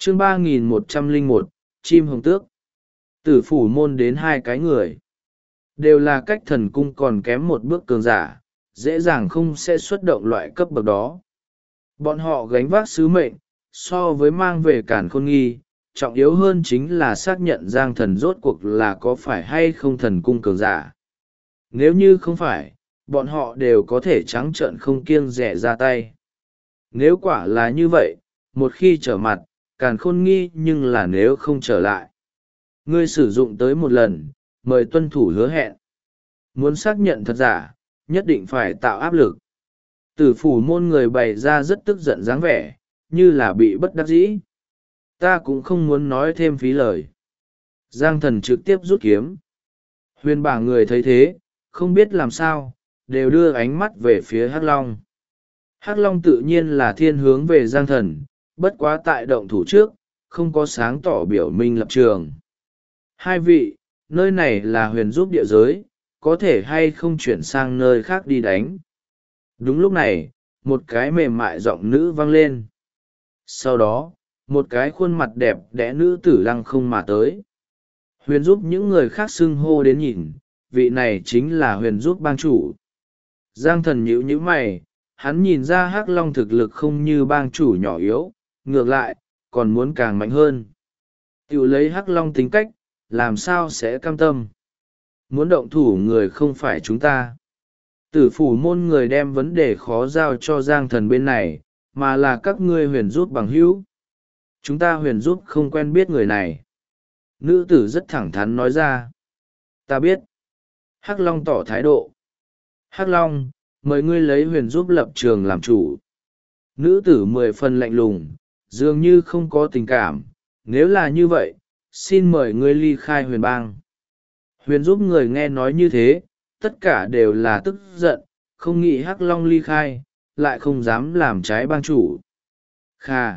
chương 3101, chim hồng tước. Tử phủ môn đến hai cái người đều là cách thần cung còn kém một bước cường giả, dễ dàng không sẽ xuất động loại cấp bậc đó. Bọn họ gánh vác sứ mệnh, so với mang về Càn Khôn Nghi, trọng yếu hơn chính là xác nhận Giang Thần rốt cuộc là có phải hay không thần cung cường giả. Nếu như không phải, bọn họ đều có thể trắng trợn không kiêng dè ra tay. Nếu quả là như vậy, một khi trở mặt, Càn Khôn Nghi, nhưng là nếu không trở lại. Ngươi sử dụng tới một lần, mời tuân thủ hứa hẹn. Muốn xác nhận thật giả, nhất định phải tạo áp lực. Tử phủ môn người bày ra rất tức giận dáng vẻ, như là bị bất đắc dĩ. Ta cũng không muốn nói thêm phí lời. Giang Thần trực tiếp rút kiếm. Huyền bả người thấy thế, không biết làm sao, đều đưa ánh mắt về phía Hắc Long. Hắc Long tự nhiên là thiên hướng về Giang Thần, bất quá tại động thủ trước, không có sáng tỏ biểu minh lập trường. Hai vị, nơi này là huyền giúp địa giới, có thể hay không chuyển sang nơi khác đi đánh. Đúng lúc này, một cái mềm mại giọng nữ vang lên. Sau đó, một cái khuôn mặt đẹp đẽ nữ tử lăng không mà tới. Huyền giúp những người khác xưng hô đến nhìn, vị này chính là huyền giúp bang chủ. Giang Thần nhíu nhíu mày, hắn nhìn ra Hắc Long thực lực không như bang chủ nhỏ yếu, ngược lại, còn muốn càng mạnh hơn. Tiểu lấy Hắc Long tính cách, làm sao sẽ cam tâm. Muốn động thủ người không phải chúng ta. Tử phủ môn người đem vấn đề khó giao cho Giang Thần bên này, mà là các ngươi huyền giúp bằng hữu. Chúng ta huyền giúp không quen biết người này. Nữ tử rất thẳng thắn nói ra. Ta biết. Hắc Long tỏ thái độ. Hắc Long, mời ngươi lấy huyền giúp lập trường làm chủ. Nữ tử 10 phần lạnh lùng, dường như không có tình cảm. Nếu là như vậy, xin mời ngươi ly khai huyền bang. Huyền giúp người nghe nói như thế, tất cả đều là tức giận, không nghĩ Hắc Long ly khai, lại không dám làm trái bang chủ. Kha!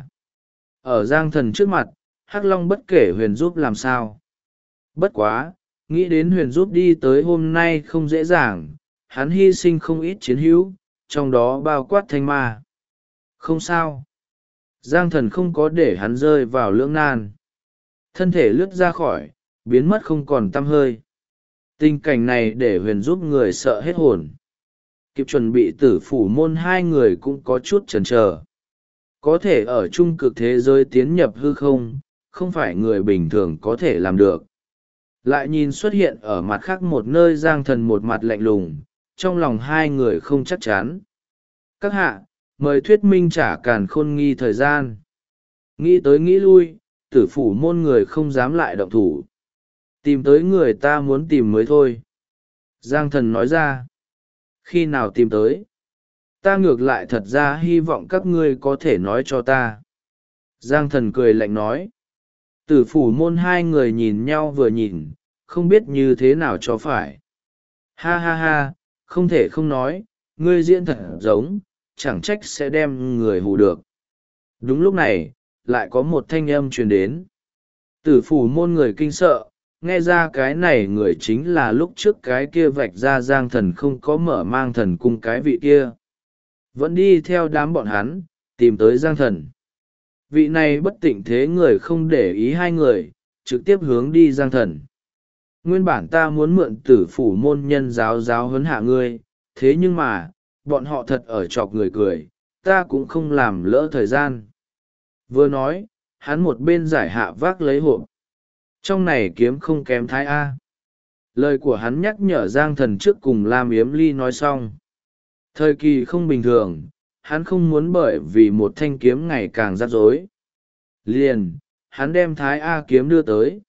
Ở Giang Thần trước mặt, Hắc Long bất kể huyền giúp làm sao. Bất quá, nghĩ đến huyền giúp đi tới hôm nay không dễ dàng, hắn hy sinh không ít chiến hữu, trong đó bao quát thanh ma. Không sao. Giang Thần không có để hắn rơi vào lưỡng nan. Thân thể lướt ra khỏi, biến mất không còn tăm hơi. Tình cảnh này để huyền giúp người sợ hết hồn. Kịp chuẩn bị tử phủ môn hai người cũng có chút chần chờ. Có thể ở trung cực thế giới tiến nhập hư không, không phải người bình thường có thể làm được. Lại nhìn xuất hiện ở mặt khác một nơi Giang Thần một mặt lạnh lùng, trong lòng hai người không chắc chắn. Các hạ, mời thuyết minh trả Càn Khôn Nghi thời gian. Nghĩ tới nghĩ lui, tử phủ môn người không dám lại động thủ. Tìm tới người ta muốn tìm mới thôi. Giang Thần nói ra. Khi nào tìm tới? Ta ngược lại thật ra hy vọng các ngươi có thể nói cho ta. Giang Thần cười lạnh nói. Tử phủ môn hai người nhìn nhau vừa nhìn, không biết như thế nào cho phải. Ha ha ha, không thể không nói, ngươi diễn thật giống, chẳng trách sẽ đem người hù được. Đúng lúc này, lại có một thanh âm truyền đến. Tử phủ môn người kinh sợ, nghe ra cái này người chính là lúc trước cái kia vạch ra Giang Thần không có mở mang thần cung cái vị kia. Vẫn đi theo đám bọn hắn, tìm tới Giang Thần. Vị này bất tịnh thế người không để ý hai người, trực tiếp hướng đi Giang Thần. Nguyên bản ta muốn mượn tử phủ môn nhân giáo huấn hạ ngươi, thế nhưng mà, bọn họ thật ở chọc người cười, ta cũng không làm lỡ thời gian. Vừa nói, hắn một bên giải hạ vác lấy hộp. Trong này kiếm không kém thái A. Lời của hắn nhắc nhở Giang Thần trước cùng Lam Yếm Ly nói xong. Thời kỳ không bình thường, hắn không muốn bởi vì một thanh kiếm ngày càng rắc rối. Liền, hắn đem thái A kiếm đưa tới.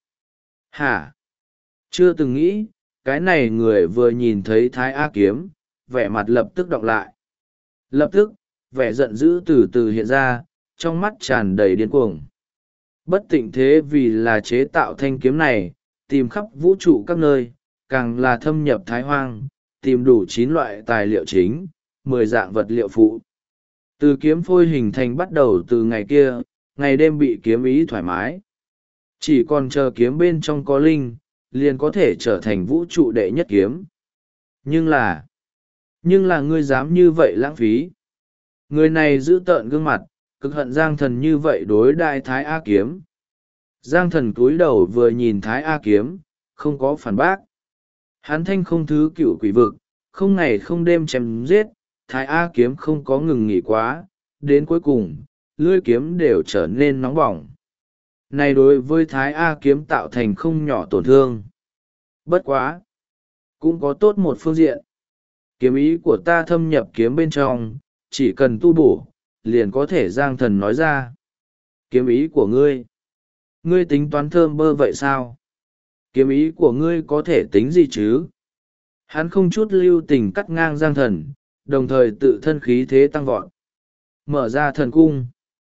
Hả? Chưa từng nghĩ, cái này người vừa nhìn thấy thái A kiếm, vẻ mặt lập tức đọc lại. Lập tức, vẻ giận dữ từ từ hiện ra, trong mắt tràn đầy điên cuồng. Bất tịnh thế vì là chế tạo thanh kiếm này, tìm khắp vũ trụ các nơi, càng là thâm nhập thái hoang, tìm đủ 9 loại tài liệu chính, 10 dạng vật liệu phụ. Từ kiếm phôi hình thành bắt đầu từ ngày kia, ngày đêm bị kiếm ý thoải mái. Chỉ còn chờ kiếm bên trong có linh, liền có thể trở thành vũ trụ đệ nhất kiếm. Nhưng là ngươi dám như vậy lãng phí. Người này giữ tợn gương mặt, cực hận Giang Thần như vậy đối đại Thái A Kiếm. Giang Thần cúi đầu vừa nhìn Thái A Kiếm, không có phản bác. Hắn thanh không thứ cựu quỷ vực, không ngày không đêm chém giết, Thái A Kiếm không có ngừng nghỉ quá, đến cuối cùng, lưỡi kiếm đều trở nên nóng bỏng. Này đối với Thái A Kiếm tạo thành không nhỏ tổn thương. Bất quá, cũng có tốt một phương diện. Kiếm ý của ta thâm nhập kiếm bên trong, chỉ cần tu bổ, liền có thể. Giang Thần nói ra. Kiếm ý của ngươi? Ngươi tính toán thơm bơ vậy sao? Kiếm ý của ngươi có thể tính gì chứ? Hắn không chút lưu tình cắt ngang Giang Thần, đồng thời tự thân khí thế tăng vọt. Mở ra thần cung.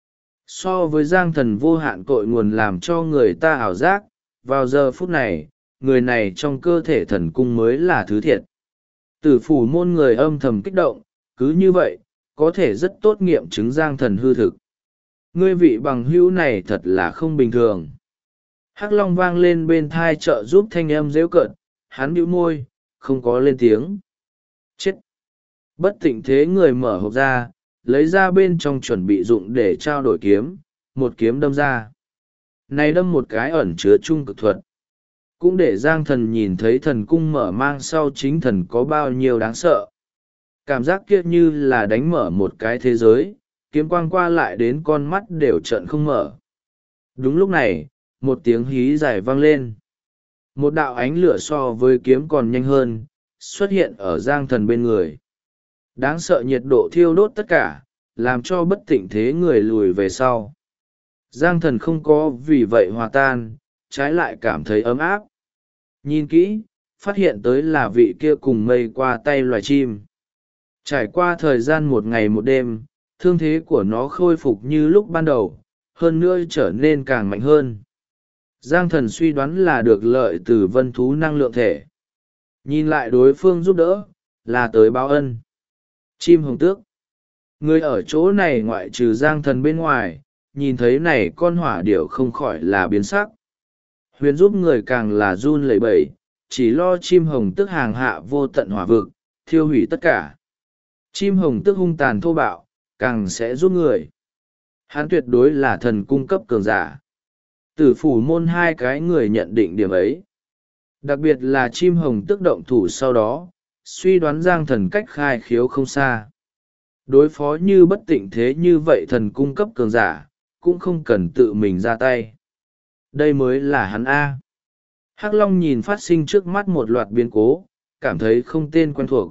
So với Giang Thần vô hạn cội nguồn làm cho người ta ảo giác, vào giờ phút này, người này trong cơ thể thần cung mới là thứ thiệt. Tử phủ môn người âm thầm kích động, cứ như vậy, có thể rất tốt nghiệm chứng Giang Thần hư thực. Ngươi vị bằng hữu này thật là không bình thường. Hắc Long vang lên bên thai trợ giúp thanh âm rêu cợt, hắn bĩu môi, không có lên tiếng. Chết! Bất tịnh thế người mở hộp ra, lấy ra bên trong chuẩn bị dụng để trao đổi kiếm, một kiếm đâm ra. Này đâm một cái ẩn chứa chung cực thuật. Cũng để Giang Thần nhìn thấy thần cung mở mang sau chính thần có bao nhiêu đáng sợ. Cảm giác kia như là đánh mở một cái thế giới, kiếm quang qua lại đến con mắt đều trợn không mở. Đúng lúc này, một tiếng hí dài vang lên. Một đạo ánh lửa so với kiếm còn nhanh hơn, xuất hiện ở Giang Thần bên người. Đáng sợ nhiệt độ thiêu đốt tất cả, làm cho bất tịnh thế người lùi về sau. Giang Thần không có vì vậy hòa tan, trái lại cảm thấy ấm áp. Nhìn kỹ, phát hiện tới là vị kia cùng mây qua tay loài chim. Trải qua thời gian một ngày một đêm, thương thế của nó khôi phục như lúc ban đầu, hơn nữa trở nên càng mạnh hơn. Giang Thần suy đoán là được lợi từ vân thú năng lượng thể. Nhìn lại đối phương giúp đỡ, là tới báo ân. Chim hồng tước. Người ở chỗ này ngoại trừ Giang Thần bên ngoài, nhìn thấy này con hỏa điểu không khỏi là biến sắc. Huyền giúp người càng là run lẩy bẩy, chỉ lo chim hồng tước hàng hạ vô tận hỏa vực, thiêu hủy tất cả. Chim hồng tước hung tàn thô bạo, càng sẽ giúp người. Hắn tuyệt đối là thần cung cấp cường giả. Tử phủ môn hai cái người nhận định điểm ấy. Đặc biệt là chim hồng tước động thủ sau đó, suy đoán Giang Thần cách khai khiếu không xa. Đối phó như bất tịnh thế như vậy thần cung cấp cường giả, cũng không cần tự mình ra tay. Đây mới là hắn A. Hắc Long nhìn phát sinh trước mắt một loạt biến cố, cảm thấy không tên quen thuộc.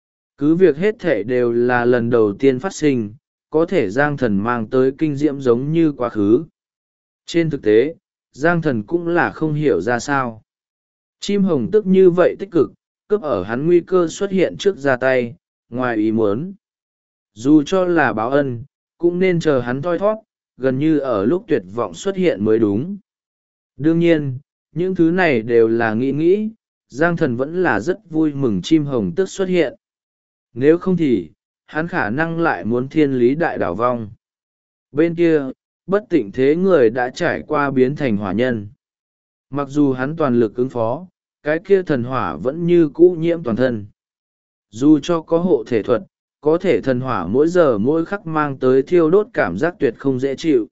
Cứ việc hết thể đều là lần đầu tiên phát sinh, có thể Giang Thần mang tới kinh diễm giống như quá khứ. Trên thực tế, Giang Thần cũng là không hiểu ra sao. Chim hồng tức như vậy tích cực, cướp ở hắn nguy cơ xuất hiện trước ra tay, ngoài ý muốn. Dù cho là báo ân, cũng nên chờ hắn thoi thoát, gần như ở lúc tuyệt vọng xuất hiện mới đúng. Đương nhiên, những thứ này đều là nghĩ, Giang Thần vẫn là rất vui mừng chim hồng tước xuất hiện. Nếu không thì, hắn khả năng lại muốn thiên lý đại đảo vong. Bên kia, bất tịnh thế người đã trải qua biến thành hỏa nhân. Mặc dù hắn toàn lực ứng phó, cái kia thần hỏa vẫn như cũ nhiễm toàn thân. Dù cho có hộ thể thuật, có thể thần hỏa mỗi giờ mỗi khắc mang tới thiêu đốt cảm giác tuyệt không dễ chịu.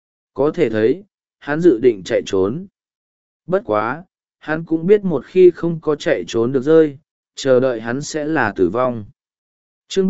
Có thể thấy, hắn dự định chạy trốn. Bất quá, hắn cũng biết một khi không có chạy trốn được rơi, chờ đợi hắn sẽ là tử vong. Chương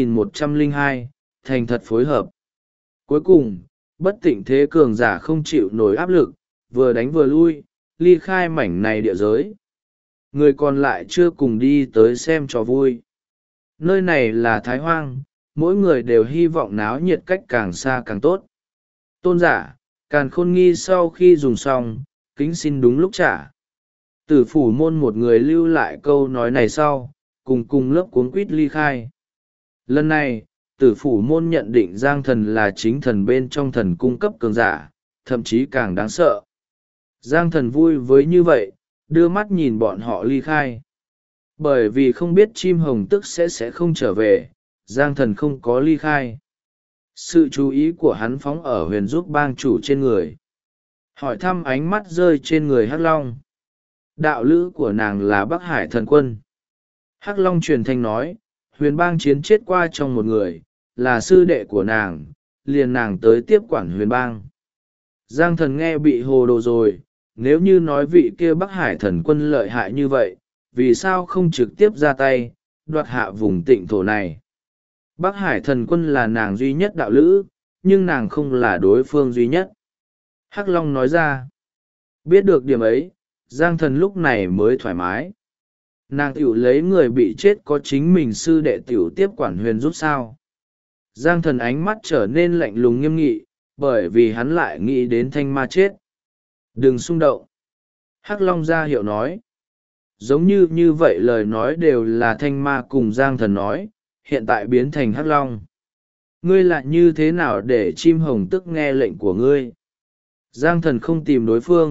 3102, thành thật phối hợp. Cuối cùng, bất tịnh thế cường giả không chịu nổi áp lực, vừa đánh vừa lui, ly khai mảnh này địa giới. Người còn lại chưa cùng đi tới xem trò vui. Nơi này là Thái Hoang, mỗi người đều hy vọng náo nhiệt cách càng xa càng tốt. Tôn giả, Càn Khôn Nghi sau khi dùng xong, kính xin đúng lúc trả. Tử phủ môn một người lưu lại câu nói này sau, cùng lớp cuống quýt ly khai. Lần này, tử phủ môn nhận định Giang Thần là chính thần bên trong thần cung cấp cường giả, thậm chí càng đáng sợ. Giang Thần vui với như vậy, đưa mắt nhìn bọn họ ly khai. Bởi vì không biết chim hồng tức sẽ không trở về, Giang Thần không có ly khai. Sự chú ý của hắn phóng ở huyền giúp bang chủ trên người. Hỏi thăm ánh mắt rơi trên người Hắc Long. Đạo lữ của nàng là Bắc Hải thần quân. Hắc Long truyền thanh nói, huyền bang chiến chết qua trong một người, là sư đệ của nàng, liền nàng tới tiếp quản huyền bang. Giang thần nghe bị hồ đồ rồi, nếu như nói vị kia Bắc Hải thần quân lợi hại như vậy, vì sao không trực tiếp ra tay, đoạt hạ vùng tịnh thổ này. Bắc Hải thần quân là nàng duy nhất đạo lữ, nhưng nàng không là đối phương duy nhất. Hắc Long nói ra. Biết được điểm ấy, Giang thần lúc này mới thoải mái. Nàng tiểu lấy người bị chết có chính mình sư đệ tiểu tiếp quản huyền rút sao. Giang thần ánh mắt trở nên lạnh lùng nghiêm nghị, bởi vì hắn lại nghĩ đến thanh ma chết. Đừng xung động. Hắc Long ra hiệu nói. Giống như vậy lời nói đều là thanh ma cùng Giang thần nói, hiện tại biến thành Hắc Long. Ngươi lại như thế nào để chim hồng tức nghe lệnh của ngươi? Giang thần không tìm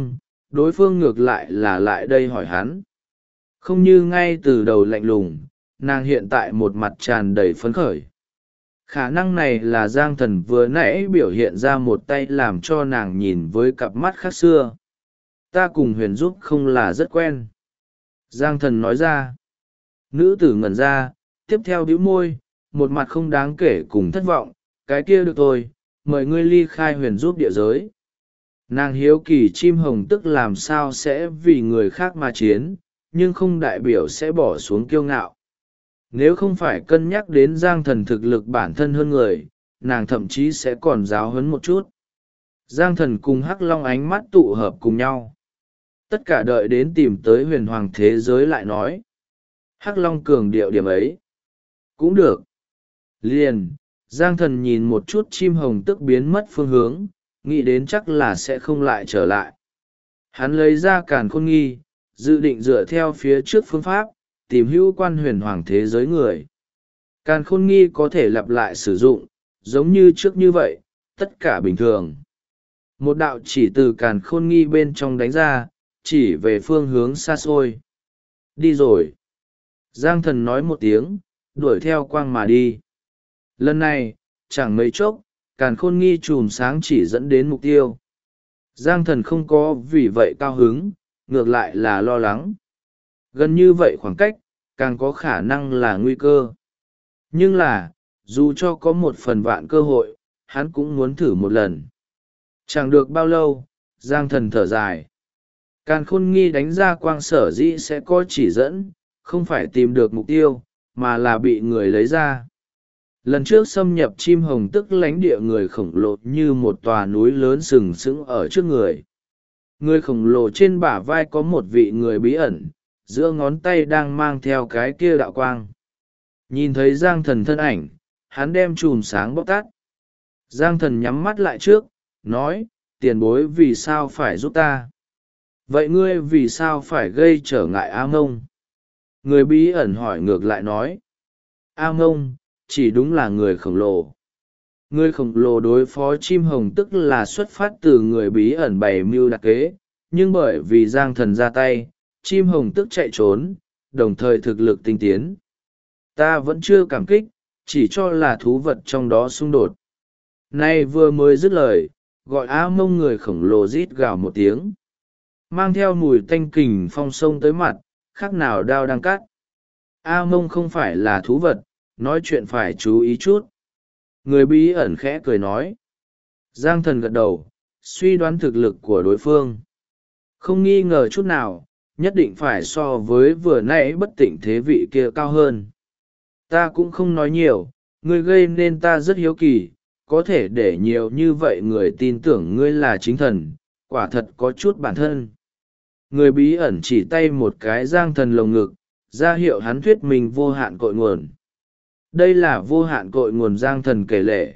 đối phương ngược lại là lại đây hỏi hắn. Không như ngay từ đầu lạnh lùng, nàng hiện tại một mặt tràn đầy phấn khởi. Khả năng này là Giang thần vừa nãy biểu hiện ra một tay làm cho nàng nhìn với cặp mắt khác xưa. Ta cùng huyền giúp không là rất quen. Giang thần nói ra. Nữ tử ngẩn ra, tiếp theo bĩu môi, một mặt không đáng kể cùng thất vọng. Cái kia được thôi, mời ngươi ly khai huyền giúp địa giới. Nàng hiếu kỳ chim hồng tức làm sao sẽ vì người khác mà chiến, nhưng không đại biểu sẽ bỏ xuống kiêu ngạo. Nếu không phải cân nhắc đến Giang thần thực lực bản thân hơn người, nàng thậm chí sẽ còn giáo huấn một chút. Giang thần cùng Hắc Long ánh mắt tụ hợp cùng nhau. Tất cả đợi đến tìm tới huyền hoàng thế giới lại nói. Hắc Long cường điệu điểm ấy. Cũng được. Liền, Giang thần nhìn một chút chim hồng tức biến mất phương hướng, nghĩ đến chắc là sẽ không lại trở lại. Hắn lấy ra càn khôn nghi, dự định dựa theo phía trước phương pháp, tìm hữu quan huyền hoàng thế giới người. Càn khôn nghi có thể lặp lại sử dụng, giống như trước như vậy, tất cả bình thường. Một đạo chỉ từ càn khôn nghi bên trong đánh ra, chỉ về phương hướng xa xôi. Đi rồi. Giang thần nói một tiếng, đuổi theo quang mà đi. Lần này, chẳng mấy chốc, càn khôn nghi chùm sáng chỉ dẫn đến mục tiêu. Giang thần không có vì vậy cao hứng, ngược lại là lo lắng. Gần như vậy khoảng cách, càng có khả năng là nguy cơ. Nhưng là, dù cho có một phần vạn cơ hội, hắn cũng muốn thử một lần. Chẳng được bao lâu, Giang thần thở dài. Càn khôn nghi đánh ra quang sở dĩ sẽ có chỉ dẫn, không phải tìm được mục tiêu, mà là bị người lấy ra. Lần trước xâm nhập chim hồng tức lãnh địa người khổng lồ như một tòa núi lớn sừng sững ở trước người. Người khổng lồ trên bả vai có một vị người bí ẩn, giữa ngón tay đang mang theo cái kia đạo quang. Nhìn thấy Giang thần thân ảnh, hắn đem chùm sáng bóc tắt. Giang thần nhắm mắt lại trước, nói, tiền bối vì sao phải giúp ta? Vậy ngươi vì sao phải gây trở ngại A Mông? Người bí ẩn hỏi ngược lại nói, A Mông, chỉ đúng là người khổng lồ. Người khổng lồ đối phó chim hồng tức là xuất phát từ người bí ẩn bày mưu đặc kế, nhưng bởi vì Giang thần ra tay, chim hồng tức chạy trốn, đồng thời thực lực tinh tiến. Ta vẫn chưa cảm kích, chỉ cho là thú vật trong đó xung đột. Nay vừa mới dứt lời, gọi A Mông người khổng lồ rít gào một tiếng. Mang theo mùi tanh kình phong sông tới mặt, khác nào đao đang cắt. A Mông không phải là thú vật, nói chuyện phải chú ý chút. Người bí ẩn khẽ cười nói. Giang thần gật đầu, suy đoán thực lực của đối phương. Không nghi ngờ chút nào, nhất định phải so với vừa nãy bất tỉnh thế vị kia cao hơn. Ta cũng không nói nhiều, ngươi gây nên ta rất hiếu kỳ, có thể để nhiều như vậy người tin tưởng ngươi là chính thần, quả thật có chút bản thân. Người bí ẩn chỉ tay một cái Giang thần lồng ngực, ra hiệu hắn thuyết mình vô hạn cội nguồn. Đây là vô hạn cội nguồn Giang thần kể lể.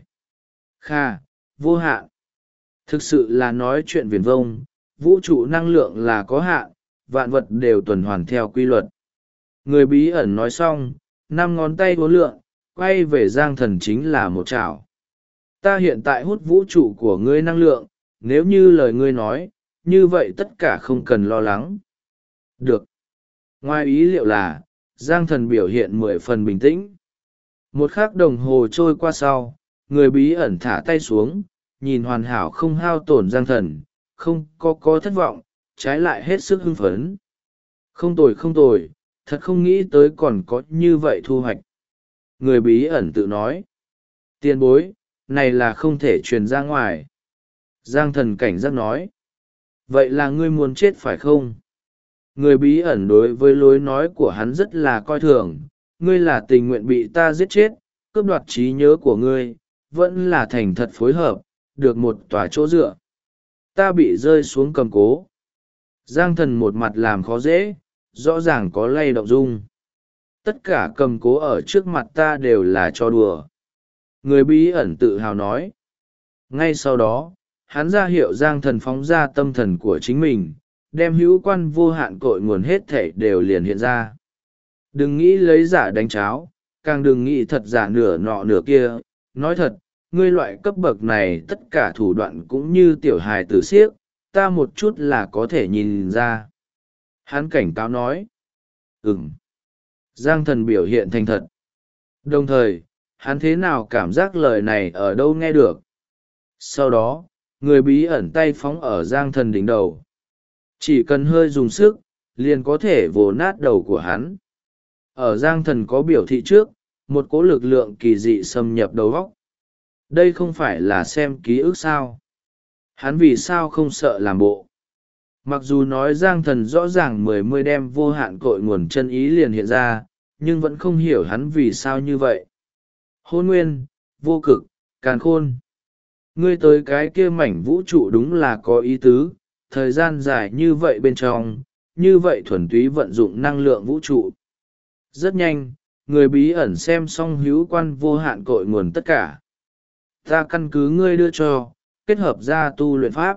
Kha, vô hạn. Thực sự là nói chuyện viển vông, vũ trụ năng lượng là có hạn, vạn vật đều tuần hoàn theo quy luật. Người bí ẩn nói xong, 5 ngón tay uốn lượn, quay về Giang thần chính là một chảo. Ta hiện tại hút vũ trụ của ngươi năng lượng, nếu như lời ngươi nói, như vậy tất cả không cần lo lắng. Được. Ngoài ý liệu là, Giang thần biểu hiện 10 phần bình tĩnh. Một khắc đồng hồ trôi qua sau, người bí ẩn thả tay xuống, nhìn hoàn hảo không hao tổn Giang thần, không có thất vọng, trái lại hết sức hưng phấn. Không tồi, thật không nghĩ tới còn có như vậy thu hoạch. Người bí ẩn tự nói. Tiền bối, này là không thể truyền ra ngoài. Giang thần cảnh giác nói. Vậy là ngươi muốn chết phải không? Người bí ẩn đối với lối nói của hắn rất là coi thường. Ngươi là tình nguyện bị ta giết chết, cướp đoạt trí nhớ của ngươi, vẫn là thành thật phối hợp, được một tòa chỗ dựa. Ta bị rơi xuống cầm cố. Giang thần một mặt làm khó dễ, rõ ràng có lay động dung. Tất cả cầm cố ở trước mặt ta đều là cho đùa. Người bí ẩn tự hào nói. Ngay sau đó, hắn ra hiệu Giang thần phóng ra tâm thần của chính mình, đem hữu quan vô hạn cội nguồn hết thảy đều liền hiện ra. Đừng nghĩ lấy giả đánh cháo, càng đừng nghĩ thật giả nửa nọ nửa kia. Nói thật, ngươi loại cấp bậc này tất cả thủ đoạn cũng như tiểu hài tử siếc, ta một chút là có thể nhìn ra. Hắn cảnh cáo nói. Giang thần biểu hiện thành thật. Đồng thời, hắn thế nào cảm giác lời này ở đâu nghe được. Sau đó, người bí ẩn tay phóng ở Giang thần đỉnh đầu. Chỉ cần hơi dùng sức, liền có thể vồ nát đầu của hắn. Ở Giang thần có biểu thị trước, một cỗ lực lượng kỳ dị xâm nhập đầu óc. Đây không phải là xem ký ức sao? Hắn vì sao không sợ làm bộ? Mặc dù nói Giang thần rõ ràng mươi đem vô hạn cội nguồn chân ý liền hiện ra, nhưng vẫn không hiểu hắn vì sao như vậy. Hôn nguyên, vô cực, càn khôn. Ngươi tới cái kia mảnh vũ trụ đúng là có ý tứ, thời gian dài như vậy bên trong, như vậy thuần túy vận dụng năng lượng vũ trụ. Rất nhanh, người bí ẩn xem xong hữu quan vô hạn cội nguồn tất cả. Ta căn cứ ngươi đưa cho, kết hợp ra tu luyện pháp.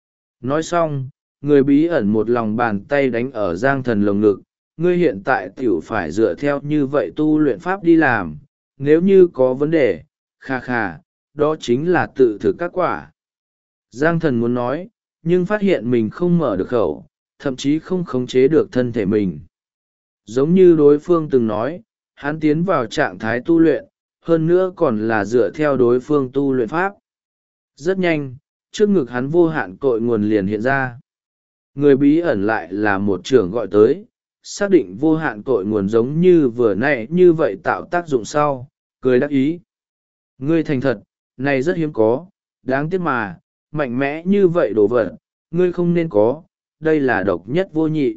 Nói xong, người bí ẩn một lòng bàn tay đánh ở Giang thần lồng ngực. Ngươi hiện tại tiểu phải dựa theo như vậy tu luyện pháp đi làm, nếu như có vấn đề, kha kha, đó chính là tự thực các quả. Giang thần muốn nói, nhưng phát hiện mình không mở được khẩu, thậm chí không khống chế được thân thể mình. Giống như đối phương từng nói, hắn tiến vào trạng thái tu luyện, hơn nữa còn là dựa theo đối phương tu luyện pháp. Rất nhanh, trước ngực hắn vô hạn cội nguồn liền hiện ra. Người bí ẩn lại là một trưởng gọi tới, xác định vô hạn cội nguồn giống như vừa nãy như vậy tạo tác dụng sau, cười đắc ý. Ngươi thành thật, này rất hiếm có, đáng tiếc mà, mạnh mẽ như vậy đồ vật, ngươi không nên có, đây là độc nhất vô nhị.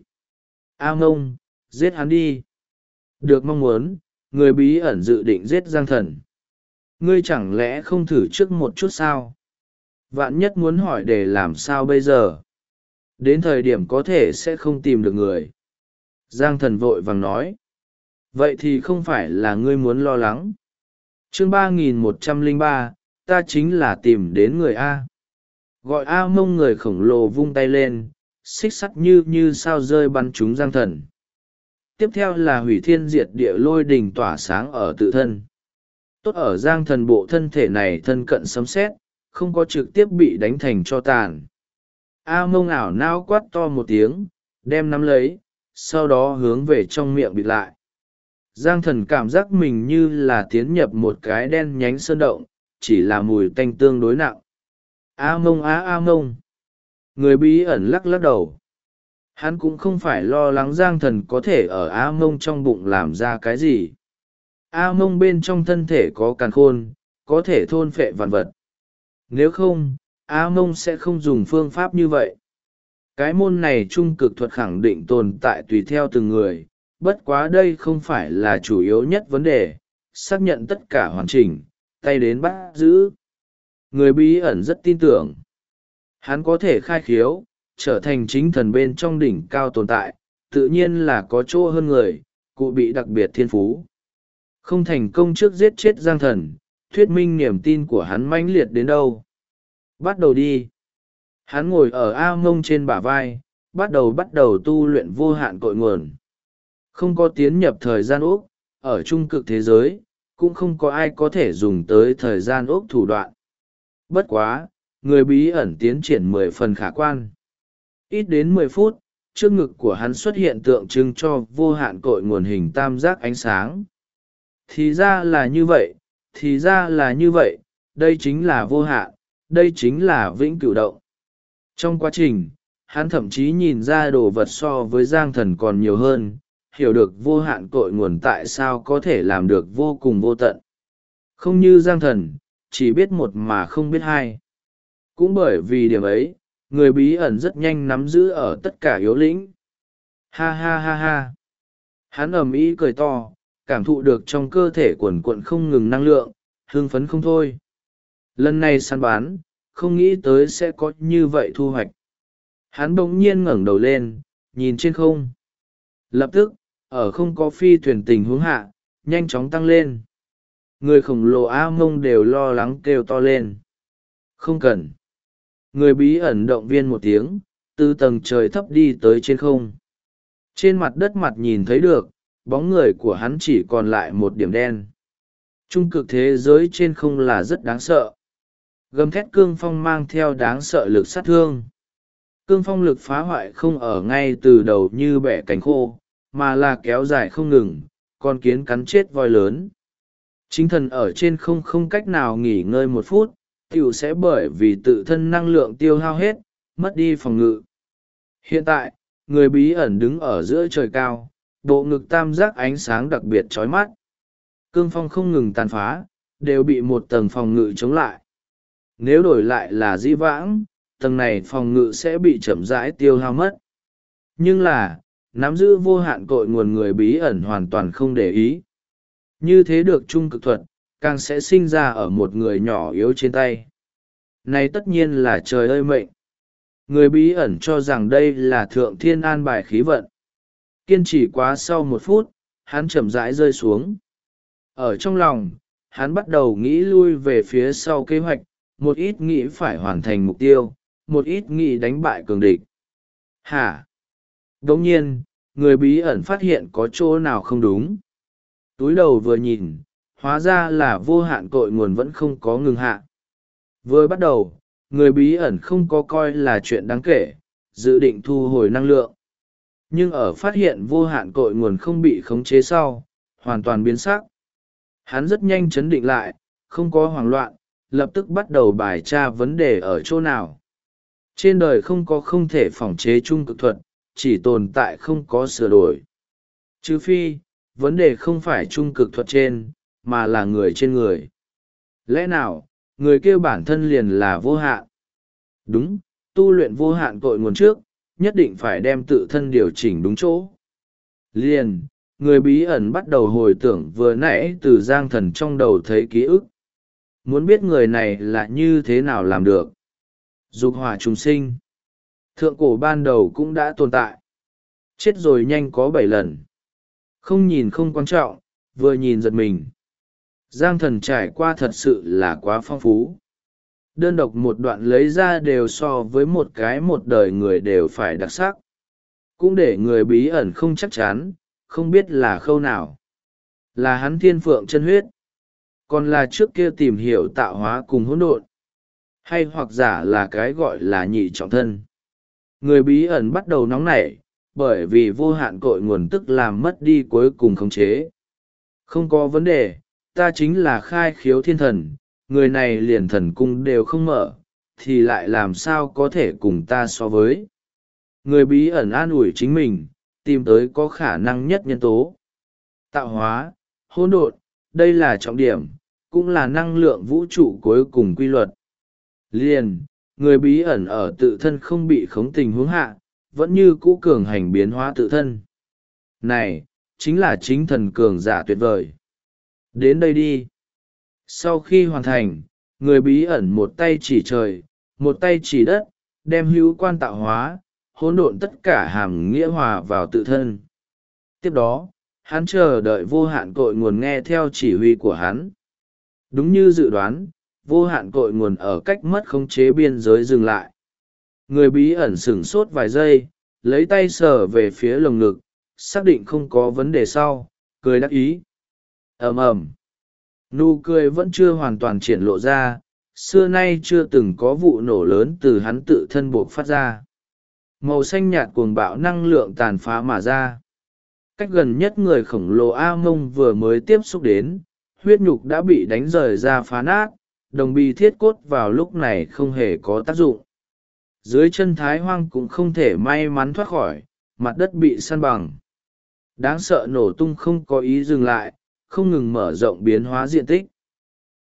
A ngông, giết hắn đi. Được mong muốn, người bí ẩn dự định giết Giang thần. Ngươi chẳng lẽ không thử trước một chút sao? Vạn nhất muốn hỏi để làm sao bây giờ? Đến thời điểm có thể sẽ không tìm được người. Giang thần vội vàng nói. Vậy thì không phải là ngươi muốn lo lắng. Chương 3103, ta chính là tìm đến người A. Gọi A mông người khổng lồ vung tay lên, xích sắt như sao rơi bắn trúng Giang thần. Tiếp theo là hủy thiên diệt địa lôi đình tỏa sáng ở tự thân. Tốt ở Giang thần bộ thân thể này thân cận sấm sét, không có trực tiếp bị đánh thành cho tàn. A mông ảo nao quát to một tiếng, đem nắm lấy, sau đó hướng về trong miệng bịt lại. Giang thần cảm giác mình như là tiến nhập một cái đen nhánh sơn động, chỉ là mùi tanh tương đối nặng. A mông A mông. Người bí ẩn lắc lắc đầu. Hắn cũng không phải lo lắng Giang thần có thể ở A mông trong bụng làm ra cái gì. A mông bên trong thân thể có càn khôn, có thể thôn phệ vạn vật. Nếu không, A mông sẽ không dùng phương pháp như vậy. Cái môn này trung cực thuật khẳng định tồn tại tùy theo từng người, bất quá đây không phải là chủ yếu nhất vấn đề, xác nhận tất cả hoàn chỉnh, tay đến bắt giữ. Người bí ẩn rất tin tưởng. Hắn có thể khai khiếu, trở thành chính thần bên trong đỉnh cao tồn tại, tự nhiên là có chỗ hơn người, cụ bị đặc biệt thiên phú. Không thành công trước giết chết Giang thần, thuyết minh niềm tin của hắn mãnh liệt đến đâu. Bắt đầu đi. Hắn ngồi ở A mông trên bả vai, bắt đầu tu luyện vô hạn cội nguồn. Không có tiến nhập thời gian ốc, ở trung cực thế giới, cũng không có ai có thể dùng tới thời gian ốc thủ đoạn. Bất quá, người bí ẩn tiến triển 10 phần khả quan. Ít đến 10 phút, trước ngực của hắn xuất hiện tượng trưng cho vô hạn cội nguồn hình tam giác ánh sáng. Thì ra là như vậy, thì ra là như vậy, đây chính là vô hạn, đây chính là vĩnh cửu động. Trong quá trình, hắn thậm chí nhìn ra đồ vật so với Giang thần còn nhiều hơn, hiểu được vô hạn cội nguồn tại sao có thể làm được vô cùng vô tận. Không như Giang thần, chỉ biết một mà không biết hai. Cũng bởi vì điểm ấy, người bí ẩn rất nhanh nắm giữ ở tất cả yếu lĩnh. Ha ha ha ha. Hắn ầm ĩ cười to, cảm thụ được trong cơ thể quần quận không ngừng năng lượng, hưng phấn không thôi. Lần này săn bán, không nghĩ tới sẽ có như vậy thu hoạch. Hắn bỗng nhiên ngẩng đầu lên, nhìn trên không. Lập tức, ở không có phi thuyền tình huống hạ, nhanh chóng tăng lên. Người khổng lồ A Mông đều lo lắng kêu to lên. Không cần. Người bí ẩn động viên một tiếng, từ tầng trời thấp đi tới trên không. Trên mặt đất mặt nhìn thấy được, bóng người của hắn chỉ còn lại một điểm đen. Trung cực thế giới trên không là rất đáng sợ. Gầm thét cương phong mang theo đáng sợ lực sát thương. Cương phong lực phá hoại không ở ngay từ đầu như bẻ cánh khô, mà là kéo dài không ngừng, con kiến cắn chết voi lớn. Chính thần ở trên không không cách nào nghỉ ngơi một phút, tiểu sẽ bởi vì tự thân năng lượng tiêu hao hết, mất đi phòng ngự. Hiện tại, người bí ẩn đứng ở giữa trời cao, bộ ngực tam giác ánh sáng đặc biệt chói mắt. Cương phong không ngừng tàn phá, đều bị một tầng phòng ngự chống lại. Nếu đổi lại là dĩ vãng, tầng này phòng ngự sẽ bị chậm rãi tiêu hao mất. Nhưng là, nắm giữ vô hạn cội nguồn người bí ẩn hoàn toàn không để ý. Như thế được trung cực thuật, càng sẽ sinh ra ở một người nhỏ yếu trên tay. Này tất nhiên là trời ơi mệnh. Người bí ẩn cho rằng đây là thượng thiên an bài khí vận. Kiên trì quá sau một phút, hắn chậm rãi rơi xuống. Ở trong lòng, hắn bắt đầu nghĩ lui về phía sau kế hoạch, một ít nghĩ phải hoàn thành mục tiêu, một ít nghĩ đánh bại cường địch. Hả? Đồng nhiên, người bí ẩn phát hiện có chỗ nào không đúng. Túi đầu vừa nhìn, hóa ra là vô hạn cội nguồn vẫn không có ngừng hạ. Vừa bắt đầu, người bí ẩn không có coi là chuyện đáng kể, dự định thu hồi năng lượng. Nhưng ở phát hiện vô hạn cội nguồn không bị khống chế sau, hoàn toàn biến sắc. Hắn rất nhanh chấn định lại, không có hoảng loạn, lập tức bắt đầu bài tra vấn đề ở chỗ nào. Trên đời không có không thể phỏng chế trung cực thuật, chỉ tồn tại không có sửa đổi. Trừ phi, vấn đề không phải trung cực thuật trên, mà là người trên người. Lẽ nào, người kêu bản thân liền là vô hạn? Đúng, tu luyện vô hạn cội nguồn trước, nhất định phải đem tự thân điều chỉnh đúng chỗ. Liền, người bí ẩn bắt đầu hồi tưởng vừa nãy từ Giang Thần trong đầu thấy ký ức. Muốn biết người này là như thế nào làm được. Dục hỏa trùng sinh. Thượng cổ ban đầu cũng đã tồn tại. Chết rồi nhanh có 7 lần. Không nhìn không quan trọng, vừa nhìn giật mình. Giang Thần trải qua thật sự là quá phong phú. Đơn độc một đoạn lấy ra đều so với một cái một đời người đều phải đặc sắc. Cũng để người bí ẩn không chắc chắn, không biết là khâu nào. Là hắn thiên phượng chân huyết. Còn là trước kia tìm hiểu tạo hóa cùng hỗn độn. Hay hoặc giả là cái gọi là nhị trọng thân. Người bí ẩn bắt đầu nóng nảy, bởi vì vô hạn cội nguồn tức làm mất đi cuối cùng khống chế. Không có vấn đề, ta chính là khai khiếu thiên thần, người này liền thần cung đều không mở, thì lại làm sao có thể cùng ta so với. Người bí ẩn an ủi chính mình, tìm tới có khả năng nhất nhân tố. Tạo hóa, hỗn độn, đây là trọng điểm, cũng là năng lượng vũ trụ cuối cùng quy luật. Liền, người bí ẩn ở tự thân không bị khống tình huống hạ, vẫn như cũ cường hành biến hóa tự thân. Này, chính là chính thần cường giả tuyệt vời. Đến đây đi. Sau khi hoàn thành, người bí ẩn một tay chỉ trời, một tay chỉ đất, đem hữu quan tạo hóa, hỗn độn tất cả hàm nghĩa hòa vào tự thân. Tiếp đó, hắn chờ đợi vô hạn cội nguồn nghe theo chỉ huy của hắn. Đúng như dự đoán, vô hạn cội nguồn ở cách mất khống chế biên giới dừng lại. Người bí ẩn sửng sốt vài giây, lấy tay sờ về phía lồng ngực, xác định không có vấn đề sau, cười đắc ý. Ầm ầm, nụ cười vẫn chưa hoàn toàn triển lộ ra, xưa nay chưa từng có vụ nổ lớn từ hắn tự thân buộc phát ra. Màu xanh nhạt cuồng bạo năng lượng tàn phá mà ra. Cách gần nhất người khổng lồ A Mông vừa mới tiếp xúc đến, huyết nhục đã bị đánh rời ra phá nát, đồng bì thiết cốt vào lúc này không hề có tác dụng. Dưới chân Thái Hoang cũng không thể may mắn thoát khỏi, mặt đất bị săn bằng. Đáng sợ nổ tung không có ý dừng lại, không ngừng mở rộng biến hóa diện tích.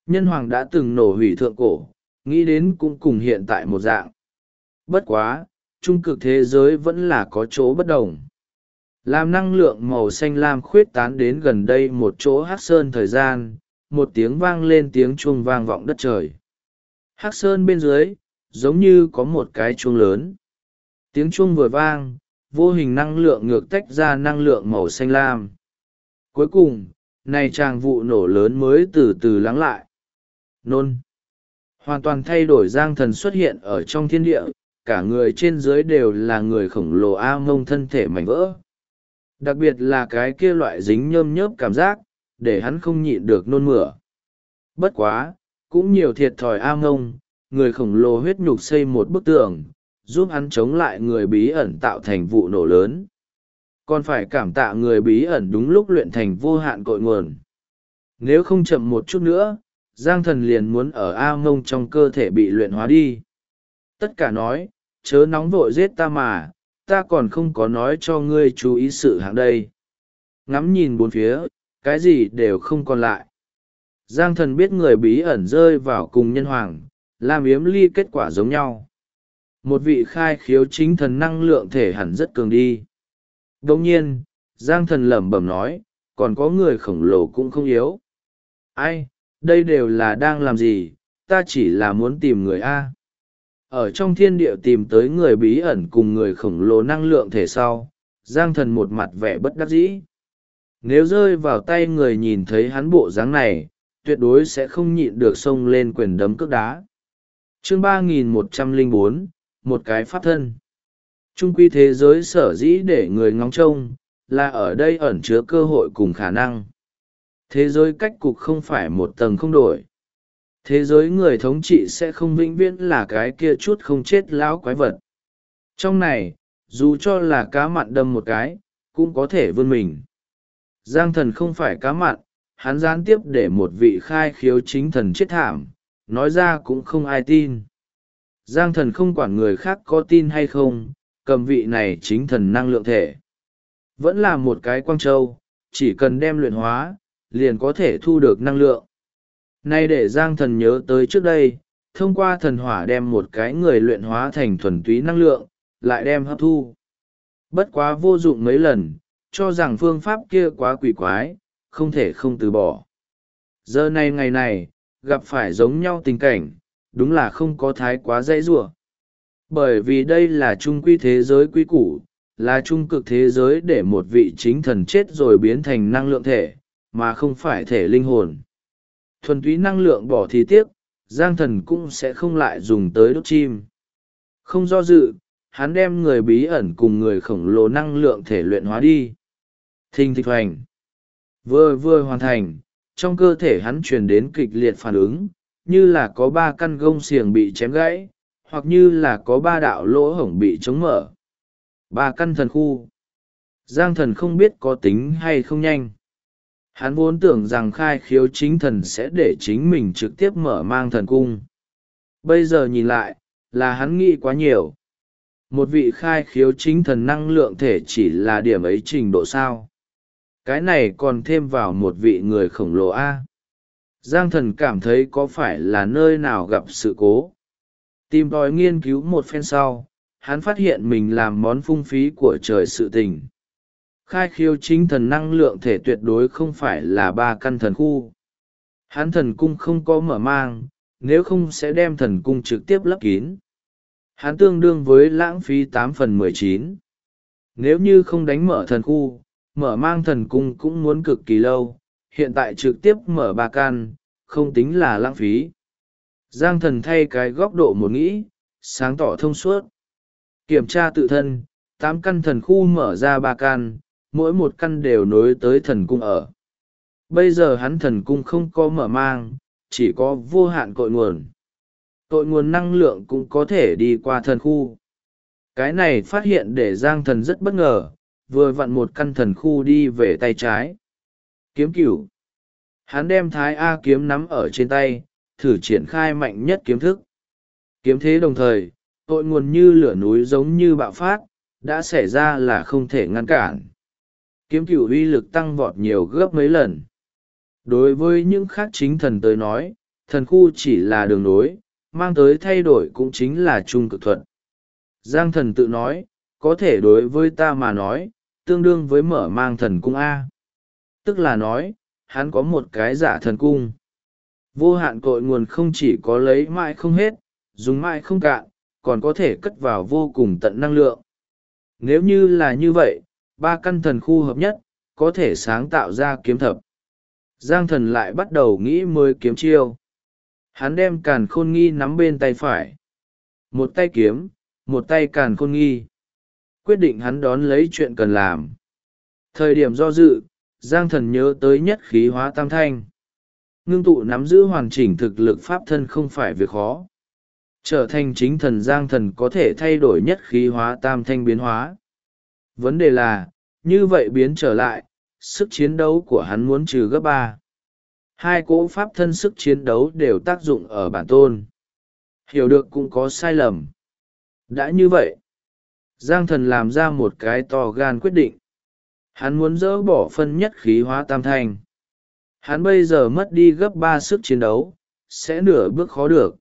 Nhân hoàng đã từng nổ hủy thượng cổ, nghĩ đến cũng cùng hiện tại một dạng. Bất quá, trung cực thế giới vẫn là có chỗ bất đồng. Làm năng lượng màu xanh lam khuyết tán đến gần đây một chỗ hắc sơn thời gian, một tiếng vang lên, tiếng chuông vang vọng đất trời. Hắc sơn bên dưới, giống như có một cái chuông lớn. Tiếng chuông vừa vang, vô hình năng lượng ngược tách ra năng lượng màu xanh lam. Cuối cùng, này tràng vụ nổ lớn mới từ từ lắng lại. Nôn. Hoàn toàn thay đổi, Giang Thần xuất hiện ở trong thiên địa, cả người trên dưới đều là người khổng lồ A Mông, thân thể mảnh vỡ. Đặc biệt là cái kia loại dính nhơm nhớp cảm giác, để hắn không nhịn được nôn mửa. Bất quá, cũng nhiều thiệt thòi A Mông, người khổng lồ huyết nhục xây một bức tường, giúp hắn chống lại người bí ẩn tạo thành vụ nổ lớn. Còn phải cảm tạ người bí ẩn đúng lúc luyện thành vô hạn cội nguồn. Nếu không chậm một chút nữa, Giang Thần liền muốn ở A Mông trong cơ thể bị luyện hóa đi. Tất cả nói, chớ nóng vội giết ta mà, ta còn không có nói cho ngươi chú ý sự hạng đây. Ngắm nhìn bốn phía, cái gì đều không còn lại. Giang Thần biết người bí ẩn rơi vào cùng nhân hoàng, làm yếm ly kết quả giống nhau. Một vị khai khiếu chính thần năng lượng thể hẳn rất cường đi. Đồng nhiên, Giang Thần lẩm bẩm nói, còn có người khổng lồ cũng không yếu. Ai, đây đều là đang làm gì, ta chỉ là muốn tìm người A. Ở trong thiên địa tìm tới người bí ẩn cùng người khổng lồ năng lượng thể sau, Giang Thần một mặt vẻ bất đắc dĩ. Nếu rơi vào tay người nhìn thấy hắn bộ dáng này, tuyệt đối sẽ không nhịn được xông lên quyền đấm cước đá. Chương 3104, một cái pháp thân. Trung quy thế giới sở dĩ để người ngóng trông, là ở đây ẩn chứa cơ hội cùng khả năng. Thế giới cách cục không phải một tầng không đổi. Thế giới người thống trị sẽ không vĩnh viễn là cái kia chút không chết lão quái vật. Trong này, dù cho là cá mặn đâm một cái, cũng có thể vươn mình. Giang Thần không phải cá mặn, hắn gián tiếp để một vị khai khiếu chính thần chết thảm, nói ra cũng không ai tin. Giang Thần không quản người khác có tin hay không, cầm vị này chính thần năng lượng thể. Vẫn là một cái quang châu, chỉ cần đem luyện hóa, liền có thể thu được năng lượng. Nay để Giang Thần nhớ tới trước đây, thông qua thần hỏa đem một cái người luyện hóa thành thuần túy năng lượng, lại đem hấp thu. Bất quá vô dụng mấy lần, cho rằng phương pháp kia quá quỷ quái, không thể không từ bỏ. Giờ này ngày này, gặp phải giống nhau tình cảnh, đúng là không có thái quá dễ dùa. Bởi vì đây là trung quy thế giới quy củ, là trung cực thế giới để một vị chính thần chết rồi biến thành năng lượng thể, mà không phải thể linh hồn. Thuần túy năng lượng bỏ thì tiếc, Giang Thần cũng sẽ không lại dùng tới đốt chim. Không do dự, hắn đem người bí ẩn cùng người khổng lồ năng lượng thể luyện hóa đi. Thình thịch hoành. Vừa hoàn thành, trong cơ thể hắn truyền đến kịch liệt phản ứng, như là có 3 căn gông xiềng bị chém gãy, hoặc như là có 3 đạo lỗ hổng bị chống mở. 3 căn thần khu. Giang Thần không biết có tính hay không nhanh. Hắn vốn tưởng rằng khai khiếu chính thần sẽ để chính mình trực tiếp mở mang thần cung. Bây giờ nhìn lại, là hắn nghĩ quá nhiều. Một vị khai khiếu chính thần năng lượng thể chỉ là điểm ấy trình độ sao. Cái này còn thêm vào một vị người khổng lồ A. Giang Thần cảm thấy có phải là nơi nào gặp sự cố. Tìm tòi nghiên cứu một phen sau, hắn phát hiện mình làm món phung phí của trời sự tình. Khai khiếu chính thần năng lượng thể tuyệt đối không phải là 3 căn thần khu. Hắn thần cung không có mở mang, nếu không sẽ đem thần cung trực tiếp lấp kín. Hắn tương đương với lãng phí 8/19. Nếu như không đánh mở thần khu, mở mang thần cung cũng muốn cực kỳ lâu, hiện tại trực tiếp mở 3 căn, không tính là lãng phí. Giang Thần thay cái góc độ một nghĩ, sáng tỏ thông suốt. Kiểm tra tự thân, 8 căn thần khu mở ra 3 căn, mỗi một căn đều nối tới thần cung ở. Bây giờ hắn thần cung không có mở mang, chỉ có vô hạn cội nguồn. Cội nguồn năng lượng cũng có thể đi qua thần khu. Cái này phát hiện để Giang Thần rất bất ngờ, vừa vặn một căn thần khu đi về tay trái. Kiếm cửu. Hắn đem Thái A kiếm nắm ở trên tay, thử triển khai mạnh nhất kiếm thức. Kiếm thế đồng thời, cội nguồn như lửa núi giống như bạo phát, đã xảy ra là không thể ngăn cản. Kiếm cửu uy lực tăng vọt nhiều gấp mấy lần. Đối với những khác chính thần tới nói, thần khu chỉ là đường nối, mang tới thay đổi cũng chính là trung cực thuật. Giang thần tự nói, có thể đối với ta mà nói, tương đương với mở mang thần cung A. Tức là nói, hắn có một cái giả thần cung. Vô hạn cội nguồn không chỉ có lấy mãi không hết, dùng mãi không cạn, còn có thể cất vào vô cùng tận năng lượng. Nếu như là như vậy, ba căn thần khu hợp nhất, có thể sáng tạo ra kiếm thập. Giang thần lại bắt đầu nghĩ mới kiếm chiêu. Hắn đem càn khôn nghi nắm bên tay phải. Một tay kiếm, một tay càn khôn nghi. Quyết định hắn đón lấy chuyện cần làm. Thời điểm do dự, Giang thần nhớ tới nhất khí hóa tam thanh. Ngưng tụ nắm giữ hoàn chỉnh thực lực pháp thân không phải việc khó. Trở thành chính thần Giang thần có thể thay đổi nhất khí hóa tam thanh biến hóa. Vấn đề là, như vậy biến trở lại, sức chiến đấu của hắn muốn trừ gấp 3. Hai cỗ pháp thân sức chiến đấu đều tác dụng ở bản tôn. Hiểu được cũng có sai lầm. Đã như vậy, Giang thần làm ra một cái to gan quyết định. Hắn muốn dỡ bỏ phân nhất khí hóa tam thanh. Hắn bây giờ mất đi gấp 3 sức chiến đấu, sẽ nửa bước khó được.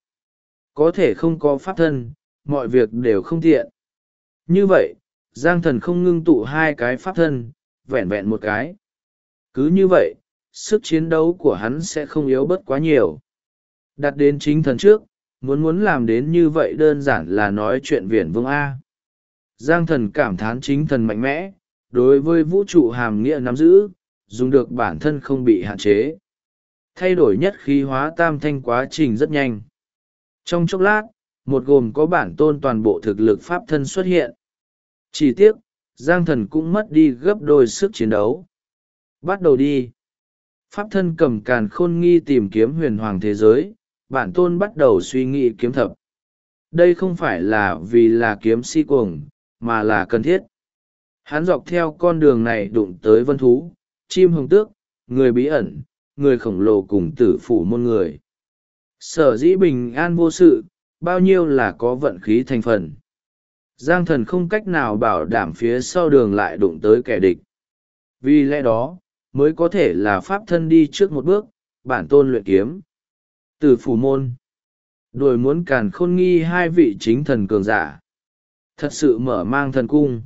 Có thể không có pháp thân, mọi việc đều không tiện. Như vậy, Giang thần không ngưng tụ hai cái pháp thân, vẹn vẹn một cái. Cứ như vậy, sức chiến đấu của hắn sẽ không yếu bớt quá nhiều. Đặt đến chính thần trước, muốn làm đến như vậy đơn giản là nói chuyện viển vông A. Giang thần cảm thán chính thần mạnh mẽ, đối với vũ trụ hàm nghĩa nắm giữ, dùng được bản thân không bị hạn chế. Thay đổi nhất khí hóa tam thanh quá trình rất nhanh. Trong chốc lát, một gồm có bản tôn toàn bộ thực lực pháp thân xuất hiện. Chỉ tiếc, Giang thần cũng mất đi gấp đôi sức chiến đấu. Bắt đầu đi. Pháp thân cầm càn khôn nghi tìm kiếm huyền hoàng thế giới, bản tôn bắt đầu suy nghĩ kiếm thập. Đây không phải là vì là kiếm si cuồng, mà là cần thiết. Hắn dọc theo con đường này đụng tới vân thú, chim hồng tước, người bí ẩn, người khổng lồ cùng tử phủ môn người. Sở dĩ bình an vô sự, bao nhiêu là có vận khí thành phần. Giang thần không cách nào bảo đảm phía sau đường lại đụng tới kẻ địch. Vì lẽ đó, mới có thể là pháp thân đi trước một bước, bản tôn luyện kiếm. Tử phủ môn. Đuổi muốn càn khôn nghi hai vị chính thần cường giả. Thật sự mở mang thần cung.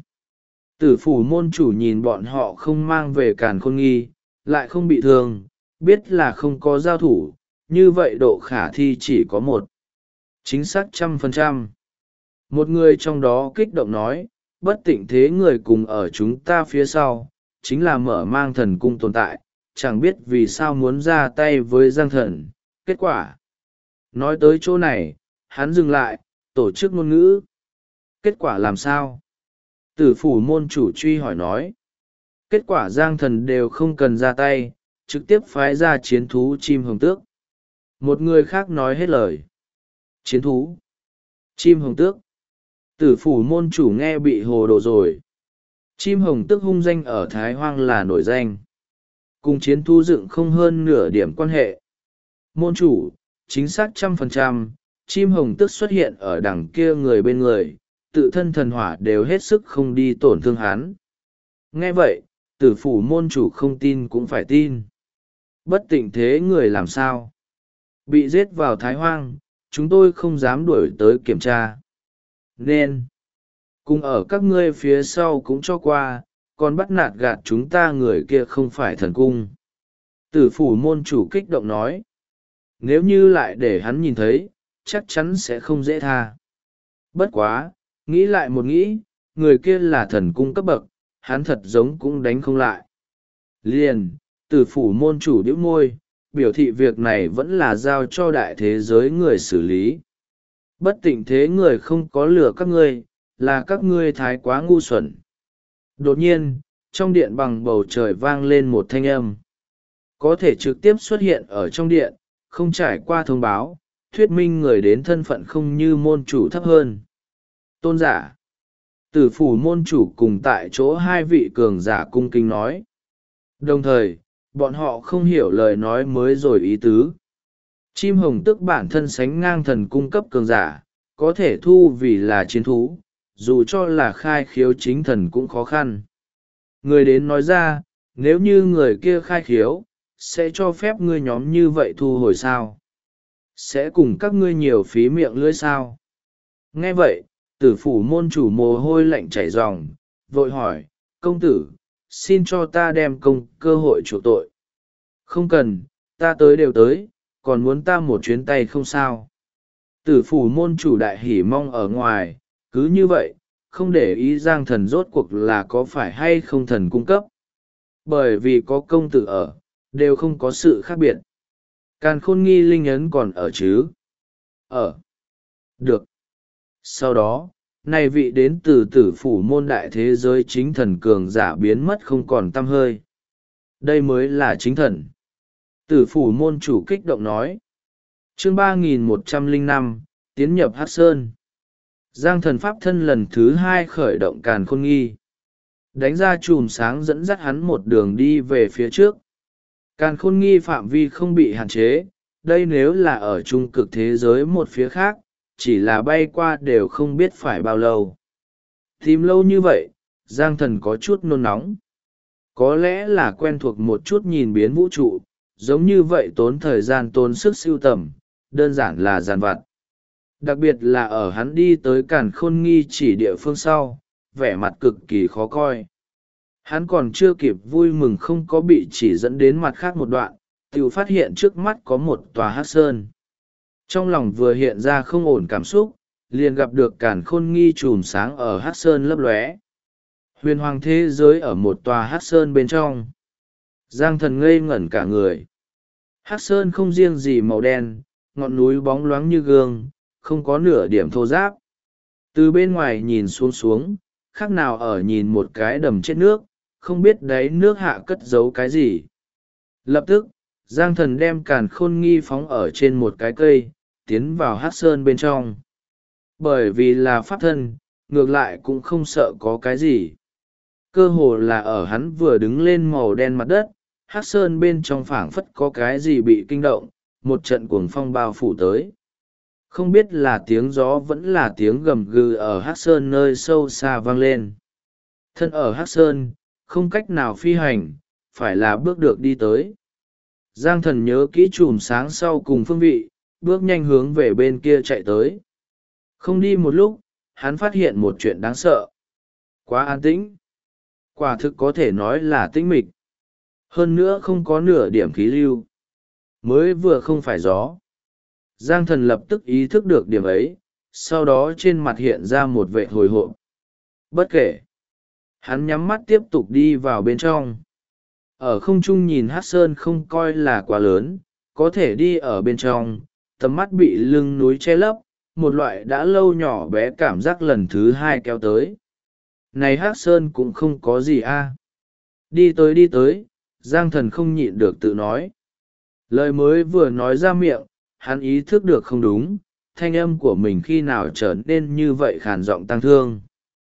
Tử phủ môn chủ nhìn bọn họ không mang về càn khôn nghi, lại không bị thương, biết là không có giao thủ, như vậy độ khả thi chỉ có một. Chính xác 100%. Một người trong đó kích động nói, bất tịnh thế người cùng ở chúng ta phía sau, chính là mở mang thần cung tồn tại, chẳng biết vì sao muốn ra tay với Giang thần. Kết quả. Nói tới chỗ này, hắn dừng lại, tổ chức ngôn ngữ. Kết quả làm sao? Tử phủ môn chủ truy hỏi nói. Kết quả Giang thần đều không cần ra tay, trực tiếp phái ra chiến thú chim hồng tước. Một người khác nói hết lời. Chiến thú. Chim hồng tước. Tử phủ môn chủ nghe bị hồ đồ rồi. Chim hồng tước hung danh ở Thái Hoang là nổi danh. Cùng chiến thú dựng không hơn nửa điểm quan hệ. Môn chủ, chính xác 100%, chim hồng tước xuất hiện ở đằng kia người bên người, tự thân thần hỏa đều hết sức không đi tổn thương hắn. Nghe vậy, tử phủ môn chủ không tin cũng phải tin. Bất tịnh thế người làm sao? Bị giết vào Thái Hoang, chúng tôi không dám đuổi tới kiểm tra. Nên, cùng ở các ngươi phía sau cũng cho qua, còn bắt nạt gạt chúng ta người kia không phải thần cung. Tử phủ môn chủ kích động nói. Nếu như lại để hắn nhìn thấy, chắc chắn sẽ không dễ tha. Bất quá, nghĩ lại một nghĩ, người kia là thần cung cấp bậc, hắn thật giống cũng đánh không lại. Liền, tử phủ môn chủ bĩu môi, biểu thị việc này vẫn là giao cho đại thế giới người xử lý. Bất tịnh thế người không có lừa các ngươi, là các ngươi thái quá ngu xuẩn. Đột nhiên, trong điện bằng bầu trời vang lên một thanh âm. Có thể trực tiếp xuất hiện ở trong điện, không trải qua thông báo, thuyết minh người đến thân phận không như môn chủ thấp hơn. Tôn giả. Tử phủ môn chủ cùng tại chỗ hai vị cường giả cung kính nói. Đồng thời, bọn họ không hiểu lời nói mới rồi ý tứ. Chim hồng tức bản thân sánh ngang thần cung cấp cường giả, có thể thu vì là chiến thú, dù cho là khai khiếu chính thần cũng khó khăn. Người đến nói ra, nếu như người kia khai khiếu, sẽ cho phép ngươi nhóm như vậy thu hồi sao. sẽ cùng các ngươi nhiều phí miệng lưỡi sao? Nghe vậy, tử phủ môn chủ mồ hôi lạnh chảy ròng, vội hỏi, công tử, xin cho ta đem cơ hội chuộc tội. Không cần, ta tới đều tới, còn muốn ta một chuyến tay không sao. Tử phủ môn chủ đại hỉ mong ở ngoài, cứ như vậy, không để ý Giang Thần rốt cuộc là có phải hay không thần cung cấp. Bởi vì có công tử ở, đều không có sự khác biệt. Càn khôn nghi linh ấn còn ở chứ? Ở. Được. Sau đó, này vị đến từ tử phủ môn đại thế giới chính thần cường giả biến mất không còn tăm hơi. Đây mới là chính thần. Tử phủ môn chủ kích động nói. Chương 3105, tiến nhập Hắc Sơn. Giang thần pháp thân lần thứ 2 khởi động càn khôn nghi. Đánh ra chùm sáng dẫn dắt hắn một đường đi về phía trước. Càn khôn nghi phạm vi không bị hạn chế, đây nếu là ở trung cực thế giới một phía khác, chỉ là bay qua đều không biết phải bao lâu. Tìm lâu như vậy, Giang thần có chút nôn nóng. Có lẽ là quen thuộc một chút nhìn biến vũ trụ, giống như vậy tốn thời gian tốn sức sưu tầm, đơn giản là giàn vặt. Đặc biệt là ở hắn đi tới càn khôn nghi chỉ địa phương sau, vẻ mặt cực kỳ khó coi. Hắn còn chưa kịp vui mừng không có bị chỉ dẫn đến mặt khác một đoạn, tự phát hiện trước mắt có một tòa Hắc Sơn. Trong lòng vừa hiện ra không ổn cảm xúc, liền gặp được càn khôn nghi chùm sáng ở Hắc Sơn lấp lóe. Huyền hoàng thế giới ở một tòa Hắc Sơn bên trong. Giang thần ngây ngẩn cả người. Hắc Sơn không riêng gì màu đen, ngọn núi bóng loáng như gương, không có nửa điểm thô ráp. Từ bên ngoài nhìn xuống, khác nào ở nhìn một cái đầm chết nước, không biết đáy nước hạ cất giấu cái gì. Lập tức, Giang thần đem càn khôn nghi phóng ở trên một cái cây, tiến vào Hắc Sơn bên trong. Bởi vì là pháp thân, ngược lại cũng không sợ có cái gì. Cơ hồ là ở hắn vừa đứng lên màu đen mặt đất, Hắc Sơn bên trong phảng phất có cái gì bị kinh động, một trận cuồng phong bao phủ tới. Không biết là tiếng gió vẫn là tiếng gầm gừ ở Hắc Sơn nơi sâu xa vang lên. Thân ở Hắc Sơn, không cách nào phi hành, phải là bước được đi tới. Giang thần nhớ kỹ chùm sáng sau cùng phương vị, bước nhanh hướng về bên kia chạy tới. Không đi một lúc, hắn phát hiện một chuyện đáng sợ. Quá an tĩnh. Quả thực có thể nói là tĩnh mịch. Hơn nữa không có nửa điểm khí lưu. Mới vừa không phải gió. Giang thần lập tức ý thức được điểm ấy, sau đó trên mặt hiện ra một vẻ hồi hộp. Bất kể. Hắn nhắm mắt tiếp tục đi vào bên trong. Ở không trung nhìn Hắc Sơn không coi là quá lớn, có thể đi ở bên trong, tầm mắt bị lưng núi che lấp, một loại đã lâu nhỏ bé cảm giác lần thứ 2 kéo tới. Này Hắc Sơn cũng không có gì a. Đi tới, Giang thần không nhịn được tự nói. Lời mới vừa nói ra miệng, hắn ý thức được không đúng, thanh âm của mình khi nào trở nên như vậy khàn giọng tang thương.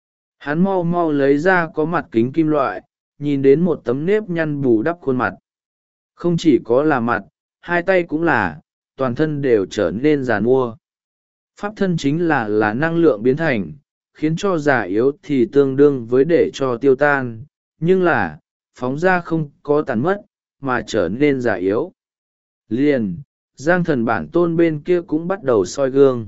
Hắn mau mau lấy ra có mặt kính kim loại, nhìn đến một tấm nếp nhăn bù đắp khuôn mặt. Không chỉ có là mặt, hai tay cũng là, toàn thân đều trở nên già nua. Pháp thân chính là năng lượng biến thành, khiến cho già yếu thì tương đương với để cho tiêu tan, nhưng là, phóng ra không có tàn mất, mà trở nên già yếu. Liền, Giang thần bản tôn bên kia cũng bắt đầu soi gương.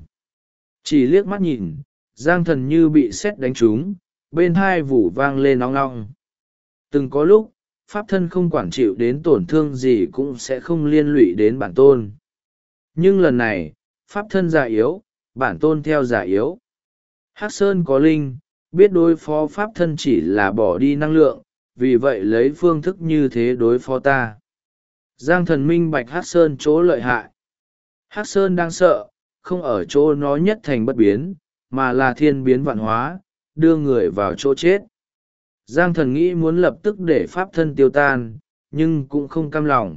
Chỉ liếc mắt nhìn, Giang thần như bị sét đánh trúng, bên hai vủ vang lên nóng nóng. Từng có lúc, pháp thân không quản chịu đến tổn thương gì cũng sẽ không liên lụy đến bản tôn. Nhưng lần này, pháp thân già yếu, bản tôn theo già yếu. Hắc Sơn có linh, biết đối phó pháp thân chỉ là bỏ đi năng lượng, vì vậy lấy phương thức như thế đối phó ta. Giang thần minh bạch Hắc Sơn chỗ lợi hại. Hắc Sơn đang sợ, không ở chỗ nó nhất thành bất biến, mà là thiên biến vạn hóa, đưa người vào chỗ chết. Giang thần nghĩ muốn lập tức để pháp thân tiêu tan, nhưng cũng không cam lòng.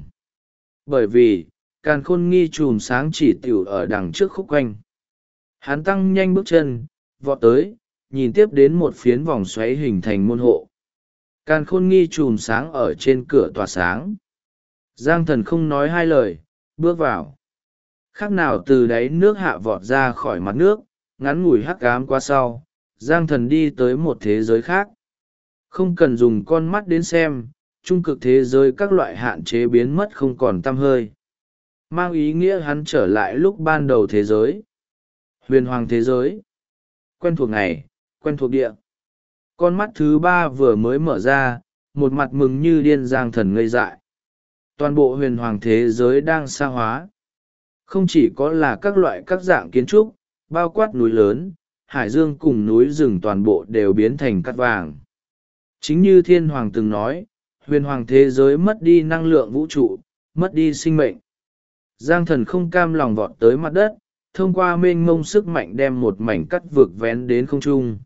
Bởi vì, càn khôn nghi chùm sáng chỉ tiểu ở đằng trước khúc quanh. Hắn tăng nhanh bước chân, vọt tới, nhìn tiếp đến một phiến vòng xoáy hình thành môn hộ. Càn khôn nghi chùm sáng ở trên cửa tỏa sáng. Giang thần không nói hai lời, bước vào. Khác nào từ đáy nước hạ vọt ra khỏi mặt nước, ngắn ngủi hắc ám qua sau, Giang thần đi tới một thế giới khác. Không cần dùng con mắt đến xem, trung cực thế giới các loại hạn chế biến mất không còn tăm hơi. mang ý nghĩa hắn trở lại lúc ban đầu thế giới. Huyền hoàng thế giới. Quen thuộc ngày, quen thuộc địa. Con mắt thứ ba vừa mới mở ra, một mặt mừng như điên Giang Thần ngây dại. Toàn bộ huyền hoàng thế giới đang xa hóa. Không chỉ có là các loại các dạng kiến trúc, bao quát núi lớn, hải dương cùng núi rừng toàn bộ đều biến thành cát vàng. Chính như Thiên Hoàng từng nói, huyền hoàng thế giới mất đi năng lượng vũ trụ, mất đi sinh mệnh. Giang Thần không cam lòng vọt tới mặt đất, thông qua mênh mông sức mạnh đem một mảnh cắt vực vén đến không trung.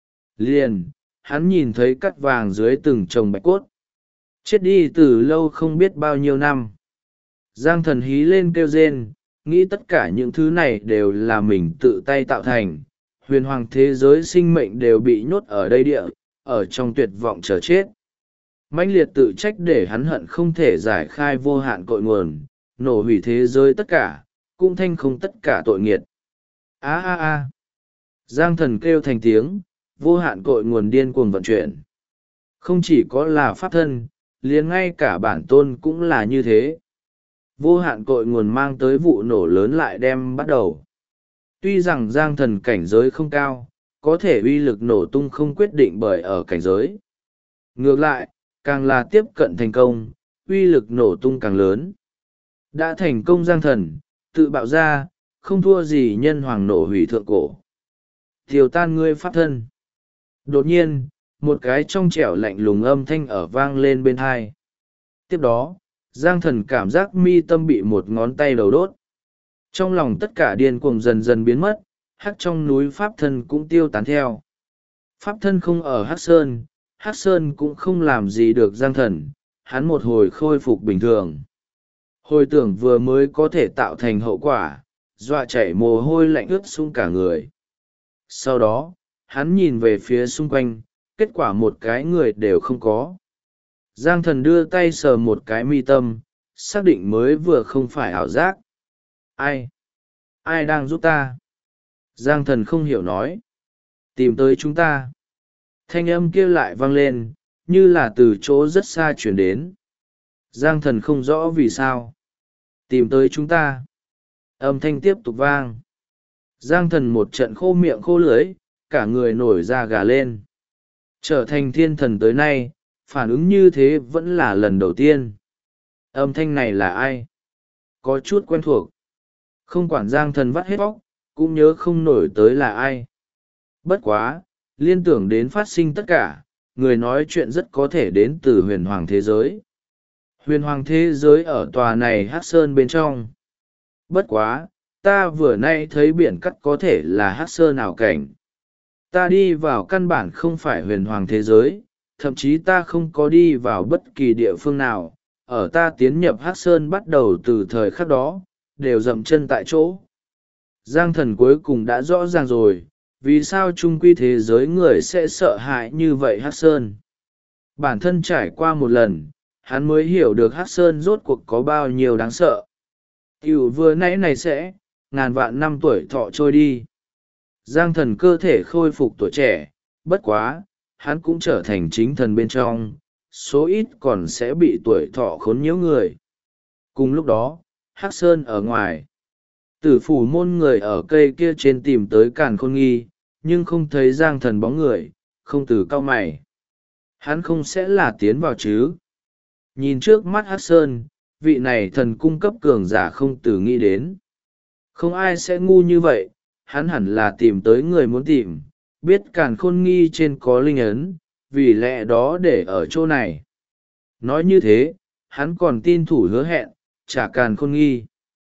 Liền, hắn nhìn thấy cắt vàng dưới từng chồng bạch cốt. Chết đi từ lâu không biết bao nhiêu năm. Giang Thần hí lên kêu rên, nghĩ tất cả những thứ này đều là mình tự tay tạo thành. Huyền hoàng thế giới sinh mệnh đều bị nhốt ở đây địa, ở trong tuyệt vọng chờ chết. Mãnh liệt tự trách để hắn hận không thể giải khai vô hạn cội nguồn, nổ hủy thế giới tất cả, cũng thanh không tất cả tội nghiệt. A a a. Giang Thần kêu thành tiếng, vô hạn cội nguồn điên cuồng vận chuyển. Không chỉ có là pháp thân, liền ngay cả bản tôn cũng là như thế. Vô hạn cội nguồn mang tới vụ nổ lớn lại đem bắt đầu. Tuy rằng Giang Thần cảnh giới không cao, có thể uy lực nổ tung không quyết định bởi ở cảnh giới. Ngược lại, càng là tiếp cận thành công, uy lực nổ tung càng lớn. Đã thành công Giang Thần, tự bạo ra, không thua gì nhân hoàng nổ hủy thượng cổ. Tiêu tan ngươi pháp thân. Đột nhiên, một cái trong trẻo lạnh lùng âm thanh ở vang lên bên hai. Tiếp đó, Giang Thần cảm giác mi tâm bị một ngón tay đầu đốt. Trong lòng tất cả điên cuồng dần dần biến mất, hắc trong núi pháp thân cũng tiêu tán theo. Pháp thân không ở hắc sơn cũng không làm gì được Giang Thần, hắn một hồi khôi phục bình thường. Hồi tưởng vừa mới có thể tạo thành hậu quả, dọa chảy mồ hôi lạnh ướt sũng cả người. Sau đó, hắn nhìn về phía xung quanh, kết quả một cái người đều không có. Giang Thần đưa tay sờ một cái mi tâm, xác định mới vừa không phải ảo giác. Ai? Ai đang giúp ta? Giang Thần không hiểu nói. Tìm tới chúng ta. Thanh âm kia lại vang lên, như là từ chỗ rất xa chuyển đến. Giang Thần không rõ vì sao. Tìm tới chúng ta. Âm thanh tiếp tục vang. Giang Thần một trận khô miệng khô lưỡi, cả người nổi da gà lên. Trở thành thiên thần tới nay, phản ứng như thế vẫn là lần đầu tiên. Âm thanh này là ai? Có chút quen thuộc. Không quản Giang Thần vắt hết bóc, cũng nhớ không nổi tới là ai. Bất quá, liên tưởng đến phát sinh tất cả, người nói chuyện rất có thể đến từ huyền hoàng thế giới. Huyền hoàng thế giới ở tòa này hắc sơn bên trong. Bất quá, ta vừa nay thấy biển cắt có thể là hắc sơn ảo cảnh. Ta đi vào căn bản không phải huyền hoàng thế giới, thậm chí ta không có đi vào bất kỳ địa phương nào. Ở ta tiến nhập hắc sơn bắt đầu từ thời khắc đó, đều dậm chân tại chỗ. Giang Thần cuối cùng đã rõ ràng rồi, vì sao chung quy thế giới người sẽ sợ hãi như vậy hắc sơn. Bản thân trải qua một lần, hắn mới hiểu được hắc sơn rốt cuộc có bao nhiêu đáng sợ. Tiểu vừa nãy này sẽ, ngàn vạn năm tuổi thọ trôi đi. Giang Thần cơ thể khôi phục tuổi trẻ, bất quá, hắn cũng trở thành chính thần bên trong, số ít còn sẽ bị tuổi thọ khốn nhiễu người. Cùng lúc đó, hắc sơn ở ngoài, Tử Phủ môn người ở cây kia trên tìm tới Càn Khôn Nghi, nhưng không thấy Giang Thần bóng người, không từ cau mày. Hắn không sẽ là tiến vào chứ. Nhìn trước mắt hắc sơn, vị này thần cung cấp cường giả không từ nghĩ đến. Không ai sẽ ngu như vậy, hắn hẳn là tìm tới người muốn tìm, biết Càn Khôn Nghi trên có linh ấn, vì lẽ đó để ở chỗ này. Nói như thế, hắn còn tin thủ hứa hẹn, trả Càn Khôn Nghi.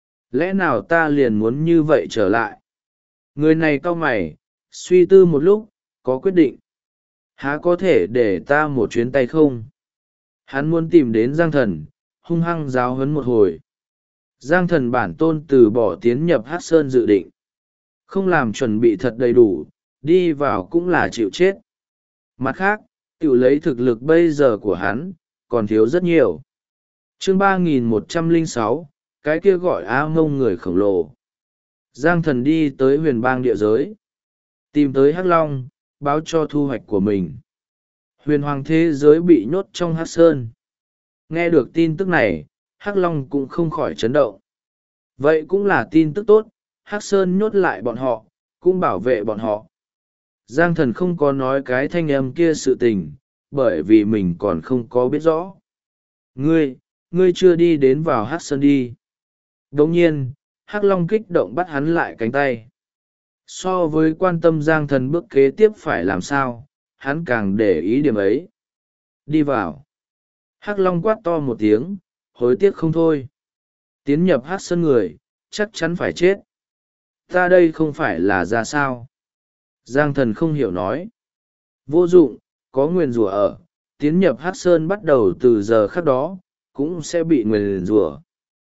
Lẽ nào ta liền muốn như vậy trở lại? Người này cau mày, suy tư một lúc, có quyết định. Há có thể để ta một chuyến tay không? Hắn muốn tìm đến Giang Thần, hung hăng giáo huấn một hồi. Giang Thần bản tôn từ bỏ tiến nhập hắc sơn dự định. Không làm chuẩn bị thật đầy đủ, đi vào cũng là chịu chết. Mặt khác, tự lấy thực lực bây giờ của hắn, còn thiếu rất nhiều. Chương 3106, cái kia gọi A Mông người khổng lồ. Giang Thần đi tới huyền bang địa giới. Tìm tới Hắc Long, báo cho thu hoạch của mình. Huyền hoàng thế giới bị nhốt trong hắc sơn. Nghe được tin tức này, Hắc Long cũng không khỏi chấn động. Vậy cũng là tin tức tốt, Hắc Sơn nhốt lại bọn họ, cũng bảo vệ bọn họ. Giang Thần không có nói cái thanh âm kia sự tình, bởi vì mình còn không có biết rõ. Ngươi chưa đi đến vào Hắc Sơn đi. Đồng nhiên, Hắc Long kích động bắt hắn lại cánh tay. So với quan tâm Giang Thần bước kế tiếp phải làm sao, hắn càng để ý điểm ấy. Đi vào. Hắc Long quát to một tiếng, hối tiếc không thôi. Tiến nhập Hắc Sơn người, chắc chắn phải chết. Ta đây không phải là ra sao. Giang Thần không hiểu nói. Vô dụng, có nguyền rủa ở, tiến nhập Hắc Sơn bắt đầu từ giờ khắc đó, cũng sẽ bị nguyền rủa.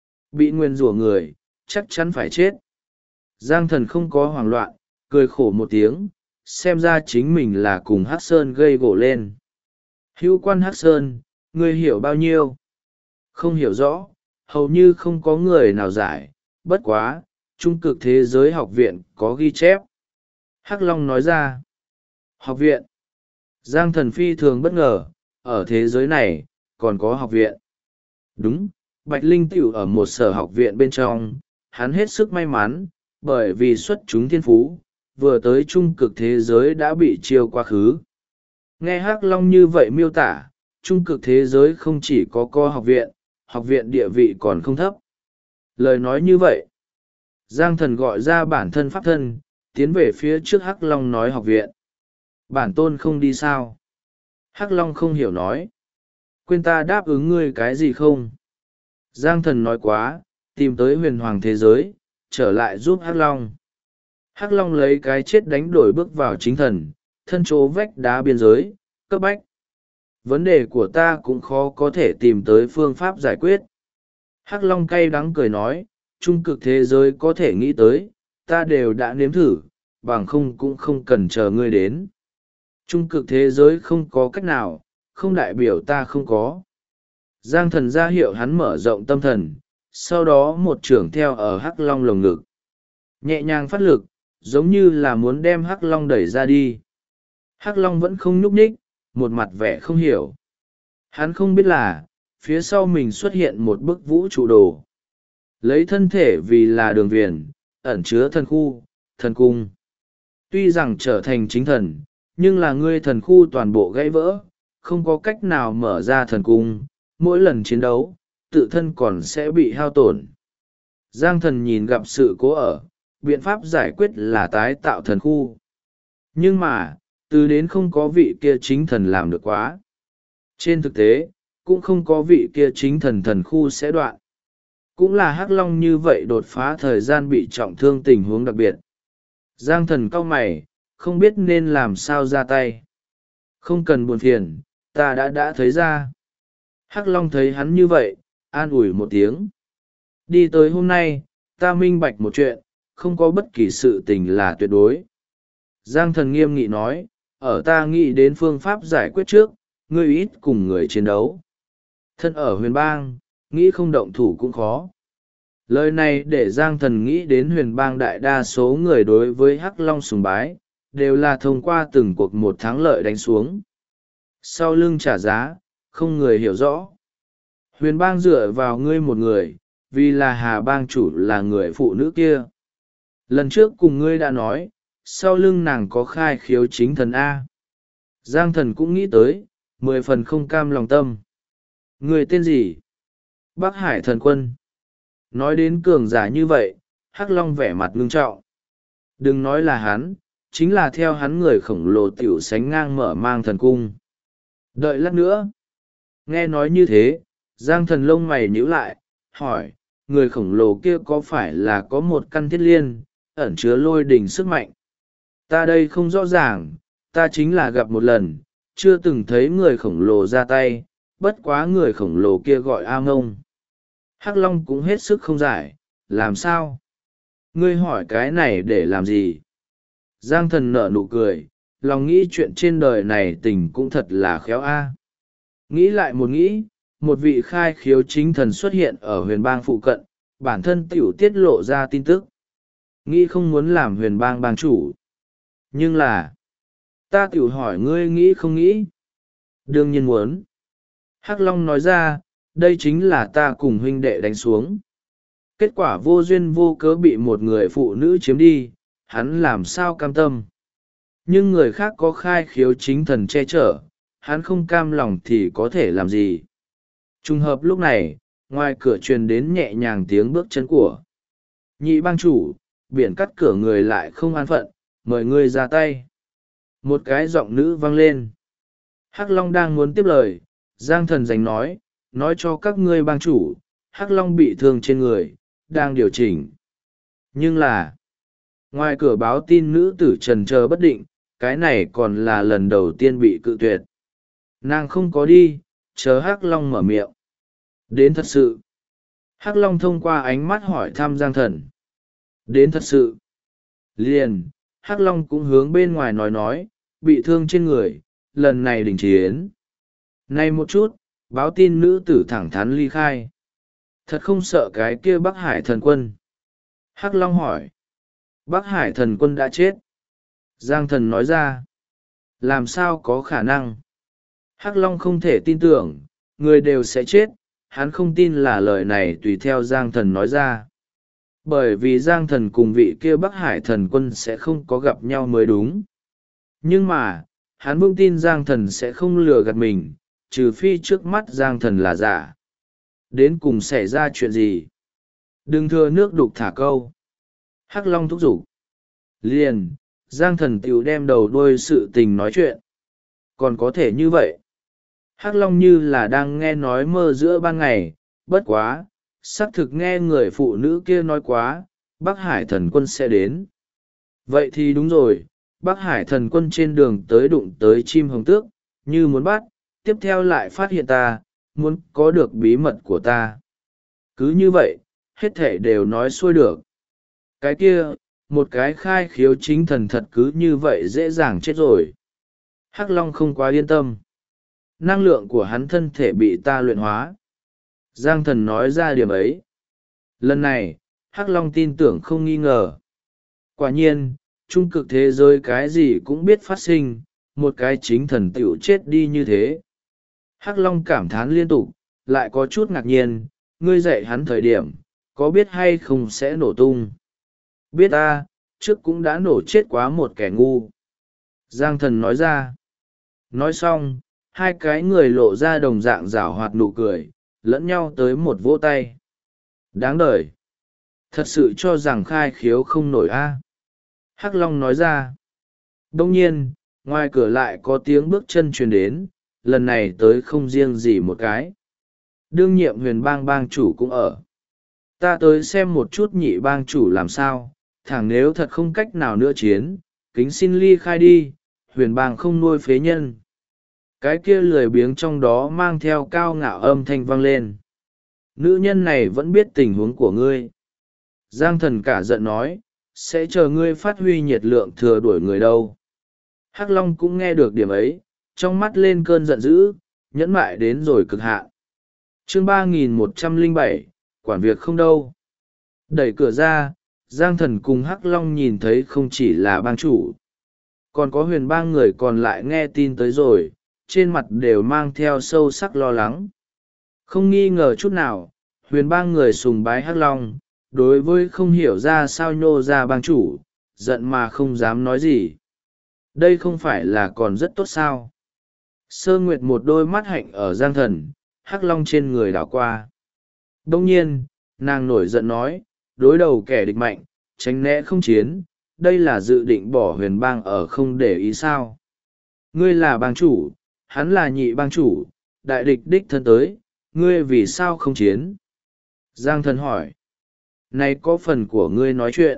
Bị nguyền rủa người, chắc chắn phải chết. Giang Thần không có hoảng loạn, cười khổ một tiếng, xem ra chính mình là cùng Hắc Sơn gây gổ lên. Hữu quan Hắc Sơn, ngươi hiểu bao nhiêu? Không hiểu rõ, hầu như không có người nào giải, bất quá, trung cực thế giới học viện có ghi chép. Hắc Long nói ra. Học viện. Giang Thần phi thường bất ngờ, ở thế giới này, còn có học viện. Đúng, Bạch Linh tiểu ở một sở học viện bên trong, hắn hết sức may mắn, bởi vì xuất chúng thiên phú, vừa tới trung cực thế giới đã bị chiêu quá khứ. Nghe Hắc Long như vậy miêu tả, trung cực thế giới không chỉ có học viện địa vị còn không thấp. Lời nói như vậy, Giang Thần gọi ra bản thân pháp thân, tiến về phía trước Hắc Long nói học viện. Bản tôn không đi sao? Hắc Long không hiểu nói. Quên ta đáp ứng ngươi cái gì không? Giang Thần nói quá, tìm tới huyền hoàng thế giới, trở lại giúp Hắc Long. Hắc Long lấy cái chết đánh đổi bước vào chính thần, thân chỗ vách đá biên giới, cấp bách. Vấn đề của ta cũng khó có thể tìm tới phương pháp giải quyết. Hắc Long cay đắng cười nói, trung cực thế giới có thể nghĩ tới, ta đều đã nếm thử, bằng không cũng không cần chờ ngươi đến. Trung cực thế giới không có cách nào, không đại biểu ta không có. Giang Thần ra hiệu hắn mở rộng tâm thần, sau đó một trưởng theo ở Hắc Long lồng ngực. Nhẹ nhàng phát lực, giống như là muốn đem Hắc Long đẩy ra đi. Hắc Long vẫn không nhúc nhích, một mặt vẻ không hiểu. Hắn không biết là, phía sau mình xuất hiện một bức vũ trụ đồ. Lấy thân thể vì là đường viền, ẩn chứa thần khu, thần cung. Tuy rằng trở thành chính thần, nhưng là ngươi thần khu toàn bộ gãy vỡ, không có cách nào mở ra thần cung, mỗi lần chiến đấu, tự thân còn sẽ bị hao tổn. Giang Thần nhìn gặp sự cố ở, biện pháp giải quyết là tái tạo thần khu. Nhưng mà, từ đến không có vị kia chính thần làm được quá. Trên thực tế, cũng không có vị kia chính thần khu sẽ đoạn. Cũng là Hắc Long như vậy đột phá thời gian bị trọng thương tình huống đặc biệt. Giang Thần cau mày, không biết nên làm sao ra tay. Không cần buồn phiền, ta đã thấy ra. Hắc Long thấy hắn như vậy, an ủi một tiếng. Đi tới hôm nay, ta minh bạch một chuyện, không có bất kỳ sự tình là tuyệt đối. Giang Thần nghiêm nghị nói, ở ta nghĩ đến phương pháp giải quyết trước, ngươi ít cùng người chiến đấu. Thân ở huyền bang, nghĩ không động thủ cũng khó. Lời này để Giang Thần nghĩ đến huyền bang đại đa số người đối với Hắc Long sùng bái, đều là thông qua từng cuộc một thắng lợi đánh xuống. Sau lưng trả giá, không người hiểu rõ. Huyền bang dựa vào ngươi một người, vì là Hà bang chủ là người phụ nữ kia. Lần trước cùng ngươi đã nói, sau lưng nàng có khai khiếu chính thần A. Giang Thần cũng nghĩ tới, 10 phần không cam lòng tâm. Người tên gì? Bắc Hải thần quân. Nói đến cường giả như vậy, Hắc Long vẻ mặt ngưng trọng. Đừng nói là hắn, chính là theo hắn người khổng lồ tiểu sánh ngang mở mang thần cung. Đợi lát nữa. Nghe nói như thế, Giang Thần lông mày nhíu lại, hỏi, người khổng lồ kia có phải là có một căn thiết liên, ẩn chứa lôi đình sức mạnh? Ta đây không rõ ràng, ta chính là gặp một lần, chưa từng thấy người khổng lồ ra tay, bất quá người khổng lồ kia gọi A Ngông. Hắc Long cũng hết sức không giải, làm sao? Ngươi hỏi cái này để làm gì? Giang Thần nở nụ cười, lòng nghĩ chuyện trên đời này tình cũng thật là khéo a. Nghĩ lại một nghĩ, một vị khai khiếu chính thần xuất hiện ở huyền bang phụ cận, bản thân tiểu tiết lộ ra tin tức. Nghĩ không muốn làm huyền bang bang chủ. Nhưng là, ta tiểu hỏi ngươi nghĩ không nghĩ? Đương nhiên muốn. Hắc Long nói ra, đây chính là ta cùng huynh đệ đánh xuống. Kết quả vô duyên vô cớ bị một người phụ nữ chiếm đi, hắn làm sao cam tâm. Nhưng người khác có khai khiếu chính thần che chở, hắn không cam lòng thì có thể làm gì. Trùng hợp lúc này, ngoài cửa truyền đến nhẹ nhàng tiếng bước chân của nhị bang chủ. Biển cắt cửa người lại không an phận, mời ngươi ra tay. Một cái giọng nữ vang lên. Hắc Long đang muốn tiếp lời, Giang Thần giành nói cho các ngươi bang chủ, Hắc Long bị thương trên người, đang điều chỉnh. Nhưng là, ngoài cửa báo tin nữ tử trần chờ bất định, cái này còn là lần đầu tiên bị cự tuyệt. Nàng không có đi, chờ Hắc Long mở miệng. Đến thật sự. Hắc Long thông qua ánh mắt hỏi thăm Giang Thần. Đến thật sự. Liền, Hắc Long cũng hướng bên ngoài nói, bị thương trên người, lần này đình chiến. Này một chút, báo tin nữ tử thẳng thắn ly khai. Thật không sợ cái kia Bắc Hải thần quân. Hắc Long hỏi. Bắc Hải thần quân đã chết. Giang Thần nói ra. Làm sao có khả năng? Hắc Long không thể tin tưởng, người đều sẽ chết, hắn không tin là lời này tùy theo Giang Thần nói ra. Bởi vì Giang Thần cùng vị kia Bắc Hải thần quân sẽ không có gặp nhau mới đúng. Nhưng mà, hắn vững tin Giang Thần sẽ không lừa gạt mình, trừ phi trước mắt Giang Thần là giả. Đến cùng xảy ra chuyện gì? Đừng thừa nước đục thả câu. Hắc Long thúc giục. Liền, Giang Thần tiểu đem đầu đuôi sự tình nói chuyện. Còn có thể như vậy. Hắc Long như là đang nghe nói mơ giữa ban ngày, bất quá, xác thực nghe người phụ nữ kia nói quá, Bắc Hải thần quân sẽ đến. Vậy thì đúng rồi, Bắc Hải thần quân trên đường tới đụng tới chim hồng tước, như muốn bắt, tiếp theo lại phát hiện ta, muốn có được bí mật của ta. Cứ như vậy, hết thể đều nói xuôi được. Cái kia, một cái khai khiếu chính thần thật cứ như vậy dễ dàng chết rồi. Hắc Long không quá yên tâm. Năng lượng của hắn thân thể bị ta luyện hóa. Giang Thần nói ra điểm ấy. Lần này, Hắc Long tin tưởng không nghi ngờ. Quả nhiên, trung cực thế giới cái gì cũng biết phát sinh, một cái chính thần tiểu chết đi như thế. Hắc Long cảm thán liên tục, lại có chút ngạc nhiên, ngươi dạy hắn thời điểm, có biết hay không sẽ nổ tung. Biết ta, trước cũng đã nổ chết quá một kẻ ngu. Giang Thần nói ra. Nói xong, hai cái người lộ ra đồng dạng giảo hoạt nụ cười, lẫn nhau tới một vỗ tay. Đáng đời. Thật sự cho rằng khai khiếu không nổi a. Hắc Long nói ra. Đông nhiên, ngoài cửa lại có tiếng bước chân truyền đến, lần này tới không riêng gì một cái. Đương nhiệm Huyền Bang bang chủ cũng ở. Ta tới xem một chút nhị bang chủ làm sao, thẳng nếu thật không cách nào nữa chiến, kính xin ly khai đi, Huyền Bang không nuôi phế nhân. Cái kia lười biếng trong đó mang theo cao ngạo âm thanh vang lên. Nữ nhân này vẫn biết tình huống của ngươi. Giang Thần cả giận nói, sẽ chờ ngươi phát huy nhiệt lượng thừa đuổi người đâu. Hắc Long cũng nghe được điểm ấy, trong mắt lên cơn giận dữ, nhẫn mại đến rồi cực hạn. Chương 3107, quản việc không đâu. Đẩy cửa ra, Giang Thần cùng Hắc Long nhìn thấy không chỉ là bang chủ. Còn có Huyền Bang người còn lại nghe tin tới rồi, trên mặt đều mang theo sâu sắc lo lắng. Không nghi ngờ chút nào, Huyền Bang người sùng bái Hắc Long, đối với không hiểu ra sao nhô ra bang chủ, giận mà không dám nói gì. Đây không phải là còn rất tốt sao. Sơ Nguyệt một đôi mắt hạnh ở Giang Thần, Hắc Long trên người đảo qua. Đông nhiên, nàng nổi giận nói, đối đầu kẻ địch mạnh, tránh né không chiến, đây là dự định bỏ Huyền Bang ở không để ý sao. Ngươi là bang chủ, hắn là nhị bang chủ, đại địch đích thân tới, ngươi vì sao không chiến? Giang Thần hỏi. Này có phần của ngươi nói chuyện.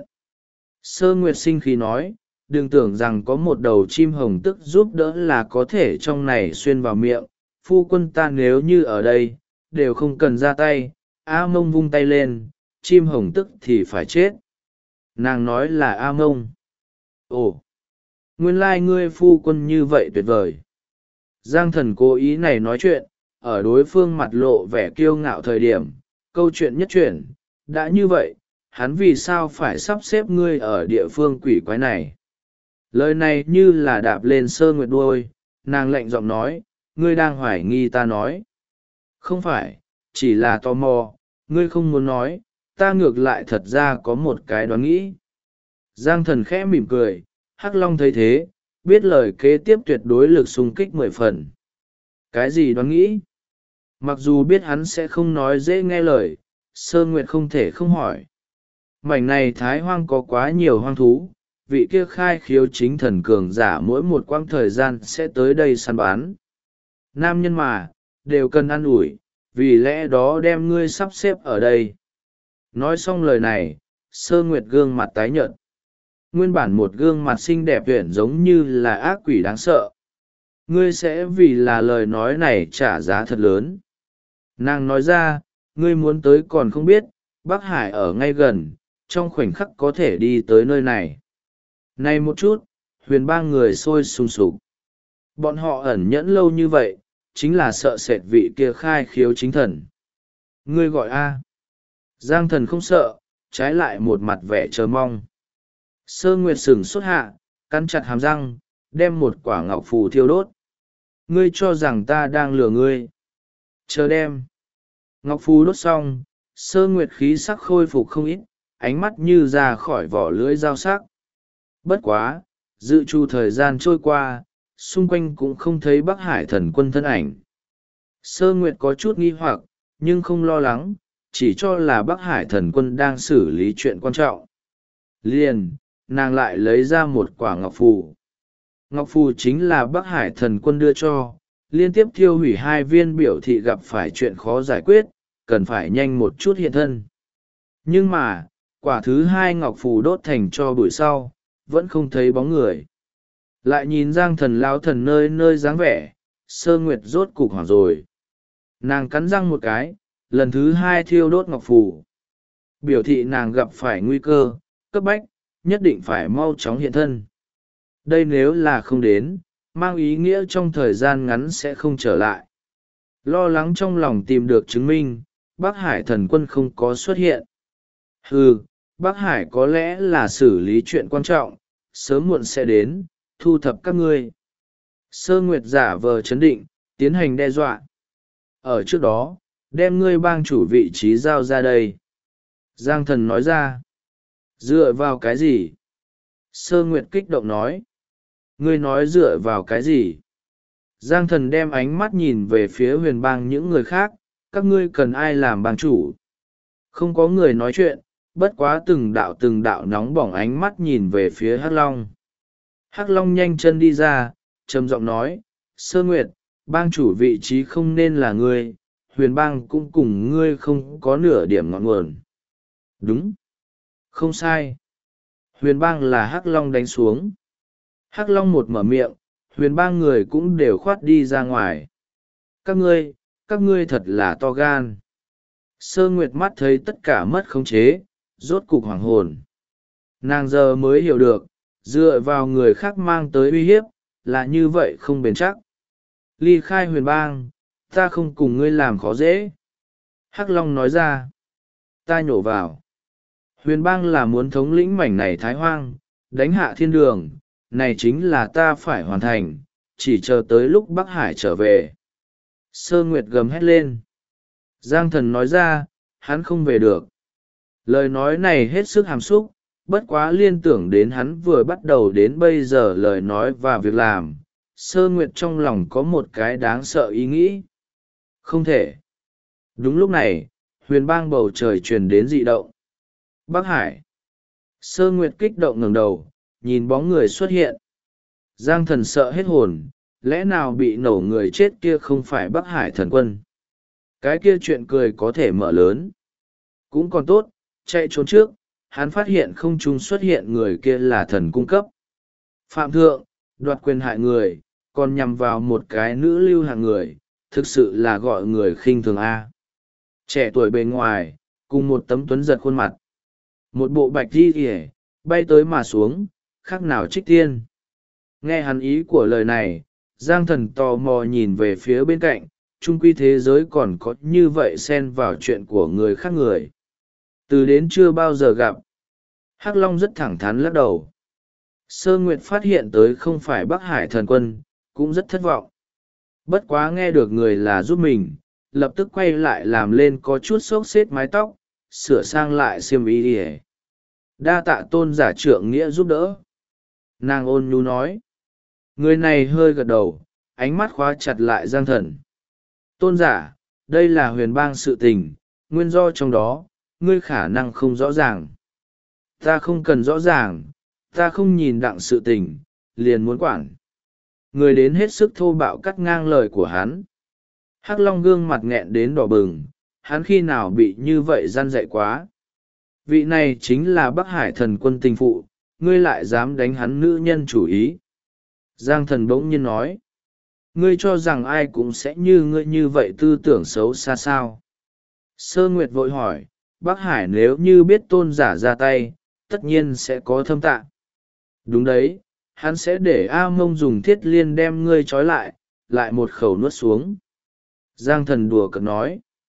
Sơ Nguyệt sinh khí nói, đừng tưởng rằng có một đầu chim hồng tức giúp đỡ là có thể trong này xuyên vào miệng, phu quân ta nếu như ở đây, đều không cần ra tay, A Mông vung tay lên, chim hồng tức thì phải chết. Nàng nói là A Mông. Ồ, nguyên lai ngươi phu quân như vậy tuyệt vời. Giang Thần cố ý này nói chuyện, ở đối phương mặt lộ vẻ kiêu ngạo thời điểm, câu chuyện nhất chuyển, đã như vậy, hắn vì sao phải sắp xếp ngươi ở địa phương quỷ quái này. Lời này như là đạp lên Sơ Nguyệt đuôi, nàng lạnh giọng nói, ngươi đang hoài nghi ta nói. Không phải, chỉ là tò mò, ngươi không muốn nói, ta ngược lại thật ra có một cái đoán nghĩ. Giang Thần khẽ mỉm cười, Hắc Long thấy thế, biết lời kế tiếp tuyệt đối lực xung kích 10 phần. Cái gì đoán nghĩ? Mặc dù biết hắn sẽ không nói dễ nghe lời, Sơn Nguyệt không thể không hỏi. Mảnh này Thái Hoang có quá nhiều hoang thú, vị kia khai khiếu chính thần cường giả mỗi một quãng thời gian sẽ tới đây săn bán. Nam nhân mà, đều cần ăn ủi, vì lẽ đó đem ngươi sắp xếp ở đây. Nói xong lời này, Sơn Nguyệt gương mặt tái nhợt. Nguyên bản một gương mặt xinh đẹp uyển giống như là ác quỷ đáng sợ. Ngươi sẽ vì là lời nói này trả giá thật lớn. Nàng nói ra, ngươi muốn tới còn không biết, Bắc Hải ở ngay gần, trong khoảnh khắc có thể đi tới nơi này. Này một chút, huyền ba người sôi sùng sục. Bọn họ ẩn nhẫn lâu như vậy, chính là sợ sệt vị kia khai khiếu chính thần. Ngươi gọi A. Giang Thần không sợ, trái lại một mặt vẻ chờ mong. Sơ Nguyệt sửng sốt hạ, cắn chặt hàm răng, đem một quả ngọc phù thiêu đốt. Ngươi cho rằng ta đang lừa ngươi. Chờ đem. Ngọc phù đốt xong, Sơ Nguyệt khí sắc khôi phục không ít, ánh mắt như ra khỏi vỏ lưỡi dao sắc. Bất quá, dự trù thời gian trôi qua, xung quanh cũng không thấy Bắc Hải thần quân thân ảnh. Sơ Nguyệt có chút nghi hoặc, nhưng không lo lắng, chỉ cho là Bắc Hải thần quân đang xử lý chuyện quan trọng. Liền, nàng lại lấy ra một quả ngọc phù. Ngọc phù chính là Bắc Hải thần quân đưa cho, liên tiếp thiêu hủy 2 viên biểu thị gặp phải chuyện khó giải quyết, cần phải nhanh một chút hiện thân. Nhưng mà, quả thứ 2 ngọc phù đốt thành cho bụi sau, vẫn không thấy bóng người. Lại nhìn Giang Thần lão thần nơi nơi dáng vẻ, Sơ Nguyệt rốt cục hoảng rồi. Nàng cắn răng một cái, lần thứ 2 thiêu đốt ngọc phù. Biểu thị nàng gặp phải nguy cơ, cấp bách, nhất định phải mau chóng hiện thân. Đây nếu là không đến, mang ý nghĩa trong thời gian ngắn sẽ không trở lại. Lo lắng trong lòng tìm được chứng minh, Bắc Hải thần quân không có xuất hiện. Bắc Hải có lẽ là xử lý chuyện quan trọng, sớm muộn sẽ đến, thu thập các ngươi. Sơ Nguyệt giả vờ chấn định, tiến hành đe dọa. Ở trước đó, đem ngươi bang chủ vị trí giao ra đây. Giang Thần nói ra. Dựa vào cái gì? Sơ Nguyệt kích động nói. Ngươi nói dựa vào cái gì? Giang Thần đem ánh mắt nhìn về phía huyền bang những người khác, các ngươi cần ai làm bang chủ? Không có người nói chuyện, bất quá từng đạo nóng bỏng ánh mắt nhìn về phía Hắc Long. Hắc Long nhanh chân đi ra, trầm giọng nói, Sơ Nguyệt, bang chủ vị trí không nên là ngươi, huyền bang cũng cùng ngươi không có nửa điểm ngọn nguồn. Đúng. Không sai. Huyền bang là Hắc Long đánh xuống. Hắc Long một mở miệng, huyền bang người cũng đều khoát đi ra ngoài. Các ngươi thật là to gan. Sơ Nguyệt mắt thấy tất cả mất khống chế, rốt cục hoảng hồn. Nàng giờ mới hiểu được, dựa vào người khác mang tới uy hiếp, là như vậy không bền chắc. Ly khai huyền bang, ta không cùng ngươi làm khó dễ. Hắc Long nói ra. Ta nhổ vào. Huyền bang là muốn thống lĩnh mảnh này Thái Hoang, đánh hạ thiên đường, này chính là ta phải hoàn thành, chỉ chờ tới lúc Bắc Hải trở về. Sơ Nguyệt gầm hét lên. Giang Thần nói ra, hắn không về được. Lời nói này hết sức hàm xúc, bất quá liên tưởng đến hắn vừa bắt đầu đến bây giờ lời nói và việc làm. Sơ Nguyệt trong lòng có một cái đáng sợ ý nghĩ. Không thể. Đúng lúc này, huyền bang bầu trời truyền đến dị động. Bắc Hải. Sơ Nguyệt kích động ngẩng đầu, nhìn bóng người xuất hiện. Giang Thần sợ hết hồn, lẽ nào bị nổ người chết kia không phải Bắc Hải thần quân? Cái kia chuyện cười có thể mở lớn. Cũng còn tốt, chạy trốn trước, hắn phát hiện không trung xuất hiện người kia là thần cung cấp. Phạm thượng, đoạt quyền hại người, còn nhằm vào một cái nữ lưu hạng người, thực sự là gọi người khinh thường A. Trẻ tuổi bề ngoài, cùng một tấm tuấn giật khuôn mặt. Một bộ bạch đi kìa, bay tới mà xuống, khác nào Trích Tiên. Nghe hắn ý của lời này, Giang Thần tò mò nhìn về phía bên cạnh, chung quy thế giới còn có như vậy xen vào chuyện của người khác người. Từ đến chưa bao giờ gặp. Hắc Long rất thẳng thắn lắc đầu. Sơ Nguyệt phát hiện tới không phải Bắc Hải thần quân, cũng rất thất vọng. Bất quá nghe được người là giúp mình, lập tức quay lại làm lên có chút xốc xếp mái tóc, sửa sang lại xiêm y ỉa. Đa tạ tôn giả trượng nghĩa giúp đỡ. Nàng ôn nhu nói. Người này hơi gật đầu, ánh mắt khóa chặt lại Giang Thần. Tôn giả, đây là huyền bang sự tình, nguyên do trong đó, ngươi khả năng không rõ ràng. Ta không cần rõ ràng, ta không nhìn đặng sự tình, liền muốn quản. Người đến hết sức thô bạo cắt ngang lời của hắn. Hắc Long gương mặt nghẹn đến đỏ bừng, hắn khi nào bị như vậy gian dạy quá. Vị này chính là Bắc Hải thần quân tình phụ, ngươi lại dám đánh hắn nữ nhân chủ ý. Giang Thần bỗng nhiên nói. Ngươi cho rằng ai cũng sẽ như ngươi như vậy tư tưởng xấu xa sao. Sơ Nguyệt vội hỏi, Bắc Hải nếu như biết tôn giả ra tay, tất nhiên sẽ có thâm tạ. Đúng đấy, hắn sẽ để A Mông dùng thiết liên đem ngươi trói lại một khẩu nuốt xuống. Giang Thần đùa cợt nói.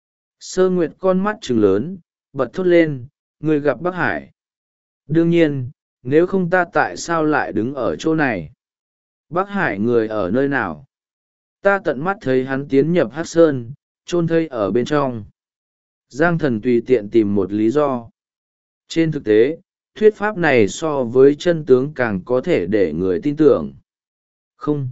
Sơ Nguyệt con mắt trừng lớn, bật thốt lên, ngươi gặp Bắc Hải. Đương nhiên, nếu không ta tại sao lại đứng ở chỗ này? Bắc Hải người ở nơi nào? Ta tận mắt thấy hắn tiến nhập Hắc Sơn, chôn thây ở bên trong. Giang Thần tùy tiện tìm một lý do. Trên thực tế, thuyết pháp này so với chân tướng càng có thể để người tin tưởng. Không.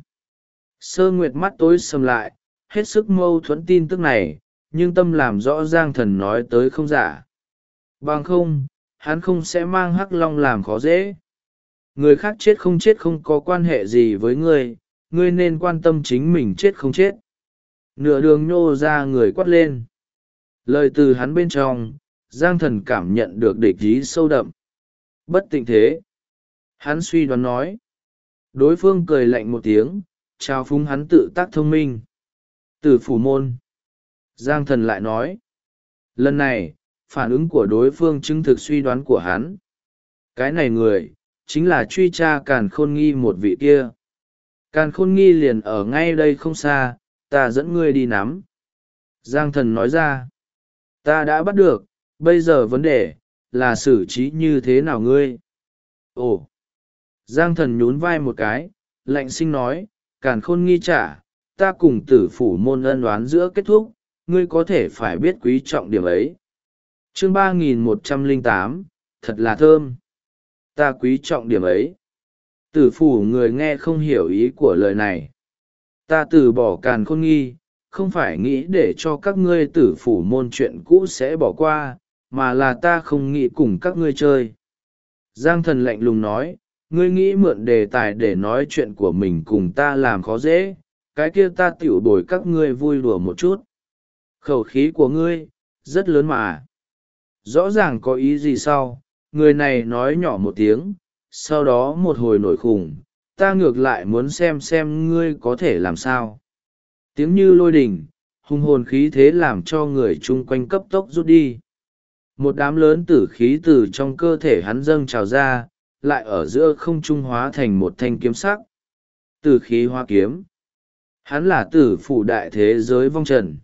Sơ Nguyệt mắt tối sầm lại, hết sức mâu thuẫn tin tức này, nhưng tâm làm rõ Giang Thần nói tới không giả. Bằng không, hắn không sẽ mang Hắc Long làm khó dễ. Người khác chết không có quan hệ gì với ngươi, ngươi nên quan tâm chính mình chết không chết. Nửa đường nhô ra người quát lên. Lời từ hắn bên trong, Giang Thần cảm nhận được địch ý sâu đậm. Bất tịnh thế. Hắn suy đoán nói. Đối phương cười lạnh một tiếng, trao phúng hắn tự tác thông minh. Tử phủ môn. Giang Thần lại nói. Lần này, phản ứng của đối phương chứng thực suy đoán của hắn. Cái này người, chính là truy tra Càn Khôn Nghi một vị kia. Càn Khôn Nghi liền ở ngay đây không xa, ta dẫn ngươi đi nắm. Giang Thần nói ra. Ta đã bắt được, bây giờ vấn đề, là xử trí như thế nào ngươi? Ồ! Giang Thần nhún vai một cái, lạnh sinh nói, Càn Khôn Nghi trả, ta cùng tử phủ môn ân oán giữa kết thúc, ngươi có thể phải biết quý trọng điểm ấy. Chương 3108, thật là thơm. Ta quý trọng điểm ấy. Tử phủ người nghe không hiểu ý của lời này. Ta từ bỏ Càn Khôn Nghi, không phải nghĩ để cho các ngươi tử phủ môn chuyện cũ sẽ bỏ qua, mà là ta không nghĩ cùng các ngươi chơi. Giang Thần lạnh lùng nói, ngươi nghĩ mượn đề tài để nói chuyện của mình cùng ta làm khó dễ, cái kia ta tiểu bồi các ngươi vui đùa một chút. Khẩu khí của ngươi, rất lớn mà. Rõ ràng có ý gì sau, người này nói nhỏ một tiếng, sau đó một hồi nổi khủng, ta ngược lại muốn xem ngươi có thể làm sao. Tiếng như lôi đình, hung hồn khí thế làm cho người chung quanh cấp tốc rút đi. Một đám lớn tử khí từ trong cơ thể hắn dâng trào ra, lại ở giữa không trung hóa thành một thanh kiếm sắc. Tử khí hóa kiếm. Hắn là tử phủ đại thế giới vong trần.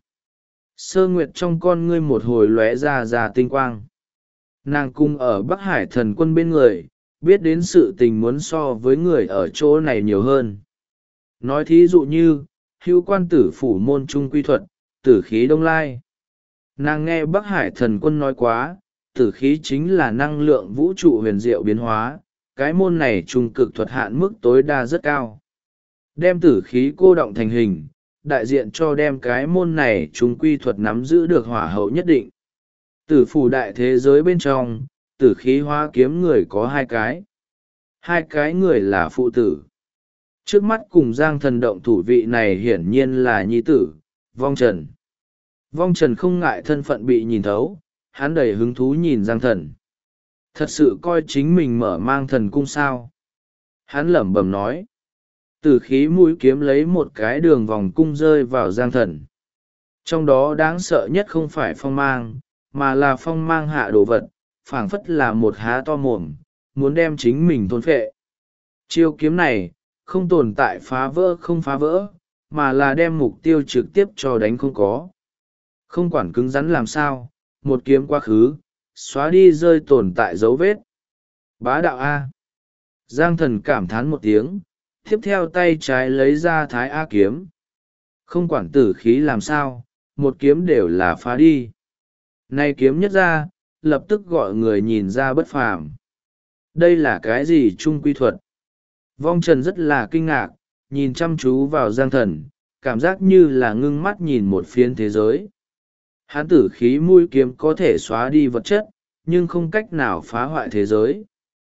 Sơ Nguyệt trong con ngươi một hồi lóe ra tinh quang. Nàng cung ở Bắc Hải thần quân bên người, biết đến sự tình muốn so với người ở chỗ này nhiều hơn. Nói thí dụ như, hữu quan tử phủ môn trung quy thuật, tử khí đông lai. Nàng nghe Bắc Hải thần quân nói quá, tử khí chính là năng lượng vũ trụ huyền diệu biến hóa, cái môn này trung cực thuật hạn mức tối đa rất cao. Đem tử khí cô động thành hình, đại diện cho đem cái môn này trung quy thuật nắm giữ được hỏa hậu nhất định. Tử phủ đại thế giới bên trong, tử khí hóa kiếm người có hai cái. Hai cái người là phụ tử. Trước mắt cùng Giang Thần động thủ vị này hiển nhiên là nhi tử, Vong Trần. Vong Trần không ngại thân phận bị nhìn thấu, hắn đầy hứng thú nhìn Giang Thần. Thật sự coi chính mình mở mang thần cung sao. Hắn lẩm bẩm nói. Tử khí mũi kiếm lấy một cái đường vòng cung rơi vào Giang Thần. Trong đó đáng sợ nhất không phải phong mang, mà là phong mang hạ đồ vật, phảng phất là một há to mồm, muốn đem chính mình thôn phệ. Chiêu kiếm này, không tồn tại phá vỡ không phá vỡ, mà là đem mục tiêu trực tiếp cho đánh không có. Không quản cứng rắn làm sao, một kiếm quá khứ, xóa đi rơi tồn tại dấu vết. Bá đạo A. Giang Thần cảm thán một tiếng, tiếp theo tay trái lấy ra Thái A kiếm. Không quản tử khí làm sao, một kiếm đều là phá đi. Này kiếm nhất ra, lập tức gọi người nhìn ra bất phàm. Đây là cái gì trung quy thuật? Vong Trần rất là kinh ngạc, nhìn chăm chú vào Giang Thần, cảm giác như là ngưng mắt nhìn một phiến thế giới. Hán tử khí mũi kiếm có thể xóa đi vật chất, nhưng không cách nào phá hoại thế giới.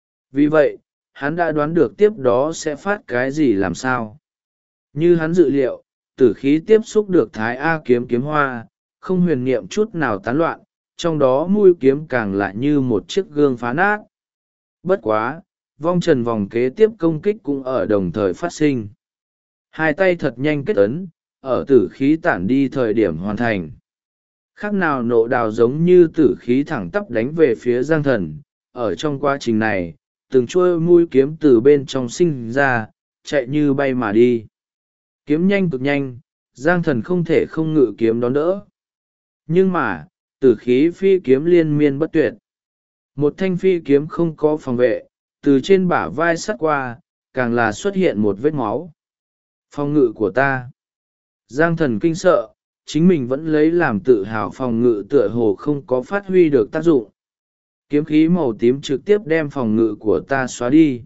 Vì vậy, hắn đã đoán được tiếp đó sẽ phát cái gì làm sao. Như hắn dự liệu, tử khí tiếp xúc được Thái A kiếm kiếm hoa, không huyền niệm chút nào tán loạn, trong đó mũi kiếm càng lại như một chiếc gương phá nát. Bất quá, Vong Trần vòng kế tiếp công kích cũng ở đồng thời phát sinh. Hai tay thật nhanh kết ấn, ở tử khí tản đi thời điểm hoàn thành. Khác nào nộ đào giống như tử khí thẳng tắp đánh về phía Giang Thần. Ở trong quá trình này, từng chuôi mũi kiếm từ bên trong sinh ra, chạy như bay mà đi. Kiếm nhanh cực nhanh, Giang Thần không thể không ngự kiếm đón đỡ. Nhưng mà, tử khí phi kiếm liên miên bất tuyệt. Một thanh phi kiếm không có phòng vệ, từ trên bả vai sắt qua, càng là xuất hiện một vết máu. Phòng ngự của ta. Giang Thần kinh sợ, chính mình vẫn lấy làm tự hào, phòng ngự tựa hồ không có phát huy được tác dụng. Kiếm khí màu tím trực tiếp đem phòng ngự của ta xóa đi.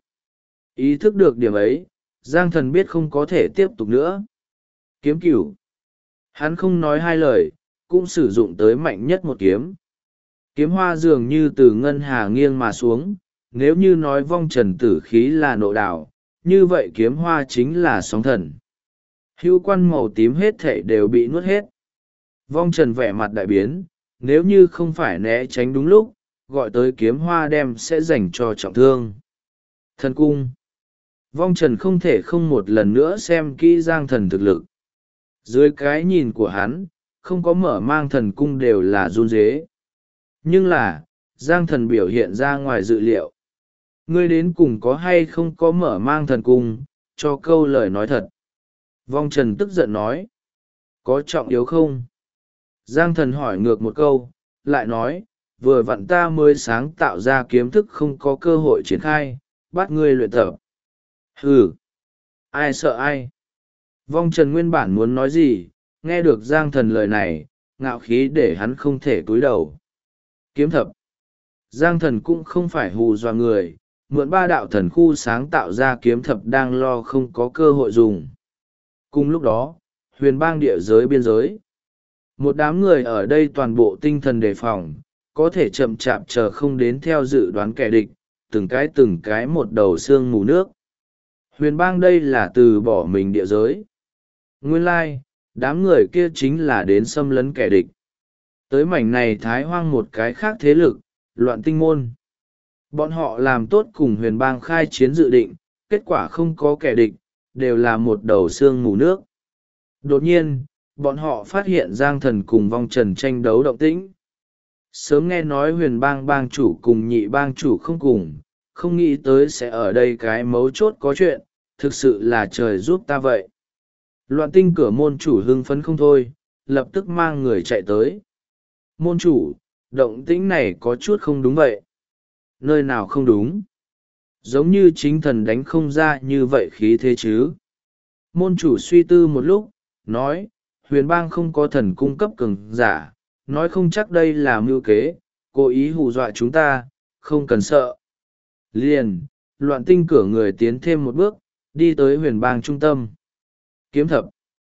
Ý thức được điểm ấy, Giang Thần biết không có thể tiếp tục nữa. Kiếm cửu. Hắn không nói hai lời, cũng sử dụng tới mạnh nhất một kiếm. Kiếm hoa dường như từ ngân hà nghiêng mà xuống, nếu như nói Vong Trần tử khí là nộ đảo, như vậy kiếm hoa chính là sóng thần. Hữu quan màu tím hết thảy đều bị nuốt hết. Vong Trần vẻ mặt đại biến, nếu như không phải né tránh đúng lúc, gọi tới kiếm hoa đem sẽ dành cho trọng thương. Thần cung. Vong Trần không thể không một lần nữa xem kỹ Giang Thần thực lực. Dưới cái nhìn của hắn, không có mở mang thần cung đều là run rế. Nhưng là, Giang Thần biểu hiện ra ngoài dự liệu. Ngươi đến cùng có hay không có mở mang thần cung, cho câu lời nói thật. Vong Trần tức giận nói. Có trọng yếu không? Giang Thần hỏi ngược một câu, lại nói, vừa vặn ta mới sáng tạo ra kiếm thức không có cơ hội triển khai, bắt ngươi luyện tập. Hừ! Ai sợ ai? Vong Trần nguyên bản muốn nói gì, nghe được Giang Thần lời này, ngạo khí để hắn không thể cúi đầu. Kiếm thập. Giang Thần cũng không phải hù dọa người, mượn ba đạo thần khu sáng tạo ra kiếm thập đang lo không có cơ hội dùng. Cùng lúc đó, huyền bang địa giới biên giới. Một đám người ở đây toàn bộ tinh thần đề phòng, có thể chậm chạp chờ không đến theo dự đoán kẻ địch, từng cái một đầu xương mù nước. Huyền bang đây là từ bỏ mình địa giới. Nguyên lai, đám người kia chính là đến xâm lấn kẻ địch. Tới mảnh này thái hoang một cái khác thế lực, loạn tinh môn. Bọn họ làm tốt cùng huyền bang khai chiến dự định, kết quả không có kẻ địch, đều là một đầu xương mù nước. Đột nhiên, bọn họ phát hiện Giang Thần cùng Vong Trần tranh đấu động tĩnh. Sớm nghe nói huyền bang bang chủ cùng nhị bang chủ không cùng, không nghĩ tới sẽ ở đây cái mấu chốt có chuyện, thực sự là trời giúp ta vậy. Loạn tinh cửa môn chủ hưng phấn không thôi, lập tức mang người chạy tới. Môn chủ, động tĩnh này có chút không đúng vậy. Nơi nào không đúng? Giống như chính thần đánh không ra như vậy khí thế chứ. Môn chủ suy tư một lúc, nói, huyền bang không có thần cung cấp cường giả, nói không chắc đây là mưu kế, cố ý hù dọa chúng ta, không cần sợ. Liền, loạn tinh cửa người tiến thêm một bước, đi tới huyền bang trung tâm. Kiếm thập.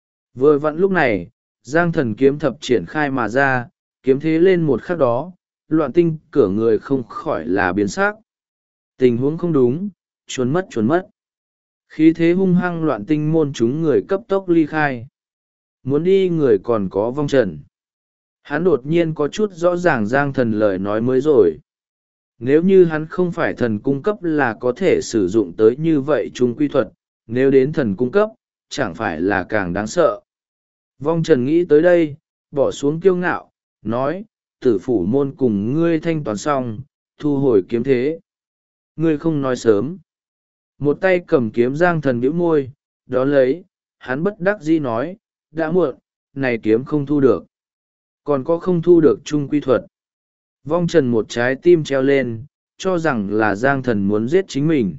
Vừa vặn lúc này, Giang Thần kiếm thập triển khai mà ra, kiếm thế lên một khắc đó, loạn tinh cửa người không khỏi là biến sắc. Tình huống không đúng, trốn mất. Khí thế hung hăng loạn tinh môn chúng người cấp tốc ly khai. Muốn đi người còn có Vong Trần. Hắn đột nhiên có chút rõ ràng Giang Thần lời nói mới rồi. Nếu như hắn không phải thần cung cấp là có thể sử dụng tới như vậy trung quy thuật, nếu đến thần cung cấp, chẳng phải là càng đáng sợ. Vong Trần nghĩ tới đây, bỏ xuống kiêu ngạo, nói, tử phủ môn cùng ngươi thanh toán xong, thu hồi kiếm thế. Ngươi không nói sớm. Một tay cầm kiếm Giang Thần bĩu môi, đó lấy, hắn bất đắc dĩ nói, đã muộn, này kiếm không thu được. Còn có không thu được trung quy thuật. Vong Trần một trái tim treo lên, cho rằng là Giang Thần muốn giết chính mình.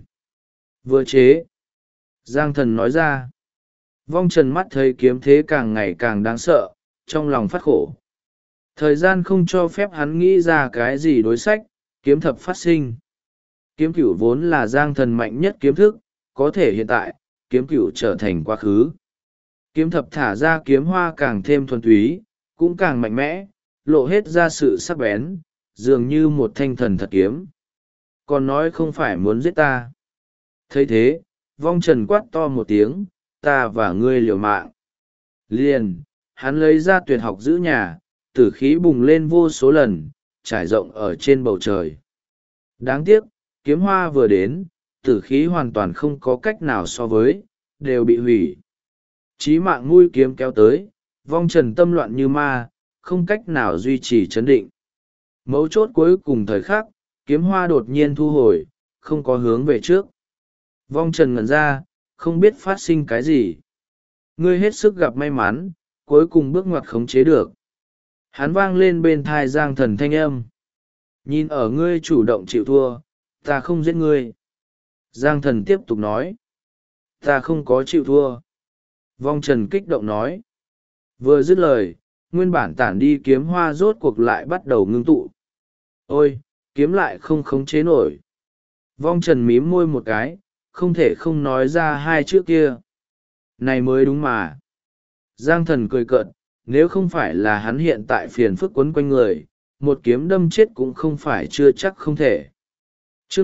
Vừa chế. Giang Thần nói ra. Vong Trần mắt thấy kiếm thế càng ngày càng đáng sợ, trong lòng phát khổ. Thời gian không cho phép hắn nghĩ ra cái gì đối sách, kiếm thập phát sinh. Kiếm cửu vốn là giang thần mạnh nhất kiếm thức, có thể hiện tại, kiếm cửu trở thành quá khứ. Kiếm thập thả ra kiếm hoa càng thêm thuần túy, cũng càng mạnh mẽ, lộ hết ra sự sắc bén, dường như một thanh thần thật kiếm. Còn nói không phải muốn giết ta. Thấy thế, vong trần quát to một tiếng, ta và ngươi liều mạng. Liền, hắn lấy ra tuyệt học giữ nhà, tử khí bùng lên vô số lần, trải rộng ở trên bầu trời. Đáng tiếc, kiếm hoa vừa đến, tử khí hoàn toàn không có cách nào so với, đều bị hủy. Chí mạng mũi kiếm kéo tới, vong trần tâm loạn như ma, không cách nào duy trì chấn định. Mấu chốt cuối cùng thời khắc, kiếm hoa đột nhiên thu hồi, không có hướng về trước. Vong trần ngẩn ra, không biết phát sinh cái gì. Ngươi hết sức gặp may mắn, cuối cùng bước ngoặt khống chế được. Hắn vang lên bên thai giang thần thanh âm. Nhìn ở ngươi chủ động chịu thua, ta không giết ngươi. Giang thần tiếp tục nói. Ta không có chịu thua. Vong trần kích động nói. Vừa dứt lời, nguyên bản tản đi kiếm hoa rốt cuộc lại bắt đầu ngưng tụ. Ôi, kiếm lại không khống chế nổi. Vong trần mím môi một cái, không thể không nói ra hai chữ kia. Này mới đúng mà. Giang thần cười cợt, nếu không phải là hắn hiện tại phiền phức quấn quanh người, một kiếm đâm chết cũng không phải chưa chắc không thể. Chương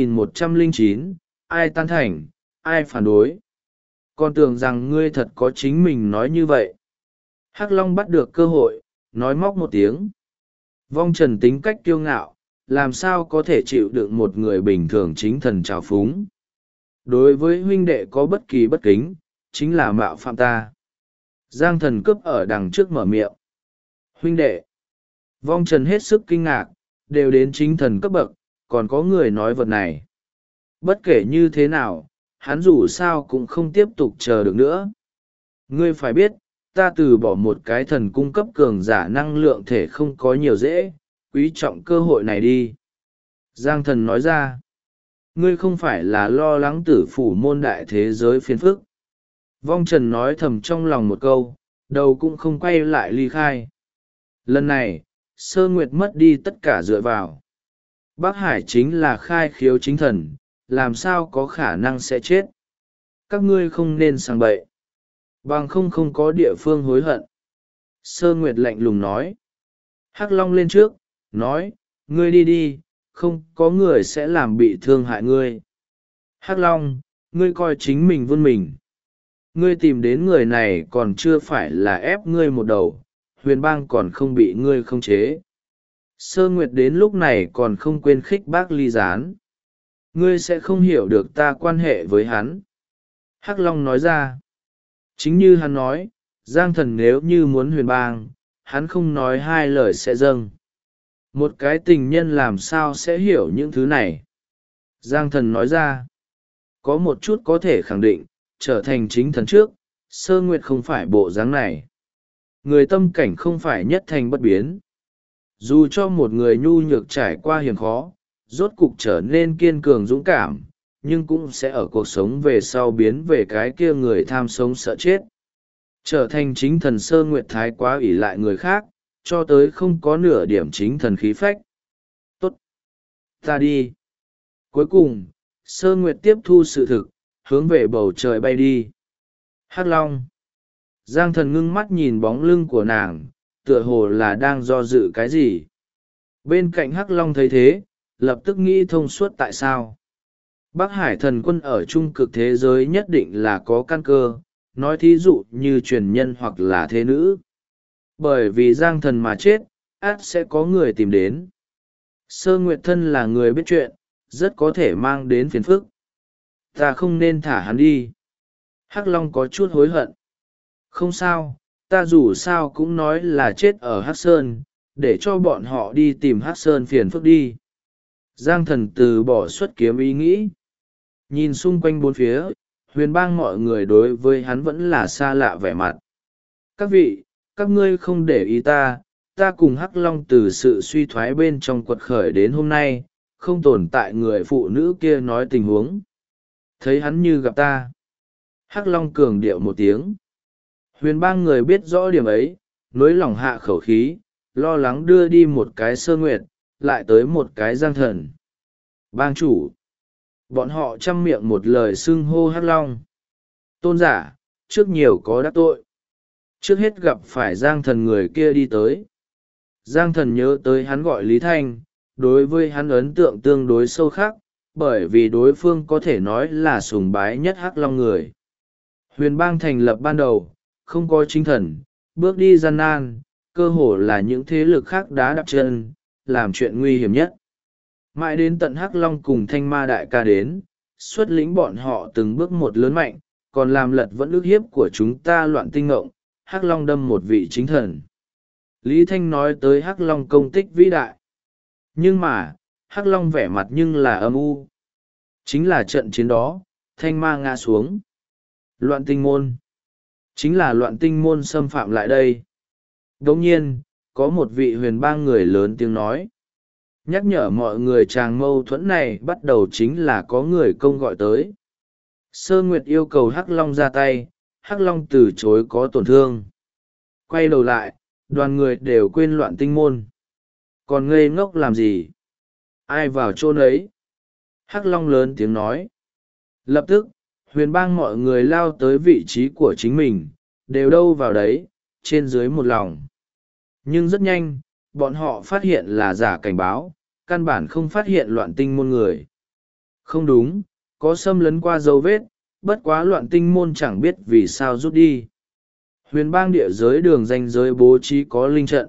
3109, ai tan thành, ai phản đối. Con tưởng rằng ngươi thật có chính mình nói như vậy. Hắc Long bắt được cơ hội, nói móc một tiếng. Vong trần tính cách kiêu ngạo, làm sao có thể chịu đựng một người bình thường chính thần trào phúng. Đối với huynh đệ có bất kỳ bất kính, chính là mạo phạm ta. Giang thần cướp ở đằng trước mở miệng. Huynh đệ. Vong trần hết sức kinh ngạc, đều đến chính thần cấp bậc, còn có người nói vật này. Bất kể như thế nào, hắn dù sao cũng không tiếp tục chờ được nữa. Ngươi phải biết, ta từ bỏ một cái thần cung cấp cường giả năng lượng thể không có nhiều dễ, quý trọng cơ hội này đi. Giang thần nói ra. Ngươi không phải là lo lắng tử phủ môn đại thế giới phiền phức. Vong trần nói thầm trong lòng một câu, đầu cũng không quay lại ly khai. Lần này, Sơ Nguyệt mất đi tất cả dựa vào. Bắc Hải chính là khai khiếu chính thần, làm sao có khả năng sẽ chết. Các ngươi không nên sang bậy. Bằng không có địa phương hối hận. Sơ Nguyệt lạnh lùng nói. Hắc Long lên trước, nói, ngươi đi đi, không có người sẽ làm bị thương hại ngươi. Hắc Long, ngươi coi chính mình vươn mình. Ngươi tìm đến người này còn chưa phải là ép ngươi một đầu, huyền bang còn không bị ngươi khống chế. Sơ Nguyệt đến lúc này còn không quên khích bác ly gián. Ngươi sẽ không hiểu được ta quan hệ với hắn. Hắc Long nói ra. Chính như hắn nói, Giang thần nếu như muốn huyền bang, hắn không nói hai lời sẽ dâng. Một cái tình nhân làm sao sẽ hiểu những thứ này? Giang thần nói ra. Có một chút có thể khẳng định, trở thành chính thần trước, Sơ Nguyệt không phải bộ dáng này. Người tâm cảnh không phải nhất thành bất biến. Dù cho một người nhu nhược trải qua hiểm khó, rốt cục trở nên kiên cường dũng cảm, nhưng cũng sẽ ở cuộc sống về sau biến về cái kia người tham sống sợ chết. Trở thành chính thần Sơ Nguyệt thái quá ỷ lại người khác, cho tới không có nửa điểm chính thần khí phách. Tốt! Ta đi! Cuối cùng, Sơ Nguyệt tiếp thu sự thực, hướng về bầu trời bay đi. Hắc Long! Giang thần ngưng mắt nhìn bóng lưng của nàng, tựa hồ là đang do dự cái gì. Bên cạnh Hắc Long thấy thế, lập tức nghĩ thông suốt tại sao. Bắc Hải thần quân ở trung cực thế giới nhất định là có căn cơ, nói thí dụ như truyền nhân hoặc là thế nữ. Bởi vì Giang thần mà chết, ắt sẽ có người tìm đến. Sơ Nguyệt thân là người biết chuyện, rất có thể mang đến phiền phức. Ta không nên thả hắn đi. Hắc Long có chút hối hận. Không sao, ta dù sao cũng nói là chết ở Hắc Sơn, để cho bọn họ đi tìm Hắc Sơn phiền phức đi. Giang thần từ bỏ xuất kiếm ý nghĩ. Nhìn xung quanh bốn phía, huyền bang mọi người đối với hắn vẫn là xa lạ vẻ mặt. Các vị, các ngươi không để ý ta, ta cùng Hắc Long từ sự suy thoái bên trong quật khởi đến hôm nay, không tồn tại người phụ nữ kia nói tình huống. Thấy hắn như gặp ta. Hắc Long cường điệu một tiếng. Huyền bang người biết rõ điểm ấy, nối lòng hạ khẩu khí, lo lắng đưa đi một cái Sơ Nguyệt, lại tới một cái Giang Thần. Bang chủ. Bọn họ chăm miệng một lời xưng hô Hắc Long. Tôn giả, trước nhiều có đắc tội. Trước hết gặp phải Giang Thần người kia đi tới. Giang Thần nhớ tới hắn gọi Lý Thanh, đối với hắn ấn tượng tương đối sâu khắc, bởi vì đối phương có thể nói là sùng bái nhất Hắc Long người. Huyền bang thành lập ban đầu, không có chính thần, bước đi gian nan, cơ hồ là những thế lực khác đá đạp chân, làm chuyện nguy hiểm nhất. Mãi đến tận Hắc Long cùng Thanh Ma Đại Ca đến, xuất lĩnh bọn họ từng bước một lớn mạnh, còn làm lật vẫn ức hiếp của chúng ta loạn tinh ngộng, Hắc Long đâm một vị chính thần. Lý Thanh nói tới Hắc Long công tích vĩ đại. Nhưng mà, Hắc Long vẻ mặt nhưng là âm u. Chính là trận chiến đó, Thanh Ma ngã xuống. Loạn tinh môn. Chính là loạn tinh môn xâm phạm lại đây. Đồng nhiên, có một vị huyền bang người lớn tiếng nói. Nhắc nhở mọi người tràng mâu thuẫn này bắt đầu chính là có người công gọi tới. Sơ Nguyệt yêu cầu Hắc Long ra tay, Hắc Long từ chối có tổn thương. Quay đầu lại, đoàn người đều quên loạn tinh môn. Còn ngây ngốc làm gì? Ai vào chôn ấy? Hắc Long lớn tiếng nói. Lập tức, huyền bang mọi người lao tới vị trí của chính mình, đều đâu vào đấy, trên dưới một lòng. Nhưng rất nhanh, bọn họ phát hiện là giả cảnh báo, căn bản không phát hiện loạn tinh môn người. Không đúng, có xâm lấn qua dấu vết, bất quá loạn tinh môn chẳng biết vì sao rút đi. Huyền bang địa giới đường ranh giới bố trí có linh trận.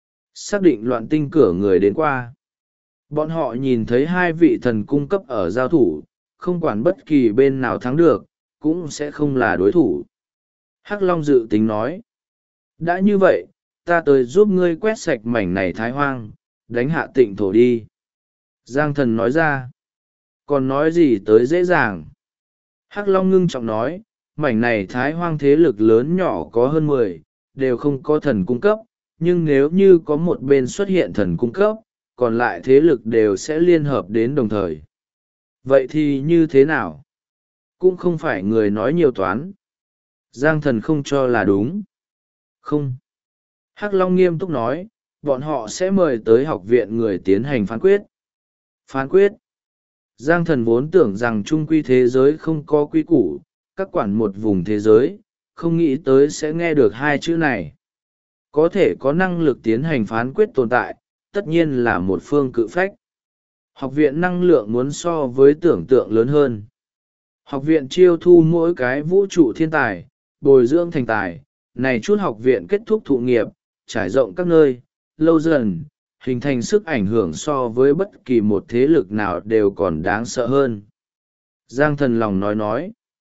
Xác định loạn tinh cửa người đến qua. Bọn họ nhìn thấy hai vị thần cung cấp ở giao thủ, không quản bất kỳ bên nào thắng được, cũng sẽ không là đối thủ. Hắc Long dự tính nói. Đã như vậy, ta tới giúp ngươi quét sạch mảnh này thái hoang, đánh hạ tịnh thổ đi. Giang Thần nói ra. Còn nói gì tới dễ dàng. Hắc Long ngưng trọng nói, mảnh này thái hoang thế lực lớn nhỏ có hơn 10, đều không có thần cung cấp, nhưng nếu như có một bên xuất hiện thần cung cấp, còn lại thế lực đều sẽ liên hợp đến đồng thời. Vậy thì như thế nào? Cũng không phải người nói nhiều toán. Giang Thần không cho là đúng. Không. Hắc Long nghiêm túc nói, bọn họ sẽ mời tới học viện người tiến hành phán quyết. Phán quyết. Giang Thần vốn tưởng rằng trung quy thế giới không có quy củ, các quản một vùng thế giới, không nghĩ tới sẽ nghe được hai chữ này. Có thể có năng lực tiến hành phán quyết tồn tại, tất nhiên là một phương cự phách. Học viện năng lượng muốn so với tưởng tượng lớn hơn. Học viện chiêu thu mỗi cái vũ trụ thiên tài, bồi dưỡng thành tài, này chút học viện kết thúc thụ nghiệp, trải rộng các nơi, lâu dần, hình thành sức ảnh hưởng so với bất kỳ một thế lực nào đều còn đáng sợ hơn. Giang Thần lòng nói.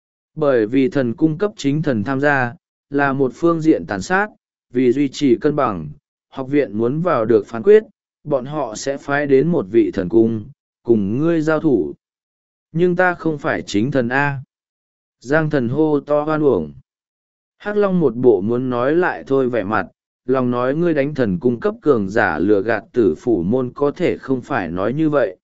Bởi vì thần cung cấp chính thần tham gia, là một phương diện tàn sát, vì duy trì cân bằng, học viện muốn vào được phán quyết, bọn họ sẽ phái đến một vị thần cung, cùng ngươi giao thủ. Nhưng ta không phải chính thần A. Giang Thần hô to hoan uổng. Hắc Long một bộ muốn nói lại thôi vẻ mặt, lòng nói ngươi đánh thần cung cấp cường giả lừa gạt Tử Phủ môn có thể không phải nói như vậy.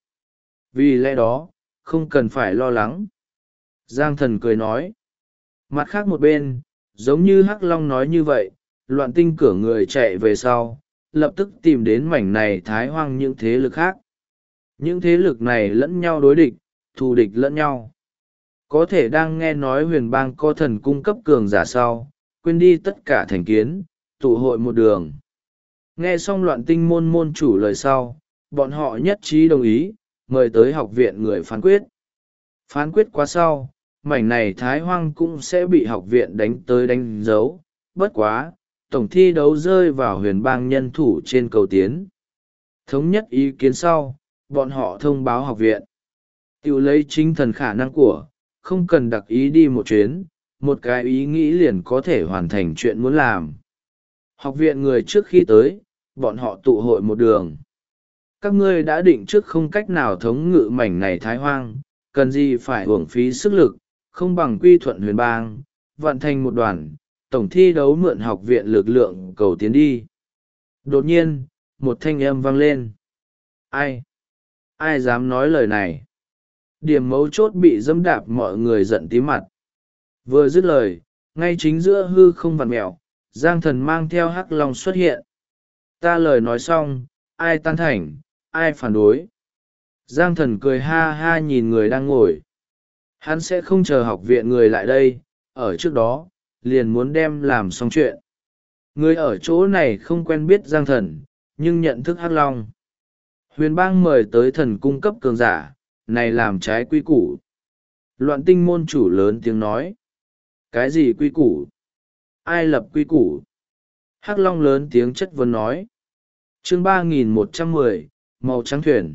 Vì lẽ đó, không cần phải lo lắng. Giang Thần cười nói. Mặt khác một bên, giống như Hắc Long nói như vậy, loạn tinh cửa người chạy về sau, lập tức tìm đến mảnh này thái hoang những thế lực khác. Những thế lực này lẫn nhau đối địch, thù địch lẫn nhau. Có thể đang nghe nói huyền bang có thần cung cấp cường giả sau, quên đi tất cả thành kiến, tụ hội một đường. Nghe xong loạn tinh môn môn chủ lời sau, bọn họ nhất trí đồng ý, mời tới học viện người phán quyết. Phán quyết qua sau, mảnh này thái hoang cũng sẽ bị học viện đánh tới đánh dấu, bất quá, tổng thi đấu rơi vào huyền bang nhân thủ trên cầu tiến. Thống nhất ý kiến sau, bọn họ thông báo học viện. Tiểu lấy chính thần khả năng của, không cần đặc ý đi một chuyến, một cái ý nghĩ liền có thể hoàn thành chuyện muốn làm. Học viện người trước khi tới, bọn họ tụ hội một đường. Các ngươi đã định trước không cách nào thống ngự mảnh này thái hoang, cần gì phải uổng phí sức lực, không bằng quy thuận huyền bang, vận thành một đoàn, tổng thi đấu mượn học viện lực lượng cầu tiến đi. Đột nhiên, một thanh âm vang lên. Ai? Ai dám nói lời này? Điểm mấu chốt bị dẫm đạp mọi người giận tí mặt. Vừa dứt lời, ngay chính giữa hư không vặn mẹo, Giang Thần mang theo Hắc Long xuất hiện. Ta lời nói xong, ai tán thành, ai phản đối? Giang Thần cười ha ha nhìn người đang ngồi. Hắn sẽ không chờ học viện người lại đây, ở trước đó, liền muốn đem làm xong chuyện. Người ở chỗ này không quen biết Giang Thần, nhưng nhận thức Hắc Long. Huyền bang mời tới thần cung cấp cường giả, này làm trái quy củ. Loạn tinh môn chủ lớn tiếng nói. Cái gì quy củ? Ai lập quy củ? Hắc Long lớn tiếng chất vấn nói. Chương 3110, màu trắng thuyền.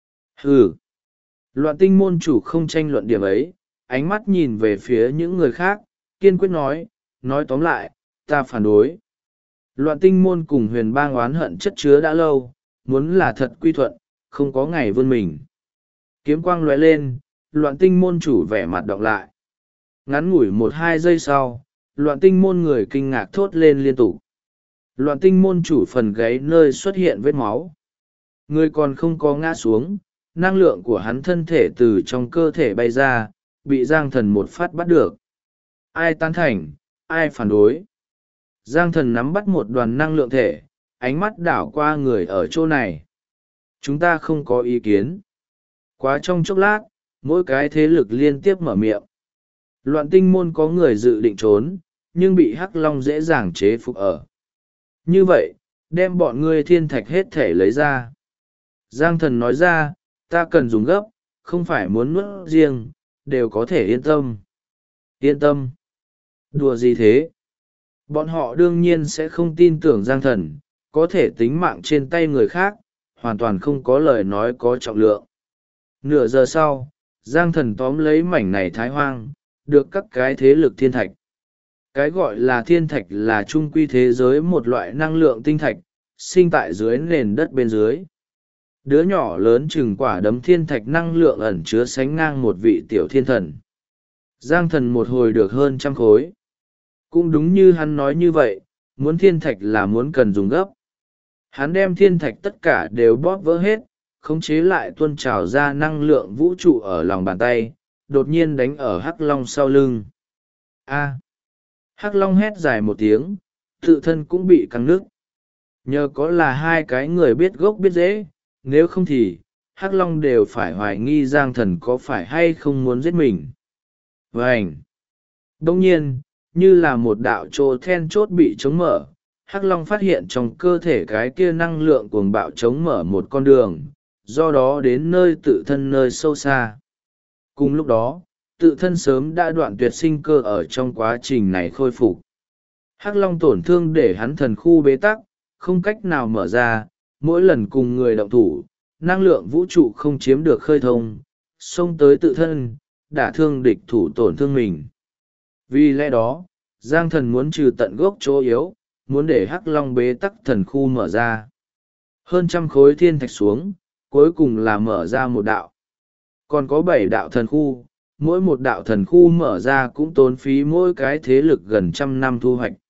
Hừ. Loạn tinh môn chủ không tranh luận điểm ấy, ánh mắt nhìn về phía những người khác, kiên quyết nói tóm lại, ta phản đối. Loạn tinh môn cùng huyền bang oán hận chất chứa đã lâu, muốn là thật quy thuận, không có ngày vươn mình. Kiếm quang lóe lên, loạn tinh môn chủ vẻ mặt đọc lại. Ngắn ngủi 1-2 giây sau, loạn tinh môn người kinh ngạc thốt lên liên tục. Loạn tinh môn chủ phần gáy nơi xuất hiện vết máu. Người còn không có ngã xuống, năng lượng của hắn thân thể từ trong cơ thể bay ra, bị Giang Thần một phát bắt được. Ai tán thành, ai phản đối? Giang Thần nắm bắt một đoàn năng lượng thể, ánh mắt đảo qua người ở chỗ này. Chúng ta không có ý kiến. Quá trong chốc lát, mỗi cái thế lực liên tiếp mở miệng. Loạn tinh môn có người dự định trốn, nhưng bị Hắc Long dễ dàng chế phục ở. Như vậy, đem bọn ngươi thiên thạch hết thể lấy ra. Giang Thần nói ra, ta cần dùng gấp, không phải muốn nuốt riêng, đều có thể yên tâm. Yên tâm? Đùa gì thế? Bọn họ đương nhiên sẽ không tin tưởng Giang Thần, có thể tính mạng trên tay người khác, hoàn toàn không có lời nói có trọng lượng. Nửa giờ sau, Giang Thần tóm lấy mảnh này thái hoang, được các cái thế lực thiên thạch. Cái gọi là thiên thạch là trung quy thế giới một loại năng lượng tinh thạch, sinh tại dưới nền đất bên dưới. Đứa nhỏ lớn chừng quả đấm thiên thạch năng lượng ẩn chứa sánh ngang một vị tiểu thiên thần. Giang Thần một hồi được hơn 100 khối. Cũng đúng như hắn nói như vậy, muốn thiên thạch là muốn cần dùng gấp. Hắn đem thiên thạch tất cả đều bóp vỡ hết, khống chế lại tuôn trào ra năng lượng vũ trụ ở lòng bàn tay, đột nhiên đánh ở Hắc Long sau lưng. A! Hắc Long hét dài một tiếng, tự thân cũng bị căng nứt. Nhờ có là hai cái người biết gốc biết rễ, nếu không thì, Hắc Long đều phải hoài nghi Giang Thần có phải hay không muốn giết mình. Vânh! Đông nhiên, như là một đạo trô then chốt bị chống mở, Hắc Long phát hiện trong cơ thể cái kia năng lượng cuồng bạo chống mở một con đường, do đó đến nơi tự thân nơi sâu xa. Cùng lúc đó, tự thân sớm đã đoạn tuyệt sinh cơ ở trong quá trình này khôi phục. Hắc Long tổn thương để hắn thần khu bế tắc, không cách nào mở ra, mỗi lần cùng người động thủ, năng lượng vũ trụ không chiếm được khơi thông, xông tới tự thân, đả thương địch thủ tổn thương mình. Vì lẽ đó, Giang Thần muốn trừ tận gốc chỗ yếu, muốn để Hắc Long bế tắc thần khu mở ra. Hơn 100 khối thiên thạch xuống, cuối cùng là mở ra một đạo. Còn có 7 đạo thần khu, mỗi một đạo thần khu mở ra cũng tốn phí mỗi cái thế lực gần 100 năm thu hoạch.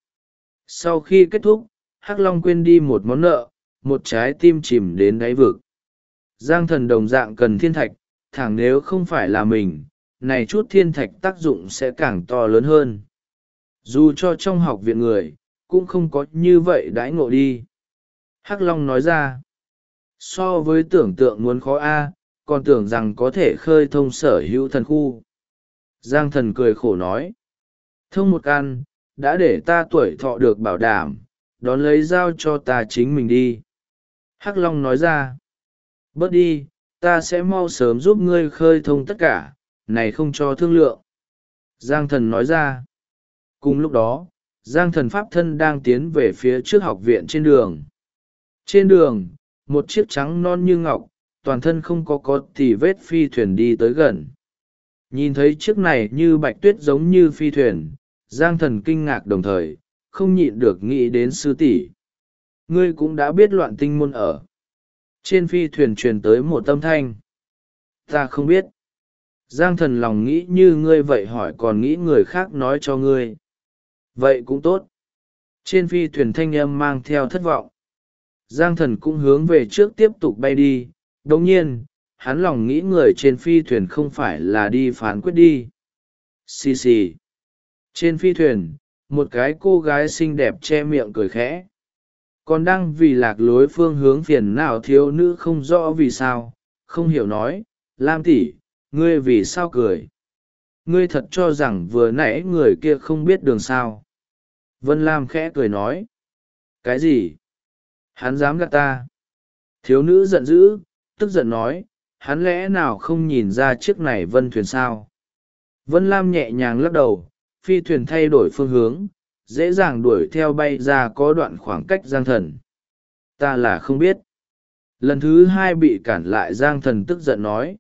Sau khi kết thúc, Hắc Long quên đi một món nợ, một trái tim chìm đến đáy vực. Giang Thần đồng dạng cần thiên thạch, thẳng nếu không phải là mình, này chút thiên thạch tác dụng sẽ càng to lớn hơn. Dù cho trong học viện người, cũng không có như vậy đãi ngộ đi. Hắc Long nói ra, so với tưởng tượng muốn khó còn tưởng rằng có thể khơi thông sở hữu thần khu. Giang Thần cười khổ nói, thông một căn, đã để ta tuổi thọ được bảo đảm, đón lấy giao cho ta chính mình đi. Hắc Long nói ra, bớt đi, ta sẽ mau sớm giúp ngươi khơi thông tất cả, này không cho thương lượng. Giang Thần nói ra, cùng lúc đó, Giang Thần pháp thân đang tiến về phía trước học viện trên đường. Trên đường, một chiếc trắng non như ngọc, toàn thân không có tì vết phi thuyền đi tới gần. Nhìn thấy chiếc này như bạch tuyết giống như phi thuyền, Giang Thần kinh ngạc đồng thời, không nhịn được nghĩ đến sư tỷ. Ngươi cũng đã biết loạn tinh môn ở. Trên phi thuyền truyền tới một âm thanh. Ta không biết. Giang Thần lòng nghĩ như ngươi vậy hỏi còn nghĩ người khác nói cho ngươi. Vậy cũng tốt. Trên phi thuyền thanh âm mang theo thất vọng. Giang Thần cũng hướng về trước tiếp tục bay đi. Đồng nhiên, hắn lòng nghĩ người trên phi thuyền không phải là đi phán quyết đi. Xì xì. Trên phi thuyền, một cái cô gái xinh đẹp che miệng cười khẽ. còn đang vì lạc lối phương hướng phiền não. Thiếu nữ không rõ vì sao, không hiểu nói, Lam tỷ, ngươi vì sao cười? Ngươi thật cho rằng vừa nãy người kia không biết đường sao? Vân Lam khẽ cười nói, cái gì? Hắn dám gạt ta? Thiếu nữ giận dữ, tức giận nói, hắn lẽ nào không nhìn ra chiếc này vân thuyền sao? Vân Lam nhẹ nhàng lắc đầu, phi thuyền thay đổi phương hướng, dễ dàng đuổi theo bay ra có đoạn khoảng cách Giang Thần. Ta là không biết. Lần thứ hai bị cản lại, Giang Thần tức giận nói,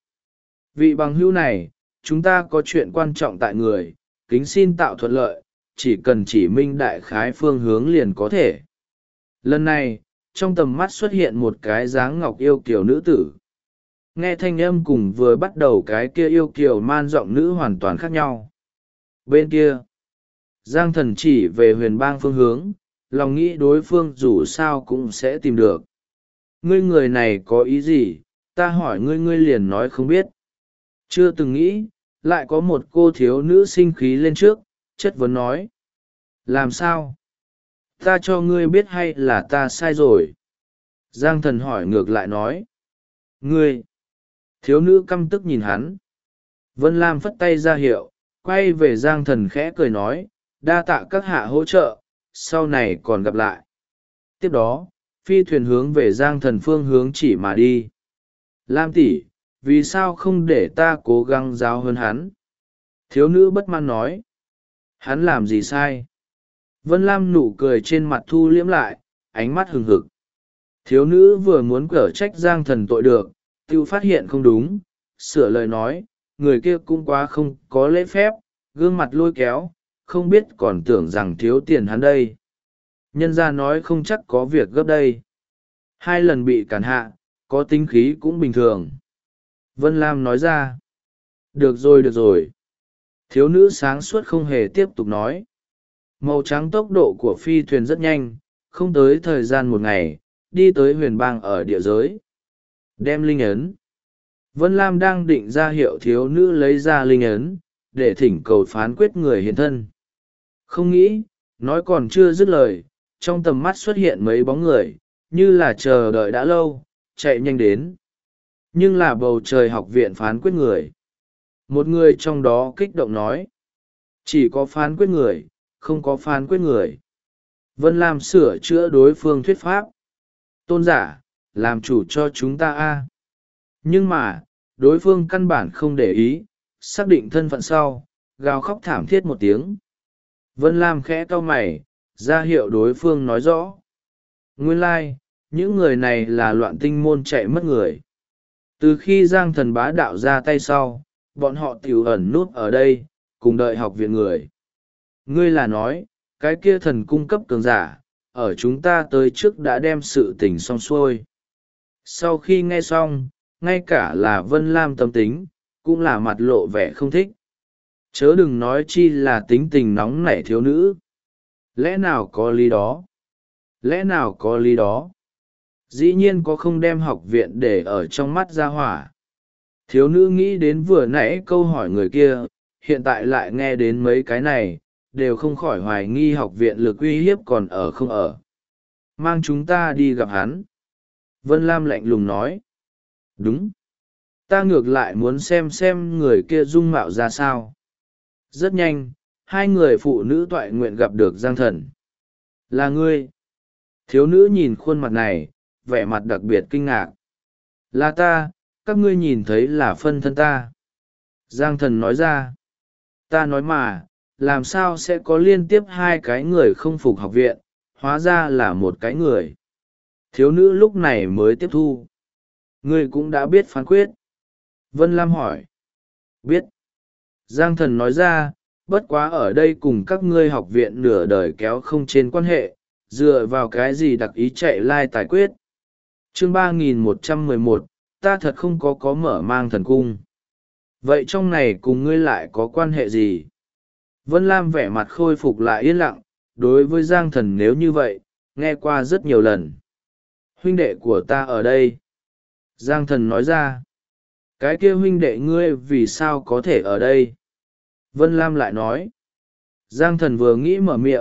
vị bằng hữu này, chúng ta có chuyện quan trọng tại người, kính xin tạo thuận lợi, chỉ cần chỉ minh đại khái phương hướng liền có thể. Lần này, trong tầm mắt xuất hiện một cái dáng ngọc yêu kiều nữ tử. Nghe thanh âm cùng vừa bắt đầu cái kia yêu kiều man giọng nữ hoàn toàn khác nhau. Bên kia, Giang Thần chỉ về huyền bang phương hướng, lòng nghĩ đối phương dù sao cũng sẽ tìm được. Ngươi người này có ý gì, ta hỏi ngươi, ngươi liền nói không biết. Chưa từng nghĩ, lại có một cô thiếu nữ sinh khí lên trước, chất vấn nói. Làm sao? Ta cho ngươi biết hay là ta sai rồi? Giang Thần hỏi ngược lại nói. Ngươi! Thiếu nữ căm tức nhìn hắn. Vân Lam phất tay ra hiệu, quay về Giang Thần khẽ cười nói, đa tạ các hạ hỗ trợ, sau này còn gặp lại. Tiếp đó, phi thuyền hướng về Giang Thần phương hướng chỉ mà đi. Lam tỷ, vì sao không để ta cố gắng giáo hơn hắn? Thiếu nữ bất mãn nói. Hắn làm gì sai? Vân Lam nụ cười trên mặt thu liễm lại, ánh mắt hừng hực. Thiếu nữ vừa muốn cở trách Giang Thần tội được, tiêu phát hiện không đúng, sửa lời nói, người kia cũng quá không có lễ phép, gương mặt lôi kéo, không biết còn tưởng rằng thiếu tiền hắn đây. Nhân ra nói không chắc có việc gấp đây. 2 lần bị cản hạ, có tính khí cũng bình thường. Vân Lam nói ra. Được rồi được rồi. Thiếu nữ sáng suốt không hề tiếp tục nói. Màu trắng tốc độ của phi thuyền rất nhanh, không tới thời gian 1 ngày, đi tới huyền bang ở địa giới. Đem linh ấn. Vân Lam đang định ra hiệu thiếu nữ lấy ra linh ấn, để thỉnh cầu phán quyết người hiện thân. Không nghĩ, nói còn chưa dứt lời, trong tầm mắt xuất hiện mấy bóng người, như là chờ đợi đã lâu, chạy nhanh đến. Nhưng là bầu trời học viện phán quyết người. Một người trong đó kích động nói. Chỉ có phán quyết người, không có phán quyết người. Vân Lam sửa chữa đối phương thuyết pháp. Tôn giả, làm chủ cho chúng ta a. Nhưng mà, đối phương căn bản không để ý, xác định thân phận sau, gào khóc thảm thiết một tiếng. Vân Lam khẽ cau mày, ra hiệu đối phương nói rõ. Nguyên lai, những người này là loạn tinh môn chạy mất người. Từ khi Giang Thần bá đạo ra tay sau, bọn họ tiểu ẩn nút ở đây, cùng đợi học viện người. Ngươi là nói, cái kia thần cung cấp cường giả, ở chúng ta tới trước đã đem sự tình xong xuôi. Sau khi nghe xong, ngay cả là Vân Lam tâm tính, cũng là mặt lộ vẻ không thích. Chớ đừng nói chi là tính tình nóng nảy thiếu nữ. Lẽ nào có lý đó? Lẽ nào có lý đó? Dĩ nhiên có không đem học viện để ở trong mắt ra hỏa. Thiếu nữ nghĩ đến vừa nãy câu hỏi người kia, hiện tại lại nghe đến mấy cái này, đều không khỏi hoài nghi học viện lực uy hiếp còn ở không ở. Mang chúng ta đi gặp hắn. Vân Lam lạnh lùng nói. Đúng. Ta ngược lại muốn xem người kia dung mạo ra sao. Rất nhanh, 2 người phụ nữ toại nguyện gặp được Giang Thần. Là ngươi. Thiếu nữ nhìn khuôn mặt này, vẻ mặt đặc biệt kinh ngạc. Là ta, các ngươi nhìn thấy là phân thân ta. Giang Thần nói ra. Ta nói mà, làm sao sẽ có liên tiếp 2 cái người không phục học viện, hóa ra là một cái người. Thiếu nữ lúc này mới tiếp thu. Ngươi cũng đã biết phán quyết. Vân Lam hỏi. Biết. Giang Thần nói ra, bất quá ở đây cùng các ngươi học viện nửa đời kéo không trên quan hệ, dựa vào cái gì đặc ý chạy lai tài quyết. Chương 3111, ta thật không có mở mang thần cung. Vậy trong này cùng ngươi lại có quan hệ gì? Vân Lam vẻ mặt khôi phục lại yên lặng, đối với Giang Thần nếu như vậy, nghe qua rất nhiều lần. Huynh đệ của ta ở đây. Giang Thần nói ra. Cái kia huynh đệ ngươi vì sao có thể ở đây? Vân Lam lại nói. Giang Thần vừa nghĩ mở miệng,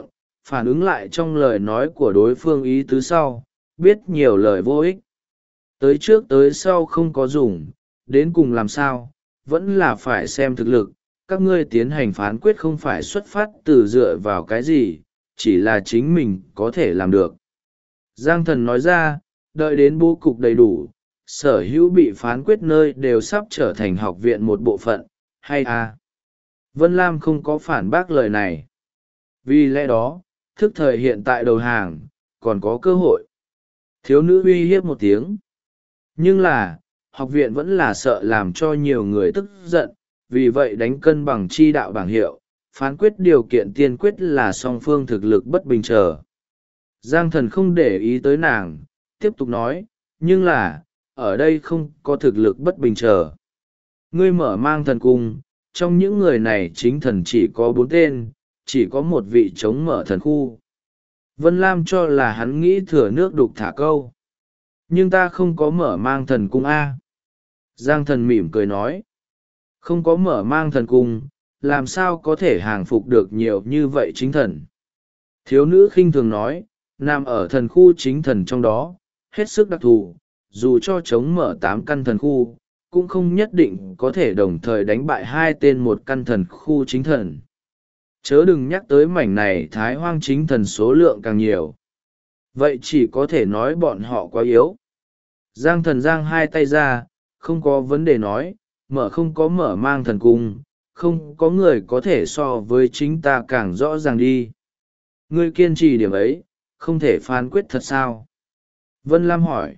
phản ứng lại trong lời nói của đối phương ý tứ sau, biết nhiều lời vô ích. Tới trước tới sau không có dùng, đến cùng làm sao, vẫn là phải xem thực lực. Các ngươi tiến hành phán quyết không phải xuất phát từ dựa vào cái gì, chỉ là chính mình có thể làm được. Giang Thần nói ra, đợi đến bố cục đầy đủ, sở hữu bị phán quyết nơi đều sắp trở thành học viện một bộ phận, hay à? Vân Lam không có phản bác lời này. Vì lẽ đó, thức thời hiện tại đầu hàng, còn có cơ hội. Thiếu nữ uy hiếp một tiếng. Nhưng là, học viện vẫn là sợ làm cho nhiều người tức giận, vì vậy đánh cân bằng chi đạo bảng hiệu, phán quyết điều kiện tiên quyết là song phương thực lực bất bình trở. Giang Thần không để ý tới nàng, tiếp tục nói, nhưng là, ở đây không có thực lực bất bình trở. Ngươi mở mang thần cung, trong những người này chính thần chỉ có 4 tên, chỉ có một vị chống mở thần khu. Vân Lam cho là hắn nghĩ thừa nước đục thả câu. Nhưng ta không có mở mang thần cung A. Giang Thần mỉm cười nói. Không có mở mang thần cung, làm sao có thể hàng phục được nhiều như vậy chính thần. Thiếu nữ khinh thường nói, nằm ở thần khu chính thần trong đó, hết sức đặc thù, dù cho chống mở 8 căn thần khu, cũng không nhất định có thể đồng thời đánh bại 2 tên một căn thần khu chính thần. Chớ đừng nhắc tới mảnh này Thái Hoang chính thần số lượng càng nhiều. Vậy chỉ có thể nói bọn họ quá yếu. Giang Thần giang hai tay ra, không có vấn đề nói, không có mở mang thần cung, không có người có thể so với chính ta càng rõ ràng đi. Ngươi kiên trì điểm ấy, không thể phán quyết thật sao? Vân Lam hỏi.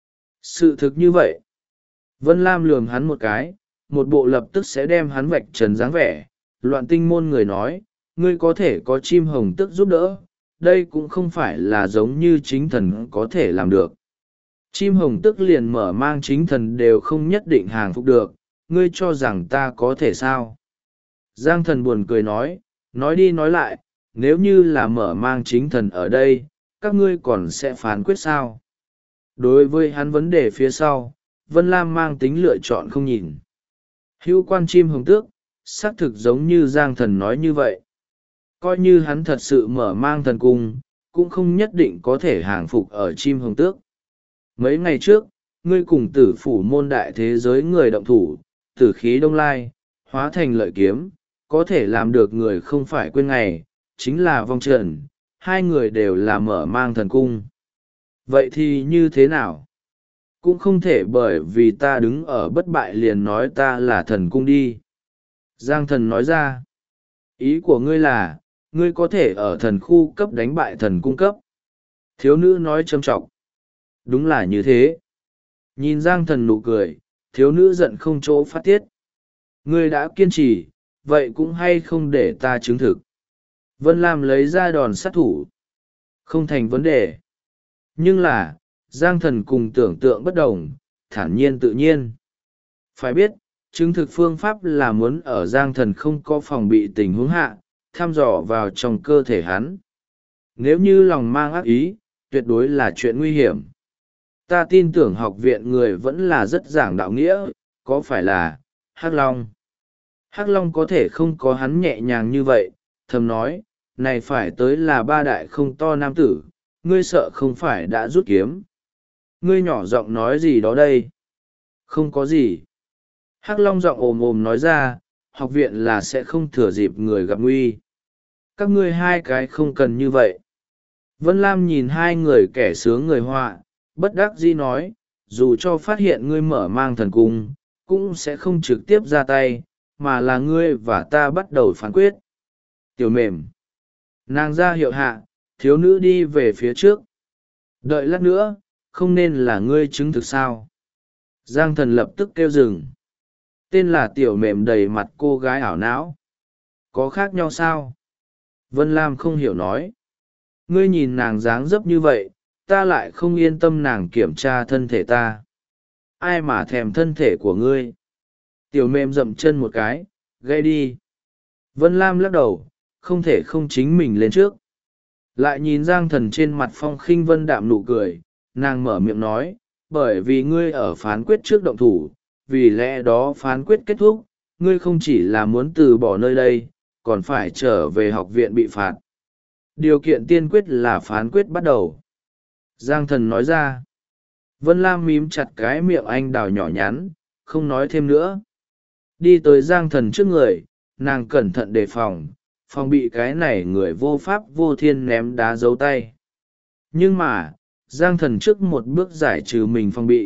Sự thực như vậy. Vân Lam lườm hắn một cái, một bộ lập tức sẽ đem hắn vạch trần dáng vẻ. Loạn tinh môn người nói, ngươi có thể có chim hồng tức giúp đỡ, đây cũng không phải là giống như chính thần có thể làm được. Chim hồng tức liền mở mang chính thần đều không nhất định hàng phục được, ngươi cho rằng ta có thể sao? Giang Thần buồn cười nói đi nói lại, nếu như là mở mang chính thần ở đây, các ngươi còn sẽ phán quyết sao? Đối với hắn vấn đề phía sau, Vân Lam mang tính lựa chọn không nhìn. Hữu quan chim hồng tước, xác thực giống như Giang Thần nói như vậy. Coi như hắn thật sự mở mang thần cung, cũng không nhất định có thể hàng phục ở chim hồng tước. Mấy ngày trước, ngươi cùng tử phủ môn đại thế giới người động thủ, tử khí đông lai, hóa thành lợi kiếm, có thể làm được người không phải quên ngày, chính là vong trần, 2 người đều là mở mang thần cung. Vậy thì như thế nào? Cũng không thể bởi vì ta đứng ở bất bại liền nói ta là thần cung đi. Giang Thần nói ra, ý của ngươi là, ngươi có thể ở thần khu cấp đánh bại thần cung cấp. Thiếu nữ nói châm trọng. Đúng là như thế. Nhìn Giang Thần nụ cười, thiếu nữ giận không chỗ phát tiết. Ngươi đã kiên trì, vậy cũng hay không để ta chứng thực. Vân Lam lấy ra đòn sát thủ. Không thành vấn đề. Nhưng là, Giang Thần cùng tưởng tượng bất đồng, thản nhiên tự nhiên. Phải biết, chứng thực phương pháp là muốn ở Giang Thần không có phòng bị tình huống hạ, thăm dò vào trong cơ thể hắn. Nếu như lòng mang ác ý, tuyệt đối là chuyện nguy hiểm. Ta tin tưởng học viện người vẫn là rất giảng đạo nghĩa, có phải là, Hắc Long. Hắc Long có thể không có hắn nhẹ nhàng như vậy, thầm nói, này phải tới là 3 đại không to nam tử, ngươi sợ không phải đã rút kiếm. Ngươi nhỏ giọng nói gì đó đây? Không có gì. Hắc Long giọng ồm ồm nói ra, học viện là sẽ không thừa dịp người gặp nguy. Các ngươi 2 cái không cần như vậy. Vân Lam nhìn 2 người kẻ sướng người họa, bất đắc dĩ nói, dù cho phát hiện ngươi mở mang thần cung, cũng sẽ không trực tiếp ra tay, mà là ngươi và ta bắt đầu phán quyết. Tiểu mềm. Nàng ra hiệu hạ, thiếu nữ đi về phía trước. Đợi lát nữa, không nên là ngươi chứng thực sao? Giang Thần lập tức kêu dừng. Tên là tiểu mềm đầy mặt cô gái ảo não. Có khác nhau sao? Vân Lam không hiểu nói. Ngươi nhìn nàng dáng dấp như vậy, ta lại không yên tâm nàng kiểm tra thân thể ta. Ai mà thèm thân thể của ngươi? Tiểu mềm dậm chân một cái, gây đi. Vân Lam lắc đầu, không thể không chính mình lên trước. Lại nhìn Giang Thần trên mặt phong khinh vân đạm nụ cười, nàng mở miệng nói, bởi vì ngươi ở phán quyết trước động thủ, vì lẽ đó phán quyết kết thúc, ngươi không chỉ là muốn từ bỏ nơi đây, còn phải trở về học viện bị phạt. điều kiện tiên quyết là phán quyết bắt đầu. Giang thần nói ra. Vân Lam mím chặt cái miệng anh đào nhỏ nhắn, không nói thêm nữa. Đi tới Giang thần trước người, nàng cẩn thận đề phòng bị cái này người vô pháp vô thiên ném đá giấu tay. Nhưng mà, Giang thần trước một bước giải trừ mình phòng bị.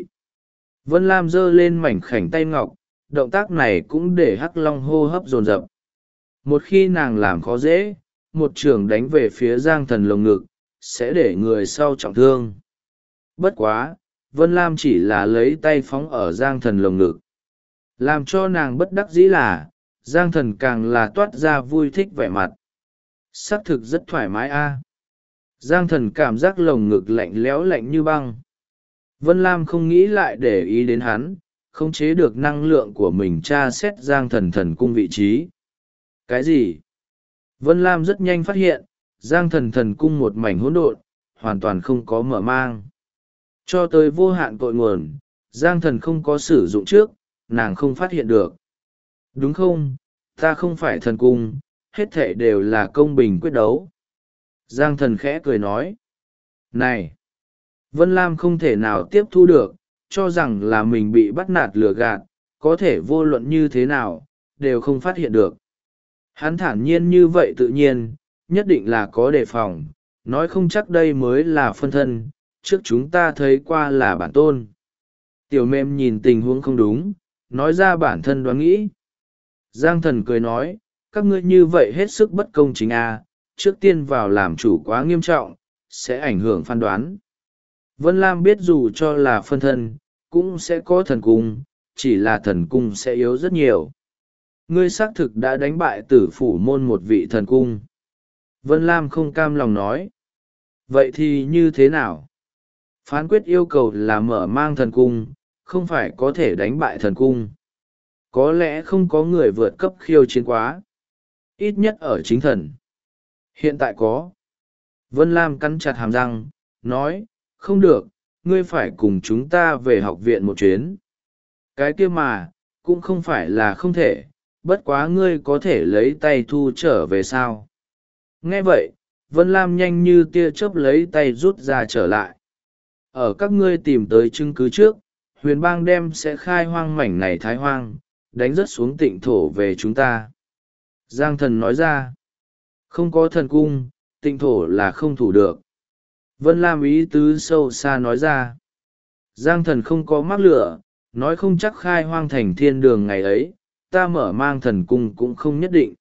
Vân Lam giơ lên mảnh khảnh tay ngọc, động tác này cũng để Hắc Long hô hấp dồn dập. Một khi nàng làm khó dễ, một chưởng đánh về phía Giang thần lồng ngực, sẽ để người sau trọng thương. Bất quá, Vân Lam chỉ là lấy tay phóng ở Giang thần lồng ngực. Làm cho nàng bất đắc dĩ là, Giang thần càng là toát ra vui thích vẻ mặt. Xác thực rất thoải mái a. Giang thần cảm giác lồng ngực lạnh lẽo lạnh như băng. Vân Lam không nghĩ lại để ý đến hắn, khống chế được năng lượng của mình tra xét Giang thần thần cung vị trí. Cái gì? Vân Lam rất nhanh phát hiện, Giang thần thần cung một mảnh hỗn độn, hoàn toàn không có mở mang. Cho tới vô hạn cội nguồn, Giang thần không có sử dụng trước, nàng không phát hiện được. Đúng không, ta không phải thần cung, hết thảy đều là công bình quyết đấu. Giang thần khẽ cười nói. Này! Vân Lam không thể nào tiếp thu được, cho rằng là mình bị bắt nạt lừa gạt, có thể vô luận như thế nào, đều không phát hiện được. Hắn thản nhiên như vậy tự nhiên, nhất định là có đề phòng, nói không chắc đây mới là phân thân, trước chúng ta thấy qua là bản tôn. Tiểu mềm nhìn tình huống không đúng, nói ra bản thân đoán nghĩ. Giang thần cười nói, các ngươi như vậy hết sức bất công chính à, trước tiên vào làm chủ quá nghiêm trọng, sẽ ảnh hưởng phán đoán. Vân Lam biết dù cho là phân thân, cũng sẽ có thần cung, chỉ là thần cung sẽ yếu rất nhiều. Ngươi xác thực đã đánh bại Tử Phủ môn một vị thần cung. Vân Lam không cam lòng nói. Vậy thì như thế nào? Phán quyết yêu cầu là mở mang thần cung, không phải có thể đánh bại thần cung. Có lẽ không có người vượt cấp khiêu chiến quá. Ít nhất ở chính thần. Hiện tại có. Vân Lam cắn chặt hàm răng, nói, không được, ngươi phải cùng chúng ta về học viện một chuyến. Cái kia mà, cũng không phải là không thể, bất quá ngươi có thể lấy tay thu trở về sao. Nghe vậy, Vân Lam nhanh như tia chớp lấy tay rút ra trở lại. Ở các ngươi tìm tới chứng cứ trước, huyền bang đem sẽ khai hoang mảnh này thái hoang, đánh rớt xuống tịnh thổ về chúng ta. Giang thần nói ra, không có thần cung, tịnh thổ là không thủ được. Vân Lam ý tứ sâu xa nói ra. Giang thần không có mắc lửa, nói không chắc khai hoang thành thiên đường ngày ấy, ta mở mang thần cung cũng không nhất định.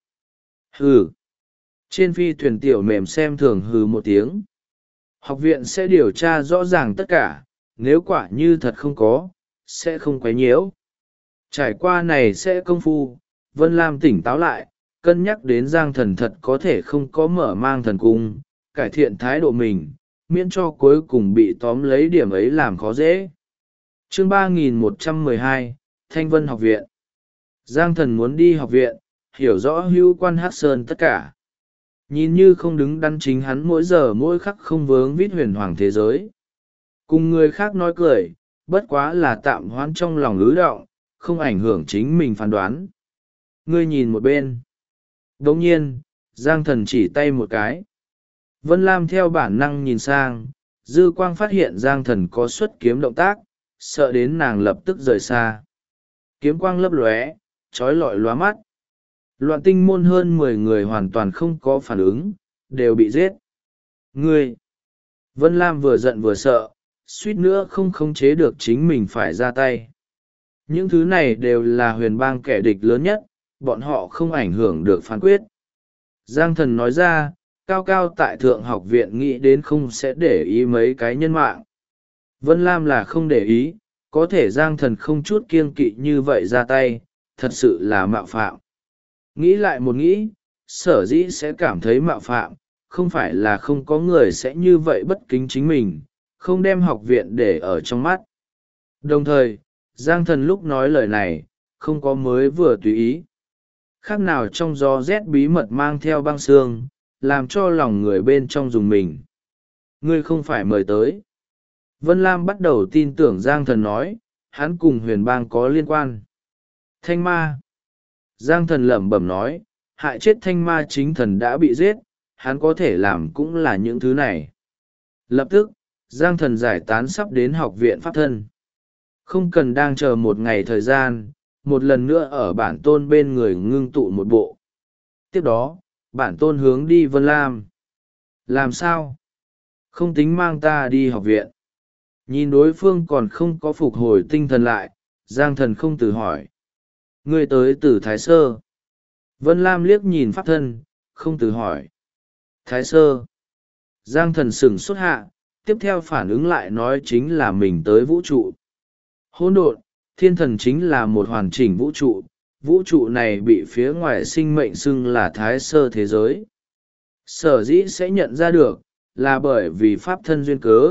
Hừ. Trên phi thuyền tiểu mềm xem thường hừ một tiếng. Học viện sẽ điều tra rõ ràng tất cả, nếu quả như thật không có, sẽ không quấy nhiễu. Trải qua này sẽ công phu, Vân Lam tỉnh táo lại, cân nhắc đến Giang thần thật có thể không có mở mang thần cung, cải thiện thái độ mình, miễn cho cuối cùng bị tóm lấy điểm ấy làm khó dễ. Chương 3112, Thanh Vân học viện. Giang thần muốn đi học viện, hiểu rõ hữu quan Hắc Sơn tất cả. Nhìn như không đứng đắn chính hắn mỗi giờ mỗi khắc không vướng vít huyền hoàng thế giới. Cùng người khác nói cười, bất quá là tạm hoãn trong lòng ứ động, không ảnh hưởng chính mình phán đoán. Ngươi nhìn một bên. Đồng nhiên, Giang thần chỉ tay một cái. Vân Lam theo bản năng nhìn sang, dư quang phát hiện Giang thần có xuất kiếm động tác, sợ đến nàng lập tức rời xa. Kiếm quang lấp lóe, trói lọi lóa mắt. Loạn tinh môn hơn 10 người hoàn toàn không có phản ứng, đều bị giết. Ngươi! Vân Lam vừa giận vừa sợ, suýt nữa không khống chế được chính mình phải ra tay. Những thứ này đều là huyền bang kẻ địch lớn nhất, bọn họ không ảnh hưởng được phán quyết. Giang thần nói ra, cao cao tại thượng học viện nghĩ đến không sẽ để ý mấy cái nhân mạng. Vân Lam là không để ý, có thể Giang thần không chút kiêng kỵ như vậy ra tay, thật sự là mạo phạm. Nghĩ lại một nghĩ, sở dĩ sẽ cảm thấy mạo phạm, không phải là không có người sẽ như vậy bất kính chính mình, không đem học viện để ở trong mắt. Đồng thời, Giang thần lúc nói lời này, không có mới vừa tùy ý. Khác nào trong gió rét bí mật mang theo băng sương, làm cho lòng người bên trong dùng mình. Ngươi không phải mời tới. Vân Lam bắt đầu tin tưởng Giang thần nói, hắn cùng huyền bang có liên quan. Thanh ma. Giang thần lẩm bẩm nói, hại chết thanh ma chính thần đã bị giết, hắn có thể làm cũng là những thứ này. Lập tức, Giang Thần giải tán sắp đến học viện pháp thân. Không cần đang chờ một ngày thời gian, một lần nữa ở bản tôn bên người ngưng tụ một bộ. Tiếp đó, bản tôn hướng đi Vân Lam. Làm sao? Không tính mang ta đi học viện. Nhìn đối phương còn không có phục hồi tinh thần lại, Giang Thần không từ hỏi. Ngươi tới từ Thái Sơ. Vân Lam liếc nhìn pháp thân, không từ hỏi. Thái Sơ. Giang Thần sửng sốt hạ, tiếp theo phản ứng lại nói chính là mình tới vũ trụ. Hỗn độn, thiên thần chính là một hoàn chỉnh vũ trụ. Vũ trụ này bị phía ngoài sinh mệnh xưng là Thái Sơ thế giới. Sở dĩ sẽ nhận ra được, là bởi vì pháp thân duyên cớ.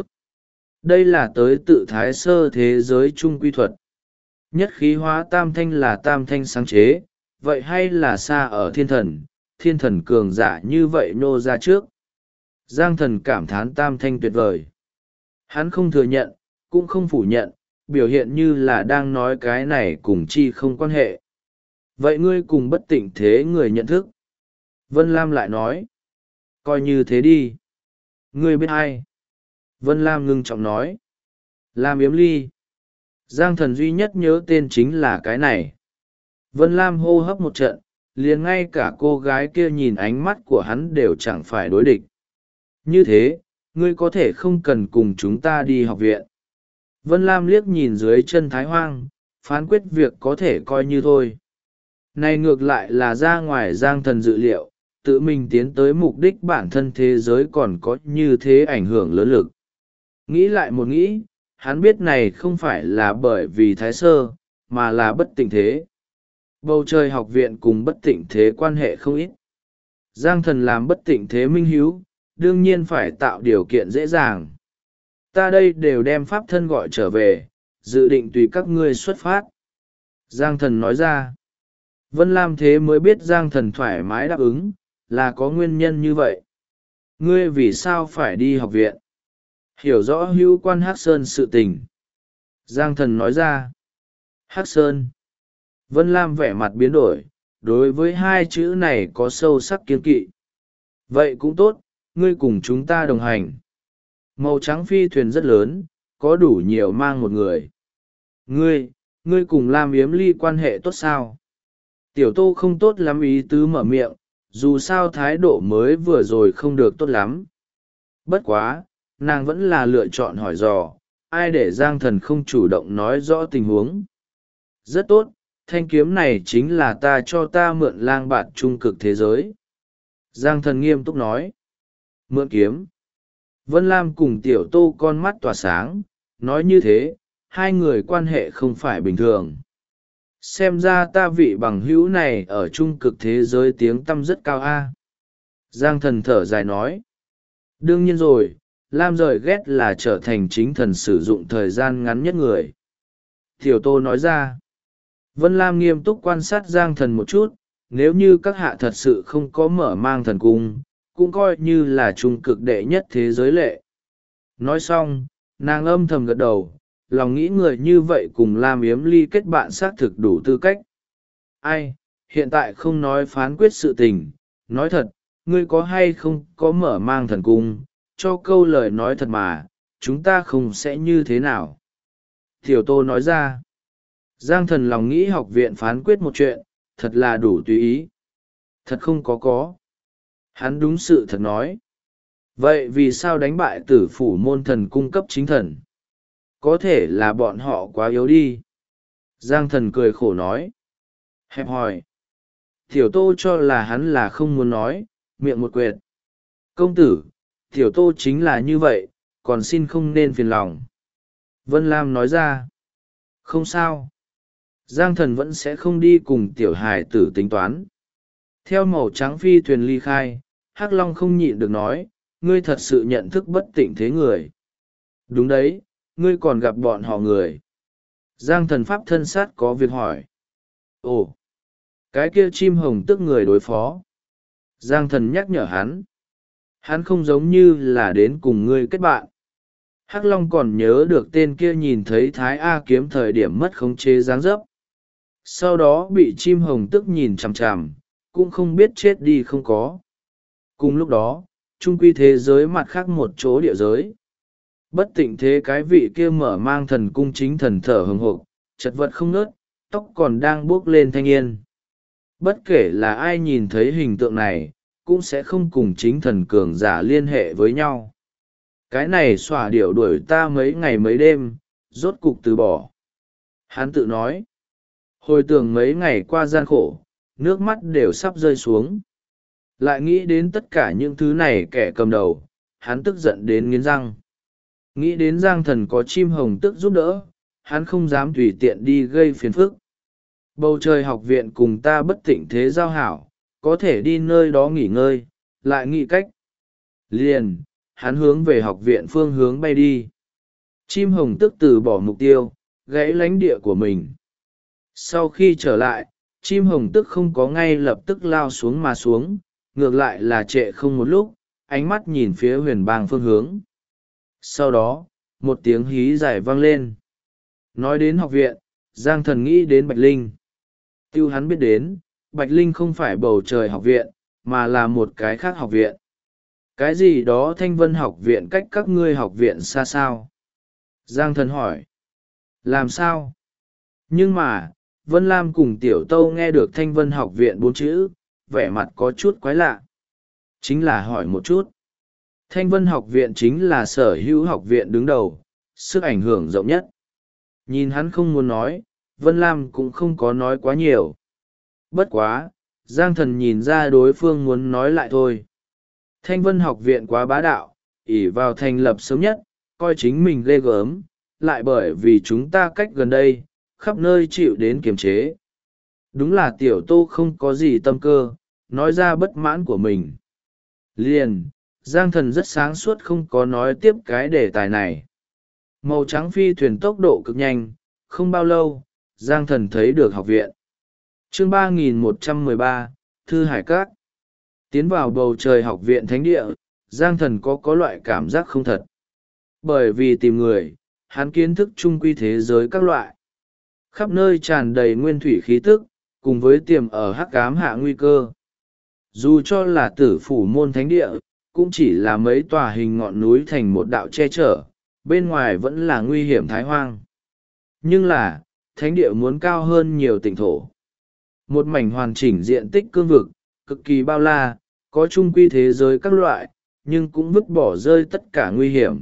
Đây là tới tự Thái Sơ thế giới trung quy thuật. Nhất khí hóa tam thanh là tam thanh sáng chế, vậy hay là xa ở thiên thần cường giả như vậy nô ra trước. Giang Thần cảm thán tam thanh tuyệt vời. Hắn không thừa nhận, cũng không phủ nhận, biểu hiện như là đang nói cái này cùng chi không quan hệ. Vậy ngươi cùng bất tịnh thế người nhận thức. Vân Lam lại nói. Coi như thế đi. Ngươi biết ai? Vân Lam ngưng trọng nói. Lam Yếm Ly. Giang Thần duy nhất nhớ tên chính là cái này. Vân Lam hô hấp một trận, liền ngay cả cô gái kia nhìn ánh mắt của hắn đều chẳng phải đối địch. Như thế, ngươi có thể không cần cùng chúng ta đi học viện. Vân Lam liếc nhìn dưới chân Thái Hoang, phán quyết việc có thể coi như thôi. Này ngược lại là ra ngoài Giang Thần dự liệu, tự mình tiến tới mục đích bản thân thế giới còn có như thế ảnh hưởng lớn lực. Nghĩ lại một nghĩ, hắn biết này không phải là bởi vì Thái Sơ, mà là bất tịnh thế. Bầu trời học viện cùng bất tịnh thế quan hệ không ít. Giang Thần làm bất tịnh thế minh hiếu, đương nhiên phải tạo điều kiện dễ dàng. Ta đây đều đem pháp thân gọi trở về, dự định tùy các ngươi xuất phát. Giang Thần nói ra. Vân Lam thế mới biết Giang Thần thoải mái đáp ứng, là có nguyên nhân như vậy. Ngươi vì sao phải đi học viện? Hiểu rõ hữu quan Hắc Sơn sự tình. Giang Thần nói ra. Hắc Sơn. Vân Lam vẻ mặt biến đổi, đối với hai chữ này có sâu sắc kiên kỵ. Vậy cũng tốt, ngươi cùng chúng ta đồng hành. Màu trắng phi thuyền rất lớn, có đủ nhiều mang một người. Ngươi cùng Lam Yếm Ly quan hệ tốt sao? Tiểu Tô không tốt lắm ý tứ mở miệng, dù sao thái độ mới vừa rồi không được tốt lắm. Bất quá, nàng vẫn là lựa chọn hỏi dò, ai để Giang Thần không chủ động nói rõ tình huống. Rất tốt, thanh kiếm này chính là ta cho ta mượn lang bạt trung cực thế giới. Giang Thần nghiêm túc nói. Mượn kiếm. Vân Lam cùng Tiểu Tô con mắt tỏa sáng, nói như thế, hai người quan hệ không phải bình thường. Xem ra ta vị bằng hữu này ở trung cực thế giới tiếng tăm rất cao a. Giang Thần thở dài nói. Đương nhiên rồi, Lam rời ghét là trở thành chính thần sử dụng thời gian ngắn nhất người. Tiểu Tô nói ra. Vân Lam nghiêm túc quan sát Giang Thần một chút, nếu như các hạ thật sự không có mở mang thần cung, cũng coi như là trung cực đệ nhất thế giới lệ. Nói xong, nàng âm thầm gật đầu, lòng nghĩ người như vậy cùng Lam Yếm Ly kết bạn xác thực đủ tư cách. Ai, hiện tại không nói phán quyết sự tình, nói thật, ngươi có hay không có mở mang thần cung, cho câu lời nói thật mà, chúng ta không sẽ như thế nào. Tiểu Tô nói ra. Giang Thần lòng nghĩ học viện phán quyết một chuyện, thật là đủ tùy ý. Thật không có. Hắn đúng sự thật nói. Vậy vì sao đánh bại Tử Phủ môn thần cung cấp chính thần? Có thể là bọn họ quá yếu đi. Giang Thần cười khổ nói. Hẹp hòi. Tiểu Tô cho là hắn là không muốn nói, miệng một quệt. Công tử, Tiểu Tô chính là như vậy, còn xin không nên phiền lòng. Vân Lam nói ra. Không sao. Giang Thần vẫn sẽ không đi cùng tiểu hài tử tính toán. Theo màu trắng phi thuyền ly khai, Hắc Long không nhịn được nói, ngươi thật sự nhận thức bất tịnh thế người. Đúng đấy, ngươi còn gặp bọn họ người. Giang Thần pháp thân sát có việc hỏi. Ồ, cái kia chim hồng tức người đối phó. Giang Thần nhắc nhở hắn. Hắn không giống như là đến cùng ngươi kết bạn. Hắc Long còn nhớ được tên kia nhìn thấy Thái A kiếm thời điểm mất khống chế dáng dấp. Sau đó bị chim hồng tức nhìn chằm chằm, cũng không biết chết đi không có. Cùng lúc đó, trung quy thế giới mặt khác một chỗ địa giới. Bất tịnh thế cái vị kia mở mang thần cung chính thần thở hừng hộp, chật vật không nớt, tóc còn đang buốc lên thanh yên. Bất kể là ai nhìn thấy hình tượng này, cũng sẽ không cùng chính thần cường giả liên hệ với nhau. Cái này xòa điệu đuổi ta mấy ngày mấy đêm, rốt cục từ bỏ. Hắn tự nói. Hồi tưởng mấy ngày qua gian khổ, nước mắt đều sắp rơi xuống. Lại nghĩ đến tất cả những thứ này kẻ cầm đầu, hắn tức giận đến nghiến răng. Nghĩ đến Giang Thần có chim hồng tức giúp đỡ, hắn không dám tùy tiện đi gây phiền phức. Bầu trời học viện cùng ta bất tịnh thế giao hảo, có thể đi nơi đó nghỉ ngơi, lại nghĩ cách. Liền, hắn hướng về học viện phương hướng bay đi. Chim hồng tức từ bỏ mục tiêu, gãy lãnh địa của mình. Sau khi trở lại, chim hồng tức không có ngay lập tức lao xuống mà xuống, ngược lại là trệ không một lúc, ánh mắt nhìn phía huyền bang phương hướng. Sau đó, một tiếng hí dài vang lên. Nói đến học viện, Giang Thần nghĩ đến Bạch Linh. Tiêu hắn biết đến, Bạch Linh không phải bầu trời học viện, mà là một cái khác học viện. Cái gì đó Thanh Vân học viện cách các ngươi học viện xa sao? Giang Thần hỏi. Làm sao? Nhưng mà, Vân Lam cùng Tiểu Tâu nghe được Thanh Vân học viện 4 chữ, vẻ mặt có chút quái lạ. Chính là hỏi một chút. Thanh Vân học viện chính là sở hữu học viện đứng đầu, sức ảnh hưởng rộng nhất. Nhìn hắn không muốn nói, Vân Lam cũng không có nói quá nhiều. Bất quá, Giang Thần nhìn ra đối phương muốn nói lại thôi. Thanh Vân học viện quá bá đạo, ỷ vào thành lập sớm nhất, coi chính mình ghê gớm, lại bởi vì chúng ta cách gần đây, khắp nơi chịu đến kiềm chế. Đúng là Tiểu Tô không có gì tâm cơ, nói ra bất mãn của mình. Liền, Giang Thần rất sáng suốt không có nói tiếp cái đề tài này. Màu trắng phi thuyền tốc độ cực nhanh, không bao lâu, Giang Thần thấy được học viện. Chương 3113, Thư Hải Các. Tiến vào bầu trời học viện thánh địa, Giang Thần có loại cảm giác không thật. Bởi vì tìm người, hắn kiến thức chung quy thế giới các loại. Khắp nơi tràn đầy nguyên thủy khí tức, cùng với tiềm ở hắc ám hạ nguy cơ. Dù cho là tử phủ môn thánh địa, cũng chỉ là mấy tòa hình ngọn núi thành một đạo che chở, bên ngoài vẫn là nguy hiểm thái hoang. Nhưng là, thánh địa muốn cao hơn nhiều tỉnh thổ. Một mảnh hoàn chỉnh diện tích cương vực, cực kỳ bao la, có chung quy thế giới các loại, nhưng cũng vứt bỏ rơi tất cả nguy hiểm.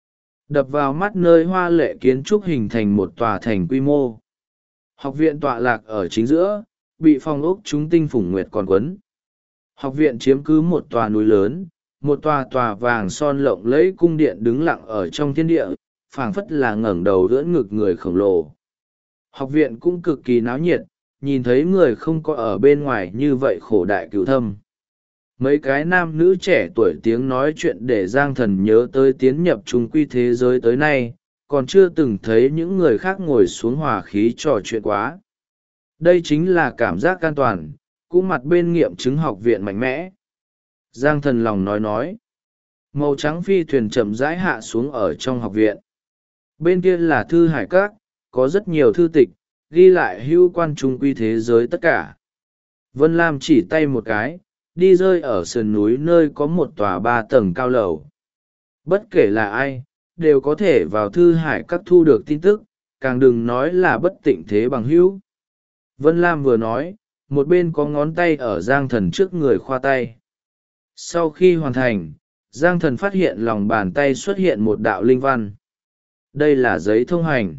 Đập vào mắt nơi hoa lệ kiến trúc hình thành một tòa thành quy mô. Học viện tọa lạc ở chính giữa, bị phong ốc chúng tinh phủng nguyệt còn quấn. Học viện chiếm cứ một tòa núi lớn, một tòa vàng son lộng lẫy cung điện đứng lặng ở trong thiên địa, phảng phất là ngẩng đầu đỡ ngực người khổng lồ. Học viện cũng cực kỳ náo nhiệt, nhìn thấy người không có ở bên ngoài như vậy khổ đại cửu thâm. Mấy cái nam nữ trẻ tuổi tiếng nói chuyện để Giang Thần nhớ tới tiến nhập trung quy thế giới tới nay, còn chưa từng thấy những người khác ngồi xuống hòa khí trò chuyện quá. Đây chính là cảm giác an toàn, cũng mặt bên nghiệm chứng học viện mạnh mẽ. Giang Thần lòng nói. Màu trắng phi thuyền chậm rãi hạ xuống ở trong học viện. Bên kia là Thư Hải Các, có rất nhiều thư tịch, ghi lại hữu quan trung quy thế giới tất cả. Vân Lam chỉ tay một cái, đi rơi ở sườn núi nơi có một tòa 3 tầng cao lầu. Bất kể là ai, đều có thể vào Thư Hải Các thu được tin tức, càng đừng nói là bất tịnh thế bằng hữu. Vân Lam vừa nói, một bên có ngón tay ở Giang Thần trước người khoa tay. Sau khi hoàn thành, Giang Thần phát hiện lòng bàn tay xuất hiện một đạo linh văn. Đây là giấy thông hành.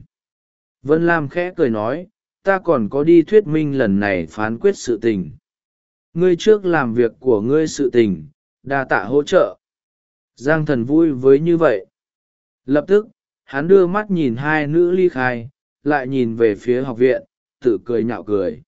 Vân Lam khẽ cười nói, ta còn có đi thuyết minh lần này phán quyết sự tình. Ngươi trước làm việc của ngươi sự tình, đa tạ hỗ trợ. Giang Thần vui với như vậy. Lập tức, hắn đưa mắt nhìn hai nữ ly khai, lại nhìn về phía học viện, tự cười nhạo cười.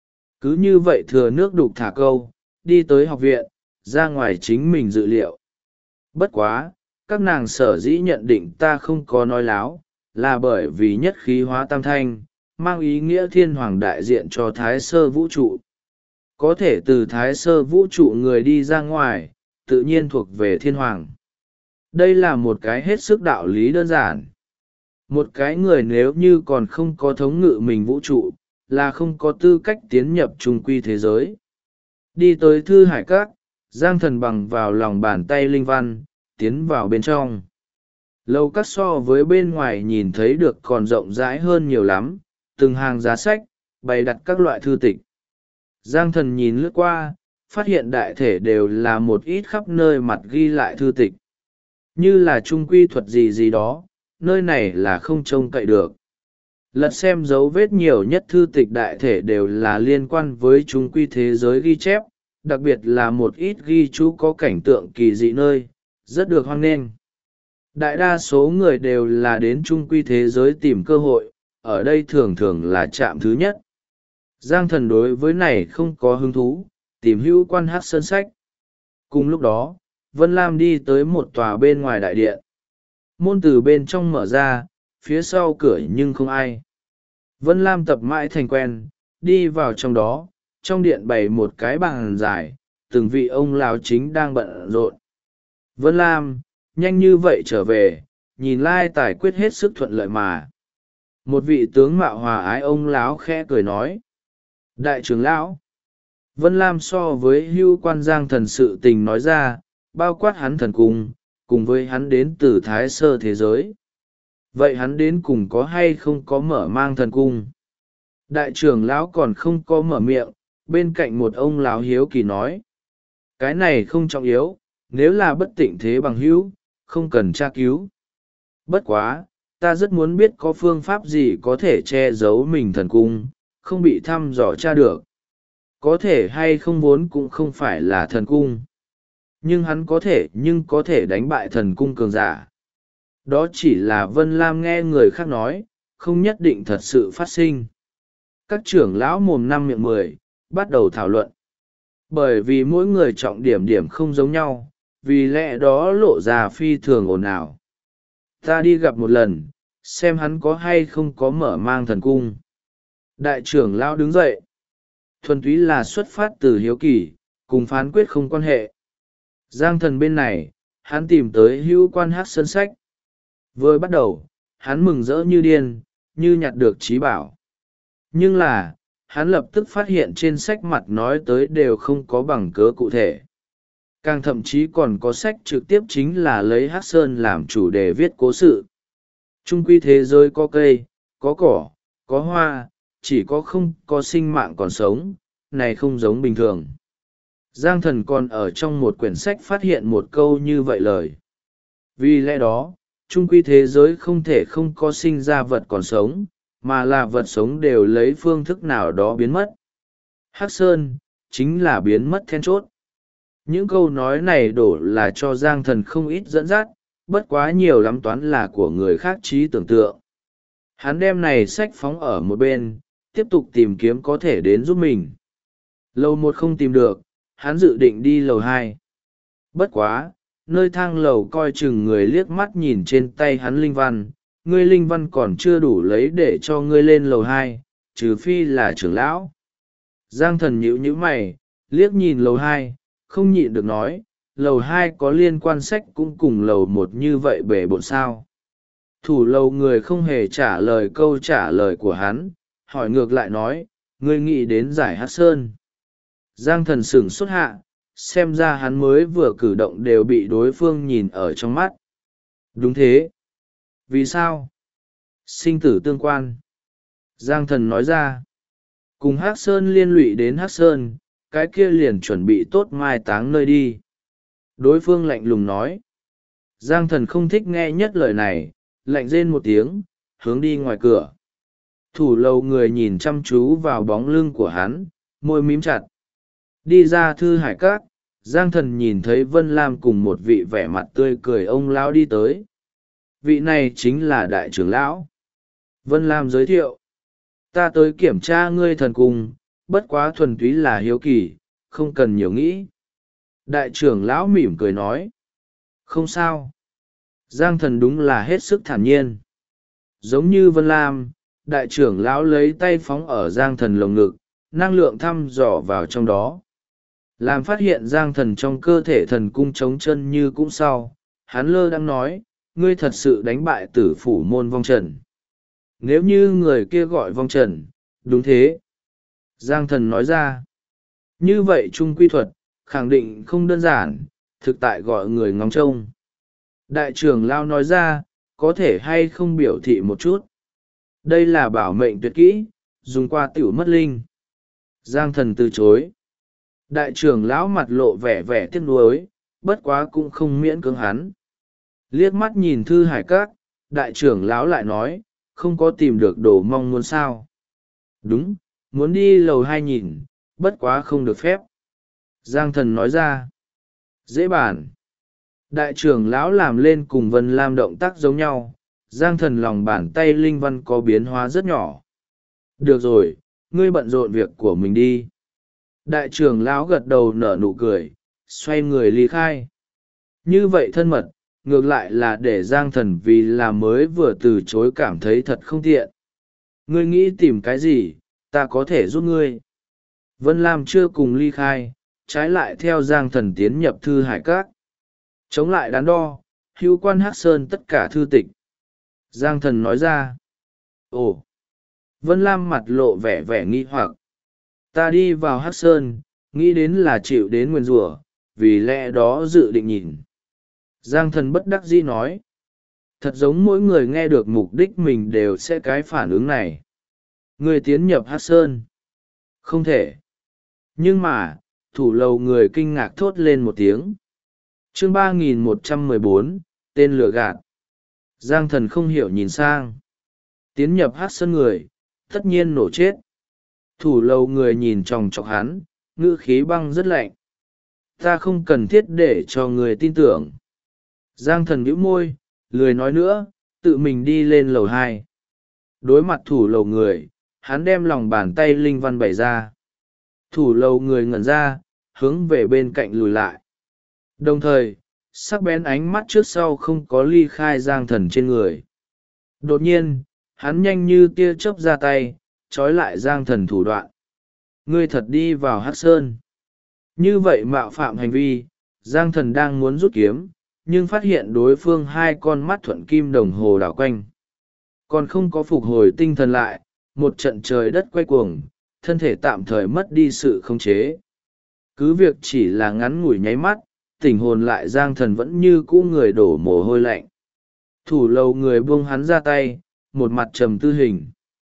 Cứ như vậy thừa nước đục thả câu, đi tới học viện, ra ngoài chính mình dự liệu. Bất quá, các nàng sở dĩ nhận định ta không có nói láo, là bởi vì nhất khí hóa tam thanh, mang ý nghĩa thiên hoàng đại diện cho thái sơ vũ trụ. Có thể từ thái sơ vũ trụ người đi ra ngoài, tự nhiên thuộc về thiên hoàng. Đây là một cái hết sức đạo lý đơn giản. Một cái người nếu như còn không có thống ngự mình vũ trụ, là không có tư cách tiến nhập trung quy thế giới. Đi tới Thư Hải Các, Giang Thần bằng vào lòng bàn tay linh văn, tiến vào bên trong. Lầu các so với bên ngoài nhìn thấy được còn rộng rãi hơn nhiều lắm, từng hàng giá sách, bày đặt các loại thư tịch. Giang Thần nhìn lướt qua, phát hiện đại thể đều là một ít khắp nơi mặt ghi lại thư tịch. Như là trung quy thuật gì gì đó, nơi này là không trông cậy được. Lật xem dấu vết nhiều nhất thư tịch đại thể đều là liên quan với trung quy thế giới ghi chép, đặc biệt là một ít ghi chú có cảnh tượng kỳ dị nơi, rất được hoan nghênh. Đại đa số người đều là đến trung quy thế giới tìm cơ hội, ở đây thường thường là trạm thứ nhất. Giang Thần đối với này không có hứng thú, tìm hữu quan Hắc Sơn sách. Cùng lúc đó, Vân Lam đi tới một tòa bên ngoài đại điện. Môn từ bên trong mở ra, phía sau cửa nhưng không ai. Vân Lam tập mãi thành quen, đi vào trong đó, trong điện bày một cái bàn dài, từng vị ông lão chính đang bận rộn. Vân Lam, nhanh như vậy trở về, nhìn lai tài quyết hết sức thuận lợi mà. Một vị tướng mạo hòa ái ông lão khẽ cười nói. Đại trưởng lão. Vân Lam so với hưu quan Giang Thần sự tình nói ra, bao quát hắn thần cung, cùng với hắn đến từ Thái Sơ thế giới. Vậy hắn đến cùng có hay không có mở mang thần cung? Đại trưởng lão còn không có mở miệng, bên cạnh một ông lão hiếu kỳ nói. Cái này không trọng yếu, nếu là bất tịnh thế bằng hữu, không cần tra cứu. Bất quá, ta rất muốn biết có phương pháp gì có thể che giấu mình thần cung, không bị thăm dò tra được. Có thể hay không vốn cũng không phải là thần cung. Nhưng hắn có thể đánh bại thần cung cường giả. Đó chỉ là Vân Lam nghe người khác nói, không nhất định thật sự phát sinh. Các trưởng lão mồm năm miệng mười, bắt đầu thảo luận. Bởi vì mỗi người trọng điểm không giống nhau, vì lẽ đó lộ ra phi thường ồn ào. Ta đi gặp một lần, xem hắn có hay không có mở mang thần cung. Đại trưởng lão đứng dậy. Thuần túy là xuất phát từ hiếu kỳ, cùng phán quyết không quan hệ. Giang Thần bên này, hắn tìm tới hữu quan Hắc Sơn sách. Vừa bắt đầu, hắn mừng rỡ như điên, như nhặt được trí bảo. Nhưng là, hắn lập tức phát hiện trên sách mặt nói tới đều không có bằng cớ cụ thể. Càng thậm chí còn có sách trực tiếp chính là lấy Hắc Sơn làm chủ đề viết cố sự. Trung quy thế giới có cây, có cỏ, có hoa, chỉ có không có sinh mạng còn sống, này không giống bình thường. Giang Thần còn ở trong một quyển sách phát hiện một câu như vậy lời. Vì lẽ đó, trung quy thế giới không thể không có sinh ra vật còn sống, mà là vật sống đều lấy phương thức nào đó biến mất. Hắc Sơn, chính là biến mất then chốt. Những câu nói này đổ là cho Giang Thần không ít dẫn dắt, bất quá nhiều lắm toán là của người khác trí tưởng tượng. Hắn đem này sách phóng ở một bên, tiếp tục tìm kiếm có thể đến giúp mình. Lầu một không tìm được, hắn dự định đi lầu hai. Bất quá, nơi thang lầu coi chừng người liếc mắt nhìn trên tay hắn linh văn, ngươi linh văn còn chưa đủ lấy để cho ngươi lên lầu hai, trừ phi là trưởng lão. Giang Thần nhíu mày, liếc nhìn lầu hai, không nhịn được nói, lầu hai có liên quan sách cũng cùng lầu một như vậy bể bộn sao. Thủ lầu người không hề trả lời câu trả lời của hắn, hỏi ngược lại nói, ngươi nghĩ đến giải Hắc Sơn. Giang Thần sửng sốt hạ, xem ra hắn mới vừa cử động đều bị đối phương nhìn ở trong mắt. Đúng thế. Vì sao? Sinh tử tương quan. Giang Thần nói ra. Cùng Hắc Sơn liên lụy đến Hắc Sơn, cái kia liền chuẩn bị tốt mai táng nơi đi. Đối phương lạnh lùng nói. Giang Thần không thích nghe nhất lời này, lạnh rên một tiếng, hướng đi ngoài cửa. Thủ lầu người nhìn chăm chú vào bóng lưng của hắn, môi mím chặt. Đi ra Thư Hải Các, Giang Thần nhìn thấy Vân Lam cùng một vị vẻ mặt tươi cười ông lão đi tới. Vị này chính là đại trưởng lão. Vân Lam giới thiệu. Ta tới kiểm tra ngươi thần cung, bất quá thuần túy là hiếu kỳ, không cần nhiều nghĩ. Đại trưởng lão mỉm cười nói. Không sao. Giang Thần đúng là hết sức thản nhiên. Giống như Vân Lam, đại trưởng lão lấy tay phóng ở Giang Thần lồng ngực, năng lượng thăm dò vào trong đó. Làm phát hiện Giang Thần trong cơ thể thần cung trống chân như cũng sau, hắn lơ đang nói, ngươi thật sự đánh bại Tử Phủ môn vong trần. Nếu như người kia gọi vong trần, đúng thế. Giang Thần nói ra, như vậy trung quy thuật, khẳng định không đơn giản, thực tại gọi người ngóng trông. Đại trưởng lão nói ra, có thể hay không biểu thị một chút. Đây là bảo mệnh tuyệt kỹ, dùng qua tiểu mất linh. Giang Thần từ chối. Đại trưởng lão mặt lộ vẻ vẻ tiếc nuối, bất quá cũng không miễn cưỡng hắn. Liếc mắt nhìn Thư Hải Các, đại trưởng lão lại nói, không có tìm được đồ mong muốn sao. Đúng, muốn đi lầu 2 nhìn, bất quá không được phép. Giang Thần nói ra. Dễ bàn. Đại trưởng lão làm lên cùng Vân Lam động tác giống nhau, Giang Thần lòng bàn tay linh văn có biến hóa rất nhỏ. Được rồi, ngươi bận rộn việc của mình đi. Đại trưởng lão gật đầu nở nụ cười, xoay người ly khai. Như vậy thân mật, ngược lại là để Giang Thần vì là mới vừa từ chối cảm thấy thật không tiện. Ngươi nghĩ tìm cái gì, ta có thể giúp ngươi. Vân Lam chưa cùng ly khai, trái lại theo Giang Thần tiến nhập Thư Hải Các. Chống lại đắn đo, hữu quan Hắc Sơn tất cả thư tịch. Giang Thần nói ra. Ồ! Vân Lam mặt lộ vẻ vẻ nghi hoặc. Ta đi vào Hắc Sơn, nghĩ đến là chịu đến nguyền rủa, vì lẽ đó dự định nhìn. Giang Thần bất đắc dĩ nói. Thật giống mỗi người nghe được mục đích mình đều sẽ cái phản ứng này. Người tiến nhập Hắc Sơn. Không thể. Nhưng mà, thủ lầu người kinh ngạc thốt lên một tiếng. Chương 3114, tên lừa gạt. Giang Thần không hiểu nhìn sang. Tiến nhập Hắc Sơn người, tất nhiên nổ chết. Thủ lầu người nhìn chòng chọc hắn, ngữ khí băng rất lạnh. Ta không cần thiết để cho người tin tưởng. Giang Thần bĩu môi, lười nói nữa, tự mình đi lên lầu 2. Đối mặt thủ lầu người, hắn đem lòng bàn tay linh văn bày ra. Thủ lầu người ngẩn ra, hướng về bên cạnh lùi lại. Đồng thời, sắc bén ánh mắt trước sau không có ly khai Giang Thần trên người. Đột nhiên, hắn nhanh như tia chớp ra tay, trói lại Giang Thần thủ đoạn. Ngươi thật đi vào Hắc Sơn. Như vậy mạo phạm hành vi, Giang Thần đang muốn rút kiếm, nhưng phát hiện đối phương hai con mắt thuận kim đồng hồ đảo quanh. Còn không có phục hồi tinh thần lại, một trận trời đất quay cuồng, thân thể tạm thời mất đi sự khống chế. Cứ việc chỉ là ngắn ngủi nháy mắt, tỉnh hồn lại Giang Thần vẫn như cũ người đổ mồ hôi lạnh. Thủ lầu người buông hắn ra tay, một mặt trầm tư hình.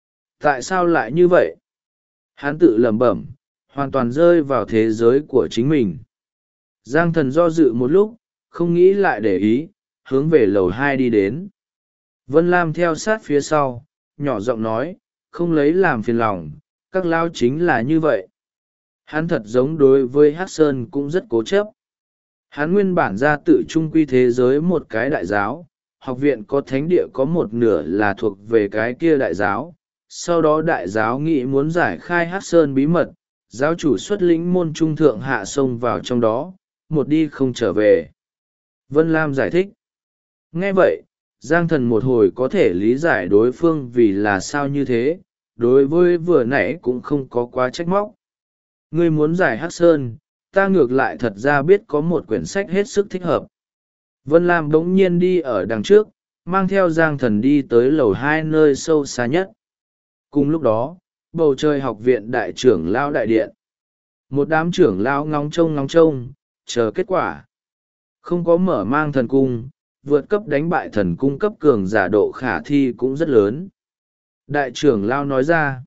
Tại sao lại như vậy? Hắn tự lẩm bẩm, hoàn toàn rơi vào thế giới của chính mình. Giang Thần do dự một lúc, không nghĩ lại để ý, hướng về lầu 2 đi đến. Vân Lam theo sát phía sau, nhỏ giọng nói, không lấy làm phiền lòng, các lao chính là như vậy. Hắn thật giống đối với Hắc Sơn cũng rất cố chấp. Hắn nguyên bản ra tự trung quy thế giới một cái đại giáo, học viện có thánh địa có một nửa là thuộc về cái kia đại giáo. Sau đó đại giáo nghĩ muốn giải khai Hắc Sơn bí mật, giáo chủ xuất lĩnh môn trung thượng hạ xông vào trong đó, một đi không trở về. Vân Lam giải thích. Nghe vậy, Giang Thần một hồi có thể lý giải đối phương vì là sao như thế, đối với vừa nãy cũng không có quá trách móc. Ngươi muốn giải Hắc Sơn, ta ngược lại thật ra biết có một quyển sách hết sức thích hợp. Vân Lam bỗng nhiên đi ở đằng trước, mang theo Giang Thần đi tới lầu 2 nơi sâu xa nhất. Cùng lúc đó, bầu trời học viện đại trưởng lao đại điện. Một đám trưởng lao ngóng trông, chờ kết quả. Không có mở mang thần cung, vượt cấp đánh bại thần cung cấp cường giả độ khả thi cũng rất lớn. Đại trưởng lao nói ra.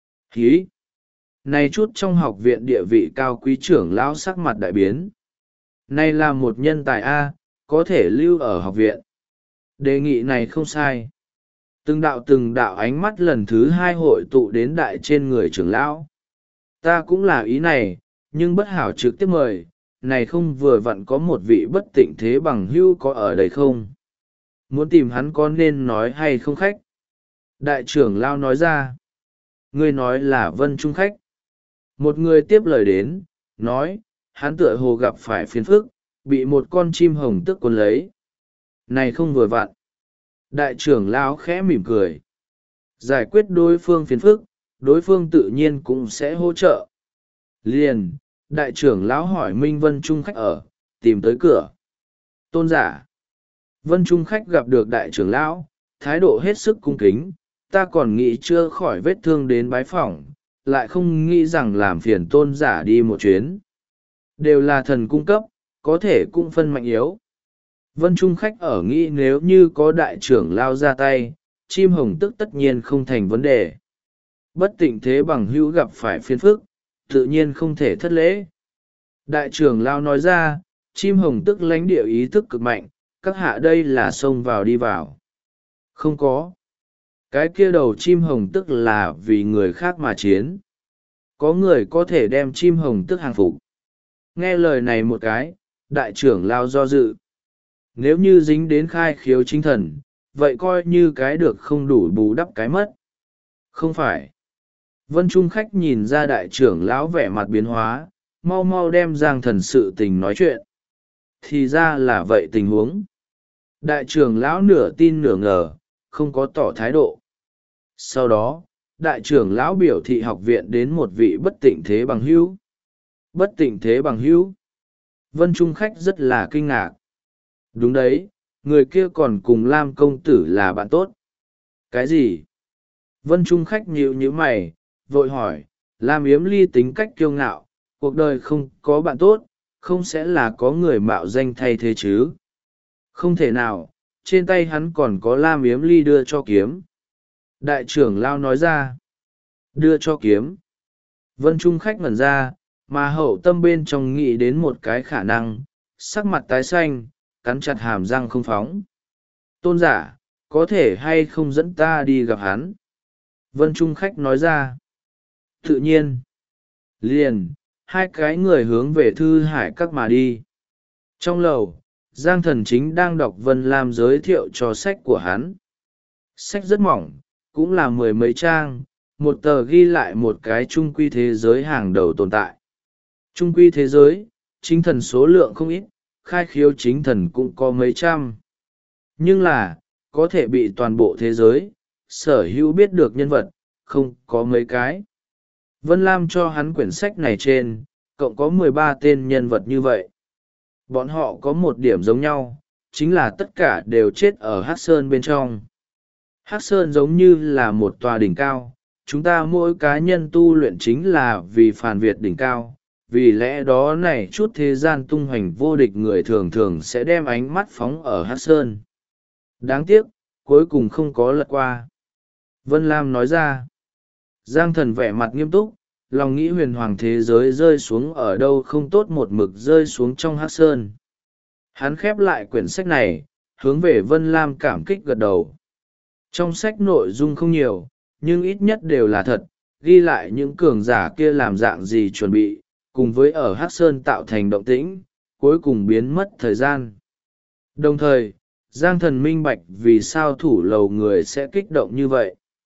Hí! Này chút trong học viện địa vị cao quý trưởng lão sắc mặt đại biến. Này là một nhân tài A, có thể lưu ở học viện. Đề nghị này không sai. Từng đạo ánh mắt lần thứ 2 hội tụ đến đại trên người trưởng lão. Ta cũng là ý này, nhưng bất hảo trực tiếp mời, này không vừa vặn có một vị bất tịnh thế bằng hưu có ở đây không? Muốn tìm hắn có nên nói hay không khách? Đại trưởng lão nói ra. Ngươi nói là Vân Trung khách. Một người tiếp lời đến, nói, hắn tựa hồ gặp phải phiền phức, bị một con chim hồng tức cuốn lấy. Này không vừa vặn. Đại trưởng lão khẽ mỉm cười. Giải quyết đối phương phiền phức, đối phương tự nhiên cũng sẽ hỗ trợ. Liền, đại trưởng lão hỏi Minh Vân Trung khách ở, tìm tới cửa. Tôn giả. Vân Trung khách gặp được đại trưởng lão, thái độ hết sức cung kính, ta còn nghĩ chưa khỏi vết thương đến bái phỏng, lại không nghĩ rằng làm phiền tôn giả đi một chuyến. Đều là thần cung cấp, có thể cũng phân mạnh yếu. Vân Trung Khách ở nghĩ nếu như có đại trưởng lao ra tay, chim hồng tức tất nhiên không thành vấn đề. Bất tịnh thế bằng hữu gặp phải phiền phức, tự nhiên không thể thất lễ. Đại trưởng lao nói ra, chim hồng tức lãnh địa ý thức cực mạnh, các hạ đây là xông vào đi vào. Không có. Cái kia đầu chim hồng tức là vì người khác mà chiến. Có người có thể đem chim hồng tức hàng phục. Nghe lời này một cái, đại trưởng lao do dự. Nếu như dính đến khai khiếu chính thần, vậy coi như cái được không đủ bù đắp cái mất. Không phải. Vân Trung Khách nhìn ra đại trưởng lão vẻ mặt biến hóa, mau mau đem Giang Thần sự tình nói chuyện. Thì ra là vậy tình huống. Đại trưởng lão nửa tin nửa ngờ, không có tỏ thái độ. Sau đó, đại trưởng lão biểu thị học viện đến một vị bất tịnh thế bằng hữu. Bất tịnh thế bằng hữu. Vân Trung Khách rất là kinh ngạc. Đúng đấy, người kia còn cùng Lam công tử là bạn tốt. Cái gì? Vân Trung Khách nhíu nhíu mày, vội hỏi, Lam Yếm Ly tính cách kiêu ngạo, cuộc đời không có bạn tốt, không sẽ là có người mạo danh thay thế chứ? Không thể nào, trên tay hắn còn có Lam Yếm Ly đưa cho kiếm. Đại trưởng lao nói ra. Đưa cho kiếm. Vân Trung Khách ngẩn ra, mà hậu tâm bên trong nghĩ đến một cái khả năng, sắc mặt tái xanh, cắn chặt hàm răng không phóng. Tôn giả, có thể hay không dẫn ta đi gặp hắn? Vân Trung Khách nói ra. Tự nhiên. Liền, hai cái người hướng về Thư Hải Các mà đi. Trong lầu, Giang Thần chính đang đọc Vân Lam giới thiệu cho sách của hắn. Sách rất mỏng, cũng là mười mấy trang, một tờ ghi lại một cái trung quy thế giới hàng đầu tồn tại. Trung quy thế giới, chính thần số lượng không ít, khai khiếu chính thần cũng có mấy trăm. Nhưng là, có thể bị toàn bộ thế giới, sở hữu biết được nhân vật, không có mấy cái. Vân Lam cho hắn quyển sách này trên, cộng có 13 tên nhân vật như vậy. Bọn họ có một điểm giống nhau, chính là tất cả đều chết ở Hắc Sơn bên trong. Hắc Sơn giống như là một tòa đỉnh cao, chúng ta mỗi cá nhân tu luyện chính là vì phản việt đỉnh cao, vì lẽ đó này chút thế gian tung hoành vô địch người thường thường sẽ đem ánh mắt phóng ở Hắc Sơn. Đáng tiếc, cuối cùng không có lật qua. Vân Lam nói ra. Giang Thần vẻ mặt nghiêm túc, lòng nghĩ huyền hoàng thế giới rơi xuống ở đâu không tốt một mực rơi xuống trong Hắc Sơn. Hắn khép lại quyển sách này, hướng về Vân Lam cảm kích gật đầu. Trong sách nội dung không nhiều, nhưng ít nhất đều là thật, ghi lại những cường giả kia làm dạng gì chuẩn bị, cùng với ở Hắc Sơn tạo thành động tĩnh, cuối cùng biến mất thời gian. Đồng thời, Giang Thần minh bạch vì sao thủ lầu người sẽ kích động như vậy.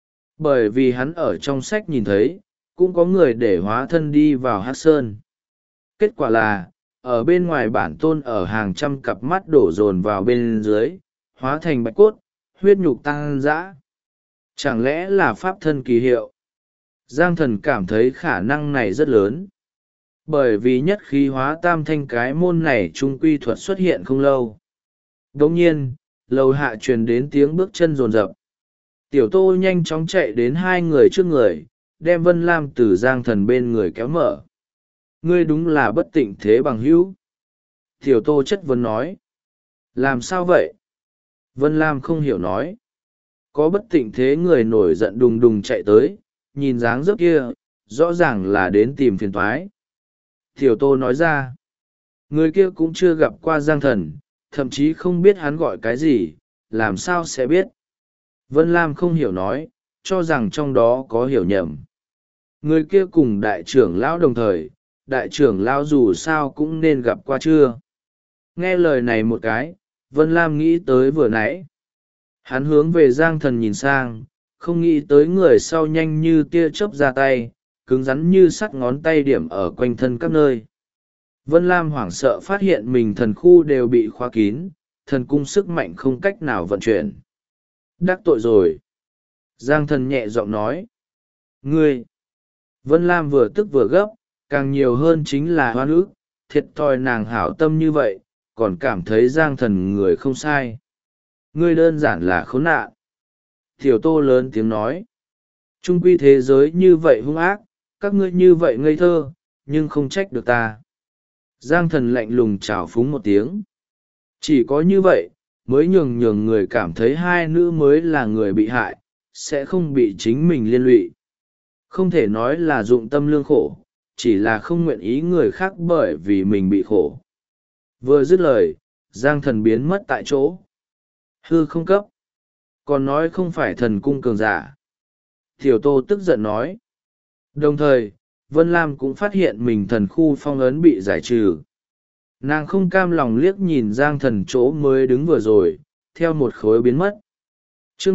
Bởi vì hắn ở trong sách nhìn thấy, cũng có người để hóa thân đi vào Hắc Sơn. Kết quả là, ở bên ngoài bản tôn ở hàng trăm cặp mắt đổ dồn vào bên dưới, hóa thành bạch cốt, huyết nhục tăng dã. Chẳng lẽ là pháp thân kỳ hiệu? Giang Thần cảm thấy khả năng này rất lớn. Bởi vì nhất khí hóa tam thanh cái môn này trung quy thuật xuất hiện không lâu. Đồng nhiên, lầu hạ truyền đến tiếng bước chân rồn rập. Tiểu Tô nhanh chóng chạy đến hai người trước người, đem Vân Lam từ Giang Thần bên người kéo mở. Ngươi đúng là bất tịnh thế bằng hữu. Tiểu Tô chất vấn nói. Làm sao vậy? Vân Lam không hiểu nói. Có bất tịnh thế người nổi giận đùng đùng chạy tới, nhìn dáng dấp kia, rõ ràng là đến tìm phiền toái. Tiểu Tô nói ra. Người kia cũng chưa gặp qua Giang Thần, thậm chí không biết hắn gọi cái gì, làm sao sẽ biết. Vân Lam không hiểu nói, cho rằng trong đó có hiểu nhầm. Người kia cùng đại trưởng lão đồng thời, đại trưởng lão dù sao cũng nên gặp qua chưa. Nghe lời này một cái, Vân Lam nghĩ tới vừa nãy. Hắn hướng về Giang Thần nhìn sang, không nghĩ tới người sau nhanh như tia chớp ra tay, cứng rắn như sắt ngón tay điểm ở quanh thân các nơi. Vân Lam hoảng sợ phát hiện mình thần khu đều bị khóa kín, thần cung sức mạnh không cách nào vận chuyển. Đắc tội rồi. Giang Thần nhẹ giọng nói. Ngươi! Vân Lam vừa tức vừa gấp, càng nhiều hơn chính là hoan ức, thiệt thòi nàng hảo tâm như vậy, còn cảm thấy Giang Thần người không sai. Ngươi đơn giản là khốn nạn. Tiểu Tô lớn tiếng nói. Trung quy thế giới như vậy hung ác, các ngươi như vậy ngây thơ, nhưng không trách được ta. Giang thần lạnh lùng trào phúng một tiếng. Chỉ có như vậy mới nhường người cảm thấy hai nữ mới là người bị hại, sẽ không bị chính mình liên lụy. Không thể nói là dụng tâm lương khổ, chỉ là không nguyện ý người khác bởi vì mình bị khổ. Vừa dứt lời, Giang thần biến mất tại chỗ. Hư không cấp. Còn nói không phải thần cung cường giả. Tiểu Tô tức giận nói. Đồng thời, Vân Lam cũng phát hiện mình thần khu phong ấn bị giải trừ. Nàng không cam lòng liếc nhìn Giang thần chỗ mới đứng vừa rồi, theo một khối biến mất. Chương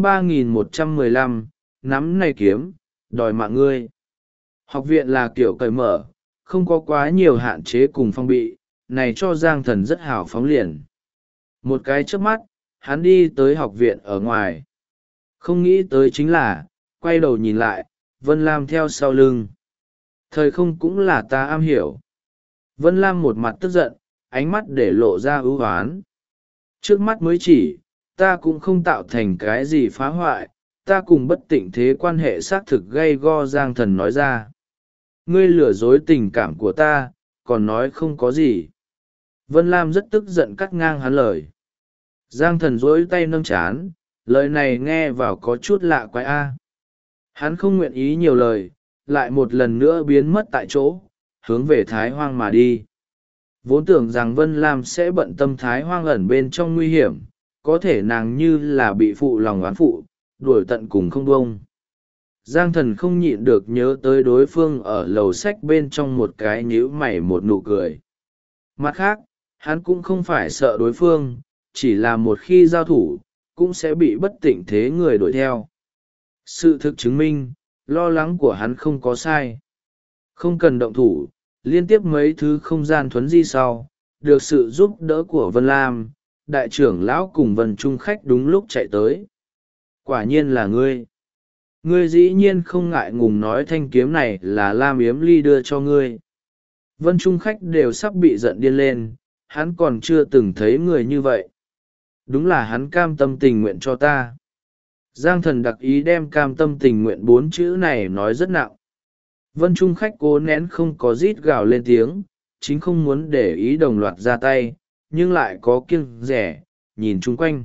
3115, nắm này kiếm, đòi mạng ngươi. Học viện là kiểu cởi mở, không có quá nhiều hạn chế cùng phong bị, này cho Giang thần rất hào phóng liền. Một cái chớp mắt, hắn đi tới học viện ở ngoài. Không nghĩ tới chính là, quay đầu nhìn lại, Vân Lam theo sau lưng. Thời không cũng là ta am hiểu. Vân Lam một mặt tức giận, ánh mắt để lộ ra ưu hoán. Trước mắt mới chỉ, ta cũng không tạo thành cái gì phá hoại, ta cùng bất tịnh thế quan hệ xác thực gay go. Giang thần nói ra. Ngươi lừa dối tình cảm của ta, còn nói không có gì. Vân Lam rất tức giận cắt ngang hắn lời. Giang thần dối tay nâng chán, lời này nghe vào có chút lạ quái a. Hắn không nguyện ý nhiều lời, lại một lần nữa biến mất tại chỗ, hướng về Thái Hoang mà đi. Vốn tưởng rằng Vân Lam sẽ bận tâm Thái Hoang ẩn bên trong nguy hiểm, có thể nàng như là bị phụ lòng oán phụ, đuổi tận cùng không buông. Giang thần không nhịn được nhớ tới đối phương ở lầu sách bên trong một cái nhíu mày một nụ cười. Mặt khác, hắn cũng không phải sợ đối phương, chỉ là một khi giao thủ, cũng sẽ bị bất tịnh thế người đuổi theo. Sự thực chứng minh, lo lắng của hắn không có sai. Không cần động thủ, liên tiếp mấy thứ không gian thuấn di sau, được sự giúp đỡ của Vân Lam, đại trưởng lão cùng Vân Trung khách đúng lúc chạy tới. Quả nhiên là ngươi. Ngươi dĩ nhiên không ngại ngùng nói thanh kiếm này là Lam Yếm Ly đưa cho ngươi. Vân Trung khách đều sắp bị giận điên lên, hắn còn chưa từng thấy người như vậy. Đúng là hắn cam tâm tình nguyện cho ta. Giang thần đặc ý đem cam tâm tình nguyện 4 chữ này nói rất nặng. Vân Trung khách cố nén không có rít gào lên tiếng, chính không muốn để ý đồng loạt ra tay, nhưng lại có kiêng rẻ, nhìn chung quanh.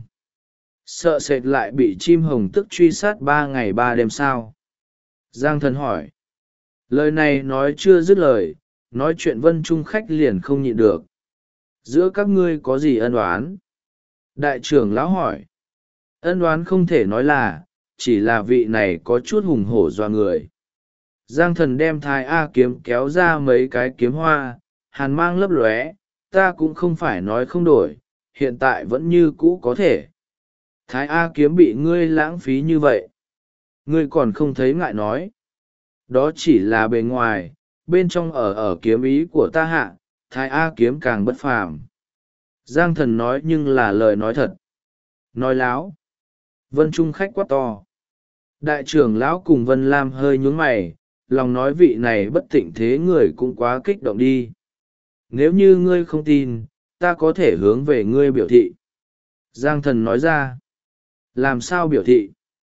Sợ sệt lại bị chim hồng tức truy sát 3 ngày 3 đêm sao? Giang thần hỏi. Lời này nói chưa dứt lời, nói chuyện Vân Trung khách liền không nhịn được. Giữa các ngươi có gì ân oán? Đại trưởng lão hỏi. Ân oán không thể nói là, chỉ là vị này có chút hùng hổ doa người. Giang thần đem Thái A kiếm kéo ra mấy cái kiếm hoa, hàn mang lấp lóe, ta cũng không phải nói không đổi, hiện tại vẫn như cũ có thể. Thái A kiếm bị ngươi lãng phí như vậy. Ngươi còn không thấy ngại nói. Đó chỉ là bề ngoài, bên trong ở kiếm ý của ta hạ, Thái A kiếm càng bất phàm. Giang thần nói nhưng là lời nói thật. Nói láo. Vân Trung khách quát to. Đại trưởng lão cùng Vân Lam hơi nhún mày, lòng nói vị này bất tịnh thế người cũng quá kích động đi. Nếu như ngươi không tin, ta có thể hướng về ngươi biểu thị. Giang thần nói ra. Làm sao biểu thị?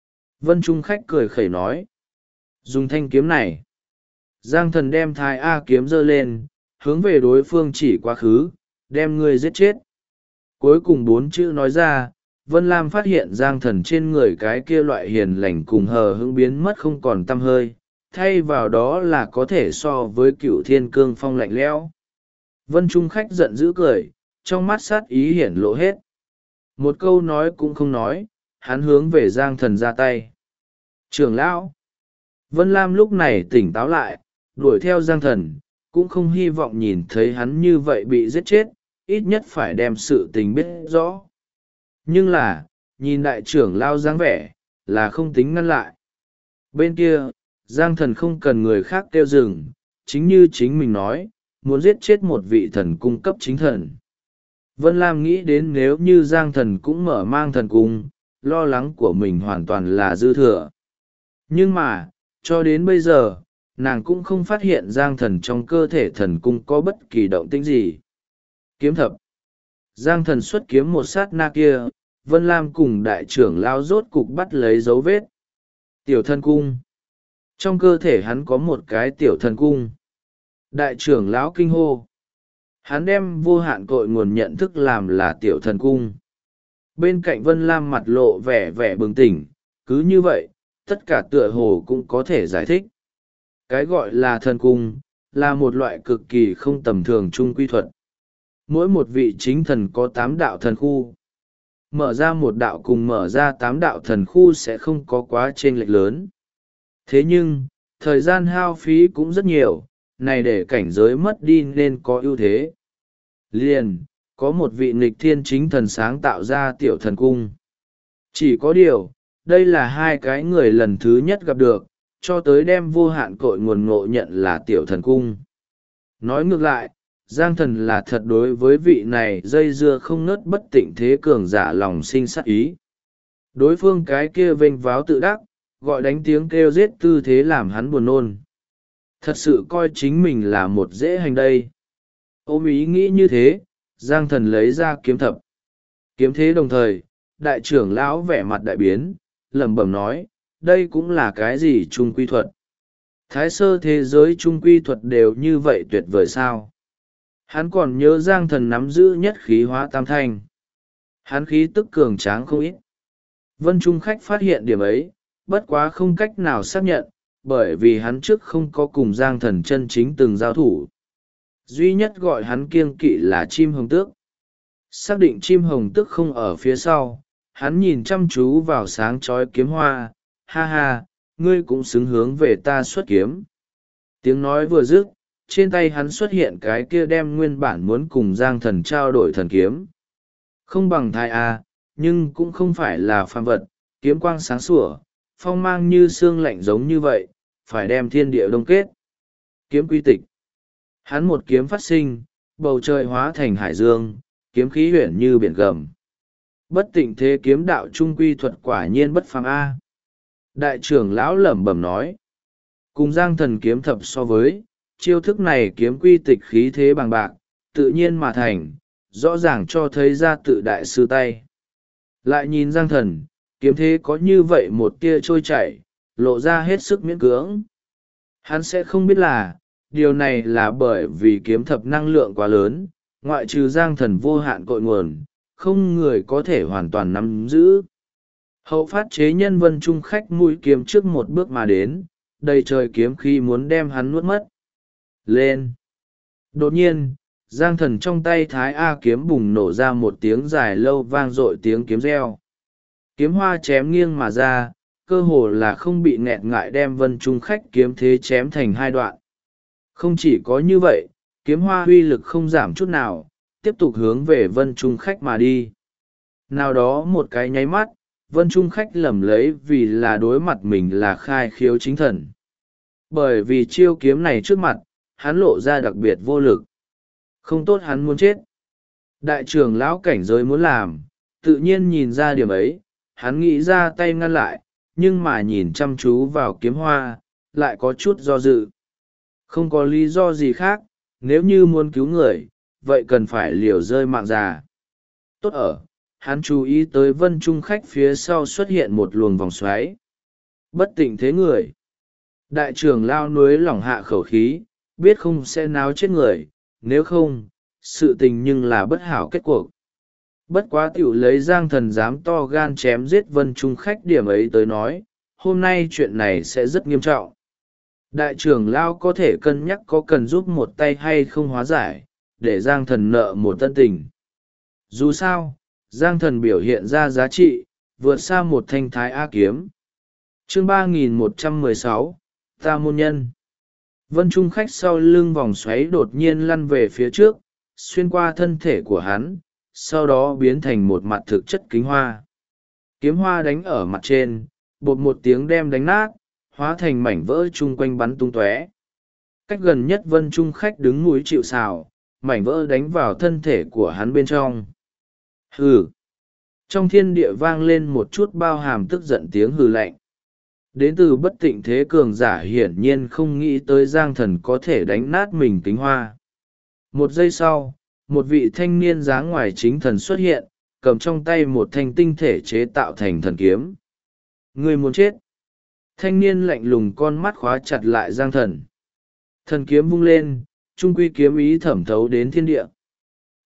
Vân Trung khách cười khẩy nói. Dùng thanh kiếm này. Giang thần đem Thái A kiếm giơ lên, hướng về đối phương chỉ quá khứ, đem ngươi giết chết. Cuối cùng 4 chữ nói ra, Vân Lam phát hiện Giang thần trên người cái kia loại hiền lành cùng hờ hững biến mất không còn tăm hơi, thay vào đó là có thể so với cựu thiên cương phong lạnh lẽo. Vân Trung khách giận dữ cười, trong mắt sát ý hiển lộ hết. Một câu nói cũng không nói, hắn hướng về Giang thần ra tay. Trưởng lão! Vân Lam lúc này tỉnh táo lại, đuổi theo Giang thần, cũng không hy vọng nhìn thấy hắn như vậy bị giết chết, ít nhất phải đem sự tình biết rõ. Nhưng là, nhìn đại trưởng lao dáng vẻ, là không tính ngăn lại. Bên kia, Giang thần không cần người khác kêu dừng, chính như chính mình nói, muốn giết chết một vị thần cung cấp chính thần. Vân Lam nghĩ đến nếu như Giang thần cũng mở mang thần cung, lo lắng của mình hoàn toàn là dư thừa. Nhưng mà, cho đến bây giờ, nàng cũng không phát hiện Giang thần trong cơ thể thần cung có bất kỳ động tĩnh gì. Kiếm thập. Giang thần xuất kiếm một sát na kia, Vân Lam cùng đại trưởng lao rốt cục bắt lấy dấu vết. Tiểu thần cung. Trong cơ thể hắn có một cái tiểu thần cung. Đại trưởng lão kinh hô. hắn đem vô hạn cội nguồn nhận thức làm là tiểu thần cung. Bên cạnh Vân Lam mặt lộ vẻ vẻ bừng tỉnh, cứ như vậy, tất cả tựa hồ cũng có thể giải thích. Cái gọi là thần cung, là một loại cực kỳ không tầm thường trung quy thuật. Mỗi một vị chính thần có 8 đạo thần khu. Mở ra một đạo cùng mở ra 8 đạo thần khu sẽ không có quá chênh lệch lớn. Thế nhưng, thời gian hao phí cũng rất nhiều, này để cảnh giới mất đi nên có ưu thế. Liền, có một vị nghịch thiên chính thần sáng tạo ra tiểu thần cung. Chỉ có điều, đây là hai cái người lần thứ nhất gặp được, cho tới đem vô hạn cội nguồn ngộ nhận là tiểu thần cung. Nói ngược lại, Giang Thần là thật đối với vị này dây dưa không ngớt bất tịnh thế cường giả lòng sinh sát ý. Đối phương cái kia vênh váo tự đắc, gọi đánh tiếng kêu giết tư thế làm hắn buồn nôn. Thật sự coi chính mình là một dễ hành đây. Ôm ý nghĩ như thế, Giang Thần lấy ra kiếm thập. Kiếm thế đồng thời, đại trưởng lão vẻ mặt đại biến, lẩm bẩm nói, đây cũng là cái gì trung quy thuật. Thái sơ thế giới trung quy thuật đều như vậy tuyệt vời sao. Hắn còn nhớ Giang Thần nắm giữ nhất khí hóa tam thanh. Hắn khí tức cường tráng không ít. Vân Trung Khách phát hiện điểm ấy, bất quá không cách nào xác nhận, bởi vì hắn trước không có cùng Giang Thần chân chính từng giao thủ. Duy nhất gọi hắn kiêng kỵ là chim hồng tước. Xác định chim hồng tước không ở phía sau, hắn nhìn chăm chú vào sáng chói kiếm hoa, ha ha, ngươi cũng xứng hướng về ta xuất kiếm. Tiếng nói vừa dứt, trên tay hắn xuất hiện cái kia đem nguyên bản muốn cùng Giang Thần trao đổi thần kiếm. Không bằng thai a, nhưng cũng không phải là phàm vật, kiếm quang sáng sủa, phong mang như xương lạnh giống như vậy, phải đem thiên địa đông kết. Kiếm quy tịch. Hắn một kiếm phát sinh, bầu trời hóa thành hải dương, kiếm khí huyền như biển gầm. Bất tịnh thế kiếm đạo trung quy thuật quả nhiên bất phàm a. Đại trưởng lão lẩm bẩm nói. Cùng Giang Thần kiếm thập so với, chiêu thức này kiếm quy tịch khí thế bằng bạc, tự nhiên mà thành, rõ ràng cho thấy ra tự đại sư tay. Lại nhìn Giang Thần, kiếm thế có như vậy một tia trôi chảy, lộ ra hết sức miễn cưỡng. Hắn sẽ không biết là, điều này là bởi vì kiếm thập năng lượng quá lớn, ngoại trừ Giang Thần vô hạn cội nguồn, không người có thể hoàn toàn nắm giữ. Hậu phát chế nhân Vân Trung Khách mũi kiếm trước một bước mà đến, đầy trời kiếm khi muốn đem hắn nuốt mất. Lên! Đột nhiên, Giang Thần trong tay Thái A kiếm bùng nổ ra một tiếng dài lâu vang dội tiếng kiếm reo. Kiếm hoa chém nghiêng mà ra, cơ hồ là không bị nghẹt ngại đem Vân Trung Khách kiếm thế chém thành hai đoạn. Không chỉ có như vậy, kiếm hoa uy lực không giảm chút nào, tiếp tục hướng về Vân Trung Khách mà đi. Nào đó một cái nháy mắt, Vân Trung Khách lầm lấy vì là đối mặt mình là khai khiếu chính thần. Bởi vì chiêu kiếm này trước mặt, hắn lộ ra đặc biệt vô lực. Không tốt, hắn muốn chết. Đại trưởng lão cảnh giới muốn làm, tự nhiên nhìn ra điểm ấy, hắn nghĩ ra tay ngăn lại, nhưng mà nhìn chăm chú vào kiếm hoa, lại có chút do dự. Không có lý do gì khác, nếu như muốn cứu người, vậy cần phải liều rơi mạng già. Tốt ở, hắn chú ý tới Vân Trung Khách phía sau xuất hiện một luồng vòng xoáy. Bất tịnh thế người. Đại trưởng lao núi lỏng hạ khẩu khí, biết không sẽ náo chết người, nếu không, sự tình nhưng là bất hảo kết cuộc. Bất quá tiểu lấy Giang Thần dám to gan chém giết Vân Trung Khách điểm ấy tới nói, hôm nay chuyện này sẽ rất nghiêm trọng. Đại trưởng lao có thể cân nhắc có cần giúp một tay hay không hóa giải, để Giang Thần nợ một tân tình. Dù sao, Giang Thần biểu hiện ra giá trị, vượt xa một thanh Thái A kiếm. Chương 3116, Ta môn nhân. Vân Trung Khách sau lưng vòng xoáy đột nhiên lăn về phía trước, xuyên qua thân thể của hắn, sau đó biến thành một mặt thực chất kính hoa. Kiếm hoa đánh ở mặt trên, bột một tiếng đem đánh nát, hóa thành mảnh vỡ chung quanh bắn tung tóe. Cách gần nhất Vân Trung Khách đứng núi chịu sào, mảnh vỡ đánh vào thân thể của hắn bên trong. Hừ! Trong thiên địa vang lên một chút bao hàm tức giận tiếng hừ lạnh. Đến từ bất tịnh thế cường giả hiển nhiên không nghĩ tới Giang Thần có thể đánh nát mình kính hoa. Một giây sau, một vị thanh niên dáng ngoài chính thần xuất hiện, cầm trong tay một thanh tinh thể chế tạo thành thần kiếm. Người muốn chết. Thanh niên lạnh lùng con mắt khóa chặt lại Giang Thần. Thần kiếm vung lên, trung quy kiếm ý thẩm thấu đến thiên địa.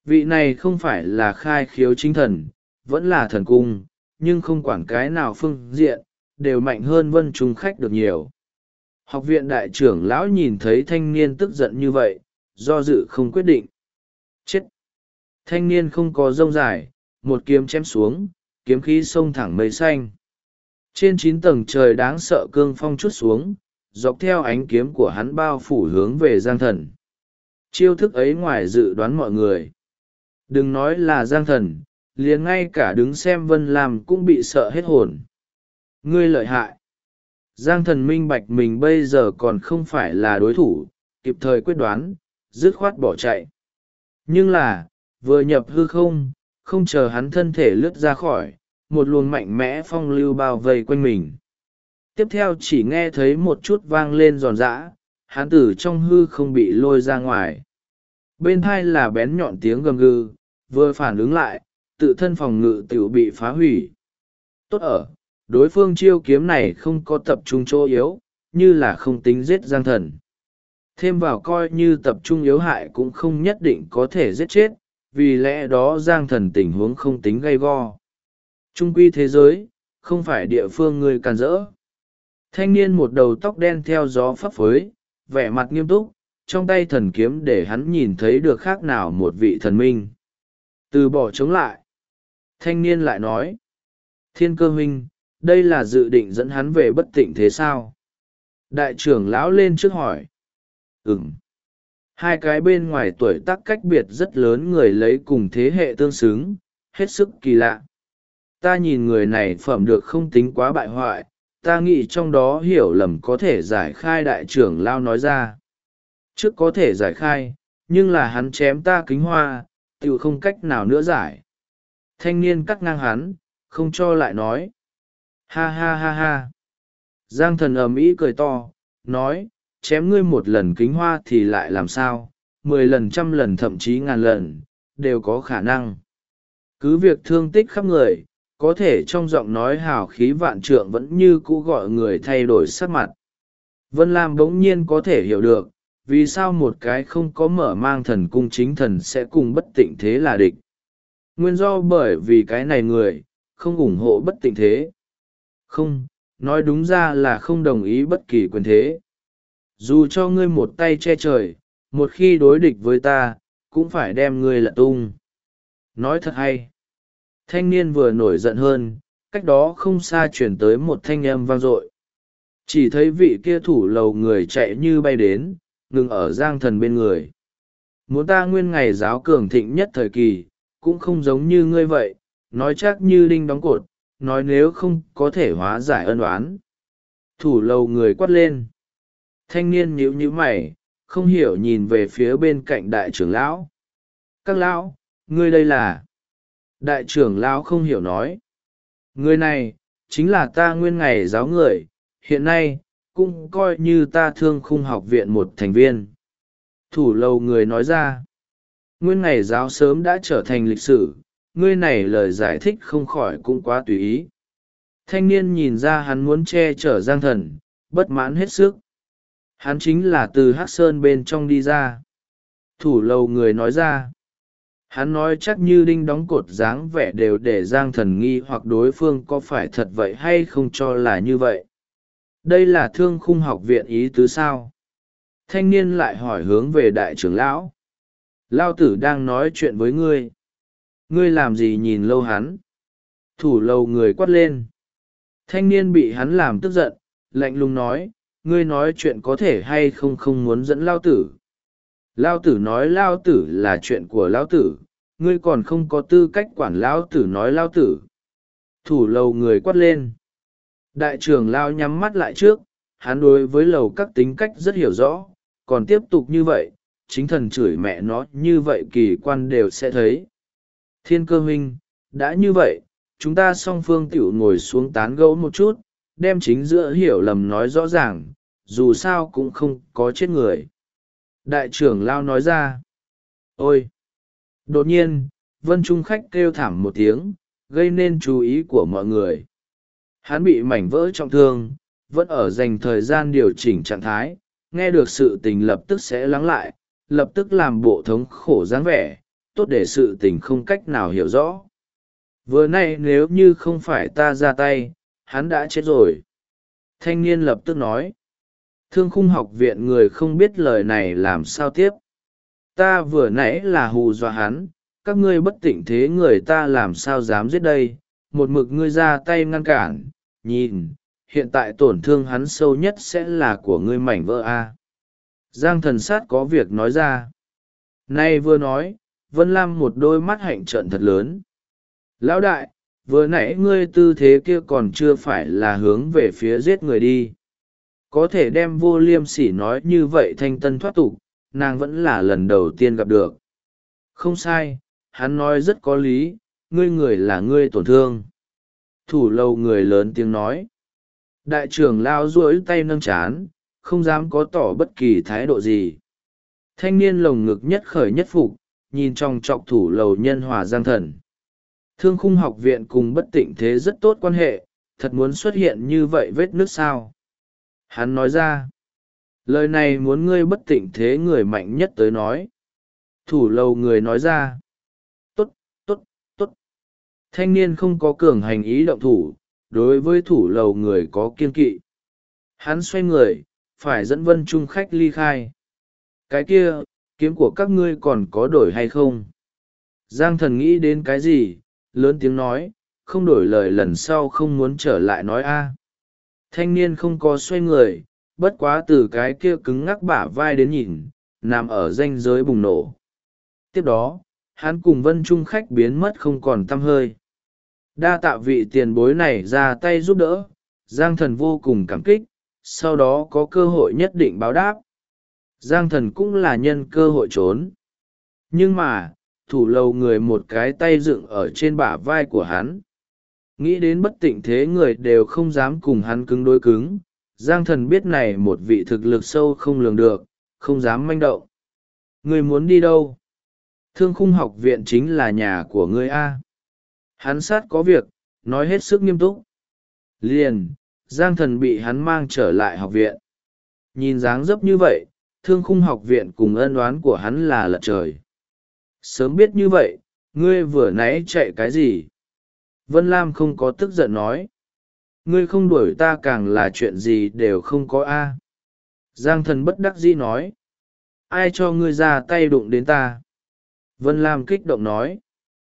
Vị này không phải là khai khiếu chính thần, vẫn là thần cung, nhưng không quản cái nào phương diện, đều mạnh hơn Vân Trung Khách được nhiều. Học viện đại trưởng lão nhìn thấy thanh niên tức giận như vậy, do dự không quyết định. Chết! Thanh niên không có rông dài, một kiếm chém xuống, kiếm khí xông thẳng mây xanh. Trên 9 tầng trời đáng sợ cương phong chút xuống, dọc theo ánh kiếm của hắn bao phủ hướng về Giang Thần. Chiêu thức ấy ngoài dự đoán mọi người. Đừng nói là Giang Thần, liền ngay cả đứng xem Vân Lam cũng bị sợ hết hồn. Ngươi lợi hại! Giang Thần minh bạch mình bây giờ còn không phải là đối thủ, kịp thời quyết đoán, dứt khoát bỏ chạy. Nhưng là, vừa nhập hư không, không chờ hắn thân thể lướt ra khỏi, một luồng mạnh mẽ phong lưu bao vây quanh mình. Tiếp theo chỉ nghe thấy một chút vang lên giòn giã, hắn từ trong hư không bị lôi ra ngoài. Bên hai là bén nhọn tiếng gầm gừ, vừa phản ứng lại, tự thân phòng ngự tiểu bị phá hủy. Tốt ở, đối phương chiêu kiếm này không có tập trung chỗ yếu, như là không tính giết Giang Thần. Thêm vào coi như tập trung yếu hại cũng không nhất định có thể giết chết, vì lẽ đó Giang Thần tình huống không tính gay go. Trung quy thế giới, không phải địa phương người càn rỡ. Thanh niên một đầu tóc đen theo gió phấp phới, vẻ mặt nghiêm túc, trong tay thần kiếm để hắn nhìn thấy được khác nào một vị thần minh. Từ bỏ chống lại. Thanh niên lại nói. Thiên Cơ huynh, đây là dự định dẫn hắn về bất tịnh thế sao? Đại trưởng lão lên trước hỏi. Ừm. Hai cái bên ngoài tuổi tác cách biệt rất lớn người lấy cùng thế hệ tương xứng, hết sức kỳ lạ. Ta nhìn người này phẩm được không tính quá bại hoại, ta nghĩ trong đó hiểu lầm có thể giải khai. Đại trưởng lao nói ra. Trước có thể giải khai, nhưng là hắn chém ta kính hoa, tự không cách nào nữa giải. Thanh niên cắt ngang hắn, không cho lại nói. Ha ha ha ha. Giang Thần ầm ĩ cười to, nói, chém ngươi một lần kính hoa thì lại làm sao, 10 lần 100 lần thậm chí 1000 lần, đều có khả năng. Cứ việc thương tích khắp người, có thể trong giọng nói hào khí vạn trượng vẫn như cũ gọi người thay đổi sắc mặt. Vân Lam bỗng nhiên có thể hiểu được, vì sao một cái không có mở mang thần cung chính thần sẽ cùng bất tịnh thế là địch. Nguyên do bởi vì cái này người, không ủng hộ bất tịnh thế. Không, nói đúng ra là không đồng ý bất kỳ quyền thế. Dù cho ngươi một tay che trời, một khi đối địch với ta, cũng phải đem ngươi lật tung. Nói thật hay. Thanh niên vừa nổi giận hơn, cách đó không xa chuyển tới một thanh âm vang dội. Chỉ thấy vị kia thủ lầu người chạy như bay đến, ngừng ở Giang Thần bên người. Muốn ta nguyên ngày giáo cường thịnh nhất thời kỳ, cũng không giống như ngươi vậy, nói chắc như đinh đóng cột, nói nếu không có thể hóa giải ân oán. Thủ lầu người quát lên. Thanh niên nhíu nhíu mày, không hiểu nhìn về phía bên cạnh đại trưởng lão. Các lão, ngươi đây là... Đại trưởng lão không hiểu nói. Người này, chính là ta nguyên ngày giáo người, hiện nay, cũng coi như ta Thương Khung học viện một thành viên. Thủ lầu người nói ra. Nguyên ngày giáo sớm đã trở thành lịch sử, ngươi này lời giải thích không khỏi cũng quá tùy ý. Thanh niên nhìn ra hắn muốn che chở Giang Thần, bất mãn hết sức. Hắn chính là từ Hắc Sơn bên trong đi ra. Thủ lầu người nói ra. Hắn nói chắc như đinh đóng cột dáng vẻ đều để Giang Thần nghi hoặc đối phương có phải thật vậy hay không cho là như vậy. Đây là Thương Khung học viện ý tứ sao? Thanh niên lại hỏi hướng về đại trưởng lão. Lao tử đang nói chuyện với ngươi. Ngươi làm gì nhìn lâu hắn? Thủ lầu người quát lên. Thanh niên bị hắn làm tức giận, lạnh lùng nói, ngươi nói chuyện có thể hay không không muốn dẫn Lao tử. Lao tử nói Lao tử là chuyện của Lao tử, ngươi còn không có tư cách quản Lao tử nói Lao tử. Thủ lầu người quát lên. Đại trưởng Lao nhắm mắt lại trước, hắn đối với lầu các tính cách rất hiểu rõ, còn tiếp tục như vậy, chính thần chửi mẹ nó như vậy kỳ quan đều sẽ thấy. Thiên Cơ huynh, đã như vậy, chúng ta song phương tiểu ngồi xuống tán gẫu một chút, đem chính giữa hiểu lầm nói rõ ràng, dù sao cũng không có chết người. Đại trưởng Lao nói ra. Ôi! Đột nhiên, Vân Trung Khách kêu thảm một tiếng, gây nên chú ý của mọi người. Hắn bị mảnh vỡ trọng thương, vẫn ở dành thời gian điều chỉnh trạng thái, nghe được sự tình lập tức sẽ lắng lại, lập tức làm bộ thống khổ dáng vẻ, tốt để sự tình không cách nào hiểu rõ. Vừa nay nếu như không phải ta ra tay, hắn đã chết rồi. Thanh niên lập tức nói. Thương khung học viện người không biết lời này làm sao tiếp. Ta vừa nãy là hù dọa hắn, các ngươi bất tỉnh thế người ta làm sao dám giết đây, một mực ngươi ra tay ngăn cản, nhìn, hiện tại tổn thương hắn sâu nhất sẽ là của ngươi mảnh vỡ a. Giang thần sát có việc nói ra. Nay vừa nói, Vân Lam một đôi mắt hạnh trợn thật lớn. Lão đại, vừa nãy ngươi tư thế kia còn chưa phải là hướng về phía giết người đi. Có thể đem vô liêm sỉ nói như vậy thanh tân thoát tục, nàng vẫn là lần đầu tiên gặp được. Không sai, hắn nói rất có lý, ngươi người là ngươi tổn thương. Thủ lầu người lớn tiếng nói. Đại trưởng lao duỗi tay nâng chán, không dám có tỏ bất kỳ thái độ gì. Thanh niên lồng ngực nhất khởi nhất phục, nhìn trong trọc thủ lầu nhân hòa Giang thần. Thương khung học viện cùng bất tịnh thế rất tốt quan hệ, thật muốn xuất hiện như vậy vết nước sao. Hắn nói ra. Lời này muốn ngươi bất tịnh thế người mạnh nhất tới nói. Thủ lầu người nói ra. Tốt, tốt, tốt. Thanh niên không có cường hành ý động thủ, đối với thủ lầu người có kiên kỵ. Hắn xoay người, phải dẫn Vân Trung khách ly khai. Cái kia, kiếm của các ngươi còn có đổi hay không? Giang thần nghĩ đến cái gì, lớn tiếng nói, không đổi lời lần sau không muốn trở lại nói a. Thanh niên không có xoay người, bất quá từ cái kia cứng ngắc bả vai đến nhìn, nằm ở ranh giới bùng nổ. Tiếp đó, hắn cùng Vân Trung khách biến mất không còn tăm hơi. Đa tạ vị tiền bối này ra tay giúp đỡ, Giang thần vô cùng cảm kích, sau đó có cơ hội nhất định báo đáp. Giang thần cũng là nhân cơ hội trốn. Nhưng mà, thủ lầu người một cái tay dựng ở trên bả vai của hắn. Nghĩ đến bất tịnh thế người đều không dám cùng hắn cứng đối cứng, Giang thần biết này một vị thực lực sâu không lường được, không dám manh động. Người muốn đi đâu? Thương khung học viện chính là nhà của ngươi a. Hắn sát có việc, nói hết sức nghiêm túc. Liền, Giang thần bị hắn mang trở lại học viện. Nhìn dáng dấp như vậy, thương khung học viện cùng ân oán của hắn là lật trời. Sớm biết như vậy, ngươi vừa nãy chạy cái gì? Vân Lam không có tức giận nói. Ngươi không đuổi ta càng là chuyện gì đều không có a. Giang thần bất đắc dĩ nói. Ai cho ngươi ra tay đụng đến ta? Vân Lam kích động nói.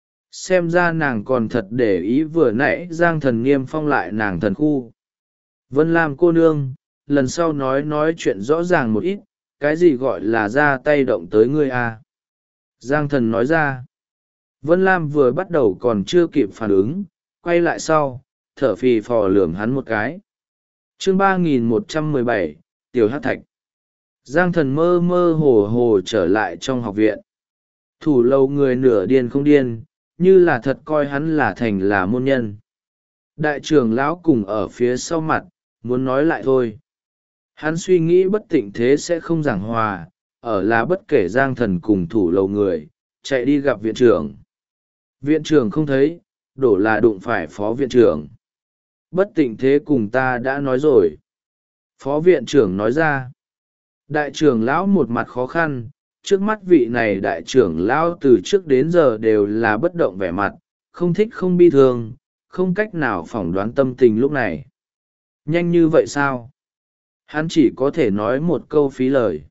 Xem ra nàng còn thật để ý vừa nãy Giang thần niêm phong lại nàng thần khu. Vân Lam cô nương, lần sau nói chuyện rõ ràng một ít, cái gì gọi là ra tay động tới ngươi a? Giang thần nói ra. Vân Lam vừa bắt đầu còn chưa kịp phản ứng, quay lại sau, thở phì phò lườm hắn một cái. Chương 3117, Tiểu Hắc Thạch. Giang thần mơ mơ hồ hồ trở lại trong học viện. Thủ lầu người nửa điên không điên, như là thật coi hắn là thành là môn nhân. Đại trưởng lão cùng ở phía sau mặt, muốn nói lại thôi. Hắn suy nghĩ bất tịnh thế sẽ không giảng hòa, ở là bất kể Giang thần cùng thủ lầu người, chạy đi gặp viện trưởng. Viện trưởng không thấy, đổ là đụng phải phó viện trưởng. Bất tịnh thế cùng ta đã nói rồi. Phó viện trưởng nói ra. Đại trưởng lão một mặt khó khăn, trước mắt vị này đại trưởng lão từ trước đến giờ đều là bất động vẻ mặt, không thích không bi thương, không cách nào phỏng đoán tâm tình lúc này. Nhanh như vậy sao? Hắn chỉ có thể nói một câu phí lời.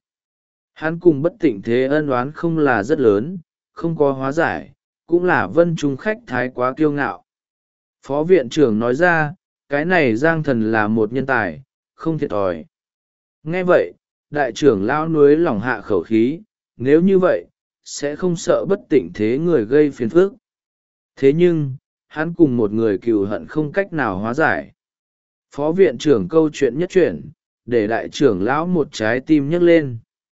Hắn cùng bất tịnh thế ân oán không là rất lớn, không có hóa giải, cũng là Vân Trung khách thái quá kiêu ngạo. Phó viện trưởng nói ra, cái này Giang thần là một nhân tài, không thiệt thòi. Nghe vậy, đại trưởng lão nuối lòng hạ khẩu khí, nếu như vậy, sẽ không sợ bất tịnh thế người gây phiền phức. Thế nhưng, hắn cùng một người cừu hận không cách nào hóa giải. Phó viện trưởng câu chuyện nhất chuyển, để đại trưởng lão một trái tim nhấc lên.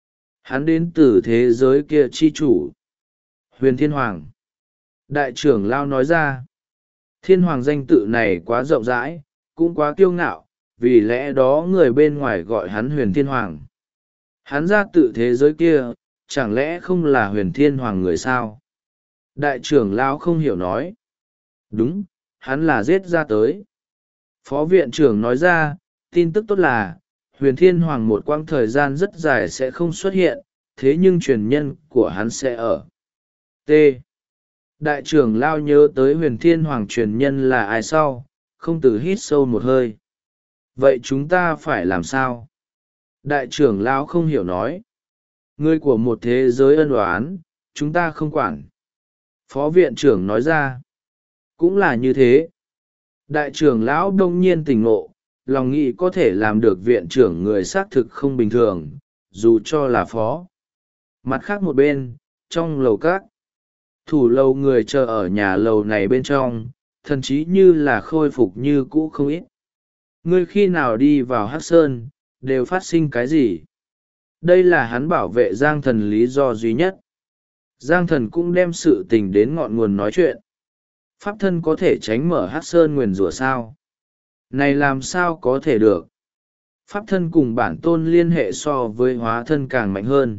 Hắn đến từ thế giới kia chi chủ. Huyền Thiên Hoàng. Đại trưởng lão nói ra, Thiên Hoàng danh tự này quá rộng rãi, cũng quá kiêu ngạo, vì lẽ đó người bên ngoài gọi hắn Huyền Thiên Hoàng. Hắn ra tự thế giới kia, chẳng lẽ không là Huyền Thiên Hoàng người sao? Đại trưởng lão không hiểu nói. Đúng, hắn là giết ra tới. Phó viện trưởng nói ra, tin tức tốt là, Huyền Thiên Hoàng một quãng thời gian rất dài sẽ không xuất hiện, thế nhưng truyền nhân của hắn sẽ ở. T. Đại trưởng lao nhớ tới huyền thiên hoàng truyền nhân là ai sau, không từ hít sâu một hơi. Vậy chúng ta phải làm sao? Đại trưởng lão không hiểu nói. Người của một thế giới ân oán, chúng ta không quản. Phó viện trưởng nói ra. Cũng là như thế. Đại trưởng lão đông nhiên tỉnh ngộ, lòng nghĩ có thể làm được viện trưởng người xác thực không bình thường, dù cho là phó. Mặt khác một bên, trong lầu các, thủ lầu người chờ ở nhà lầu này bên trong, thậm chí như là khôi phục như cũ không ít. Ngươi khi nào đi vào Hắc Sơn, đều phát sinh cái gì? Đây là hắn bảo vệ Giang Thần lý do duy nhất. Giang Thần cũng đem sự tình đến ngọn nguồn nói chuyện. Pháp thân có thể tránh mở Hắc Sơn nguyền rủa sao? Này làm sao có thể được? Pháp thân cùng bản tôn liên hệ so với hóa thân càng mạnh hơn.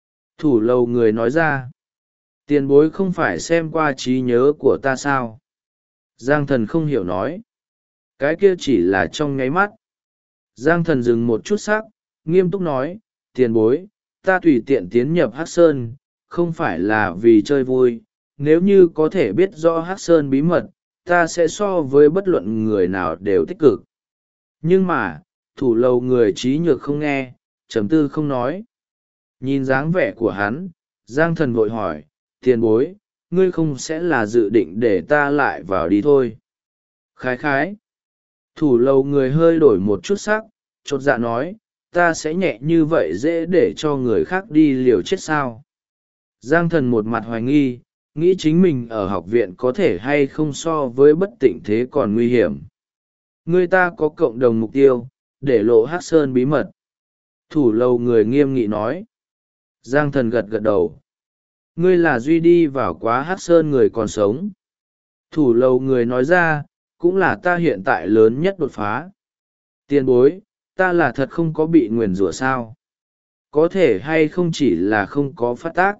Thủ lầu người nói ra. Tiền bối không phải xem qua trí nhớ của ta sao? Giang Thần không hiểu nói. Cái kia chỉ là trong nháy mắt. Giang Thần dừng một chút sắc, nghiêm túc nói, tiền bối, ta tùy tiện tiến nhập Hắc Sơn, không phải là vì chơi vui, nếu như có thể biết rõ Hắc Sơn bí mật, ta sẽ so với bất luận người nào đều tích cực. Nhưng mà, thủ lầu người trí nhược không nghe, trầm tư không nói. Nhìn dáng vẻ của hắn, Giang Thần vội hỏi, tiền bối, ngươi không sẽ là dự định để ta lại vào đi thôi. Khái khái. Thủ lầu người hơi đổi một chút sắc, chột dạ nói, ta sẽ nhẹ như vậy dễ để cho người khác đi liều chết sao? Giang Thần một mặt hoài nghi, nghĩ chính mình ở học viện có thể hay không so với bất tịnh thế còn nguy hiểm. Người ta có cộng đồng mục tiêu, để lộ Hắc Sơn bí mật. Thủ lầu người nghiêm nghị nói. Giang Thần gật gật đầu. Ngươi là duy đi vào quá Hắc Sơn người còn sống. Thủ lầu người nói ra, cũng là ta hiện tại lớn nhất đột phá. Tiền bối, ta là thật không có bị nguyền rủa sao? Có thể hay không chỉ là không có phát tác?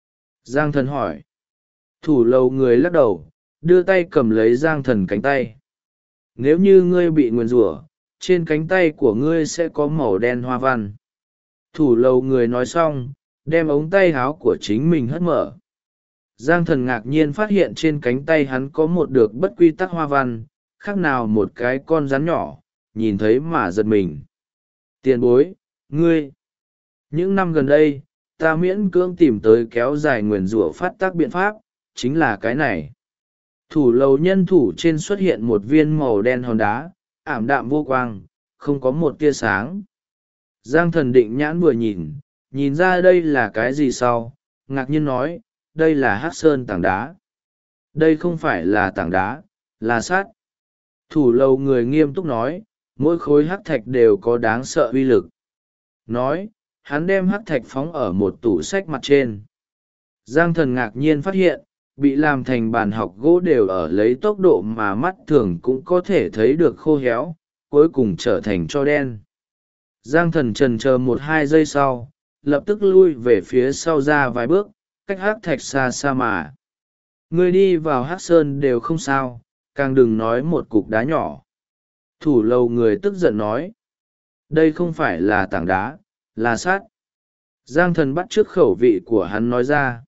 Giang Thần hỏi. Thủ lầu người lắc đầu, đưa tay cầm lấy Giang Thần cánh tay. Nếu như ngươi bị nguyền rủa, trên cánh tay của ngươi sẽ có màu đen hoa văn. Thủ lầu người nói xong, đem ống tay áo của chính mình hất mở. Giang Thần ngạc nhiên phát hiện trên cánh tay hắn có một được bất quy tắc hoa văn, khác nào một cái con rắn nhỏ, nhìn thấy mà giật mình. Tiền bối, ngươi. Những năm gần đây, ta miễn cưỡng tìm tới kéo dài nguyền rủa phát tác biện pháp, chính là cái này. Thủ lầu nhân thủ trên xuất hiện một viên màu đen hòn đá, ảm đạm vô quang, không có một tia sáng. Giang Thần định nhãn vừa nhìn ra đây là cái gì sau, ngạc nhiên nói, đây là Hắc Sơn tảng đá. Đây không phải là tảng đá, là sắt. Thủ lầu người nghiêm túc nói, mỗi khối hắc thạch đều có đáng sợ uy lực. Nói, hắn đem hắc thạch phóng ở một tủ sách mặt trên. Giang Thần ngạc nhiên phát hiện, bị làm thành bàn học gỗ đều ở lấy tốc độ mà mắt thường cũng có thể thấy được khô héo, cuối cùng trở thành tro đen. Giang Thần chần chờ 1-2 giây sau, lập tức lui về phía sau ra vài bước, cách hắc thạch xa xa mà. Người đi vào Hắc Sơn đều không sao, càng đừng nói một cục đá nhỏ. Thủ lầu người tức giận nói. Đây không phải là tảng đá, là sắt. Giang Thần bắt chước khẩu vị của hắn nói ra.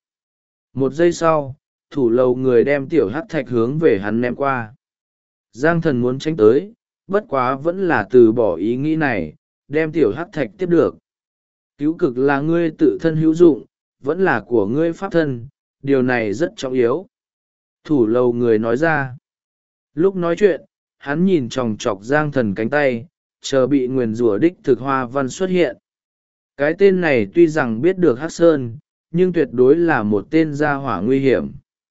1 giây sau, thủ lầu người đem tiểu hắc thạch hướng về hắn ném qua. Giang Thần muốn tránh tới, bất quá vẫn là từ bỏ ý nghĩ này, đem tiểu hắc thạch tiếp được. Cứu cực là ngươi tự thân hữu dụng, vẫn là của ngươi pháp thân, điều này rất trọng yếu. Thủ lầu người nói ra. Lúc nói chuyện, hắn nhìn chòng chọc Giang Thần cánh tay, chờ bị nguyền rủa đích thực hoa văn xuất hiện. Cái tên này tuy rằng biết được Hắc Sơn, nhưng tuyệt đối là một tên gia hỏa nguy hiểm.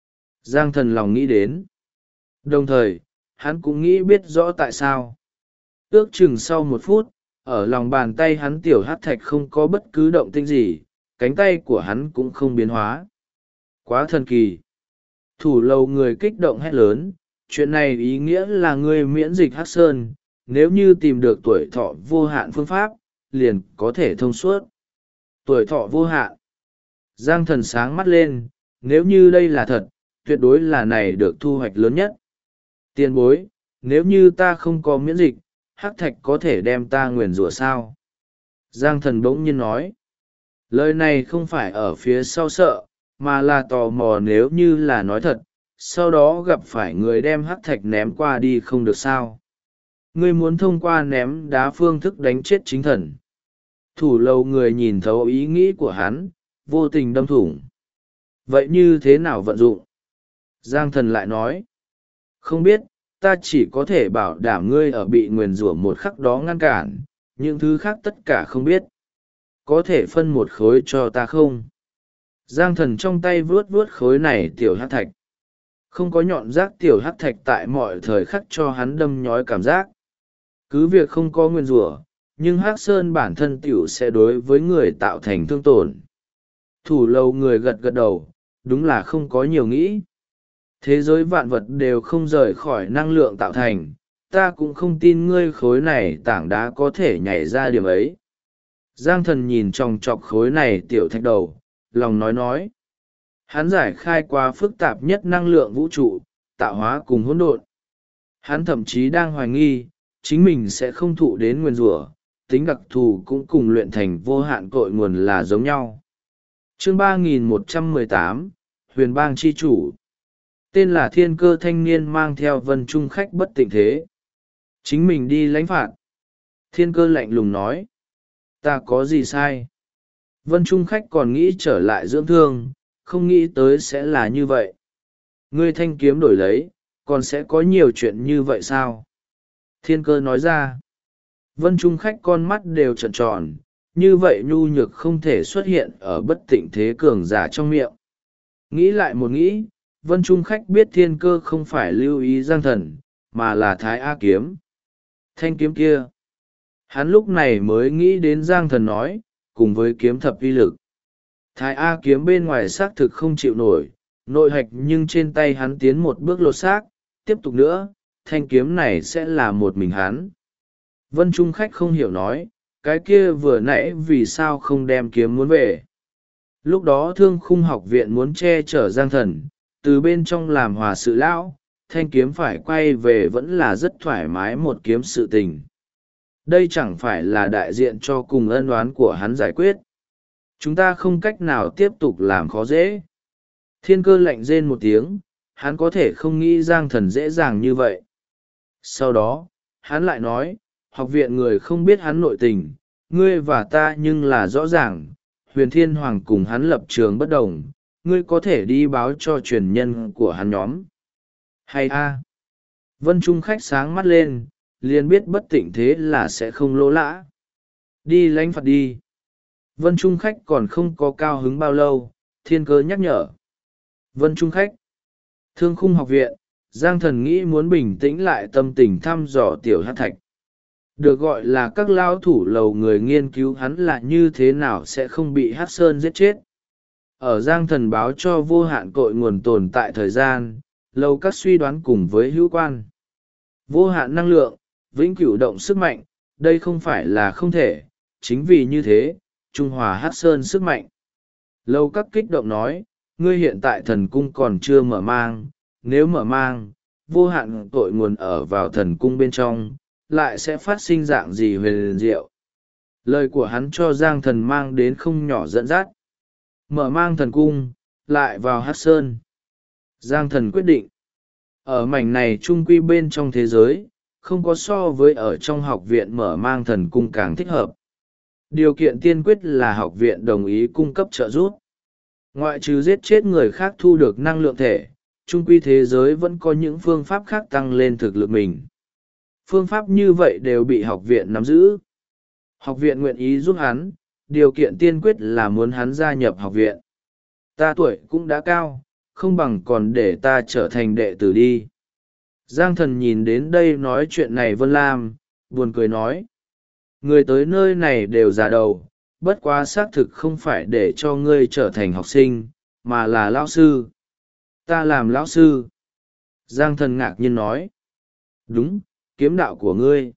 Giang Thần lòng nghĩ đến. Đồng thời, hắn cũng nghĩ biết rõ tại sao. Ước chừng sau 1 phút, ở lòng bàn tay hắn tiểu hắc thạch không có bất cứ động tĩnh gì, cánh tay của hắn cũng không biến hóa. Quá thần kỳ. Thủ lầu người kích động hét lớn, chuyện này ý nghĩa là ngươi miễn dịch Hắc Sơn, nếu như tìm được tuổi thọ vô hạn phương pháp, liền có thể thông suốt. Tuổi thọ vô hạn. Giang Thần sáng mắt lên, nếu như đây là thật, tuyệt đối là này được thu hoạch lớn nhất. Tiền bối, nếu như ta không có miễn dịch, hắc thạch có thể đem ta nguyền rủa sao? Giang Thần bỗng nhiên nói. Lời này không phải ở phía sau sợ, mà là tò mò nếu như là nói thật, sau đó gặp phải người đem hắc thạch ném qua đi không được sao. Ngươi muốn thông qua ném đá phương thức đánh chết chính thần. Thủ lầu người nhìn thấu ý nghĩ của hắn, vô tình đâm thủng. Vậy như thế nào vận dụng? Giang thần lại nói. Không biết, ta chỉ có thể bảo đảm ngươi ở bị nguyền rủa một khắc đó ngăn cản, những thứ khác tất cả không biết. Có thể phân một khối cho ta không? Giang thần trong tay vuốt vuốt khối này tiểu hắc thạch. Không có nhọn rác tiểu hắc thạch tại mọi thời khắc cho hắn đâm nhói cảm giác. Cứ việc không có nguyên rủa, nhưng hắc sơn bản thân tiểu sẽ đối với người tạo thành thương tổn. Thủ lầu người gật gật đầu, đúng là không có nhiều nghĩ. Thế giới vạn vật đều không rời khỏi năng lượng tạo thành, ta cũng không tin ngươi khối này tảng đá có thể nhảy ra điểm ấy. Giang thần nhìn chòng chọc khối này tiểu thạch đầu, lòng nói. Hắn giải khai quá phức tạp nhất năng lượng vũ trụ, tạo hóa cùng hỗn độn. Hắn thậm chí đang hoài nghi, chính mình sẽ không thụ đến nguyền rủa, tính đặc thù cũng cùng luyện thành vô hạn cội nguồn là giống nhau. Chương 3118, Huyền Bang Chi Chủ. Tên là Thiên Cơ thanh niên mang theo Vân Trung khách bất tịnh thế. Chính mình đi lãnh phạt. Thiên Cơ lạnh lùng nói. Ta có gì sai? Vân Trung khách còn nghĩ trở lại dưỡng thương, không nghĩ tới sẽ là như vậy. Ngươi thanh kiếm đổi lấy, còn sẽ có nhiều chuyện như vậy sao? Thiên Cơ nói ra. Vân Trung khách con mắt đều trợn tròn, như vậy nhu nhược không thể xuất hiện ở bất tịnh thế cường giả trong miệng. Nghĩ lại một nghĩ, Vân Trung khách biết Thiên Cơ không phải lưu ý Giang thần, mà là Thái A kiếm. Thanh kiếm kia. Hắn lúc này mới nghĩ đến Giang thần nói, cùng với kiếm thập uy lực. Thái A kiếm bên ngoài xác thực không chịu nổi, nội hạch nhưng trên tay hắn tiến một bước lột xác, tiếp tục nữa, thanh kiếm này sẽ là một mình hắn. Vân Trung khách không hiểu nói, cái kia vừa nãy vì sao không đem kiếm muốn về. Lúc đó Thương Khung học viện muốn che chở Giang thần, từ bên trong làm hòa sự lão, thanh kiếm phải quay về vẫn là rất thoải mái một kiếm sự tình. Đây chẳng phải là đại diện cho cùng ân oán của hắn giải quyết. Chúng ta không cách nào tiếp tục làm khó dễ. Thiên Cơ lạnh rên một tiếng, hắn có thể không nghĩ Giang thần dễ dàng như vậy. Sau đó, hắn lại nói, học viện người không biết hắn nội tình, ngươi và ta nhưng là rõ ràng, Huyền Thiên Hoàng cùng hắn lập trường bất đồng, ngươi có thể đi báo cho truyền nhân của hắn nhóm. Hay a? Vân Trung khách sáng mắt lên, liền biết bất tịnh thế là sẽ không lỗ lã. Đi lãnh phạt đi. Vân Trung khách còn không có cao hứng bao lâu, Thiên Cơ nhắc nhở. Vân Trung khách. Thương Khung học viện, Giang thần nghĩ muốn bình tĩnh lại tâm tình thăm dò tiểu hắc thạch. Được gọi là các lao thủ lầu người nghiên cứu hắn là như thế nào sẽ không bị Hắc Sơn giết chết. Ở Giang thần báo cho vô hạn cội nguồn tồn tại thời gian, lầu các suy đoán cùng với hữu quan. Vô hạn năng lượng, vĩnh cửu động sức mạnh, đây không phải là không thể, chính vì như thế, Trung Hòa Hắc Sơn sức mạnh. Lâu các kích động nói, ngươi hiện tại thần cung còn chưa mở mang, nếu mở mang, vô hạn cội nguồn ở vào thần cung bên trong, lại sẽ phát sinh dạng gì huyền diệu. Lời của hắn cho Giang thần mang đến không nhỏ dẫn dắt. Mở mang thần cung, lại vào Hắc Sơn. Giang thần quyết định. Ở mảnh này trung quy bên trong thế giới, không có so với ở trong học viện mở mang thần cung càng thích hợp. Điều kiện tiên quyết là học viện đồng ý cung cấp trợ giúp. Ngoại trừ giết chết người khác thu được năng lượng thể, trung quy thế giới vẫn có những phương pháp khác tăng lên thực lực mình. Phương pháp như vậy đều bị học viện nắm giữ. Học viện nguyện ý giúp hắn, điều kiện tiên quyết là muốn hắn gia nhập học viện. Ta tuổi cũng đã cao, không bằng còn để ta trở thành đệ tử đi. Giang thần nhìn đến đây nói chuyện này Vân Lam, buồn cười nói. Người tới nơi này đều già đầu, bất quá xác thực không phải để cho ngươi trở thành học sinh, mà là lão sư. Ta làm lão sư. Giang thần ngạc nhiên nói. Đúng, kiếm đạo của ngươi.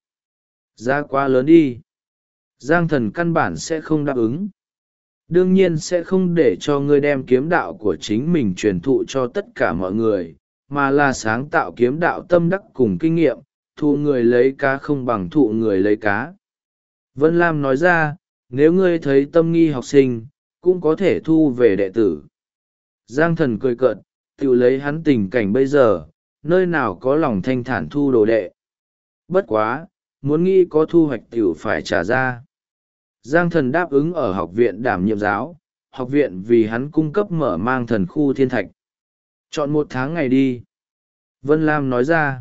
Giá quá lớn đi. Giang thần căn bản sẽ không đáp ứng. Đương nhiên sẽ không để cho ngươi đem kiếm đạo của chính mình truyền thụ cho tất cả mọi người, mà là sáng tạo kiếm đạo tâm đắc cùng kinh nghiệm, thụ người lấy cá không bằng thụ người lấy cá. Vân Lam nói ra, nếu ngươi thấy tâm nghi học sinh, cũng có thể thu về đệ tử. Giang Thần cười cợt, tự lấy hắn tình cảnh bây giờ, nơi nào có lòng thanh thản thu đồ đệ. Bất quá, muốn nghĩ có thu hoạch tiểu phải trả ra. Giang Thần đáp ứng ở học viện đảm nhiệm giáo, học viện vì hắn cung cấp mở mang thần khu thiên thạch. Chọn 1 tháng ngày đi. Vân Lam nói ra.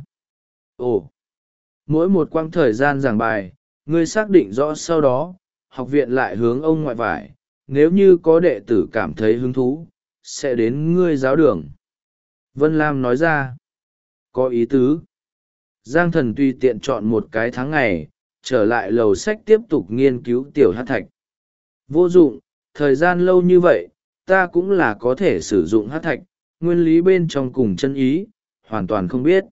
Ồ, mỗi một quãng thời gian giảng bài, ngươi xác định rõ sau đó, học viện lại hướng ông ngoại vải, nếu như có đệ tử cảm thấy hứng thú, sẽ đến ngươi giáo đường. Vân Lam nói ra. Có ý tứ. Giang Thần tùy tiện chọn một cái tháng ngày, trở lại lầu sách tiếp tục nghiên cứu tiểu hắc thạch. Vô dụng, thời gian lâu như vậy, ta cũng là có thể sử dụng hắc thạch, nguyên lý bên trong cùng chân ý, hoàn toàn không biết.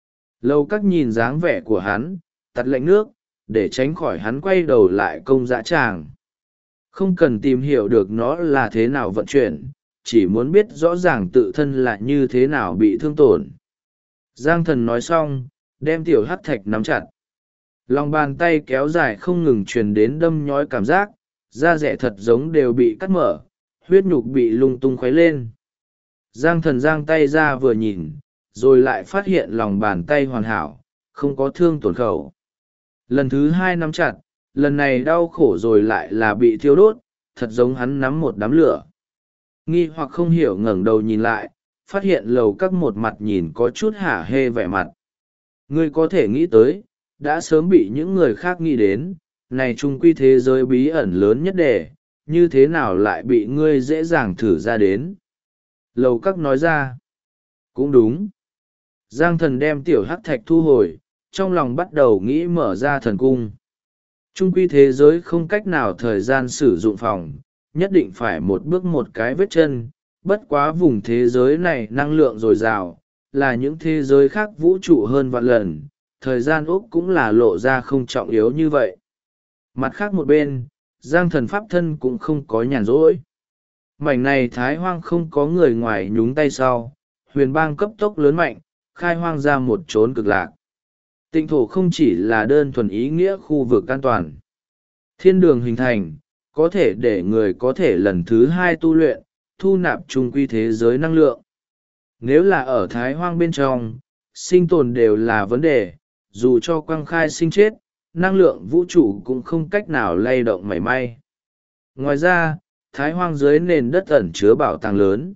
Lâu các nhìn dáng vẻ của hắn, tắt lạnh nước, để tránh khỏi hắn quay đầu lại công dã tràng. Không cần tìm hiểu được nó là thế nào vận chuyển, chỉ muốn biết rõ ràng tự thân là như thế nào bị thương tổn. Giang Thần nói xong, đem tiểu hắc thạch nắm chặt. Lòng bàn tay kéo dài không ngừng truyền đến đâm nhói cảm giác, da rẻ thật giống đều bị cắt mở, huyết nhục bị lung tung khuấy lên. Giang Thần giang tay ra vừa nhìn, rồi lại phát hiện lòng bàn tay hoàn hảo, không có thương tổn khẩu. Lần thứ 2 nắm chặt, lần này đau khổ rồi lại là bị thiêu đốt, thật giống hắn nắm một đám lửa. Nghi hoặc không hiểu ngẩng đầu nhìn lại, phát hiện lầu các một mặt nhìn có chút hả hê vẻ mặt. Ngươi có thể nghĩ tới, đã sớm bị những người khác nghĩ đến, này trung quy thế giới bí ẩn lớn nhất để, như thế nào lại bị ngươi dễ dàng thử ra đến. Lầu các nói ra. Cũng đúng. Giang Thần đem tiểu hắc thạch thu hồi, trong lòng bắt đầu nghĩ mở ra thần cung. Trung quy thế giới không cách nào thời gian sử dụng phòng, nhất định phải một bước một cái vết chân, bất quá vùng thế giới này năng lượng dồi dào, là những thế giới khác vũ trụ hơn vạn lần, thời gian Úc cũng là lộ ra không trọng yếu như vậy. Mặt khác một bên, Giang Thần pháp thân cũng không có nhàn rỗi. Mảnh này Thái Hoang không có người ngoài nhúng tay sau, huyền bang cấp tốc lớn mạnh, khai hoang ra một chốn cực lạc. Tịnh thổ không chỉ là đơn thuần ý nghĩa khu vực an toàn. Thiên đường hình thành, có thể để người có thể lần thứ 2 tu luyện, thu nạp trung quy thế giới năng lượng. Nếu là ở Thái Hoang bên trong, sinh tồn đều là vấn đề, dù cho quang khai sinh chết, năng lượng vũ trụ cũng không cách nào lay động mảy may. Ngoài ra, Thái Hoang dưới nền đất ẩn chứa bảo tàng lớn.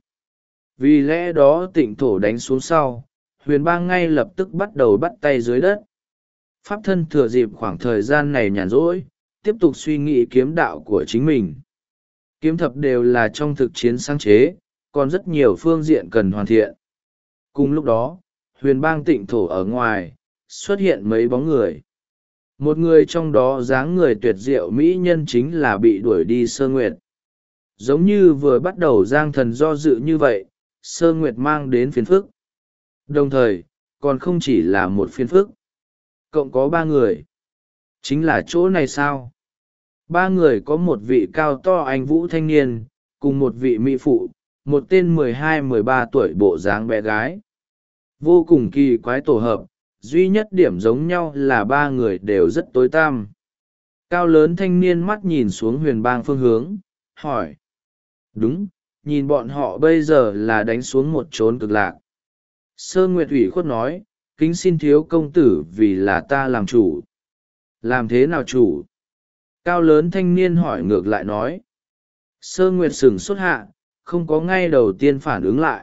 Vì lẽ đó tịnh thổ đánh xuống sau, huyền bang ngay lập tức bắt đầu bắt tay dưới đất. Pháp thân thừa dịp khoảng thời gian này nhàn rỗi, tiếp tục suy nghĩ kiếm đạo của chính mình. Kiếm thập đều là trong thực chiến sáng chế, còn rất nhiều phương diện cần hoàn thiện. Cùng lúc đó, huyền bang tịnh thổ ở ngoài, xuất hiện mấy bóng người. Một người trong đó dáng người tuyệt diệu mỹ nhân chính là bị đuổi đi Sơ Nguyệt. Giống như vừa bắt đầu Giang Thần do dự như vậy, Sơ Nguyệt mang đến phiền phức. Đồng thời, còn không chỉ là một phiền phức. Cộng có 3 người. Chính là chỗ này sao? 3 người có một vị cao to anh vũ thanh niên, cùng một vị mỹ phụ, một tên 12-13 tuổi bộ dáng bé gái. Vô cùng kỳ quái tổ hợp, duy nhất điểm giống nhau là 3 người đều rất tối tăm. Cao lớn thanh niên mắt nhìn xuống huyền bang phương hướng, hỏi. Đúng, nhìn bọn họ bây giờ là đánh xuống một chốn cực lạc. Sơ Nguyệt ủy khuất nói, kính xin thiếu công tử vì là ta làm chủ. Làm thế nào chủ? Cao lớn thanh niên hỏi ngược lại nói. Sơ Nguyệt sửng sốt hạ, không có ngay đầu tiên phản ứng lại.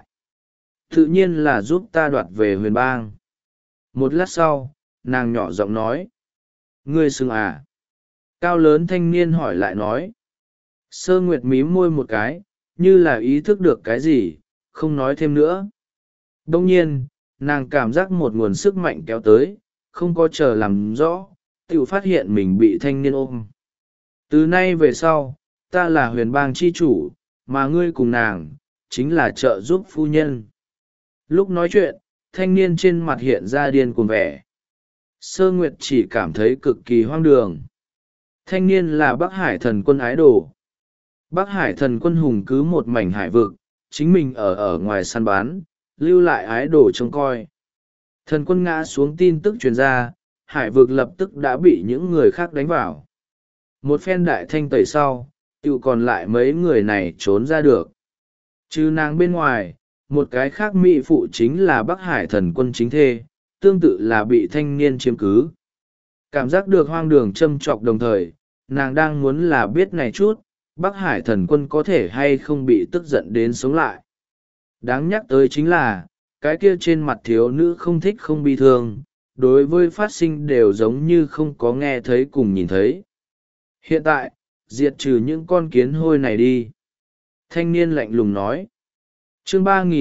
Tự nhiên là giúp ta đoạt về huyền bang. Một lát sau, nàng nhỏ giọng nói. Ngươi xưng à? Cao lớn thanh niên hỏi lại nói. Sơ Nguyệt mím môi một cái, như là ý thức được cái gì, không nói thêm nữa. Đông nhiên, nàng cảm giác một nguồn sức mạnh kéo tới, không có chờ làm rõ, tự phát hiện mình bị thanh niên ôm. Từ nay về sau, ta là huyền bang chi chủ, mà ngươi cùng nàng, chính là trợ giúp phu nhân. Lúc nói chuyện, thanh niên trên mặt hiện ra điên cuồng vẻ. Sơ Nguyệt chỉ cảm thấy cực kỳ hoang đường. Thanh niên là Bắc Hải thần quân ái đồ. Bắc Hải thần quân hùng cứ một mảnh hải vực, chính mình ở ngoài săn bán, lưu lại ái đồ trông coi. Thần quân ngã xuống tin tức truyền ra, hải vực lập tức đã bị những người khác đánh vào. Một phen đại thanh tẩy sau, tự còn lại mấy người này trốn ra được. Trừ nàng bên ngoài, một cái khác mỹ phụ chính là Bắc Hải thần quân chính thê, tương tự là bị thanh niên chiếm cứ. Cảm giác được hoang đường châm chọc đồng thời, nàng đang muốn là biết này chút, Bắc Hải thần quân có thể hay không bị tức giận đến sống lại. Đáng nhắc tới chính là, cái kia trên mặt thiếu nữ không thích không bi thương, đối với phát sinh đều giống như không có nghe thấy cùng nhìn thấy. Hiện tại, diệt trừ những con kiến hôi này đi. Thanh niên lạnh lùng nói. Chương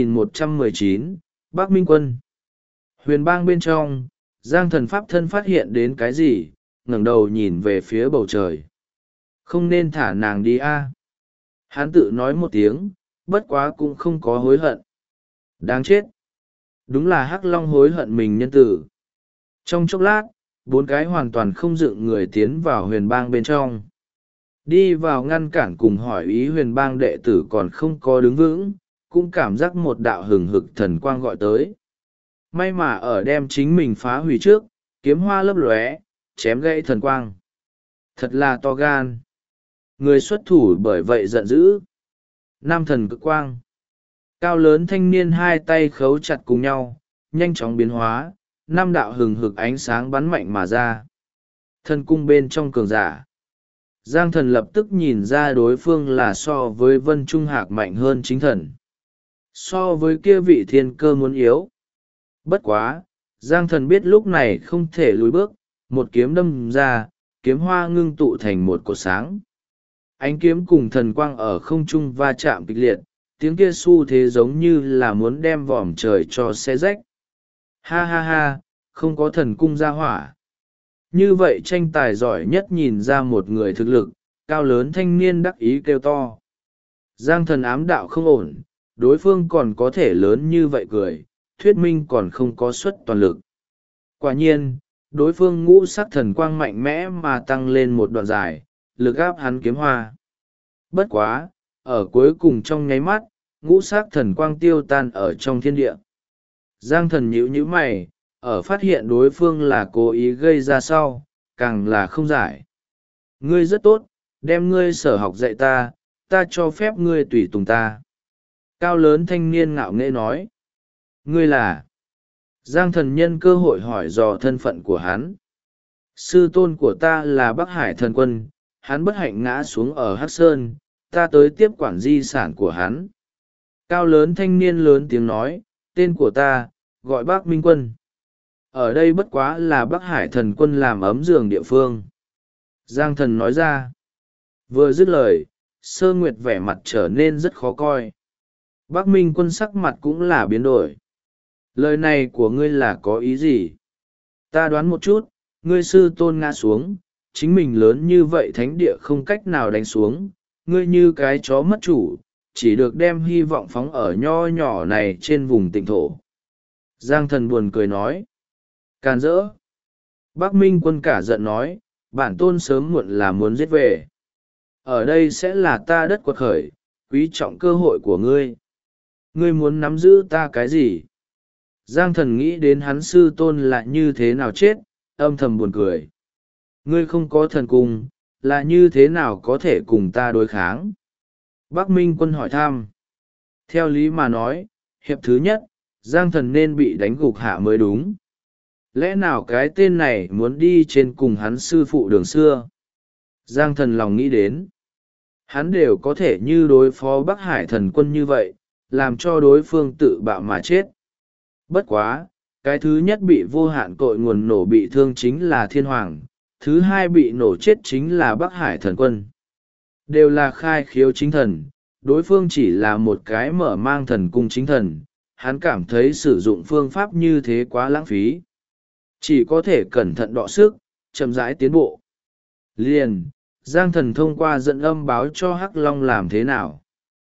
3119, Bắc Minh Quân. Huyền bang bên trong, Giang thần pháp thân phát hiện đến cái gì, ngẩng đầu nhìn về phía bầu trời. Không nên thả nàng đi a. Hắn tự nói một tiếng, bất quá cũng không có hối hận. Đáng chết. Đúng là Hắc Long hối hận mình nhân tử. Trong chốc lát, 4 cái hoàn toàn không dựng người tiến vào huyền bang bên trong. Đi vào ngăn cản cùng hỏi ý huyền bang đệ tử còn không có đứng vững, cũng cảm giác một đạo hừng hực thần quang gọi tới. May mà ở đem chính mình phá hủy trước, kiếm hoa lấp lóe, chém gãy thần quang. Thật là to gan. Người xuất thủ bởi vậy giận dữ. Nam thần cực quang. Cao lớn thanh niên hai tay khấu chặt cùng nhau, nhanh chóng biến hóa, 5 đạo hừng hực ánh sáng bắn mạnh mà ra. Thần cung bên trong cường giả. Giang thần lập tức nhìn ra đối phương là so với Vân Trung Hạc mạnh hơn chính thần. So với kia vị thiên cơ muốn yếu. Bất quá, Giang thần biết lúc này không thể lùi bước, một kiếm đâm ra, kiếm hoa ngưng tụ thành một cột sáng. Ánh kiếm cùng thần quang ở không trung va chạm kịch liệt, tiếng kia xu thế giống như là muốn đem vòm trời cho xé rách. Ha ha ha, không có thần cung ra hỏa. Như vậy tranh tài giỏi nhất nhìn ra một người thực lực, cao lớn thanh niên đắc ý kêu to. Giang thần ám đạo không ổn, đối phương còn có thể lớn như vậy cười, thuyết minh còn không có suất toàn lực. Quả nhiên, đối phương ngũ sắc thần quang mạnh mẽ mà tăng lên một đoạn dài, lực áp hắn kiếm hoa. Bất quá, ở cuối cùng trong nháy mắt, ngũ sắc thần quang tiêu tan ở trong thiên địa. Giang thần nhíu nhíu mày, ở phát hiện đối phương là cố ý gây ra sau, càng là không giải. Ngươi rất tốt, đem ngươi sở học dạy ta, ta cho phép ngươi tùy tùng ta. Cao lớn thanh niên ngạo nghễ nói. Ngươi là? Giang thần nhân cơ hội hỏi dò thân phận của hắn. Sư tôn của ta là Bắc Hải thần quân, hắn bất hạnh ngã xuống ở Hắc Sơn, ta tới tiếp quản di sản của hắn. Cao lớn thanh niên lớn tiếng nói, tên của ta, gọi Bắc Minh Quân. Ở đây bất quá là Bắc Hải thần quân làm ấm giường địa phương. Giang thần nói ra. Vừa dứt lời, Sơ Nguyệt vẻ mặt trở nên rất khó coi. Bắc Minh Quân sắc mặt cũng là biến đổi. Lời này của ngươi là có ý gì? Ta đoán một chút, ngươi sư tôn ngã xuống, chính mình lớn như vậy thánh địa không cách nào đánh xuống, ngươi như cái chó mất chủ, chỉ được đem hy vọng phóng ở nho nhỏ này trên vùng tịnh thổ. Giang thần buồn cười nói. Càn rỡ. Bắc Minh Quân cả giận nói, bản tôn sớm muộn là muốn giết về. Ở đây sẽ là ta đất quật khởi, quý trọng cơ hội của ngươi. Ngươi muốn nắm giữ ta cái gì? Giang thần nghĩ đến hắn sư tôn là như thế nào chết, âm thầm buồn cười. Ngươi không có thần cung, là như thế nào có thể cùng ta đối kháng? Bắc Minh Quân hỏi thăm. Theo lý mà nói, hiệp thứ nhất, Giang thần nên bị đánh gục hạ mới đúng. Lẽ nào cái tên này muốn đi trên cùng hắn sư phụ đường xưa? Giang thần lòng nghĩ đến. Hắn đều có thể như đối phó Bắc Hải thần quân như vậy, làm cho đối phương tự bạo mà chết. Bất quá, cái thứ nhất bị vô hạn cội nguồn nổ bị thương chính là Thiên Hoàng, thứ hai bị nổ chết chính là Bắc Hải thần quân. Đều là khai khiếu chính thần, đối phương chỉ là một cái mở mang thần cung chính thần, hắn cảm thấy sử dụng phương pháp như thế quá lãng phí. Chỉ có thể cẩn thận đọ sức, chậm rãi tiến bộ. Liền, Giang thần thông qua dẫn âm báo cho Hắc Long làm thế nào.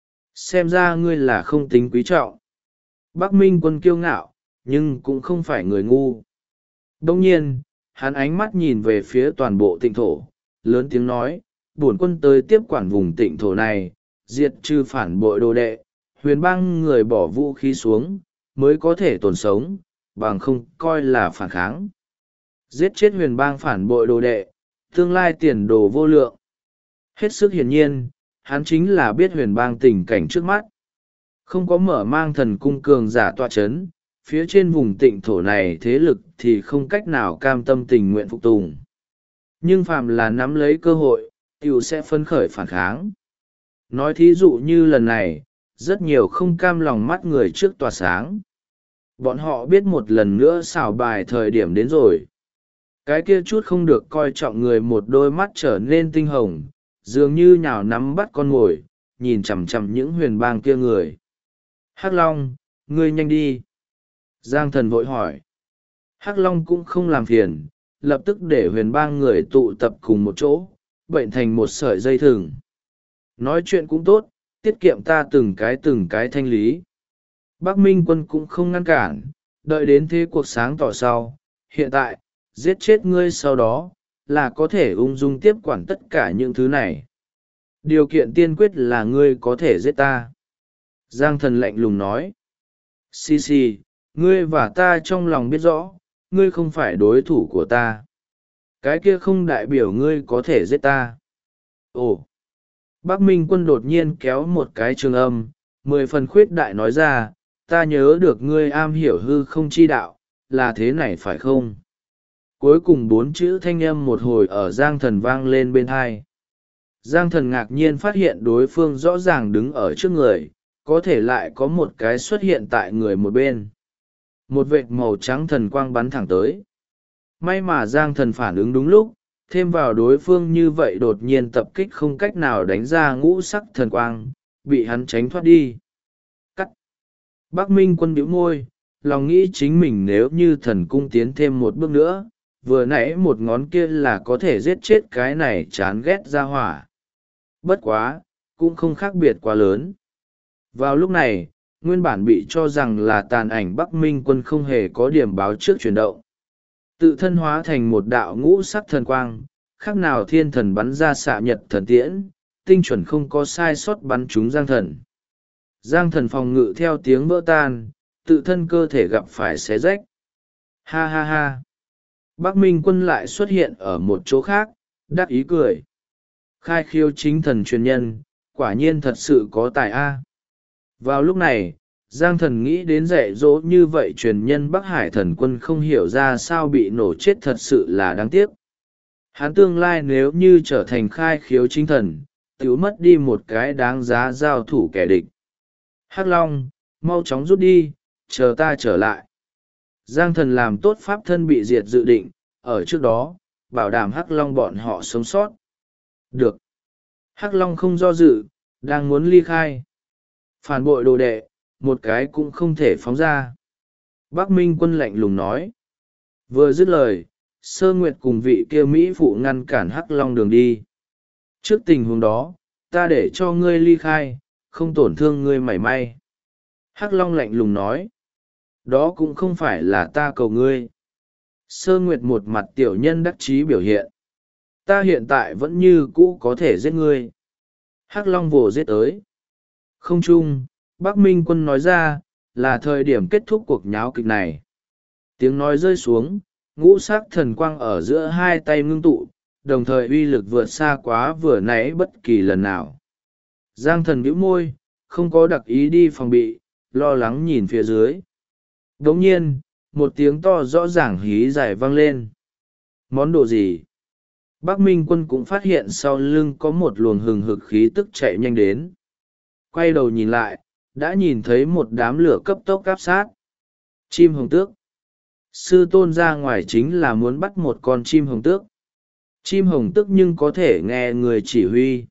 Xem ra ngươi là không tính quý trọng. Bắc Minh Quân kiêu ngạo, nhưng cũng không phải người ngu. Đông nhiên, hắn ánh mắt nhìn về phía toàn bộ tịnh thổ, lớn tiếng nói, bổn quân tới tiếp quản vùng tịnh thổ này, diệt trừ phản bội đồ đệ, huyền bang người bỏ vũ khí xuống, mới có thể tồn sống, bằng không coi là phản kháng. Giết chết huyền bang phản bội đồ đệ, tương lai tiền đồ vô lượng. Hết sức hiển nhiên, hắn chính là biết huyền bang tình cảnh trước mắt. Không có mở mang thần cung cường giả tọa chấn, phía trên vùng tịnh thổ này thế lực thì không cách nào cam tâm tình nguyện phục tùng. Nhưng phàm là nắm lấy cơ hội, tiểu sẽ phấn khởi phản kháng. Nói thí dụ như lần này, rất nhiều không cam lòng mắt người trước tỏa sáng. Bọn họ biết một lần nữa xảo bài thời điểm đến rồi. Cái kia chút không được coi trọng người một đôi mắt trở nên tinh hồng, dường như nhào nắm bắt con mồi, nhìn chằm chằm những huyền bang kia người. Hắc Long, ngươi nhanh đi. Giang Thần vội hỏi. Hắc Long cũng không làm phiền, lập tức để huyền bang người tụ tập cùng một chỗ, bệnh thành một sợi dây thừng. Nói chuyện cũng tốt, tiết kiệm ta từng cái thanh lý. Bắc Minh Quân cũng không ngăn cản, đợi đến thế cuộc sáng tỏ sau. Hiện tại, giết chết ngươi sau đó, là có thể ung dung tiếp quản tất cả những thứ này. Điều kiện tiên quyết là ngươi có thể giết ta. Giang Thần lạnh lùng nói. Xì xì, ngươi và ta trong lòng biết rõ, ngươi không phải đối thủ của ta. Cái kia không đại biểu ngươi có thể giết ta. Ồ! Bắc Minh Quân đột nhiên kéo một cái trường âm, 10 phần khuyết đại nói ra, ta nhớ được ngươi am hiểu hư không chi đạo, là thế này phải không? Cuối cùng 4 chữ thanh âm một hồi ở Giang Thần vang lên bên tai. Giang Thần ngạc nhiên phát hiện đối phương rõ ràng đứng ở trước người, có thể lại có một cái xuất hiện tại người một bên. Một vệt màu trắng thần quang bắn thẳng tới. May mà Giang Thần phản ứng đúng lúc, thêm vào đối phương như vậy đột nhiên tập kích không cách nào đánh ra ngũ sắc thần quang, bị hắn tránh thoát đi. Cắt. Bắc Minh Quân bĩu môi, lòng nghĩ chính mình nếu như thần cung tiến thêm một bước nữa, vừa nãy một ngón kia là có thể giết chết cái này chán ghét ra hỏa. Bất quá, cũng không khác biệt quá lớn. Vào lúc này, nguyên bản bị cho rằng là tàn ảnh Bắc Minh Quân không hề có điểm báo trước chuyển động. Tự thân hóa thành một đạo ngũ sắc thần quang, khác nào thiên thần bắn ra xạ nhật thần tiễn, tinh chuẩn không có sai sót bắn trúng Giang Thần. Giang Thần phòng ngự theo tiếng vỡ tan, tự thân cơ thể gặp phải xé rách. Ha ha ha! Bắc Minh Quân lại xuất hiện ở một chỗ khác, đắc ý cười. Khai khiêu chính thần truyền nhân, quả nhiên thật sự có tài a. Vào lúc này, Giang Thần nghĩ đến dạy dỗ như vậy truyền nhân Bắc Hải thần quân không hiểu ra sao bị nổ chết thật sự là đáng tiếc. Hắn tương lai nếu như trở thành khai khiếu chính thần, tiểu mất đi một cái đáng giá giao thủ kẻ địch. Hắc Long, mau chóng rút đi, chờ ta trở lại. Giang Thần làm tốt pháp thân bị diệt dự định, ở trước đó, bảo đảm Hắc Long bọn họ sống sót. Được. Hắc Long không do dự, đang muốn ly khai. Phản bội đồ đệ, một cái cũng không thể phóng ra. Bắc Minh Quân lạnh lùng nói. Vừa dứt lời, Sơ Nguyệt cùng vị kia Mỹ phụ ngăn cản Hắc Long đường đi. Trước tình huống đó, ta để cho ngươi ly khai, không tổn thương ngươi mảy may. Hắc Long lạnh lùng nói. Đó cũng không phải là ta cầu ngươi. Sơ Nguyệt một mặt tiểu nhân đắc chí biểu hiện. Ta hiện tại vẫn như cũ có thể giết ngươi. Hắc Long vồ giết tới. Không chung, Bắc Minh Quân nói ra, là thời điểm kết thúc cuộc nháo kịch này. Tiếng nói rơi xuống, ngũ sắc thần quang ở giữa hai tay ngưng tụ, đồng thời uy lực vượt xa quá vừa nãy bất kỳ lần nào. Giang Thần bĩu môi, không có đặc ý đi phòng bị, lo lắng nhìn phía dưới. Đồng nhiên, một tiếng to rõ ràng hí dài vang lên. Món đồ gì? Bắc Minh Quân cũng phát hiện sau lưng có một luồng hừng hực khí tức chạy nhanh đến. Quay đầu nhìn lại, đã nhìn thấy một đám lửa cấp tốc áp sát. Chim hồng tước. Sư tôn ra ngoài chính là muốn bắt một con chim hồng tước. Chim hồng tước nhưng có thể nghe người chỉ huy.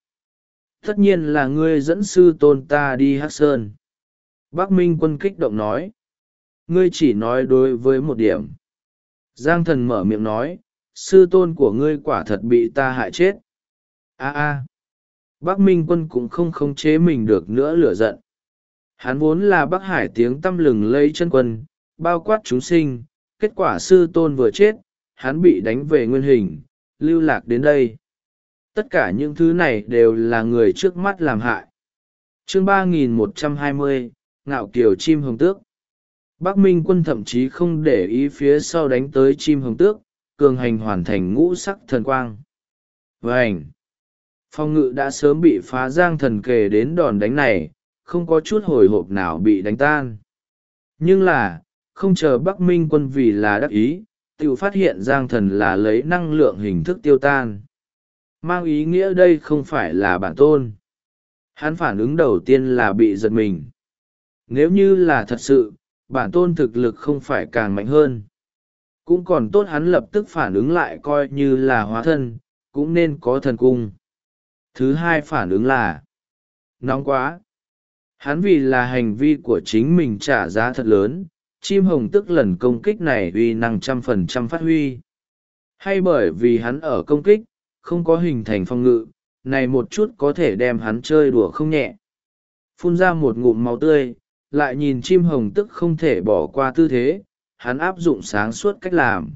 Tất nhiên là ngươi dẫn sư tôn ta đi Hắc Sơn. Bắc Minh Quân kích động nói. Ngươi chỉ nói đối với một điểm. Giang Thần mở miệng nói, sư tôn của ngươi quả thật bị ta hại chết. A. Bắc Minh Quân cũng không khống chế mình được nữa lửa giận. Hắn vốn là Bắc Hải tiếng tăm lừng lây chân quân, bao quát chúng sinh, kết quả sư tôn vừa chết, hắn bị đánh về nguyên hình, lưu lạc đến đây. Tất cả những thứ này đều là người trước mắt làm hại. Chương 3120, Ngạo Kiều chim hồng tước. Bắc Minh Quân thậm chí không để ý phía sau đánh tới chim hồng tước, cường hành hoàn thành ngũ sắc thần quang. Vành! Phòng ngự đã sớm bị phá. Giang Thần kề đến đòn đánh này, không có chút hồi hộp nào bị đánh tan. Nhưng là, không chờ Bắc Minh Quân vì là đắc ý, tự phát hiện Giang Thần là lấy năng lượng hình thức tiêu tan. Mang ý nghĩa đây không phải là bản tôn. Hắn phản ứng đầu tiên là bị giật mình. Nếu như là thật sự, bản tôn thực lực không phải càng mạnh hơn. Cũng còn tốt hắn lập tức phản ứng lại coi như là hóa thân, cũng nên có thần cung. Thứ hai phản ứng là nóng quá. Hắn vì là hành vi của chính mình trả giá thật lớn, chim hồng tức lần công kích này uy năng 100% phát huy. Hay bởi vì hắn ở công kích, không có hình thành phòng ngự, này một chút có thể đem hắn chơi đùa không nhẹ. Phun ra một ngụm máu tươi, lại nhìn chim hồng tức không thể bỏ qua tư thế, hắn áp dụng sáng suốt cách làm.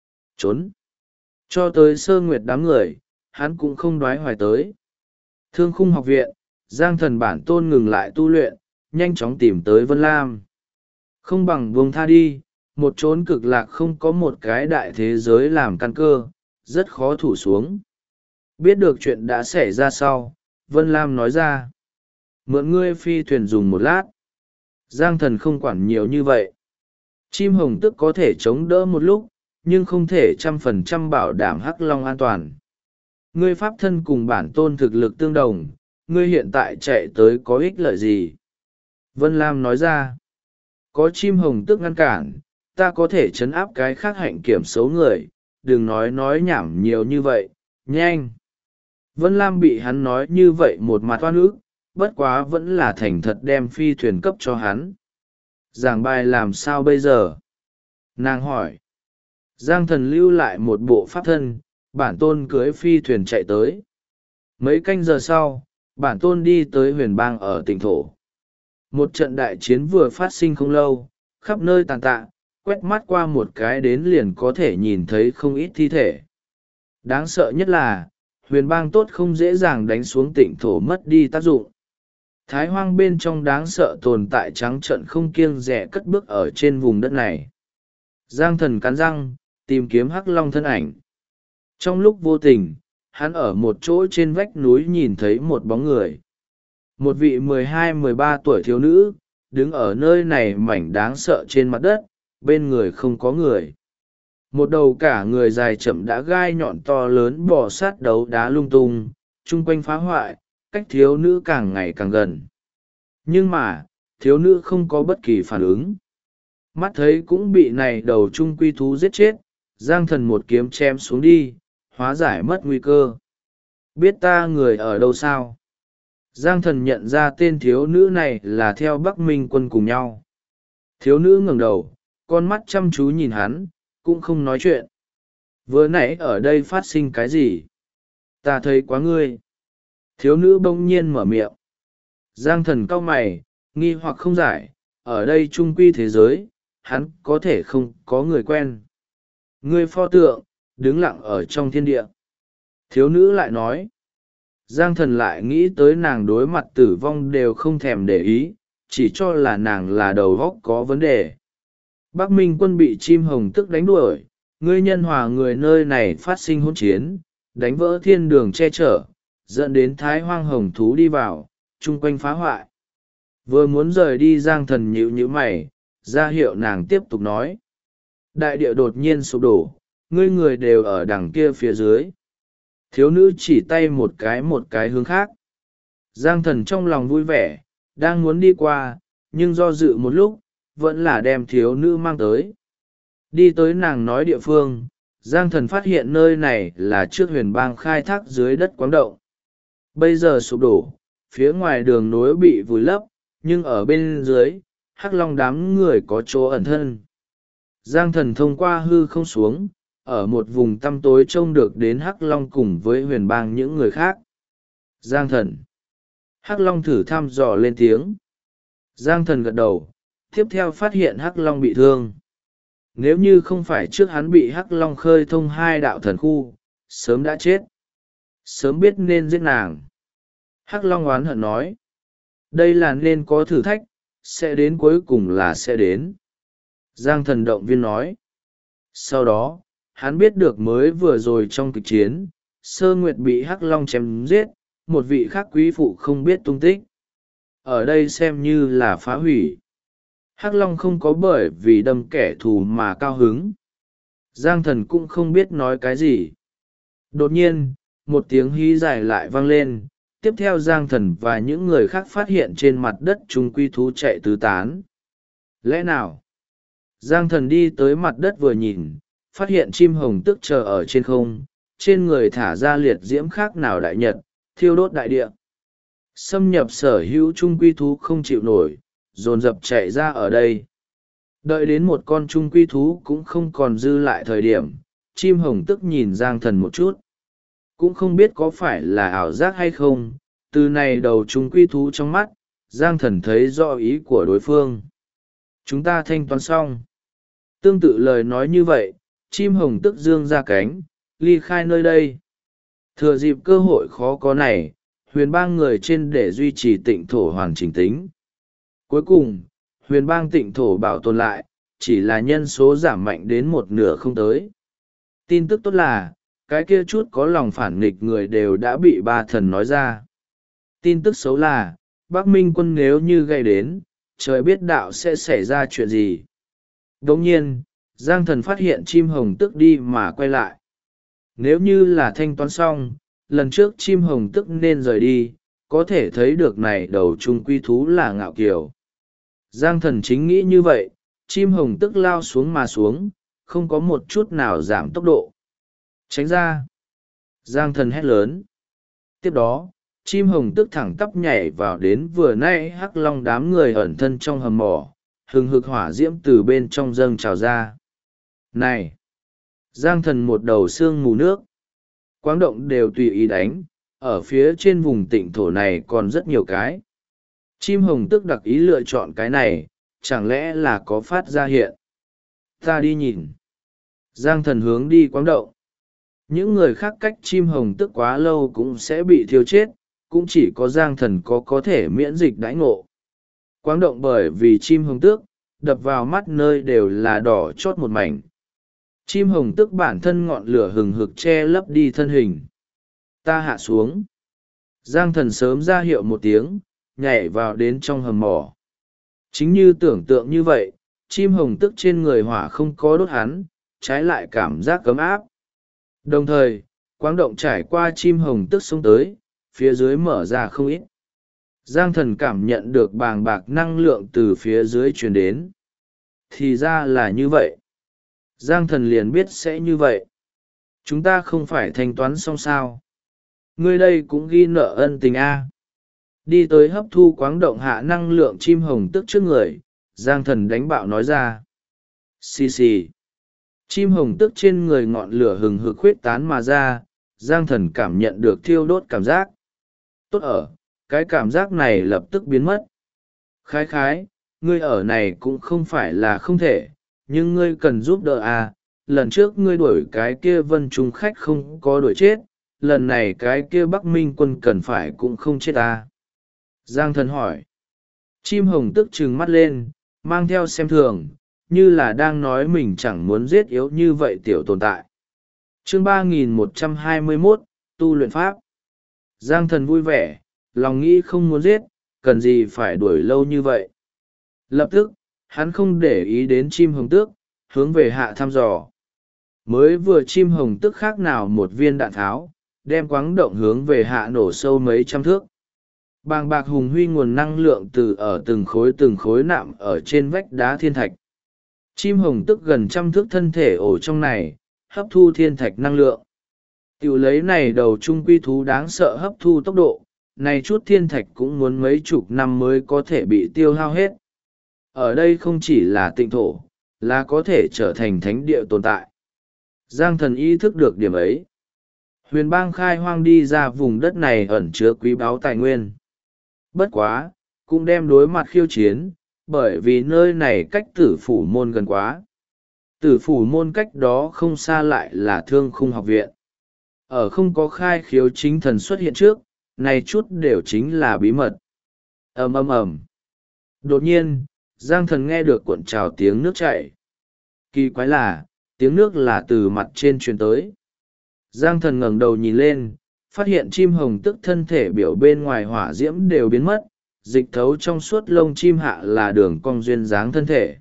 Trốn. Cho tới Sơ Nguyệt đám người, hắn cũng không đoái hoài tới. Thương khung học viện, Giang Thần bản tôn ngừng lại tu luyện, nhanh chóng tìm tới Vân Lam. Không bằng buông tha đi, một chốn cực lạc không có một cái đại thế giới làm căn cơ, rất khó thủ xuống. Biết được chuyện đã xảy ra sau, Vân Lam nói ra. Mượn ngươi phi thuyền dùng một lát. Giang Thần không quản nhiều như vậy. Chim hồng tức có thể chống đỡ một lúc, nhưng không thể 100% bảo đảm Hắc Long an toàn. Ngươi pháp thân cùng bản tôn thực lực tương đồng, ngươi hiện tại chạy tới có ích lợi gì? Vân Lam nói ra. Có chim hồng tức ngăn cản, ta có thể trấn áp cái khác hạnh kiểm xấu người, đừng nói nhảm nhiều như vậy, nhanh. Vân Lam bị hắn nói như vậy một mặt oan ức, bất quá vẫn là thành thật đem phi thuyền cấp cho hắn. Giảng bài làm sao bây giờ? Nàng hỏi. Giang Thần lưu lại một bộ pháp thân, bản tôn cưới phi thuyền chạy tới. Mấy canh giờ sau, bản tôn đi tới huyền bang ở tỉnh thổ. Một trận đại chiến vừa phát sinh không lâu, khắp nơi tàn tạ, quét mắt qua một cái đến liền có thể nhìn thấy không ít thi thể. Đáng sợ nhất là, huyền bang tốt không dễ dàng đánh xuống tỉnh thổ mất đi tác dụng. Thái hoang bên trong đáng sợ tồn tại trắng trợn không kiêng dè cất bước ở trên vùng đất này. Giang Thần cắn răng, tìm kiếm Hắc Long thân ảnh. Trong lúc vô tình, hắn ở một chỗ trên vách núi nhìn thấy một bóng người. Một vị 12-13 tuổi thiếu nữ, đứng ở nơi này mảnh đáng sợ trên mặt đất, bên người không có người. Một đầu cả người dài chậm đã gai nhọn to lớn bò sát đấu đá lung tung, chung quanh phá hoại, cách thiếu nữ càng ngày càng gần. Nhưng mà, thiếu nữ không có bất kỳ phản ứng. Mắt thấy cũng bị này đầu trung quy thú giết chết, Giang Thần một kiếm chém xuống đi, hóa giải mất nguy cơ. Biết ta người ở đâu sao? Giang Thần nhận ra tên thiếu nữ này là theo Bắc Minh Quân cùng nhau. Thiếu nữ ngẩng đầu, con mắt chăm chú nhìn hắn, cũng không nói chuyện. Vừa nãy ở đây phát sinh cái gì? Ta thấy quá ngươi. Thiếu nữ bỗng nhiên mở miệng. Giang Thần cau mày, nghi hoặc không giải, ở đây trung quy thế giới, hắn có thể không có người quen. Ngươi pho tượng, đứng lặng ở trong thiên địa. Thiếu nữ lại nói. Giang Thần lại nghĩ tới nàng đối mặt tử vong đều không thèm để ý, chỉ cho là nàng là đầu óc có vấn đề. Bắc Minh Quân bị chim hồng tức đánh đuổi, ngươi nhân hòa người nơi này phát sinh hỗn chiến, đánh vỡ thiên đường che chở, dẫn đến thái hoang hồng thú đi vào, chung quanh phá hoại. Vừa muốn rời đi Giang Thần nhíu mày, ra hiệu nàng tiếp tục nói. Đại địa đột nhiên sụp đổ, ngươi người đều ở đằng kia phía dưới. Thiếu nữ chỉ tay một cái hướng khác. Giang Thần trong lòng vui vẻ, đang muốn đi qua, nhưng do dự một lúc, vẫn là đem thiếu nữ mang tới. Đi tới nàng nói địa phương, Giang Thần phát hiện nơi này là trước huyền bang khai thác dưới đất quáng động. Bây giờ sụp đổ, phía ngoài đường nối bị vùi lấp, nhưng ở bên dưới, Hắc Long đám người có chỗ ẩn thân. Giang Thần thông qua hư không xuống, ở một vùng tăm tối trông được đến Hắc Long cùng với huyền bang những người khác. Giang Thần. Hắc Long thử thăm dò lên tiếng. Giang Thần gật đầu, tiếp theo phát hiện Hắc Long bị thương. Nếu như không phải trước hắn bị Hắc Long khơi thông hai đạo thần khu, sớm đã chết. Sớm biết nên giết nàng. Hắc Long oán hận nói. Đây là nên có thử thách, sẽ đến cuối cùng là sẽ đến. Giang Thần động viên nói. Sau đó, hắn biết được mới vừa rồi trong kịch chiến, Sơ Nguyệt bị Hắc Long chém giết, một vị khác quý phụ không biết tung tích. ở đây xem như là phá hủy. Hắc Long không có bởi vì đâm kẻ thù mà cao hứng. Giang Thần cũng không biết nói cái gì. Đột nhiên, một tiếng hí dài lại vang lên, tiếp theo Giang Thần và những người khác phát hiện trên mặt đất chúng quy thú chạy tứ tán. Lẽ nào? Giang Thần đi tới mặt đất vừa nhìn, phát hiện chim hồng tước chờ ở trên không, trên người thả ra liệt diễm khác nào đại nhật, thiêu đốt đại địa. Xâm nhập sở hữu trung quy thú không chịu nổi, dồn dập chạy ra ở đây. Đợi đến một con trung quy thú cũng không còn dư lại thời điểm, chim hồng tước nhìn Giang Thần một chút. Cũng không biết có phải là ảo giác hay không, từ này đầu trung quy thú trong mắt, Giang Thần thấy rõ ý của đối phương. Chúng ta thanh toán xong. Tương tự lời nói như vậy, chim hồng tước dương ra cánh, ly khai nơi đây. Thừa dịp cơ hội khó có này, huyền bang người trên để duy trì tịnh thổ hoàn chỉnh tính. Cuối cùng, huyền bang tịnh thổ bảo tồn lại, chỉ là nhân số giảm mạnh đến một nửa không tới. Tin tức tốt là, cái kia chút có lòng phản nghịch người đều đã bị ba thần nói ra. Tin tức xấu là, Bắc Minh quân nếu như gây đến, trời biết đạo sẽ xảy ra chuyện gì. Đồng nhiên, Giang Thần phát hiện chim hồng tước đi mà quay lại. Nếu như là thanh toán xong, lần trước chim hồng tước nên rời đi, có thể thấy được này đầu trung quy thú là ngạo kiều. Giang Thần chính nghĩ như vậy, chim hồng tước lao xuống mà xuống, không có một chút nào giảm tốc độ. Tránh ra! Giang Thần hét lớn. Tiếp đó, chim hồng tước thẳng tắp nhảy vào đến vừa nãy Hắc Long đám người ẩn thân trong hầm mỏ, hừng hực hỏa diễm từ bên trong dâng trào ra. Này! Giang Thần một đầu xương mù nước. Quáng động đều tùy ý đánh, ở phía trên vùng tịnh thổ này còn rất nhiều cái. Chim hồng tước đặc ý lựa chọn cái này, chẳng lẽ là có phát ra hiện. Ta đi nhìn. Giang Thần hướng đi quáng động. Những người khác cách chim hồng tước quá lâu cũng sẽ bị thiêu chết, cũng chỉ có Giang Thần có thể miễn dịch đãi ngộ. Quáng động bởi vì chim hồng tước, đập vào mắt nơi đều là đỏ chót một mảnh. Chim hồng tước bản thân ngọn lửa hừng hực che lấp đi thân hình. Ta hạ xuống. Giang Thần sớm ra hiệu một tiếng, nhảy vào đến trong hầm mỏ. Chính như tưởng tượng như vậy, chim hồng tước trên người hỏa không có đốt hắn, trái lại cảm giác ấm áp. Đồng thời, quáng động trải qua chim hồng tước xuống tới, phía dưới mở ra không ít. Giang Thần cảm nhận được bàng bạc năng lượng từ phía dưới truyền đến. Thì ra là như vậy. Giang Thần liền biết sẽ như vậy. Chúng ta không phải thanh toán xong sao. Ngươi đây cũng ghi nợ ân tình A. Đi tới hấp thu quáng động hạ năng lượng chim hồng tước trước người, Giang Thần đánh bạo nói ra. Xì xì. Chim hồng tước trên người ngọn lửa hừng hực khuyết tán mà ra, Giang Thần cảm nhận được thiêu đốt cảm giác. Tốt ở, cái cảm giác này lập tức biến mất. Khái khái, ngươi ở này cũng không phải là không thể, nhưng ngươi cần giúp đỡ à, lần trước ngươi đuổi cái kia vân trung khách không có đuổi chết, lần này cái kia Bắc Minh quân cần phải cũng không chết à. Giang Thần hỏi. Chim hồng tức trừng mắt lên, mang theo xem thường, như là đang nói mình chẳng muốn giết yếu như vậy tiểu tồn tại. Chương 3121, Tu luyện pháp. Giang Thần vui vẻ, lòng nghĩ không muốn giết, cần gì phải đuổi lâu như vậy. Lập tức, hắn không để ý đến chim hồng tước, hướng về hạ thăm dò. Mới vừa chim hồng tước khác nào một viên đạn tháo, đem quáng động hướng về hạ nổ sâu mấy trăm thước. Bàng bạc hùng huy nguồn năng lượng từ ở từng khối nạm ở trên vách đá thiên thạch. Chim hồng tước gần trăm thước thân thể ổ trong này, hấp thu thiên thạch năng lượng. Tiểu lấy này đầu trung quy thú đáng sợ hấp thu tốc độ, này chút thiên thạch cũng muốn mấy chục năm mới có thể bị tiêu hao hết. Ở đây không chỉ là tịnh thổ, là có thể trở thành thánh địa tồn tại. Giang Thần ý thức được điểm ấy. Huyền bang khai hoang đi ra vùng đất này ẩn chứa quý báu tài nguyên. Bất quá, cũng đem đối mặt khiêu chiến, bởi vì nơi này cách tử phủ môn gần quá. Tử phủ môn cách đó không xa lại là thương khung học viện. Ở không có khai khiếu chính thần xuất hiện trước, này chút đều chính là bí mật. Ầm ầm ầm. Đột nhiên, Giang Thần nghe được cuộn trào tiếng nước chảy. Kỳ quái là, tiếng nước là từ mặt trên truyền tới. Giang Thần ngẩng đầu nhìn lên, phát hiện chim hồng tức thân thể biểu bên ngoài hỏa diễm đều biến mất, dịch thấu trong suốt lông chim hạ là đường cong duyên dáng thân thể.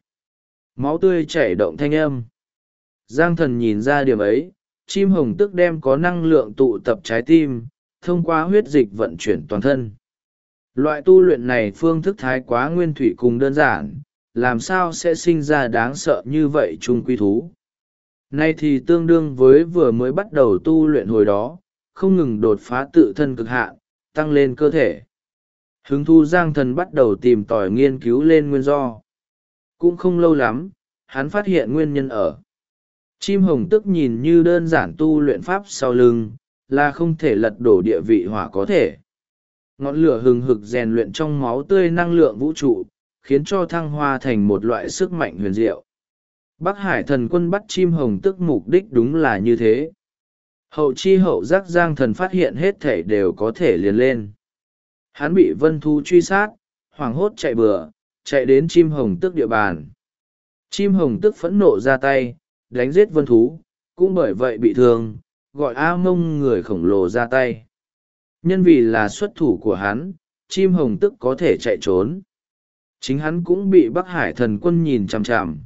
Máu tươi chảy động thanh âm. Giang thần nhìn ra điểm ấy, chim hồng tức đem có năng lượng tụ tập trái tim, thông qua huyết dịch vận chuyển toàn thân. Loại tu luyện này phương thức thái quá nguyên thủy cùng đơn giản, làm sao sẽ sinh ra đáng sợ như vậy chung quy thú. Nay thì tương đương với vừa mới bắt đầu tu luyện hồi đó, không ngừng đột phá tự thân cực hạn, tăng lên cơ thể. Hứng thú Giang thần bắt đầu tìm tòi nghiên cứu lên nguyên do. Cũng không lâu lắm, hắn phát hiện nguyên nhân ở. Chim hồng tức nhìn như đơn giản tu luyện pháp sau lưng, là không thể lật đổ địa vị hỏa có thể. Ngọn lửa hừng hực rèn luyện trong máu tươi năng lượng vũ trụ, khiến cho thăng hoa thành một loại sức mạnh huyền diệu. Bắc Hải thần quân bắt chim hồng tức mục đích đúng là như thế. Hậu chi hậu giác Giang thần phát hiện hết thể đều có thể liền lên. Hắn bị vân thú truy sát, hoảng hốt chạy bừa, chạy đến chim hồng tức địa bàn. Chim hồng tức phẫn nộ ra tay, đánh giết vân thú, cũng bởi vậy bị thương, gọi A Mông người khổng lồ ra tay. Nhân vì là xuất thủ của hắn, chim hồng tức có thể chạy trốn. Chính hắn cũng bị Bắc Hải thần quân nhìn chằm chằm.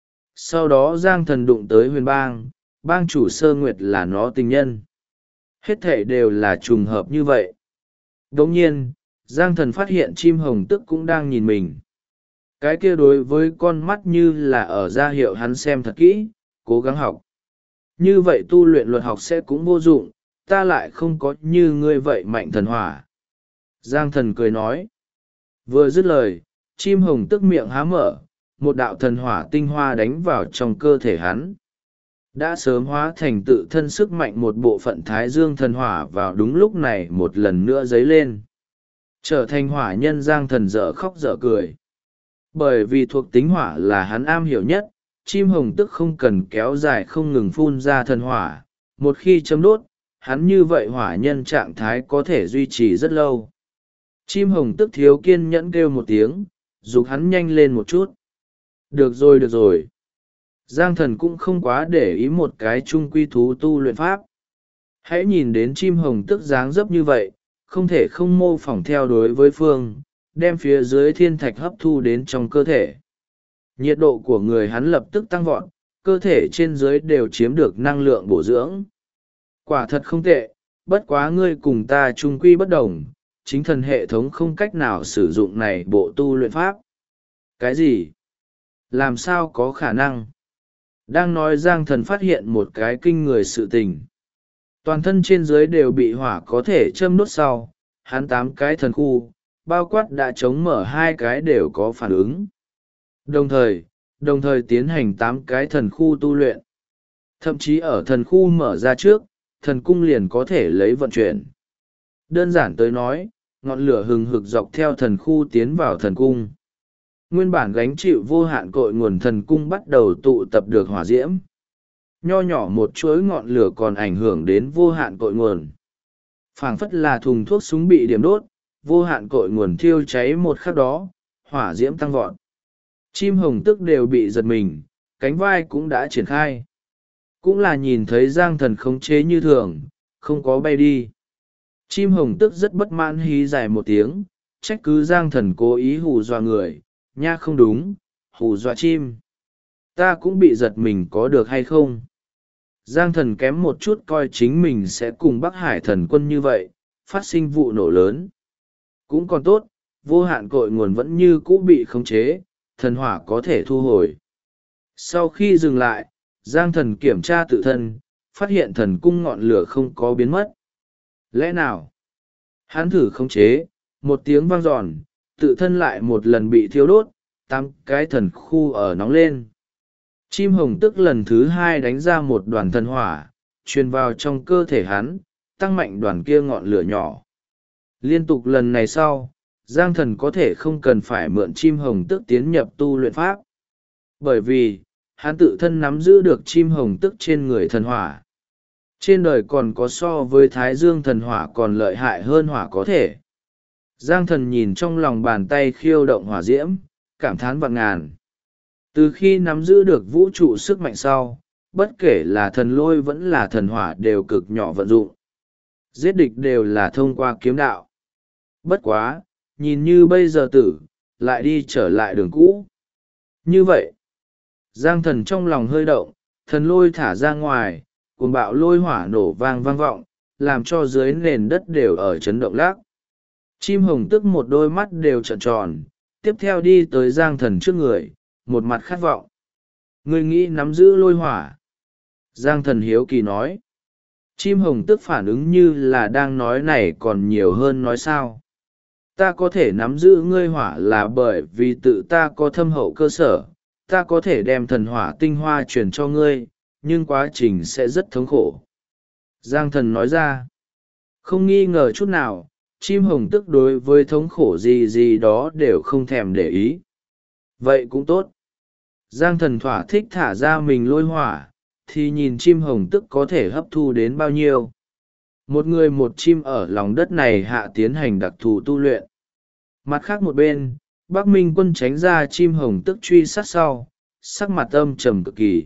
Sau đó Giang thần đụng tới huyền bang, bang chủ Sơ Nguyệt là nó tình nhân. Hết thể đều là trùng hợp như vậy. Đồng nhiên, Giang thần phát hiện chim hồng tức cũng đang nhìn mình. Cái kia đối với con mắt như là ở ra hiệu hắn xem thật kỹ, cố gắng học. Như vậy tu luyện luật học sẽ cũng vô dụng, ta lại không có như ngươi vậy mạnh thần hỏa. Giang thần cười nói. Vừa dứt lời, chim hồng tức miệng há mở, một đạo thần hỏa tinh hoa đánh vào trong cơ thể hắn. Đã sớm hóa thành tự thân sức mạnh một bộ phận thái dương thần hỏa vào đúng lúc này một lần nữa dấy lên. Trở thành hỏa nhân Giang thần dở khóc dở cười. Bởi vì thuộc tính hỏa là hắn am hiểu nhất, chim hồng tức không cần kéo dài không ngừng phun ra thần hỏa. Một khi châm đốt, hắn như vậy hỏa nhân trạng thái có thể duy trì rất lâu. Chim hồng tức thiếu kiên nhẫn kêu một tiếng, giục hắn nhanh lên một chút. Được rồi được rồi. Giang thần cũng không quá để ý một cái chung quy thú tu luyện pháp. Hãy nhìn đến chim hồng tức dáng dấp như vậy, không thể không mô phỏng theo đối với phương, đem phía dưới thiên thạch hấp thu đến trong cơ thể. Nhiệt độ của người hắn lập tức tăng vọt, cơ thể trên dưới đều chiếm được năng lượng bổ dưỡng. Quả thật không tệ, bất quá ngươi cùng ta chung quy bất đồng, chính thần hệ thống không cách nào sử dụng này bộ tu luyện pháp. Cái gì? Làm sao có khả năng? Đang nói Giang thần phát hiện một cái kinh người sự tình. Toàn thân trên dưới đều bị hỏa có thể châm đốt sau, hắn 8 cái thần khu, bao quát đã chống mở 2 cái đều có phản ứng. Đồng thời tiến hành 8 cái thần khu tu luyện. Thậm chí ở thần khu mở ra trước, thần cung liền có thể lấy vận chuyển. Đơn giản tới nói, ngọn lửa hừng hực dọc theo thần khu tiến vào thần cung. Nguyên bản gánh chịu vô hạn cội nguồn thần cung bắt đầu tụ tập được hỏa diễm. Nho nhỏ một chuỗi ngọn lửa còn ảnh hưởng đến vô hạn cội nguồn. Phảng phất là thùng thuốc súng bị điểm đốt, vô hạn cội nguồn thiêu cháy một khắc đó, hỏa diễm tăng vọt. Chim hồng tức đều bị giật mình, cánh vai cũng đã triển khai. Cũng là nhìn thấy Giang thần khống chế như thường, không có bay đi. Chim hồng tức rất bất mãn hí dài một tiếng, trách cứ Giang thần cố ý hù dọa người, nha không đúng, hù dọa chim. Ta cũng bị giật mình có được hay không? Giang thần kém một chút coi chính mình sẽ cùng Bắc Hải thần quân như vậy, phát sinh vụ nổ lớn. Cũng còn tốt, vô hạn cội nguồn vẫn như cũ bị khống chế, thần hỏa có thể thu hồi. Sau khi dừng lại, Giang thần kiểm tra tự thân, phát hiện thần cung ngọn lửa không có biến mất. Lẽ nào? Hắn thử khống chế, một tiếng vang giòn, tự thân lại một lần bị thiêu đốt, 8 cái thần khu ở nóng lên. Chim hồng tức lần thứ 2 đánh ra một đoàn thần hỏa, truyền vào trong cơ thể hắn, tăng mạnh đoàn kia ngọn lửa nhỏ. Liên tục lần này sau, Giang thần có thể không cần phải mượn chim hồng tức tiến nhập tu luyện pháp. Bởi vì, hắn tự thân nắm giữ được chim hồng tức trên người thần hỏa. Trên đời còn có so với thái dương thần hỏa còn lợi hại hơn hỏa có thể. Giang thần nhìn trong lòng bàn tay khiêu động hỏa diễm, cảm thán vạn ngàn. Từ khi nắm giữ được vũ trụ sức mạnh sau, bất kể là thần lôi vẫn là thần hỏa đều cực nhỏ vận dụng. Giết địch đều là thông qua kiếm đạo. Bất quá, nhìn như bây giờ tử lại đi trở lại đường cũ như vậy. Giang thần trong lòng hơi động, thần lôi thả ra ngoài, cuồng bạo lôi hỏa nổ vang vang vọng, làm cho dưới nền đất đều ở chấn động lác. Chim hồng tức một đôi mắt đều trợn tròn, tiếp theo đi tới Giang thần trước người, một mặt khát vọng. Ngươi nghĩ nắm giữ lôi hỏa? Giang thần hiếu kỳ nói. Chim hồng tức phản ứng như là đang nói này còn nhiều hơn nói sao. Ta có thể nắm giữ ngươi hỏa là bởi vì tự ta có thâm hậu cơ sở, ta có thể đem thần hỏa tinh hoa truyền cho ngươi, nhưng quá trình sẽ rất thống khổ. Giang thần nói ra. Không nghi ngờ chút nào, chim hồng tức đối với thống khổ gì gì đó đều không thèm để ý. Vậy cũng tốt. Giang thần thỏa thích thả ra mình lôi hỏa, thì nhìn chim hồng tức có thể hấp thu đến bao nhiêu. Một người một chim ở lòng đất này hạ tiến hành đặc thù tu luyện. Mặt khác một bên, Bắc Minh quân tránh ra chim hồng tức truy sát sau, sắc mặt âm trầm cực kỳ.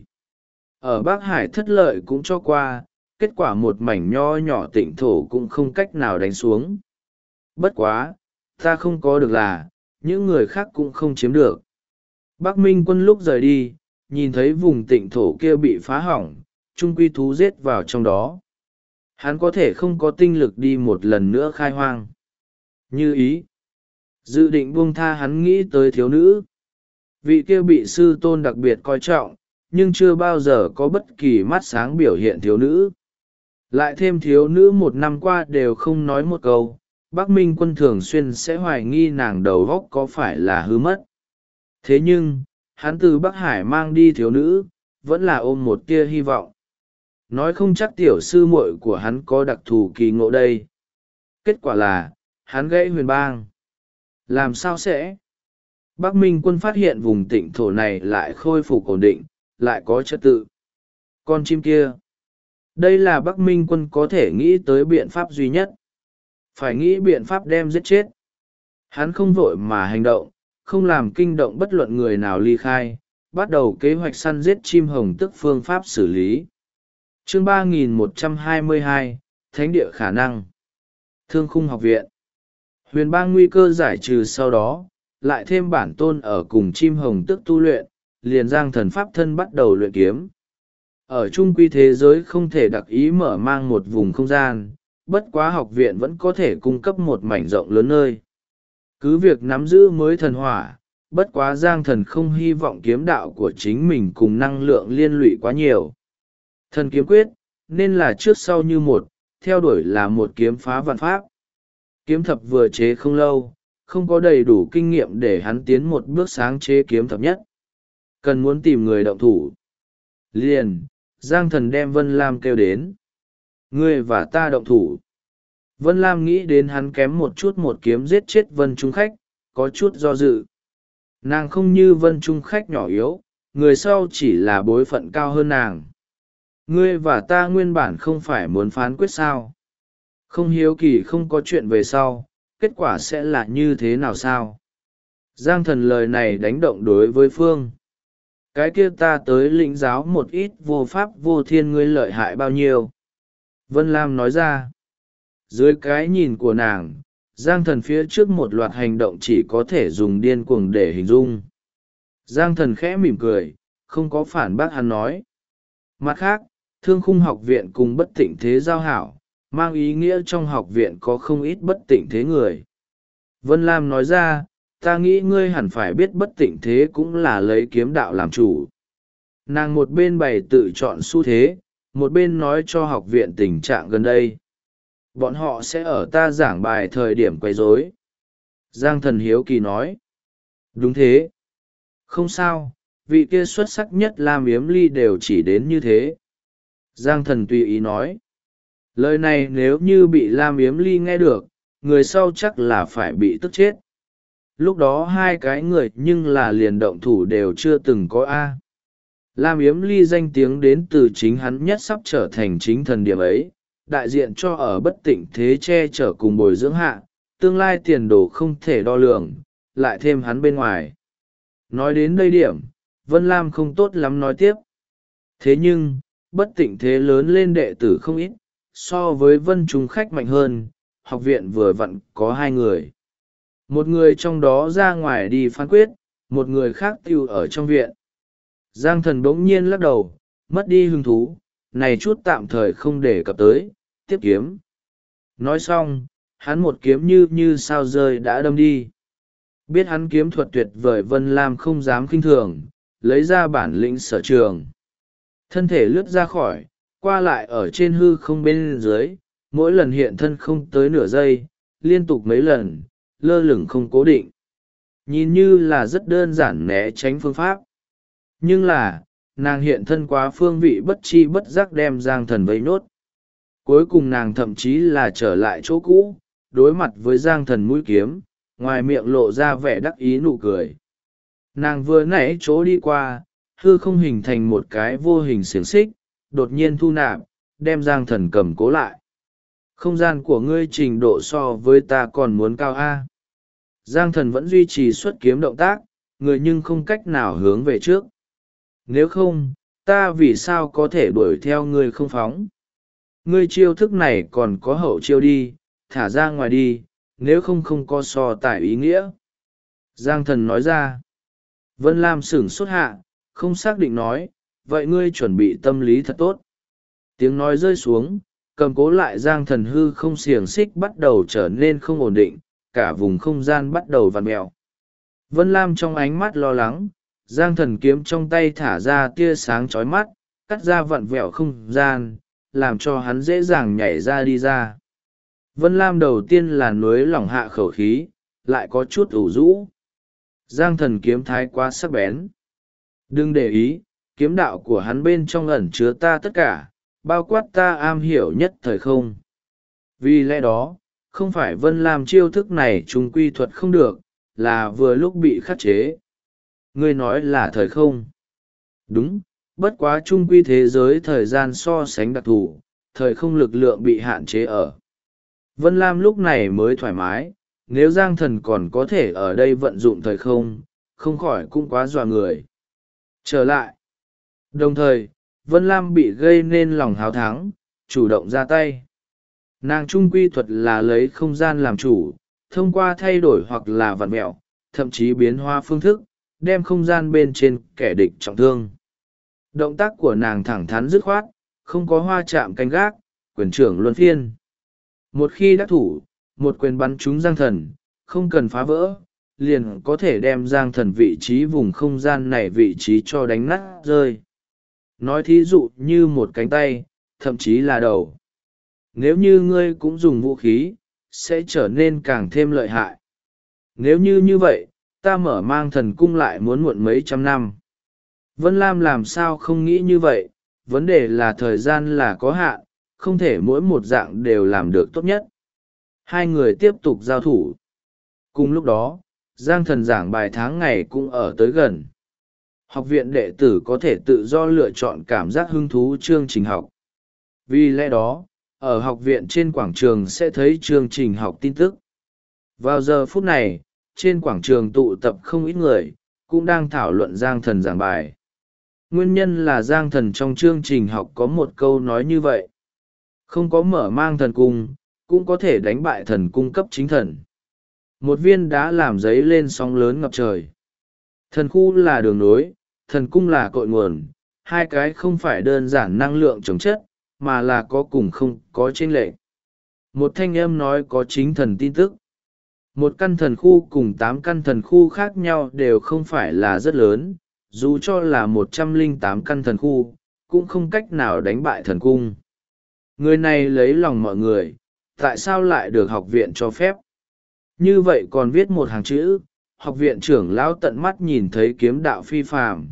Ở Bắc Hải thất lợi cũng cho qua, kết quả một mảnh nho nhỏ tịnh thổ cũng không cách nào đánh xuống. Bất quá, ta không có được là, những người khác cũng không chiếm được. Bắc Minh quân lúc rời đi, nhìn thấy vùng tịnh thổ kia bị phá hỏng, trung quy thú giết vào trong đó. Hắn có thể không có tinh lực đi một lần nữa khai hoang. Như ý, dự định buông tha hắn nghĩ tới thiếu nữ. Vị kia bị sư tôn đặc biệt coi trọng, nhưng chưa bao giờ có bất kỳ mắt sáng biểu hiện thiếu nữ. Lại thêm thiếu nữ một năm qua đều không nói một câu, Bắc Minh quân thường xuyên sẽ hoài nghi nàng đầu óc có phải là hư mất. Thế nhưng, hắn từ Bắc Hải mang đi thiếu nữ, vẫn là ôm một tia hy vọng. Nói không chắc tiểu sư muội của hắn có đặc thù kỳ ngộ đây. Kết quả là, hắn gãy huyền bang. Làm sao sẽ? Bắc Minh quân phát hiện vùng tịnh thổ này lại khôi phục ổn định, lại có trật tự. Con chim kia. Đây là Bắc Minh quân có thể nghĩ tới biện pháp duy nhất. Phải nghĩ biện pháp đem giết chết. Hắn không vội mà hành động, không làm kinh động bất luận người nào ly khai, bắt đầu kế hoạch săn giết chim hồng tức phương pháp xử lý. Chương 3122, Thánh địa khả năng. Thương khung học viện. Huyền bang nguy cơ giải trừ sau đó, lại thêm bản tôn ở cùng chim hồng tức tu luyện, liền Giang thần pháp thân bắt đầu luyện kiếm. Ở trung quy thế giới không thể đặc ý mở mang một vùng không gian, bất quá học viện vẫn có thể cung cấp một mảnh rộng lớn nơi. Cứ việc nắm giữ mới thần hỏa, bất quá Giang thần không hy vọng kiếm đạo của chính mình cùng năng lượng liên lụy quá nhiều. Thần kiếm quyết, nên là trước sau như một, theo đuổi là một kiếm phá vạn pháp. Kiếm thập vừa chế không lâu, không có đầy đủ kinh nghiệm để hắn tiến một bước sáng chế kiếm thập nhất. Cần muốn tìm người động thủ. Liền, Giang thần đem Vân Lam kêu đến. Ngươi và ta động thủ. Vân Lam nghĩ đến hắn kém một chút một kiếm giết chết Vân Trung Khách, có chút do dự. Nàng không như Vân Trung Khách nhỏ yếu, người sau chỉ là bối phận cao hơn nàng. Ngươi và ta nguyên bản không phải muốn phán quyết sao? Không hiếu kỳ không có chuyện về sau, kết quả sẽ là như thế nào sao? Giang thần lời này đánh động đối với Phương. Cái kia ta tới lĩnh giáo một ít vô pháp vô thiên ngươi lợi hại bao nhiêu. Vân Lam nói ra. Dưới cái nhìn của nàng, Giang thần phía trước một loạt hành động chỉ có thể dùng điên cuồng để hình dung. Giang thần khẽ mỉm cười, không có phản bác hắn nói. Mặt khác, thương khung học viện cùng bất tịnh thế giao hảo, mang ý nghĩa trong học viện có không ít bất tịnh thế người. Vân Lam nói ra, ta nghĩ ngươi hẳn phải biết bất tịnh thế cũng là lấy kiếm đạo làm chủ. Nàng một bên bày tự chọn xu thế, một bên nói cho học viện tình trạng gần đây. Bọn họ sẽ ở ta giảng bài thời điểm quấy rối. Giang thần hiếu kỳ nói. Đúng thế. Không sao, vị kia xuất sắc nhất Lam Yếm Ly đều chỉ đến như thế. Giang thần tùy ý nói. Lời này nếu như bị Lam Yếm Ly nghe được, người sau chắc là phải bị tức chết. Lúc đó hai cái người nhưng là liền động thủ đều chưa từng có A. Lam Yếm Ly danh tiếng đến từ chính hắn nhất sắp trở thành chính thần điểm ấy, đại diện cho ở bất tịnh thế che chở cùng bồi dưỡng hạ, tương lai tiền đồ không thể đo lường, lại thêm hắn bên ngoài. Nói đến đây điểm, Vân Lam không tốt lắm nói tiếp. Thế nhưng, bất tịnh thế lớn lên đệ tử không ít, so với Vân Trung Khách mạnh hơn, học viện vừa vặn có hai người. Một người trong đó ra ngoài đi phán quyết, một người khác tiêu ở trong viện. Giang Thần bỗng nhiên lắc đầu, mất đi hứng thú, này chút tạm thời không để cập tới, tiếp kiếm. Nói xong, hắn một kiếm như sao rơi đã đâm đi. Biết hắn kiếm thuật tuyệt vời, Vân Lam không dám khinh thường, lấy ra bản lĩnh sở trường. Thân thể lướt ra khỏi, qua lại ở trên hư không bên dưới, mỗi lần hiện thân không tới nửa giây, liên tục mấy lần, lơ lửng không cố định. Nhìn như là rất đơn giản né tránh phương pháp. Nhưng là, nàng hiện thân quá phương vị bất chi bất giác đem Giang Thần vây nốt. Cuối cùng nàng thậm chí là trở lại chỗ cũ, đối mặt với Giang Thần mũi kiếm, ngoài miệng lộ ra vẻ đắc ý nụ cười. Nàng vừa nãy chỗ đi qua, hư không hình thành một cái vô hình xiềng xích, đột nhiên thu nạp, đem Giang Thần cầm cố lại. Không gian của ngươi trình độ so với ta còn muốn cao a. Giang Thần vẫn duy trì xuất kiếm động tác, người nhưng không cách nào hướng về trước. Nếu không, ta vì sao có thể đuổi theo ngươi không phóng? Ngươi chiêu thức này còn có hậu chiêu đi, thả ra ngoài đi, nếu không có so tài ý nghĩa. Giang Thần nói ra. Vân Lam sửng sốt hạ, không xác định nói, vậy ngươi chuẩn bị tâm lý thật tốt. Tiếng nói rơi xuống, cầm cố lại Giang Thần hư không xiềng xích bắt đầu trở nên không ổn định, cả vùng không gian bắt đầu vặn mèo. Vân Lam trong ánh mắt lo lắng, Giang Thần kiếm trong tay thả ra tia sáng chói mắt, cắt ra vặn vẹo không gian, làm cho hắn dễ dàng nhảy ra đi ra. Vân Lam đầu tiên là nối lỏng hạ khẩu khí, lại có chút ủ rũ. Giang Thần kiếm thái quá sắc bén. Đừng để ý, kiếm đạo của hắn bên trong ẩn chứa ta tất cả, bao quát ta am hiểu nhất thời không. Vì lẽ đó, không phải Vân Lam chiêu thức này trùng quy thuật không được, là vừa lúc bị khắc chế. Ngươi nói là thời không? Đúng, bất quá trung quy thế giới thời gian so sánh đặc thù, thời không lực lượng bị hạn chế ở. Vân Lam lúc này mới thoải mái, nếu Giang Thần còn có thể ở đây vận dụng thời không, không khỏi cũng quá dọa người. Trở lại. Đồng thời, Vân Lam bị gây nên lòng háo thắng, chủ động ra tay. Nàng trung quy thuật là lấy không gian làm chủ, thông qua thay đổi hoặc là vặn mẹo, thậm chí biến hóa phương thức, đem không gian bên trên kẻ địch trọng thương. Động tác của nàng thẳng thắn dứt khoát, không có hoa chạm canh gác, quyền trưởng luân phiên. Một khi đắc thủ, một quyền bắn trúng Giang Thần, không cần phá vỡ, liền có thể đem Giang Thần vị trí vùng không gian này vị trí cho đánh nát rơi. Nói thí dụ như một cánh tay, thậm chí là đầu. Nếu như ngươi cũng dùng vũ khí, sẽ trở nên càng thêm lợi hại. Nếu như vậy, ta mở mang thần cung lại muốn muộn mấy trăm năm. Vân Lam làm sao không nghĩ như vậy, vấn đề là thời gian là có hạn, không thể mỗi một dạng đều làm được tốt nhất. Hai người tiếp tục giao thủ. Cùng lúc đó, Giang Thần giảng bài tháng ngày cũng ở tới gần. Học viện đệ tử có thể tự do lựa chọn cảm giác hứng thú chương trình học. Vì lẽ đó, ở học viện trên quảng trường sẽ thấy chương trình học tin tức. Vào giờ phút này, trên quảng trường tụ tập không ít người, cũng đang thảo luận Giang Thần giảng bài. Nguyên nhân là Giang Thần trong chương trình học có một câu nói như vậy. Không có mở mang thần cung, cũng có thể đánh bại thần cung cấp chính thần. Một viên đá làm giấy lên sóng lớn ngập trời. Thần khu là đường nối, thần cung là cội nguồn, hai cái không phải đơn giản năng lượng chống chất, mà là có cùng không có chênh lệch. Một thanh âm nói có chính thần tin tức. Một căn thần khu cùng 8 căn thần khu khác nhau đều không phải là rất lớn, dù cho là 108 căn thần khu, cũng không cách nào đánh bại thần cung. Người này lấy lòng mọi người, tại sao lại được học viện cho phép? Như vậy còn viết một hàng chữ, học viện trưởng lão tận mắt nhìn thấy kiếm đạo phi phàm.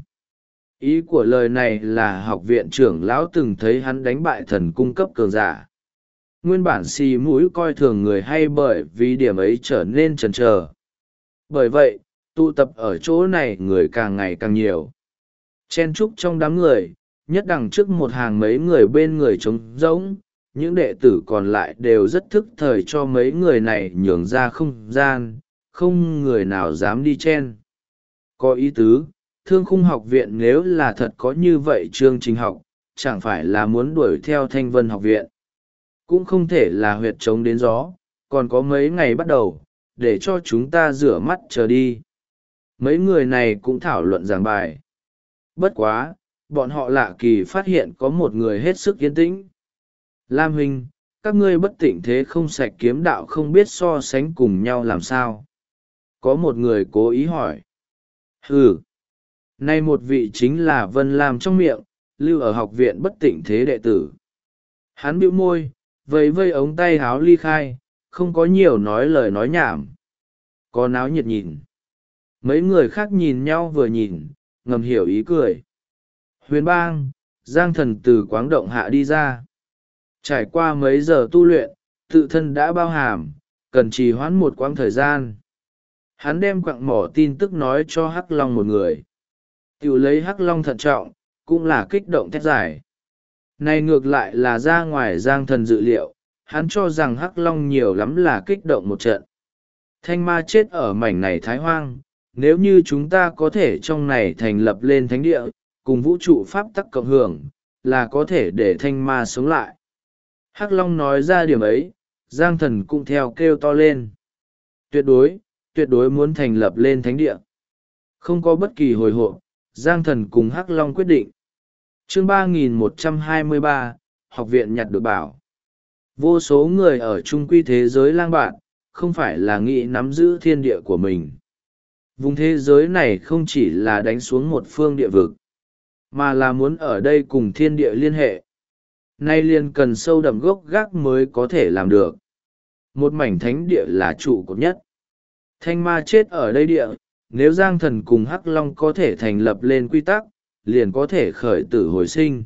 Ý của lời này là học viện trưởng lão từng thấy hắn đánh bại thần cung cấp cường giả. Nguyên bản xì mũi coi thường người hay bởi vì điểm ấy trở nên chần chờ. Bởi vậy, tụ tập ở chỗ này người càng ngày càng nhiều. Chen chúc trong đám người, nhất đằng trước một hàng mấy người bên người trống rỗng, những đệ tử còn lại đều rất thức thời cho mấy người này nhường ra không gian, không người nào dám đi chen. Có ý tứ, Thương Khung học viện nếu là thật có như vậy chương trình học, chẳng phải là muốn đuổi theo Thanh Vân học viện. Cũng không thể là huyệt trống đến gió, còn có mấy ngày bắt đầu, để cho chúng ta rửa mắt chờ đi. Mấy người này cũng thảo luận giảng bài. Bất quá, bọn họ lạ kỳ phát hiện có một người hết sức yên tĩnh. Lam huynh, các ngươi bất tịnh thế không sạch kiếm đạo không biết so sánh cùng nhau làm sao? Có một người cố ý hỏi. Ừ. Nay một vị chính là Vân Lam trong miệng, lưu ở học viện bất tịnh thế đệ tử. Hắn bĩu môi, vẫy vây ống tay háo ly khai, không có nhiều nói lời nói nhảm. Có náo nhiệt nhìn. Mấy người khác nhìn nhau vừa nhìn, ngầm hiểu ý cười. Huyền bang, Giang Thần từ quáng động hạ đi ra. Trải qua mấy giờ tu luyện, tự thân đã bao hàm, cần trì hoãn một quãng thời gian. Hắn đem quặng mỏ tin tức nói cho Hắc Long một người. Tiểu lấy Hắc Long thận trọng, cũng là kích động thét giải. Này ngược lại là ra ngoài Giang Thần dự liệu, hắn cho rằng Hắc Long nhiều lắm là kích động một trận. Thanh ma chết ở mảnh này Thái Hoang, nếu như chúng ta có thể trong này thành lập lên thánh địa, cùng vũ trụ pháp tắc cộng hưởng, là có thể để thanh ma sống lại. Hắc Long nói ra điểm ấy, Giang Thần cũng theo kêu to lên. Tuyệt đối muốn thành lập lên thánh địa. Không có bất kỳ hồi hộp, Giang Thần cùng Hắc Long quyết định. Chương 3123, học viện nhặt được bảo. Vô số người ở chung quy thế giới lang bạn, không phải là nghĩ nắm giữ thiên địa của mình. Vùng thế giới này không chỉ là đánh xuống một phương địa vực, mà là muốn ở đây cùng thiên địa liên hệ. Nay liền cần sâu đậm gốc gác mới có thể làm được. Một mảnh thánh địa là trụ cột nhất. Thanh ma chết ở đây địa, nếu Giang Thần cùng Hắc Long có thể thành lập lên quy tắc, liền có thể khởi tử hồi sinh.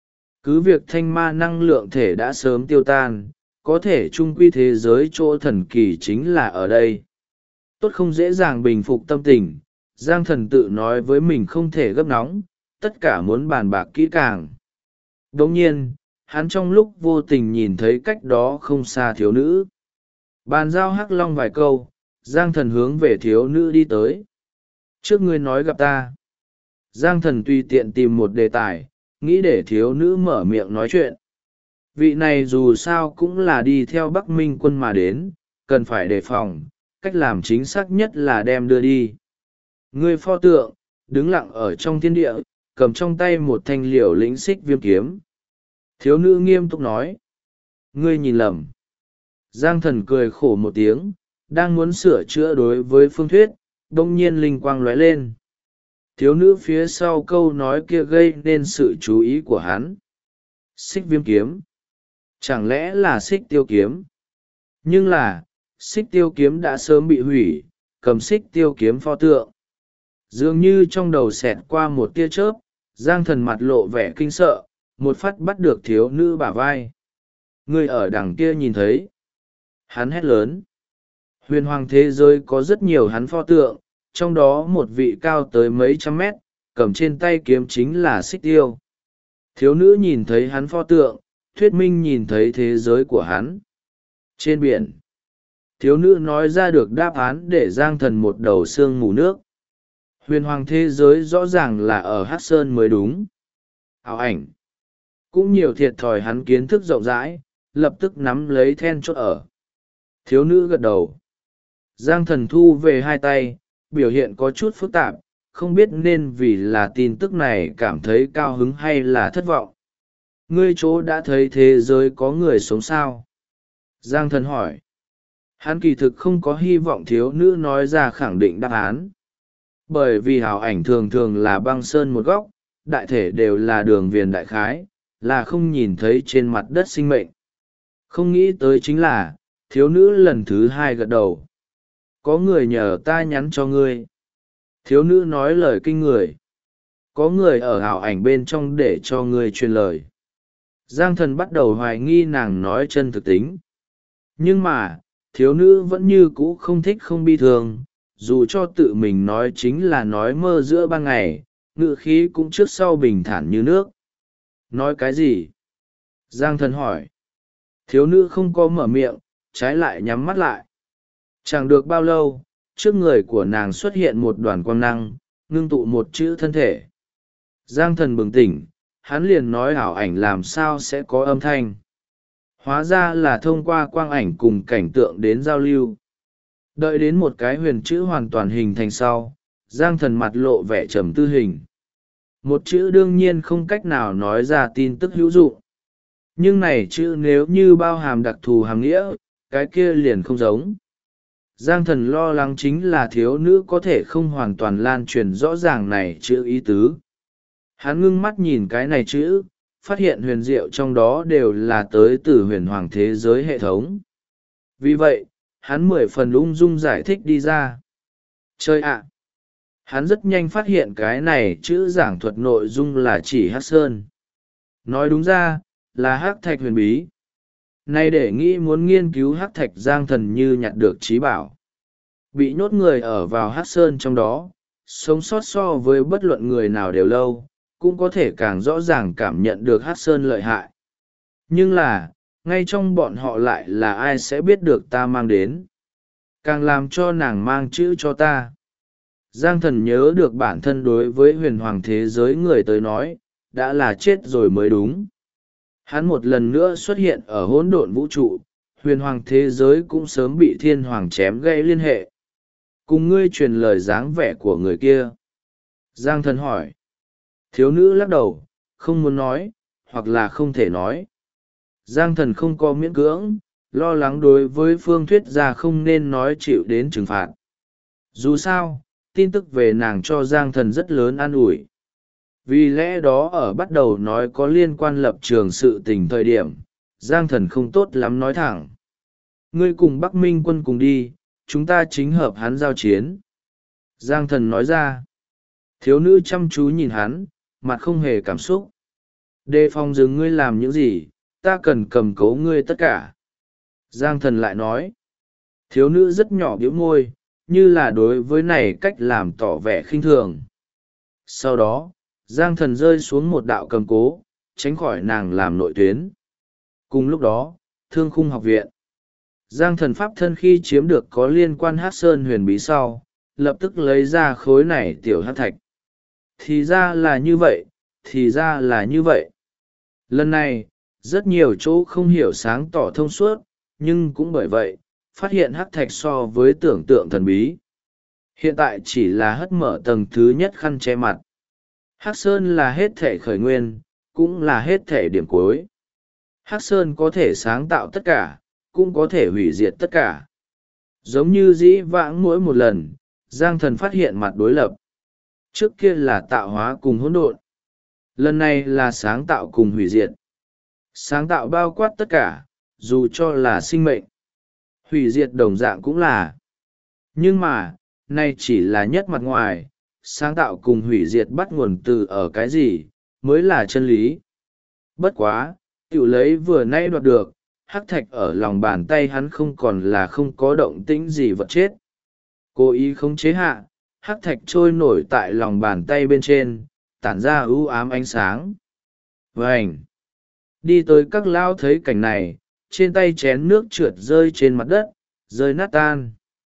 Cứ việc thanh ma năng lượng thể đã sớm tiêu tan, có thể chung quy thế giới chỗ thần kỳ chính là ở đây. Tốt không dễ dàng bình phục tâm tình, Giang Thần tự nói với mình không thể gấp nóng, tất cả muốn bàn bạc kỹ càng. Đồng nhiên, hắn trong lúc vô tình nhìn thấy cách đó không xa thiếu nữ. Bàn giao Hắc Long vài câu, Giang Thần hướng về thiếu nữ đi tới. Trước ngươi nói gặp ta. Giang Thần tùy tiện tìm một đề tài, nghĩ để thiếu nữ mở miệng nói chuyện. Vị này dù sao cũng là đi theo Bắc Minh quân mà đến, cần phải đề phòng, cách làm chính xác nhất là đem đưa đi. Ngươi pho tượng, đứng lặng ở trong thiên địa, cầm trong tay một thanh liều lĩnh xích viêm kiếm. Thiếu nữ nghiêm túc nói. Ngươi nhìn lầm. Giang Thần cười khổ một tiếng, đang muốn sửa chữa đối với phương thuyết, đông nhiên linh quang lóe lên. Thiếu nữ phía sau câu nói kia gây nên sự chú ý của hắn. Xích viêm kiếm. Chẳng lẽ là xích tiêu kiếm? Nhưng là, xích tiêu kiếm đã sớm bị hủy, cầm xích tiêu kiếm pho tượng. Dường như trong đầu xẹt qua một tia chớp, Giang Thần mặt lộ vẻ kinh sợ, một phát bắt được thiếu nữ bả vai. Người ở đằng kia nhìn thấy. Hắn hét lớn. Huyền hoàng thế giới có rất nhiều hắn pho tượng, trong đó một vị cao tới mấy trăm mét, cầm trên tay kiếm chính là xích tiêu. Thiếu nữ nhìn thấy hắn pho tượng, thuyết minh nhìn thấy thế giới của hắn. Trên biển, thiếu nữ nói ra được đáp án để Giang Thần một đầu xương mù nước. Huyền hoàng thế giới rõ ràng là ở Hắc Sơn mới đúng. Ảo ảnh. Cũng nhiều thiệt thòi hắn kiến thức rộng rãi, lập tức nắm lấy then chốt ở. Thiếu nữ gật đầu. Giang Thần thu về hai tay, biểu hiện có chút phức tạp, không biết nên vì là tin tức này cảm thấy cao hứng hay là thất vọng. Ngươi chỗ đã thấy thế giới có người sống sao? Giang Thần hỏi. Hắn kỳ thực không có hy vọng thiếu nữ nói ra khẳng định đáp án. Bởi vì hào ảnh thường thường là băng sơn một góc, đại thể đều là đường viền đại khái, là không nhìn thấy trên mặt đất sinh mệnh. Không nghĩ tới chính là, thiếu nữ lần thứ hai gật đầu. Có người nhờ ta nhắn cho ngươi. Thiếu nữ nói lời kinh người. Có người ở ảo ảnh bên trong để cho ngươi truyền lời. Giang Thần bắt đầu hoài nghi nàng nói chân thực tính. Nhưng mà, thiếu nữ vẫn như cũ không thích không bi thường, dù cho tự mình nói chính là nói mơ giữa ban ngày, ngữ khí cũng trước sau bình thản như nước. Nói cái gì? Giang Thần hỏi. Thiếu nữ không có mở miệng, trái lại nhắm mắt lại. Chẳng được bao lâu, trước người của nàng xuất hiện một đoàn quang năng, ngưng tụ một chữ thân thể. Giang Thần bừng tỉnh, hắn liền nói ảo ảnh làm sao sẽ có âm thanh. Hóa ra là thông qua quang ảnh cùng cảnh tượng đến giao lưu. Đợi đến một cái huyền chữ hoàn toàn hình thành sau, Giang Thần mặt lộ vẻ trầm tư hình. Một chữ đương nhiên không cách nào nói ra tin tức hữu dụng. Nhưng này chữ nếu như bao hàm đặc thù hàm nghĩa, cái kia liền không giống. Giang Thần lo lắng chính là thiếu nữ có thể không hoàn toàn lan truyền rõ ràng này chữ ý tứ. Hắn ngưng mắt nhìn cái này chữ, phát hiện huyền diệu trong đó đều là tới từ huyền hoàng thế giới hệ thống. Vì vậy, hắn 10 phần ung dung giải thích đi ra. Chơi ạ! Hắn rất nhanh phát hiện cái này chữ giảng thuật nội dung là chỉ Hắc Sơn. Nói đúng ra, là Hắc Thạch huyền bí. Nay để nghĩ muốn nghiên cứu Hắc Thạch Giang Thần như nhặt được trí bảo. Bị nhốt người ở vào Hắc Sơn trong đó, sống sót so với bất luận người nào đều lâu, cũng có thể càng rõ ràng cảm nhận được Hắc Sơn lợi hại. Nhưng là, ngay trong bọn họ lại là ai sẽ biết được ta mang đến. Càng làm cho nàng mang chữ cho ta. Giang Thần nhớ được bản thân đối với huyền hoàng thế giới người tới nói, đã là chết rồi mới đúng. Hắn một lần nữa xuất hiện ở hỗn độn vũ trụ, huyền hoàng thế giới cũng sớm bị thiên hoàng chém gãy liên hệ. Cùng ngươi truyền lời dáng vẻ của người kia. Giang Thần hỏi. Thiếu nữ lắc đầu, không muốn nói, hoặc là không thể nói. Giang Thần không có miễn cưỡng, lo lắng đối với phương thuyết gia không nên nói chịu đến trừng phạt. Dù sao, tin tức về nàng cho Giang Thần rất lớn an ủi. Vì lẽ đó ở bắt đầu nói có liên quan lập trường sự tình thời điểm, Giang Thần không tốt lắm nói thẳng. Ngươi cùng Bắc Minh quân cùng đi, chúng ta chính hợp hắn giao chiến. Giang Thần nói ra. Thiếu nữ chăm chú nhìn hắn, mặt không hề cảm xúc. Đề phòng dừng ngươi làm những gì, ta cần cầm cố ngươi tất cả. Giang Thần lại nói. Thiếu nữ rất nhỏ bĩu môi, như là đối với này cách làm tỏ vẻ khinh thường. Sau đó, Giang Thần rơi xuống một đạo cầm cố, tránh khỏi nàng làm nội tuyến. Cùng lúc đó, Thương Khung học viện. Giang Thần pháp thân khi chiếm được có liên quan Hắc Sơn huyền bí sau, lập tức lấy ra khối này tiểu hắc thạch. Thì ra là như vậy, thì ra là như vậy. Lần này, rất nhiều chỗ không hiểu sáng tỏ thông suốt, nhưng cũng bởi vậy, phát hiện hắc thạch so với tưởng tượng thần bí. Hiện tại chỉ là hất mở tầng thứ nhất khăn che mặt. Hắc Sơn là hết thể khởi nguyên, cũng là hết thể điểm cuối. Hắc Sơn có thể sáng tạo tất cả, cũng có thể hủy diệt tất cả. Giống như dĩ vãng mỗi một lần, Giang Thần phát hiện mặt đối lập. Trước kia là tạo hóa cùng hỗn độn. Lần này là sáng tạo cùng hủy diệt. Sáng tạo bao quát tất cả, dù cho là sinh mệnh. Hủy diệt đồng dạng cũng là. Nhưng mà, nay chỉ là nhất mặt ngoài, sáng tạo cùng hủy diệt bắt nguồn từ ở cái gì, mới là chân lý. Bất quá, tiểu lấy vừa nay đoạt được, hắc thạch ở lòng bàn tay hắn không còn là không có động tĩnh gì vật chết. Cố ý không chế hạ, hắc thạch trôi nổi tại lòng bàn tay bên trên, tản ra ưu ám ánh sáng. Vành! Đi tới các lao thấy cảnh này, trên tay chén nước trượt rơi trên mặt đất, rơi nát tan.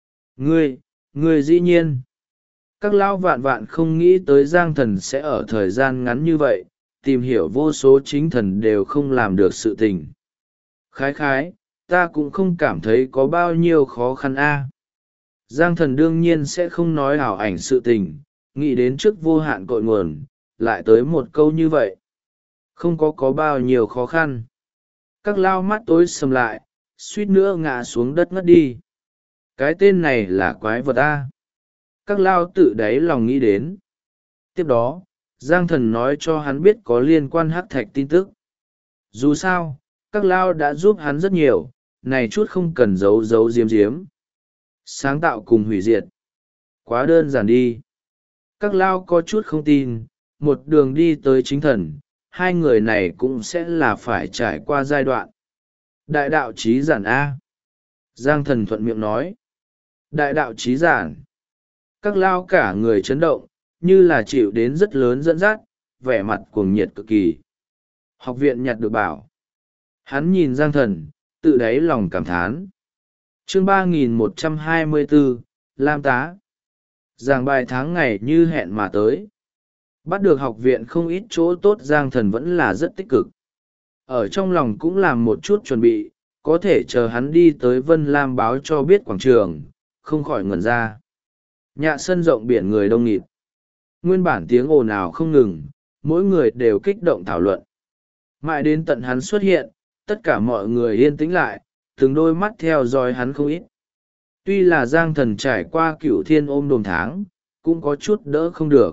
Ngươi dĩ nhiên. Các lao vạn vạn không nghĩ tới Giang Thần sẽ ở thời gian ngắn như vậy, tìm hiểu vô số chính thần đều không làm được sự tình. Khái, ta cũng không cảm thấy có bao nhiêu khó khăn a. Giang Thần đương nhiên sẽ không nói ảo ảnh sự tình, nghĩ đến trước vô hạn cội nguồn, lại tới một câu như vậy. Không có bao nhiêu khó khăn. Các lao mắt tối sầm lại, suýt nữa ngã xuống đất ngất đi. Cái tên này là quái vật a. Các lao tự đáy lòng nghĩ đến. Tiếp đó, Giang Thần nói cho hắn biết có liên quan hắc thạch tin tức. Dù sao, các lao đã giúp hắn rất nhiều, này chút không cần giấu giếm. Sáng tạo cùng hủy diệt. Quá đơn giản đi. Các lao có chút không tin, một đường đi tới chính thần, hai người này cũng sẽ là phải trải qua giai đoạn. Đại đạo trí giản A. Giang Thần thuận miệng nói. Đại đạo trí giản. Các lao cả người chấn động, như là chịu đến rất lớn dẫn dắt, vẻ mặt cuồng nhiệt cực kỳ. Học viện nhặt được bảo. Hắn nhìn Giang Thần, tự đáy lòng cảm thán. Chương 3124, Lam Tá. Giảng bài tháng ngày như hẹn mà tới. Bắt được học viện không ít chỗ tốt, Giang Thần vẫn là rất tích cực. Ở trong lòng cũng làm một chút chuẩn bị, có thể chờ hắn đi tới Vân Lam báo cho biết quảng trường, không khỏi ngẩn ra. Nhạ sân rộng biển người đông nghịt. Nguyên bản tiếng ồn ào không ngừng, mỗi người đều kích động thảo luận. Mãi đến tận hắn xuất hiện, tất cả mọi người yên tĩnh lại, từng đôi mắt theo dõi hắn không ít. Tuy là Giang Thần trải qua Cửu Thiên ôm đồm tháng, cũng có chút đỡ không được.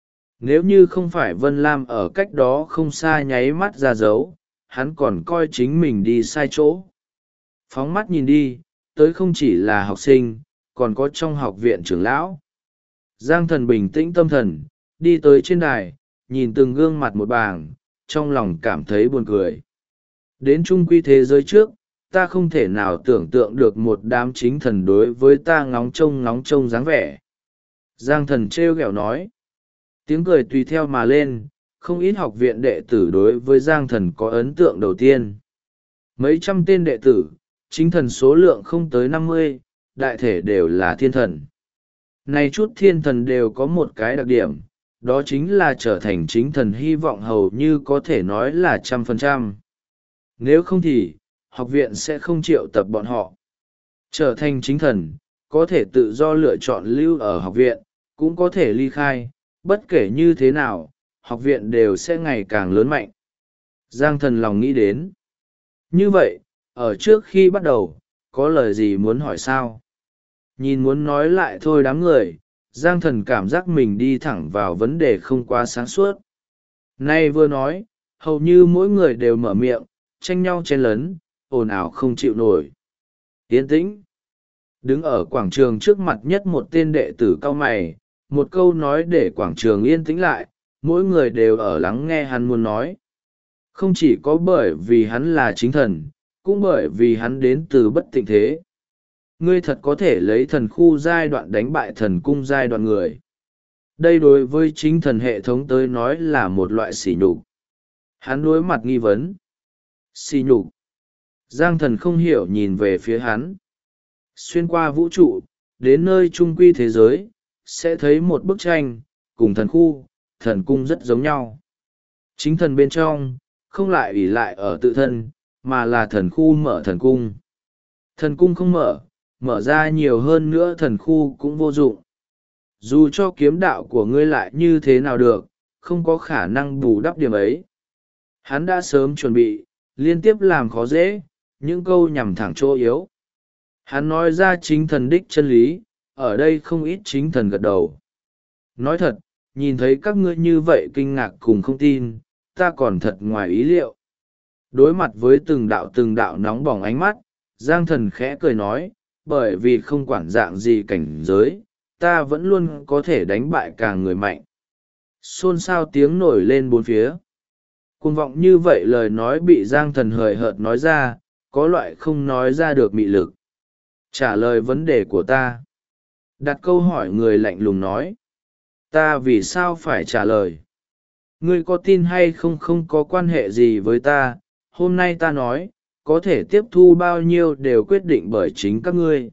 Nếu như không phải Vân Lam ở cách đó không xa nháy mắt ra dấu, hắn còn coi chính mình đi sai chỗ. Phóng mắt nhìn đi, tới không chỉ là học sinh, còn có trong học viện trưởng lão. Giang Thần bình tĩnh tâm thần, đi tới trên đài, nhìn từng gương mặt một bàng, trong lòng cảm thấy buồn cười. Đến chung quy thế giới trước, ta không thể nào tưởng tượng được một đám chính thần đối với ta ngóng trông dáng vẻ. Giang Thần trêu ghẹo nói. Tiếng cười tùy theo mà lên, không ít học viện đệ tử đối với Giang Thần có ấn tượng đầu tiên. Mấy trăm tên đệ tử, chính thần số lượng không tới 50, đại thể đều là thiên thần. Này chút thiên thần đều có một cái đặc điểm, đó chính là trở thành chính thần hy vọng hầu như có thể nói là 100%. Nếu không thì, học viện sẽ không triệu tập bọn họ. Trở thành chính thần, có thể tự do lựa chọn lưu ở học viện, cũng có thể ly khai, bất kể như thế nào, học viện đều sẽ ngày càng lớn mạnh. Giang Thần lòng nghĩ đến. Như vậy, ở trước khi bắt đầu, có lời gì muốn hỏi sao? Nhìn muốn nói lại thôi đám người, Giang Thần cảm giác mình đi thẳng vào vấn đề không quá sáng suốt. Nay vừa nói, hầu như mỗi người đều mở miệng, tranh nhau chen lấn, ồn ào không chịu nổi. Yên tĩnh. Đứng ở quảng trường trước mặt nhất một tên đệ tử cau mày, một câu nói để quảng trường yên tĩnh lại, mỗi người đều ở lắng nghe hắn muốn nói. Không chỉ có bởi vì hắn là chính thần, cũng bởi vì hắn đến từ bất tịnh thế. Ngươi thật có thể lấy thần khu giai đoạn đánh bại thần cung giai đoạn người. Đây đối với chính thần hệ thống tới nói là một loại sỉ nhục. Hắn đối mặt nghi vấn. Sỉ nhục. Giang Thần không hiểu nhìn về phía hắn. Xuyên qua vũ trụ, đến nơi trung quy thế giới, sẽ thấy một bức tranh, cùng thần khu, thần cung rất giống nhau. Chính thần bên trong, không lại ủy lại ở tự thân, mà là thần khu mở thần cung. Thần cung không mở ra nhiều hơn nữa thần khu cũng vô dụng. Dù cho kiếm đạo của ngươi lại như thế nào được, không có khả năng bù đắp điểm ấy. Hắn đã sớm chuẩn bị, liên tiếp làm khó dễ, những câu nhằm thẳng chỗ yếu. Hắn nói ra chính thần đích chân lý, ở đây không ít chính thần gật đầu. Nói thật, nhìn thấy các ngươi như vậy kinh ngạc cùng không tin, ta còn thật ngoài ý liệu. Đối mặt với từng đạo nóng bỏng ánh mắt, Giang Thần khẽ cười nói, bởi vì không quản dạng gì cảnh giới, ta vẫn luôn có thể đánh bại càng người mạnh. Xôn xao tiếng nổi lên bốn phía. Cuồng vọng như vậy lời nói bị Giang Thần hời hợt nói ra, có loại không nói ra được mị lực. Trả lời vấn đề của ta. Đặt câu hỏi người lạnh lùng nói. Ta vì sao phải trả lời? Ngươi có tin hay không không có quan hệ gì với ta, hôm nay ta nói, có thể tiếp thu bao nhiêu đều quyết định bởi chính các ngươi.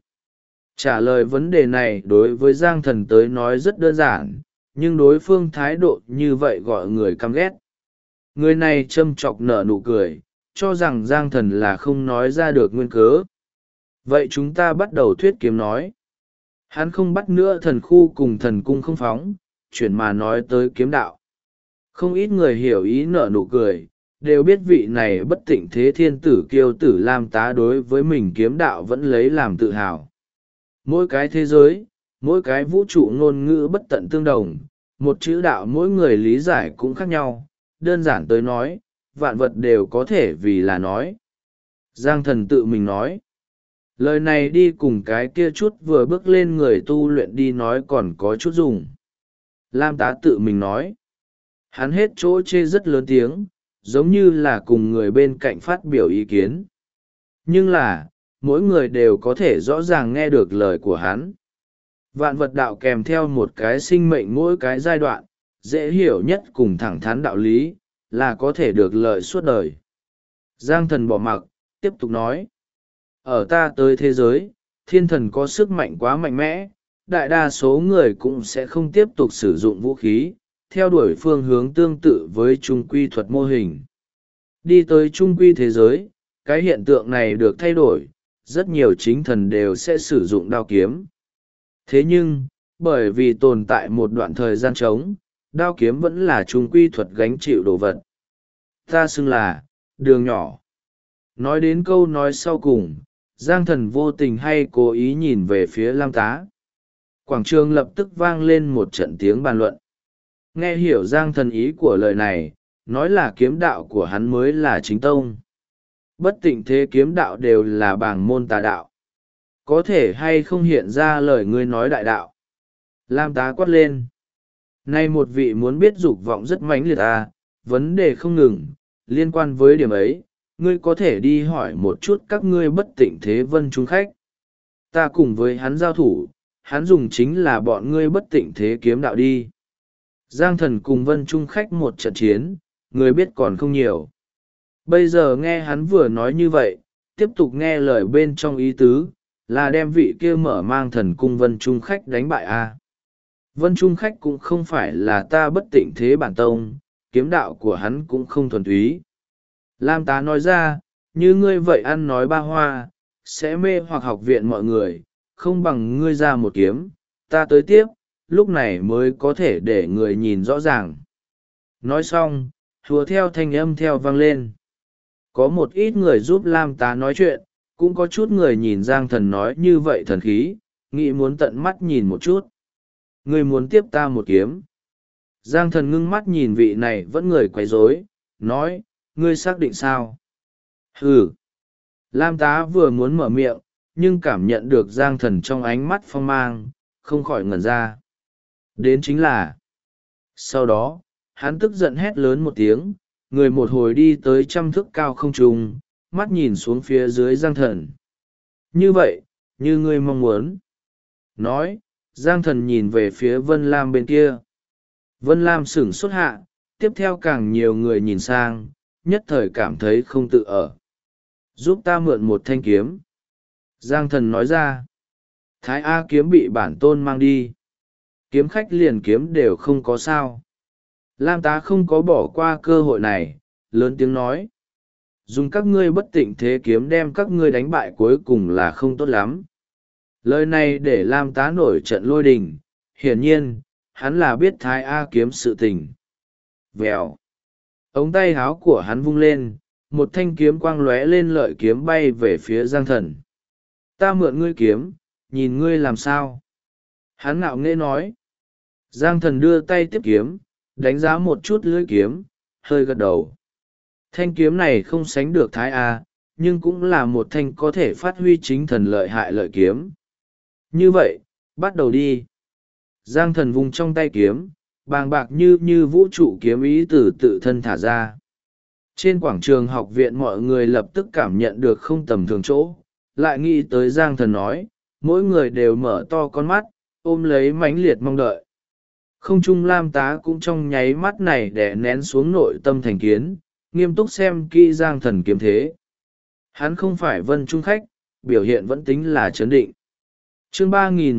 Trả lời vấn đề này đối với Giang Thần tới nói rất đơn giản, nhưng đối phương thái độ như vậy gọi người căm ghét. Người này châm chọc nở nụ cười, cho rằng Giang Thần là không nói ra được nguyên cớ. Vậy chúng ta bắt đầu thuyết kiếm nói. Hắn không bắt nữa thần khu cùng thần cung không phóng, chuyển mà nói tới kiếm đạo. Không ít người hiểu ý nở nụ cười, đều biết vị này bất tịnh thế thiên tử kiêu tử Lam Tá đối với mình kiếm đạo vẫn lấy làm tự hào. Mỗi cái thế giới, mỗi cái vũ trụ ngôn ngữ bất tận tương đồng, một chữ đạo mỗi người lý giải cũng khác nhau, đơn giản tới nói, vạn vật đều có thể vì là nói. Giang Thần tự mình nói. Lời này đi cùng cái kia chút vừa bước lên người tu luyện đi nói còn có chút dùng. Lam Tá tự mình nói. Hắn hết chỗ chê rất lớn tiếng, giống như là cùng người bên cạnh phát biểu ý kiến. Nhưng là, mỗi người đều có thể rõ ràng nghe được lời của hắn. Vạn vật đạo kèm theo một cái sinh mệnh mỗi cái giai đoạn, dễ hiểu nhất cùng thẳng thắn đạo lý, là có thể được lợi suốt đời. Giang Thần bỏ mặc, tiếp tục nói. Ở ta tới thế giới, thiên thần có sức mạnh quá mạnh mẽ, đại đa số người cũng sẽ không tiếp tục sử dụng vũ khí, theo đuổi phương hướng tương tự với trung quy thuật mô hình. Đi tới trung quy thế giới, cái hiện tượng này được thay đổi, rất nhiều chính thần đều sẽ sử dụng đao kiếm. Thế nhưng, bởi vì tồn tại một đoạn thời gian trống, đao kiếm vẫn là trung quy thuật gánh chịu đồ vật. Ta xưng là đường nhỏ. Nói đến câu nói sau cùng, Giang Thần vô tình hay cố ý nhìn về phía Lam Tá. Quảng trường lập tức vang lên một trận tiếng bàn luận. Nghe hiểu Giang Thần ý của lời này, nói là kiếm đạo của hắn mới là chính tông. Bất tịnh thế kiếm đạo đều là bảng môn tà đạo. Có thể hay không hiện ra lời ngươi nói đại đạo. Lam Tá quát lên. Nay một vị muốn biết dục vọng rất mãnh liệt à, vấn đề không ngừng, liên quan với điểm ấy, ngươi có thể đi hỏi một chút các ngươi bất tịnh thế vân trung khách. Ta cùng với hắn giao thủ, hắn dùng chính là bọn ngươi bất tịnh thế kiếm đạo đi. Giang Thần cùng vân trung khách một trận chiến, người biết còn không nhiều. Bây giờ nghe hắn vừa nói như vậy, tiếp tục nghe lời bên trong ý tứ, là đem vị kia mở mang thần cung vân trung khách đánh bại à. Vân trung khách cũng không phải là ta bất tịnh thế bản tông, kiếm đạo của hắn cũng không thuần túy. Lam Tá nói ra, như ngươi vậy ăn nói ba hoa, sẽ mê hoặc học viện mọi người, không bằng ngươi ra một kiếm, ta tới tiếp, lúc này mới có thể để người nhìn rõ ràng. Nói xong, hùa theo thanh âm theo vang lên. Có một ít người giúp Lam Tá nói chuyện, cũng có chút người nhìn Giang Thần nói như vậy thần khí, nghĩ muốn tận mắt nhìn một chút. Ngươi muốn tiếp ta một kiếm. Giang Thần ngưng mắt nhìn vị này vẫn người quấy rối, nói, ngươi xác định sao? Ừ. Lam Tá vừa muốn mở miệng, nhưng cảm nhận được Giang Thần trong ánh mắt phong mang, không khỏi ngẩn ra. Đến chính là. Sau đó, hắn tức giận hét lớn một tiếng, người một hồi đi tới 100 thước cao không trung, mắt nhìn xuống phía dưới Giang Thần. Như vậy, như ngươi mong muốn. Nói, Giang Thần nhìn về phía Vân Lam bên kia. Vân Lam sửng sốt hạ, tiếp theo càng nhiều người nhìn sang, nhất thời cảm thấy không tự ở. Giúp ta mượn một thanh kiếm. Giang Thần nói ra. Thái A kiếm bị bản tôn mang đi. Kiếm khách liền kiếm đều không có sao. Lam Tá không có bỏ qua cơ hội này, lớn tiếng nói. Dùng các ngươi bất tịnh thế kiếm đem các ngươi đánh bại cuối cùng là không tốt lắm. Lời này để Lam Tá nổi trận lôi đình, hiển nhiên, hắn là biết Thái A kiếm sự tình. Vèo. Ống tay háo của hắn vung lên, một thanh kiếm quang lóe lên lợi kiếm bay về phía Giang Thần. Ta mượn ngươi kiếm, nhìn ngươi làm sao. Hắn ngạo nghễ nói. Giang Thần đưa tay tiếp kiếm, đánh giá một chút lưỡi kiếm, hơi gật đầu. Thanh kiếm này không sánh được Thái A, nhưng cũng là một thanh có thể phát huy chính thần lợi hại lợi kiếm. Như vậy, bắt đầu đi. Giang Thần vung trong tay kiếm, bàng bạc như vũ trụ kiếm ý từ tự thân thả ra. Trên quảng trường học viện mọi người lập tức cảm nhận được không tầm thường chỗ, lại nghĩ tới Giang Thần nói, mỗi người đều mở to con mắt, ôm lấy mãnh liệt mong đợi. Không trung Lam Tá cũng trong nháy mắt này để nén xuống nội tâm thành kiến, nghiêm túc xem kỹ Giang Thần kiếm thế. Hắn không phải vân trung khách, biểu hiện vẫn tính là chấn định. Chương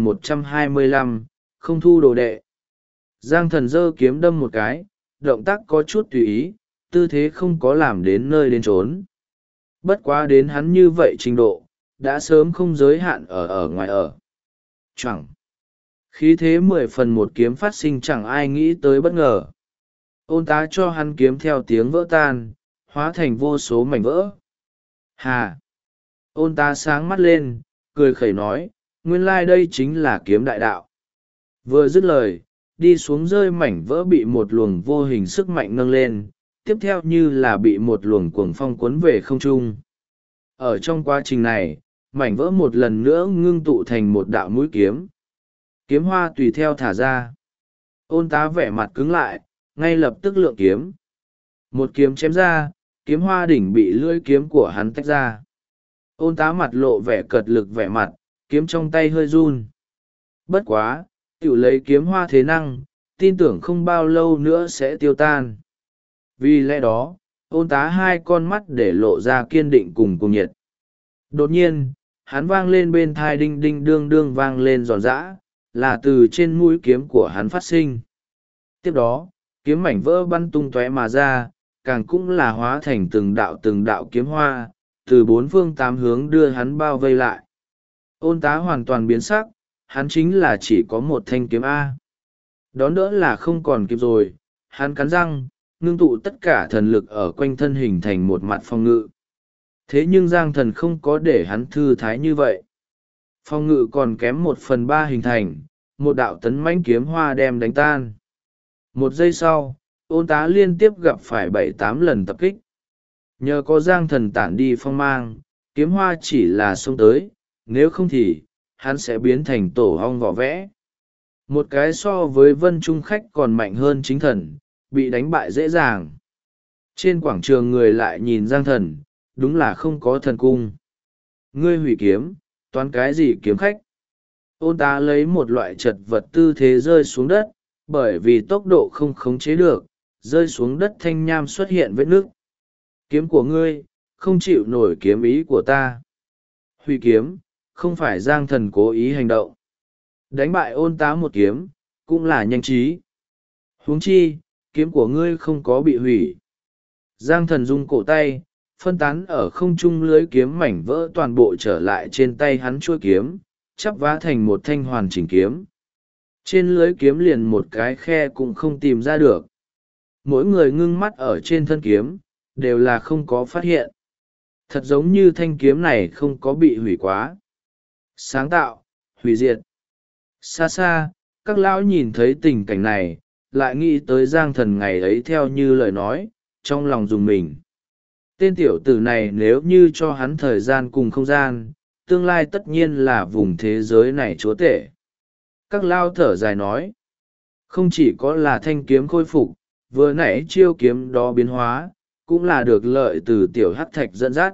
3125, không thu đồ đệ. Giang Thần giơ kiếm đâm một cái, động tác có chút tùy ý, tư thế không có làm đến nơi đến chốn. Bất quá đến hắn như vậy trình độ, đã sớm không giới hạn ở ngoài ở. Chẳng. Khí thế 10 phần một kiếm phát sinh chẳng ai nghĩ tới bất ngờ. Ôn tá cho hắn kiếm theo tiếng vỡ tan, hóa thành vô số mảnh vỡ. Hà! Ôn tá sáng mắt lên, cười khẩy nói, nguyên lai đây chính là kiếm đại đạo. Vừa dứt lời, đi xuống rơi mảnh vỡ bị một luồng vô hình sức mạnh nâng lên, tiếp theo như là bị một luồng cuồng phong cuốn về không trung. Ở trong quá trình này, mảnh vỡ một lần nữa ngưng tụ thành một đạo mũi kiếm. Kiếm hoa tùy theo thả ra. Ôn tá vẻ mặt cứng lại, ngay lập tức lượng kiếm. Một kiếm chém ra, kiếm hoa đỉnh bị lưỡi kiếm của hắn tách ra. Ôn tá mặt lộ vẻ cật lực vẻ mặt, kiếm trong tay hơi run. Bất quá, tiểu lấy kiếm hoa thế năng, tin tưởng không bao lâu nữa sẽ tiêu tan. Vì lẽ đó, ôn tá hai con mắt để lộ ra kiên định cùng nhiệt. Đột nhiên, hắn vang lên bên thai đinh đinh đương đương vang lên giòn giã, là từ trên mũi kiếm của hắn phát sinh. Tiếp đó, kiếm mảnh vỡ bắn tung tóe mà ra, càng cũng là hóa thành từng đạo kiếm hoa, từ bốn phương tám hướng đưa hắn bao vây lại. Ôn tá hoàn toàn biến sắc, hắn chính là chỉ có một thanh kiếm A. Đón đỡ là không còn kịp rồi, hắn cắn răng, ngưng tụ tất cả thần lực ở quanh thân hình thành một mặt phòng ngự. Thế nhưng Giang Thần không có để hắn thư thái như vậy. Phòng ngự còn kém 1/3 hình thành, một đạo tấn mãnh kiếm hoa đem đánh tan. Một giây sau, Ôn Tá liên tiếp gặp phải 7-8 lần tập kích. Nhờ có Giang Thần tản đi phong mang, kiếm hoa chỉ là xông tới, nếu không thì, hắn sẽ biến thành tổ ong vỏ vẽ. Một cái so với Vân Trung Khách còn mạnh hơn chính thần, bị đánh bại dễ dàng. Trên quảng trường người lại nhìn Giang Thần, đúng là không có thần cung. Ngươi hủy kiếm, toán cái gì kiếm khách? Ôn Tá lấy một loại chật vật tư thế rơi xuống đất, bởi vì tốc độ không khống chế được, rơi xuống đất thanh nham xuất hiện vết nước. Kiếm của ngươi, không chịu nổi kiếm ý của ta. Hủy kiếm, không phải Giang Thần cố ý hành động. Đánh bại Ôn Tá một kiếm, cũng là nhanh trí. Huống chi, kiếm của ngươi không có bị hủy. Giang Thần rung cổ tay, phân tán ở không trung lưới kiếm mảnh vỡ toàn bộ trở lại trên tay hắn chuôi kiếm, chắp vá thành một thanh hoàn chỉnh kiếm. Trên lưới kiếm liền một cái khe cũng không tìm ra được. Mỗi người ngưng mắt ở trên thân kiếm, đều là không có phát hiện. Thật giống như thanh kiếm này không có bị hủy quá. Sáng tạo, hủy diệt. Xa xa, các lão nhìn thấy tình cảnh này, lại nghĩ tới Giang Thần ngày ấy theo như lời nói, trong lòng dùng mình. Tên tiểu tử này nếu như cho hắn thời gian cùng không gian, tương lai tất nhiên là vùng thế giới này chúa tể. Các lao thở dài nói, không chỉ có là thanh kiếm khôi phục, vừa nãy chiêu kiếm đó biến hóa, cũng là được lợi từ tiểu hắc thạch dẫn dắt.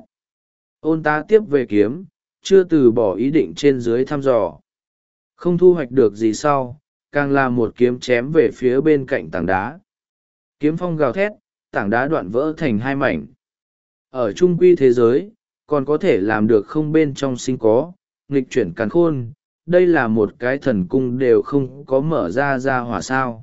Ôn Tá tiếp về kiếm, chưa từ bỏ ý định trên dưới thăm dò. Không thu hoạch được gì sau, càng là một kiếm chém về phía bên cạnh tảng đá. Kiếm phong gào thét, tảng đá đoạn vỡ thành hai mảnh. Ở trung quy thế giới, còn có thể làm được không bên trong sinh có, nghịch chuyển càn khôn, đây là một cái thần cung đều không có mở ra hỏa sao.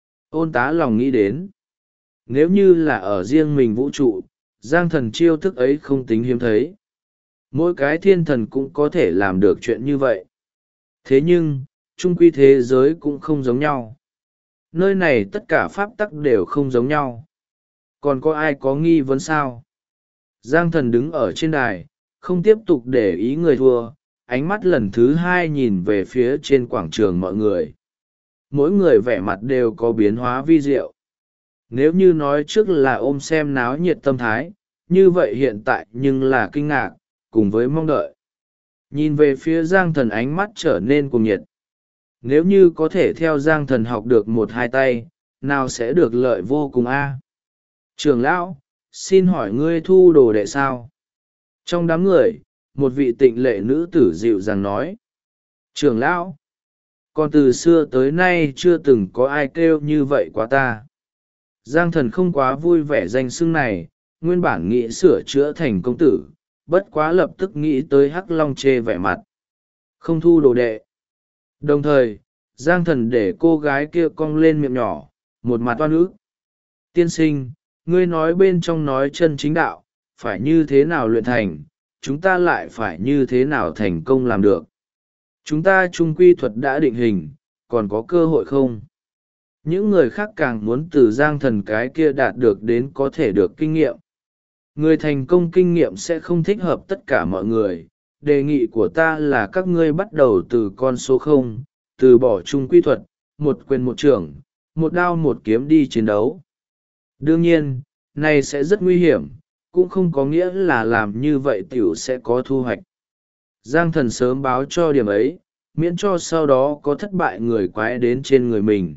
Ôn Tá lòng nghĩ đến. Nếu như là ở riêng mình vũ trụ, Giang Thần chiêu thức ấy không tính hiếm thấy. Mỗi cái thiên thần cũng có thể làm được chuyện như vậy. Thế nhưng, trung quy thế giới cũng không giống nhau. Nơi này tất cả pháp tắc đều không giống nhau. Còn có ai có nghi vấn sao? Giang Thần đứng ở trên đài, không tiếp tục để ý người thua, ánh mắt lần thứ hai nhìn về phía trên quảng trường mọi người. Mỗi người vẻ mặt đều có biến hóa vi diệu. Nếu như nói trước là ôm xem náo nhiệt tâm thái, như vậy hiện tại nhưng là kinh ngạc, cùng với mong đợi. Nhìn về phía Giang Thần ánh mắt trở nên cuồng nhiệt. Nếu như có thể theo Giang Thần học được 1-2 tay, nào sẽ được lợi vô cùng a? Trưởng lão, xin hỏi ngươi thu đồ đệ sao? Trong đám người, một vị tịnh lệ nữ tử dịu dàng nói. Trưởng lão, còn từ xưa tới nay chưa từng có ai kêu như vậy quá ta. Giang Thần không quá vui vẻ danh xưng này, nguyên bản nghĩ sửa chữa thành công tử, bất quá lập tức nghĩ tới Hắc Long chê vẻ mặt. Không thu đồ đệ. Đồng thời, Giang Thần để cô gái kia cong lên miệng nhỏ, một mặt oan ức. Tiên sinh, ngươi nói bên trong nói chân chính đạo, phải như thế nào luyện thành, chúng ta lại phải như thế nào thành công làm được. Chúng ta trung quy thuật đã định hình, còn có cơ hội không? Những người khác càng muốn từ Giang Thần cái kia đạt được đến có thể được kinh nghiệm. Người thành công kinh nghiệm sẽ không thích hợp tất cả mọi người. Đề nghị của ta là các ngươi bắt đầu từ con số 0, từ bỏ trung quy thuật, một quyền một trưởng, một đao một kiếm đi chiến đấu. Đương nhiên, này sẽ rất nguy hiểm, cũng không có nghĩa là làm như vậy tiểu sẽ có thu hoạch. Giang Thần sớm báo cho điểm ấy, miễn cho sau đó có thất bại người quái đến trên người mình.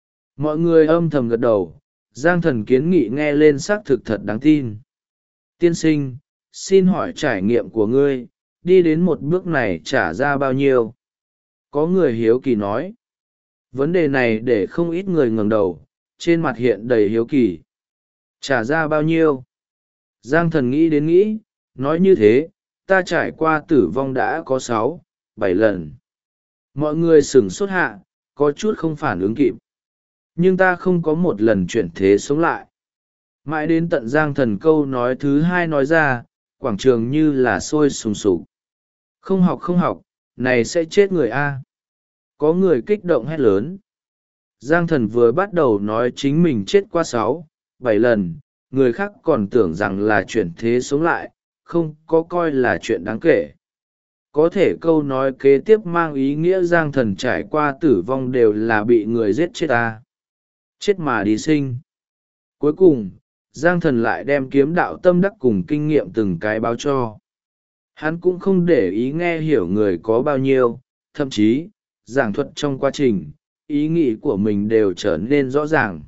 Mọi người âm thầm gật đầu, Giang Thần kiến nghị nghe lên xác thực thật đáng tin. Tiên sinh, xin hỏi trải nghiệm của ngươi, đi đến một bước này trả ra bao nhiêu? Có người hiếu kỳ nói. Vấn đề này để không ít người ngẩng đầu, trên mặt hiện đầy hiếu kỳ. Trả ra bao nhiêu? Giang Thần nghĩ đến nghĩ, nói như thế, ta trải qua tử vong đã có 6-7 lần. Mọi người sửng sốt hạ, có chút không phản ứng kịp. Nhưng ta không có một lần chuyển thế sống lại. Mãi đến tận Giang Thần câu nói thứ 2 nói ra, quảng trường như là sôi sùng sục. Không học, này sẽ chết người a. Có người kích động hét lớn. Giang Thần vừa bắt đầu nói chính mình chết qua 6, 7 lần, người khác còn tưởng rằng là chuyện thế sống lại, không có coi là chuyện đáng kể. Có thể câu nói kế tiếp mang ý nghĩa Giang Thần trải qua tử vong đều là bị người giết chết ta. Chết mà đi sinh. Cuối cùng, Giang Thần lại đem kiếm đạo tâm đắc cùng kinh nghiệm từng cái báo cho. Hắn cũng không để ý nghe hiểu người có bao nhiêu, thậm chí, giảng thuật trong quá trình, ý nghĩ của mình đều trở nên rõ ràng.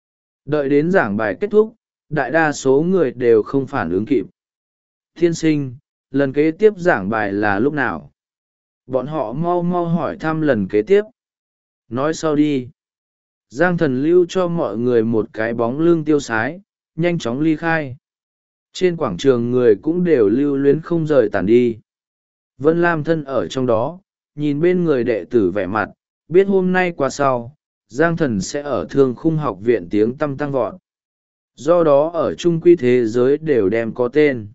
Đợi đến giảng bài kết thúc, đại đa số người đều không phản ứng kịp. Tiên sinh, lần kế tiếp giảng bài là lúc nào? Bọn họ mau mau hỏi thăm lần kế tiếp. Nói sau đi. Giang Thần lưu cho mọi người một cái bóng lưng tiêu sái, nhanh chóng ly khai. Trên quảng trường người cũng đều lưu luyến không rời tản đi. Vân Lam thân ở trong đó, nhìn bên người đệ tử vẻ mặt, biết hôm nay qua sau, Giang Thần sẽ ở Thương Khung học viện tiếng tăm tăng vọt. Do đó ở trung quy thế giới đều đem có tên.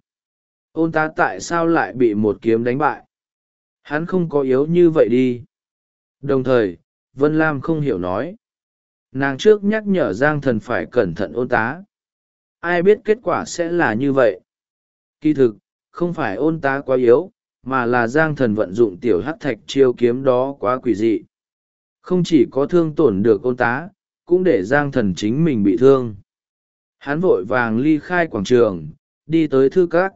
Ôn tá tại sao lại bị một kiếm đánh bại? Hắn không có yếu như vậy đi. Đồng thời, Vân Lam không hiểu nói. Nàng trước nhắc nhở Giang Thần phải cẩn thận ôn tá. Ai biết kết quả sẽ là như vậy? Kỳ thực, không phải ôn tá quá yếu, mà là Giang Thần vận dụng tiểu hắc thạch chiêu kiếm đó quá quỷ dị. Không chỉ có thương tổn được ôn tá, cũng để Giang Thần chính mình bị thương. Hắn vội vàng ly khai quảng trường, đi tới thư các.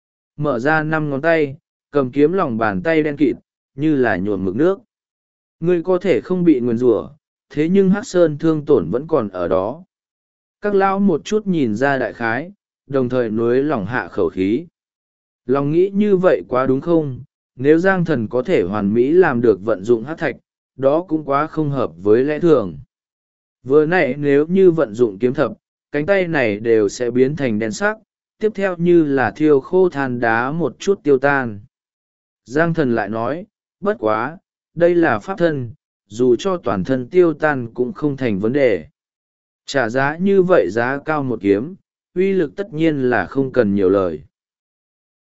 Mở ra 5 ngón tay, cầm kiếm lòng bàn tay đen kịt, như là nhuộm mực nước. Ngươi có thể không bị nguyền rủa, thế nhưng Hắc Sơn thương tổn vẫn còn ở đó. Các lão một chút nhìn ra đại khái, đồng thời nối lòng hạ khẩu khí. Lòng nghĩ như vậy quá đúng không? Nếu Giang Thần có thể hoàn mỹ làm được vận dụng hắc thạch, đó cũng quá không hợp với lẽ thường. Vừa nãy nếu như vận dụng kiếm thập, cánh tay này đều sẽ biến thành đen sắc, tiếp theo như là thiêu khô than đá một chút tiêu tan. Giang Thần lại nói, bất quá, đây là pháp thân, dù cho toàn thân tiêu tan cũng không thành vấn đề. Trả giá như vậy giá cao một kiếm, uy lực tất nhiên là không cần nhiều lời.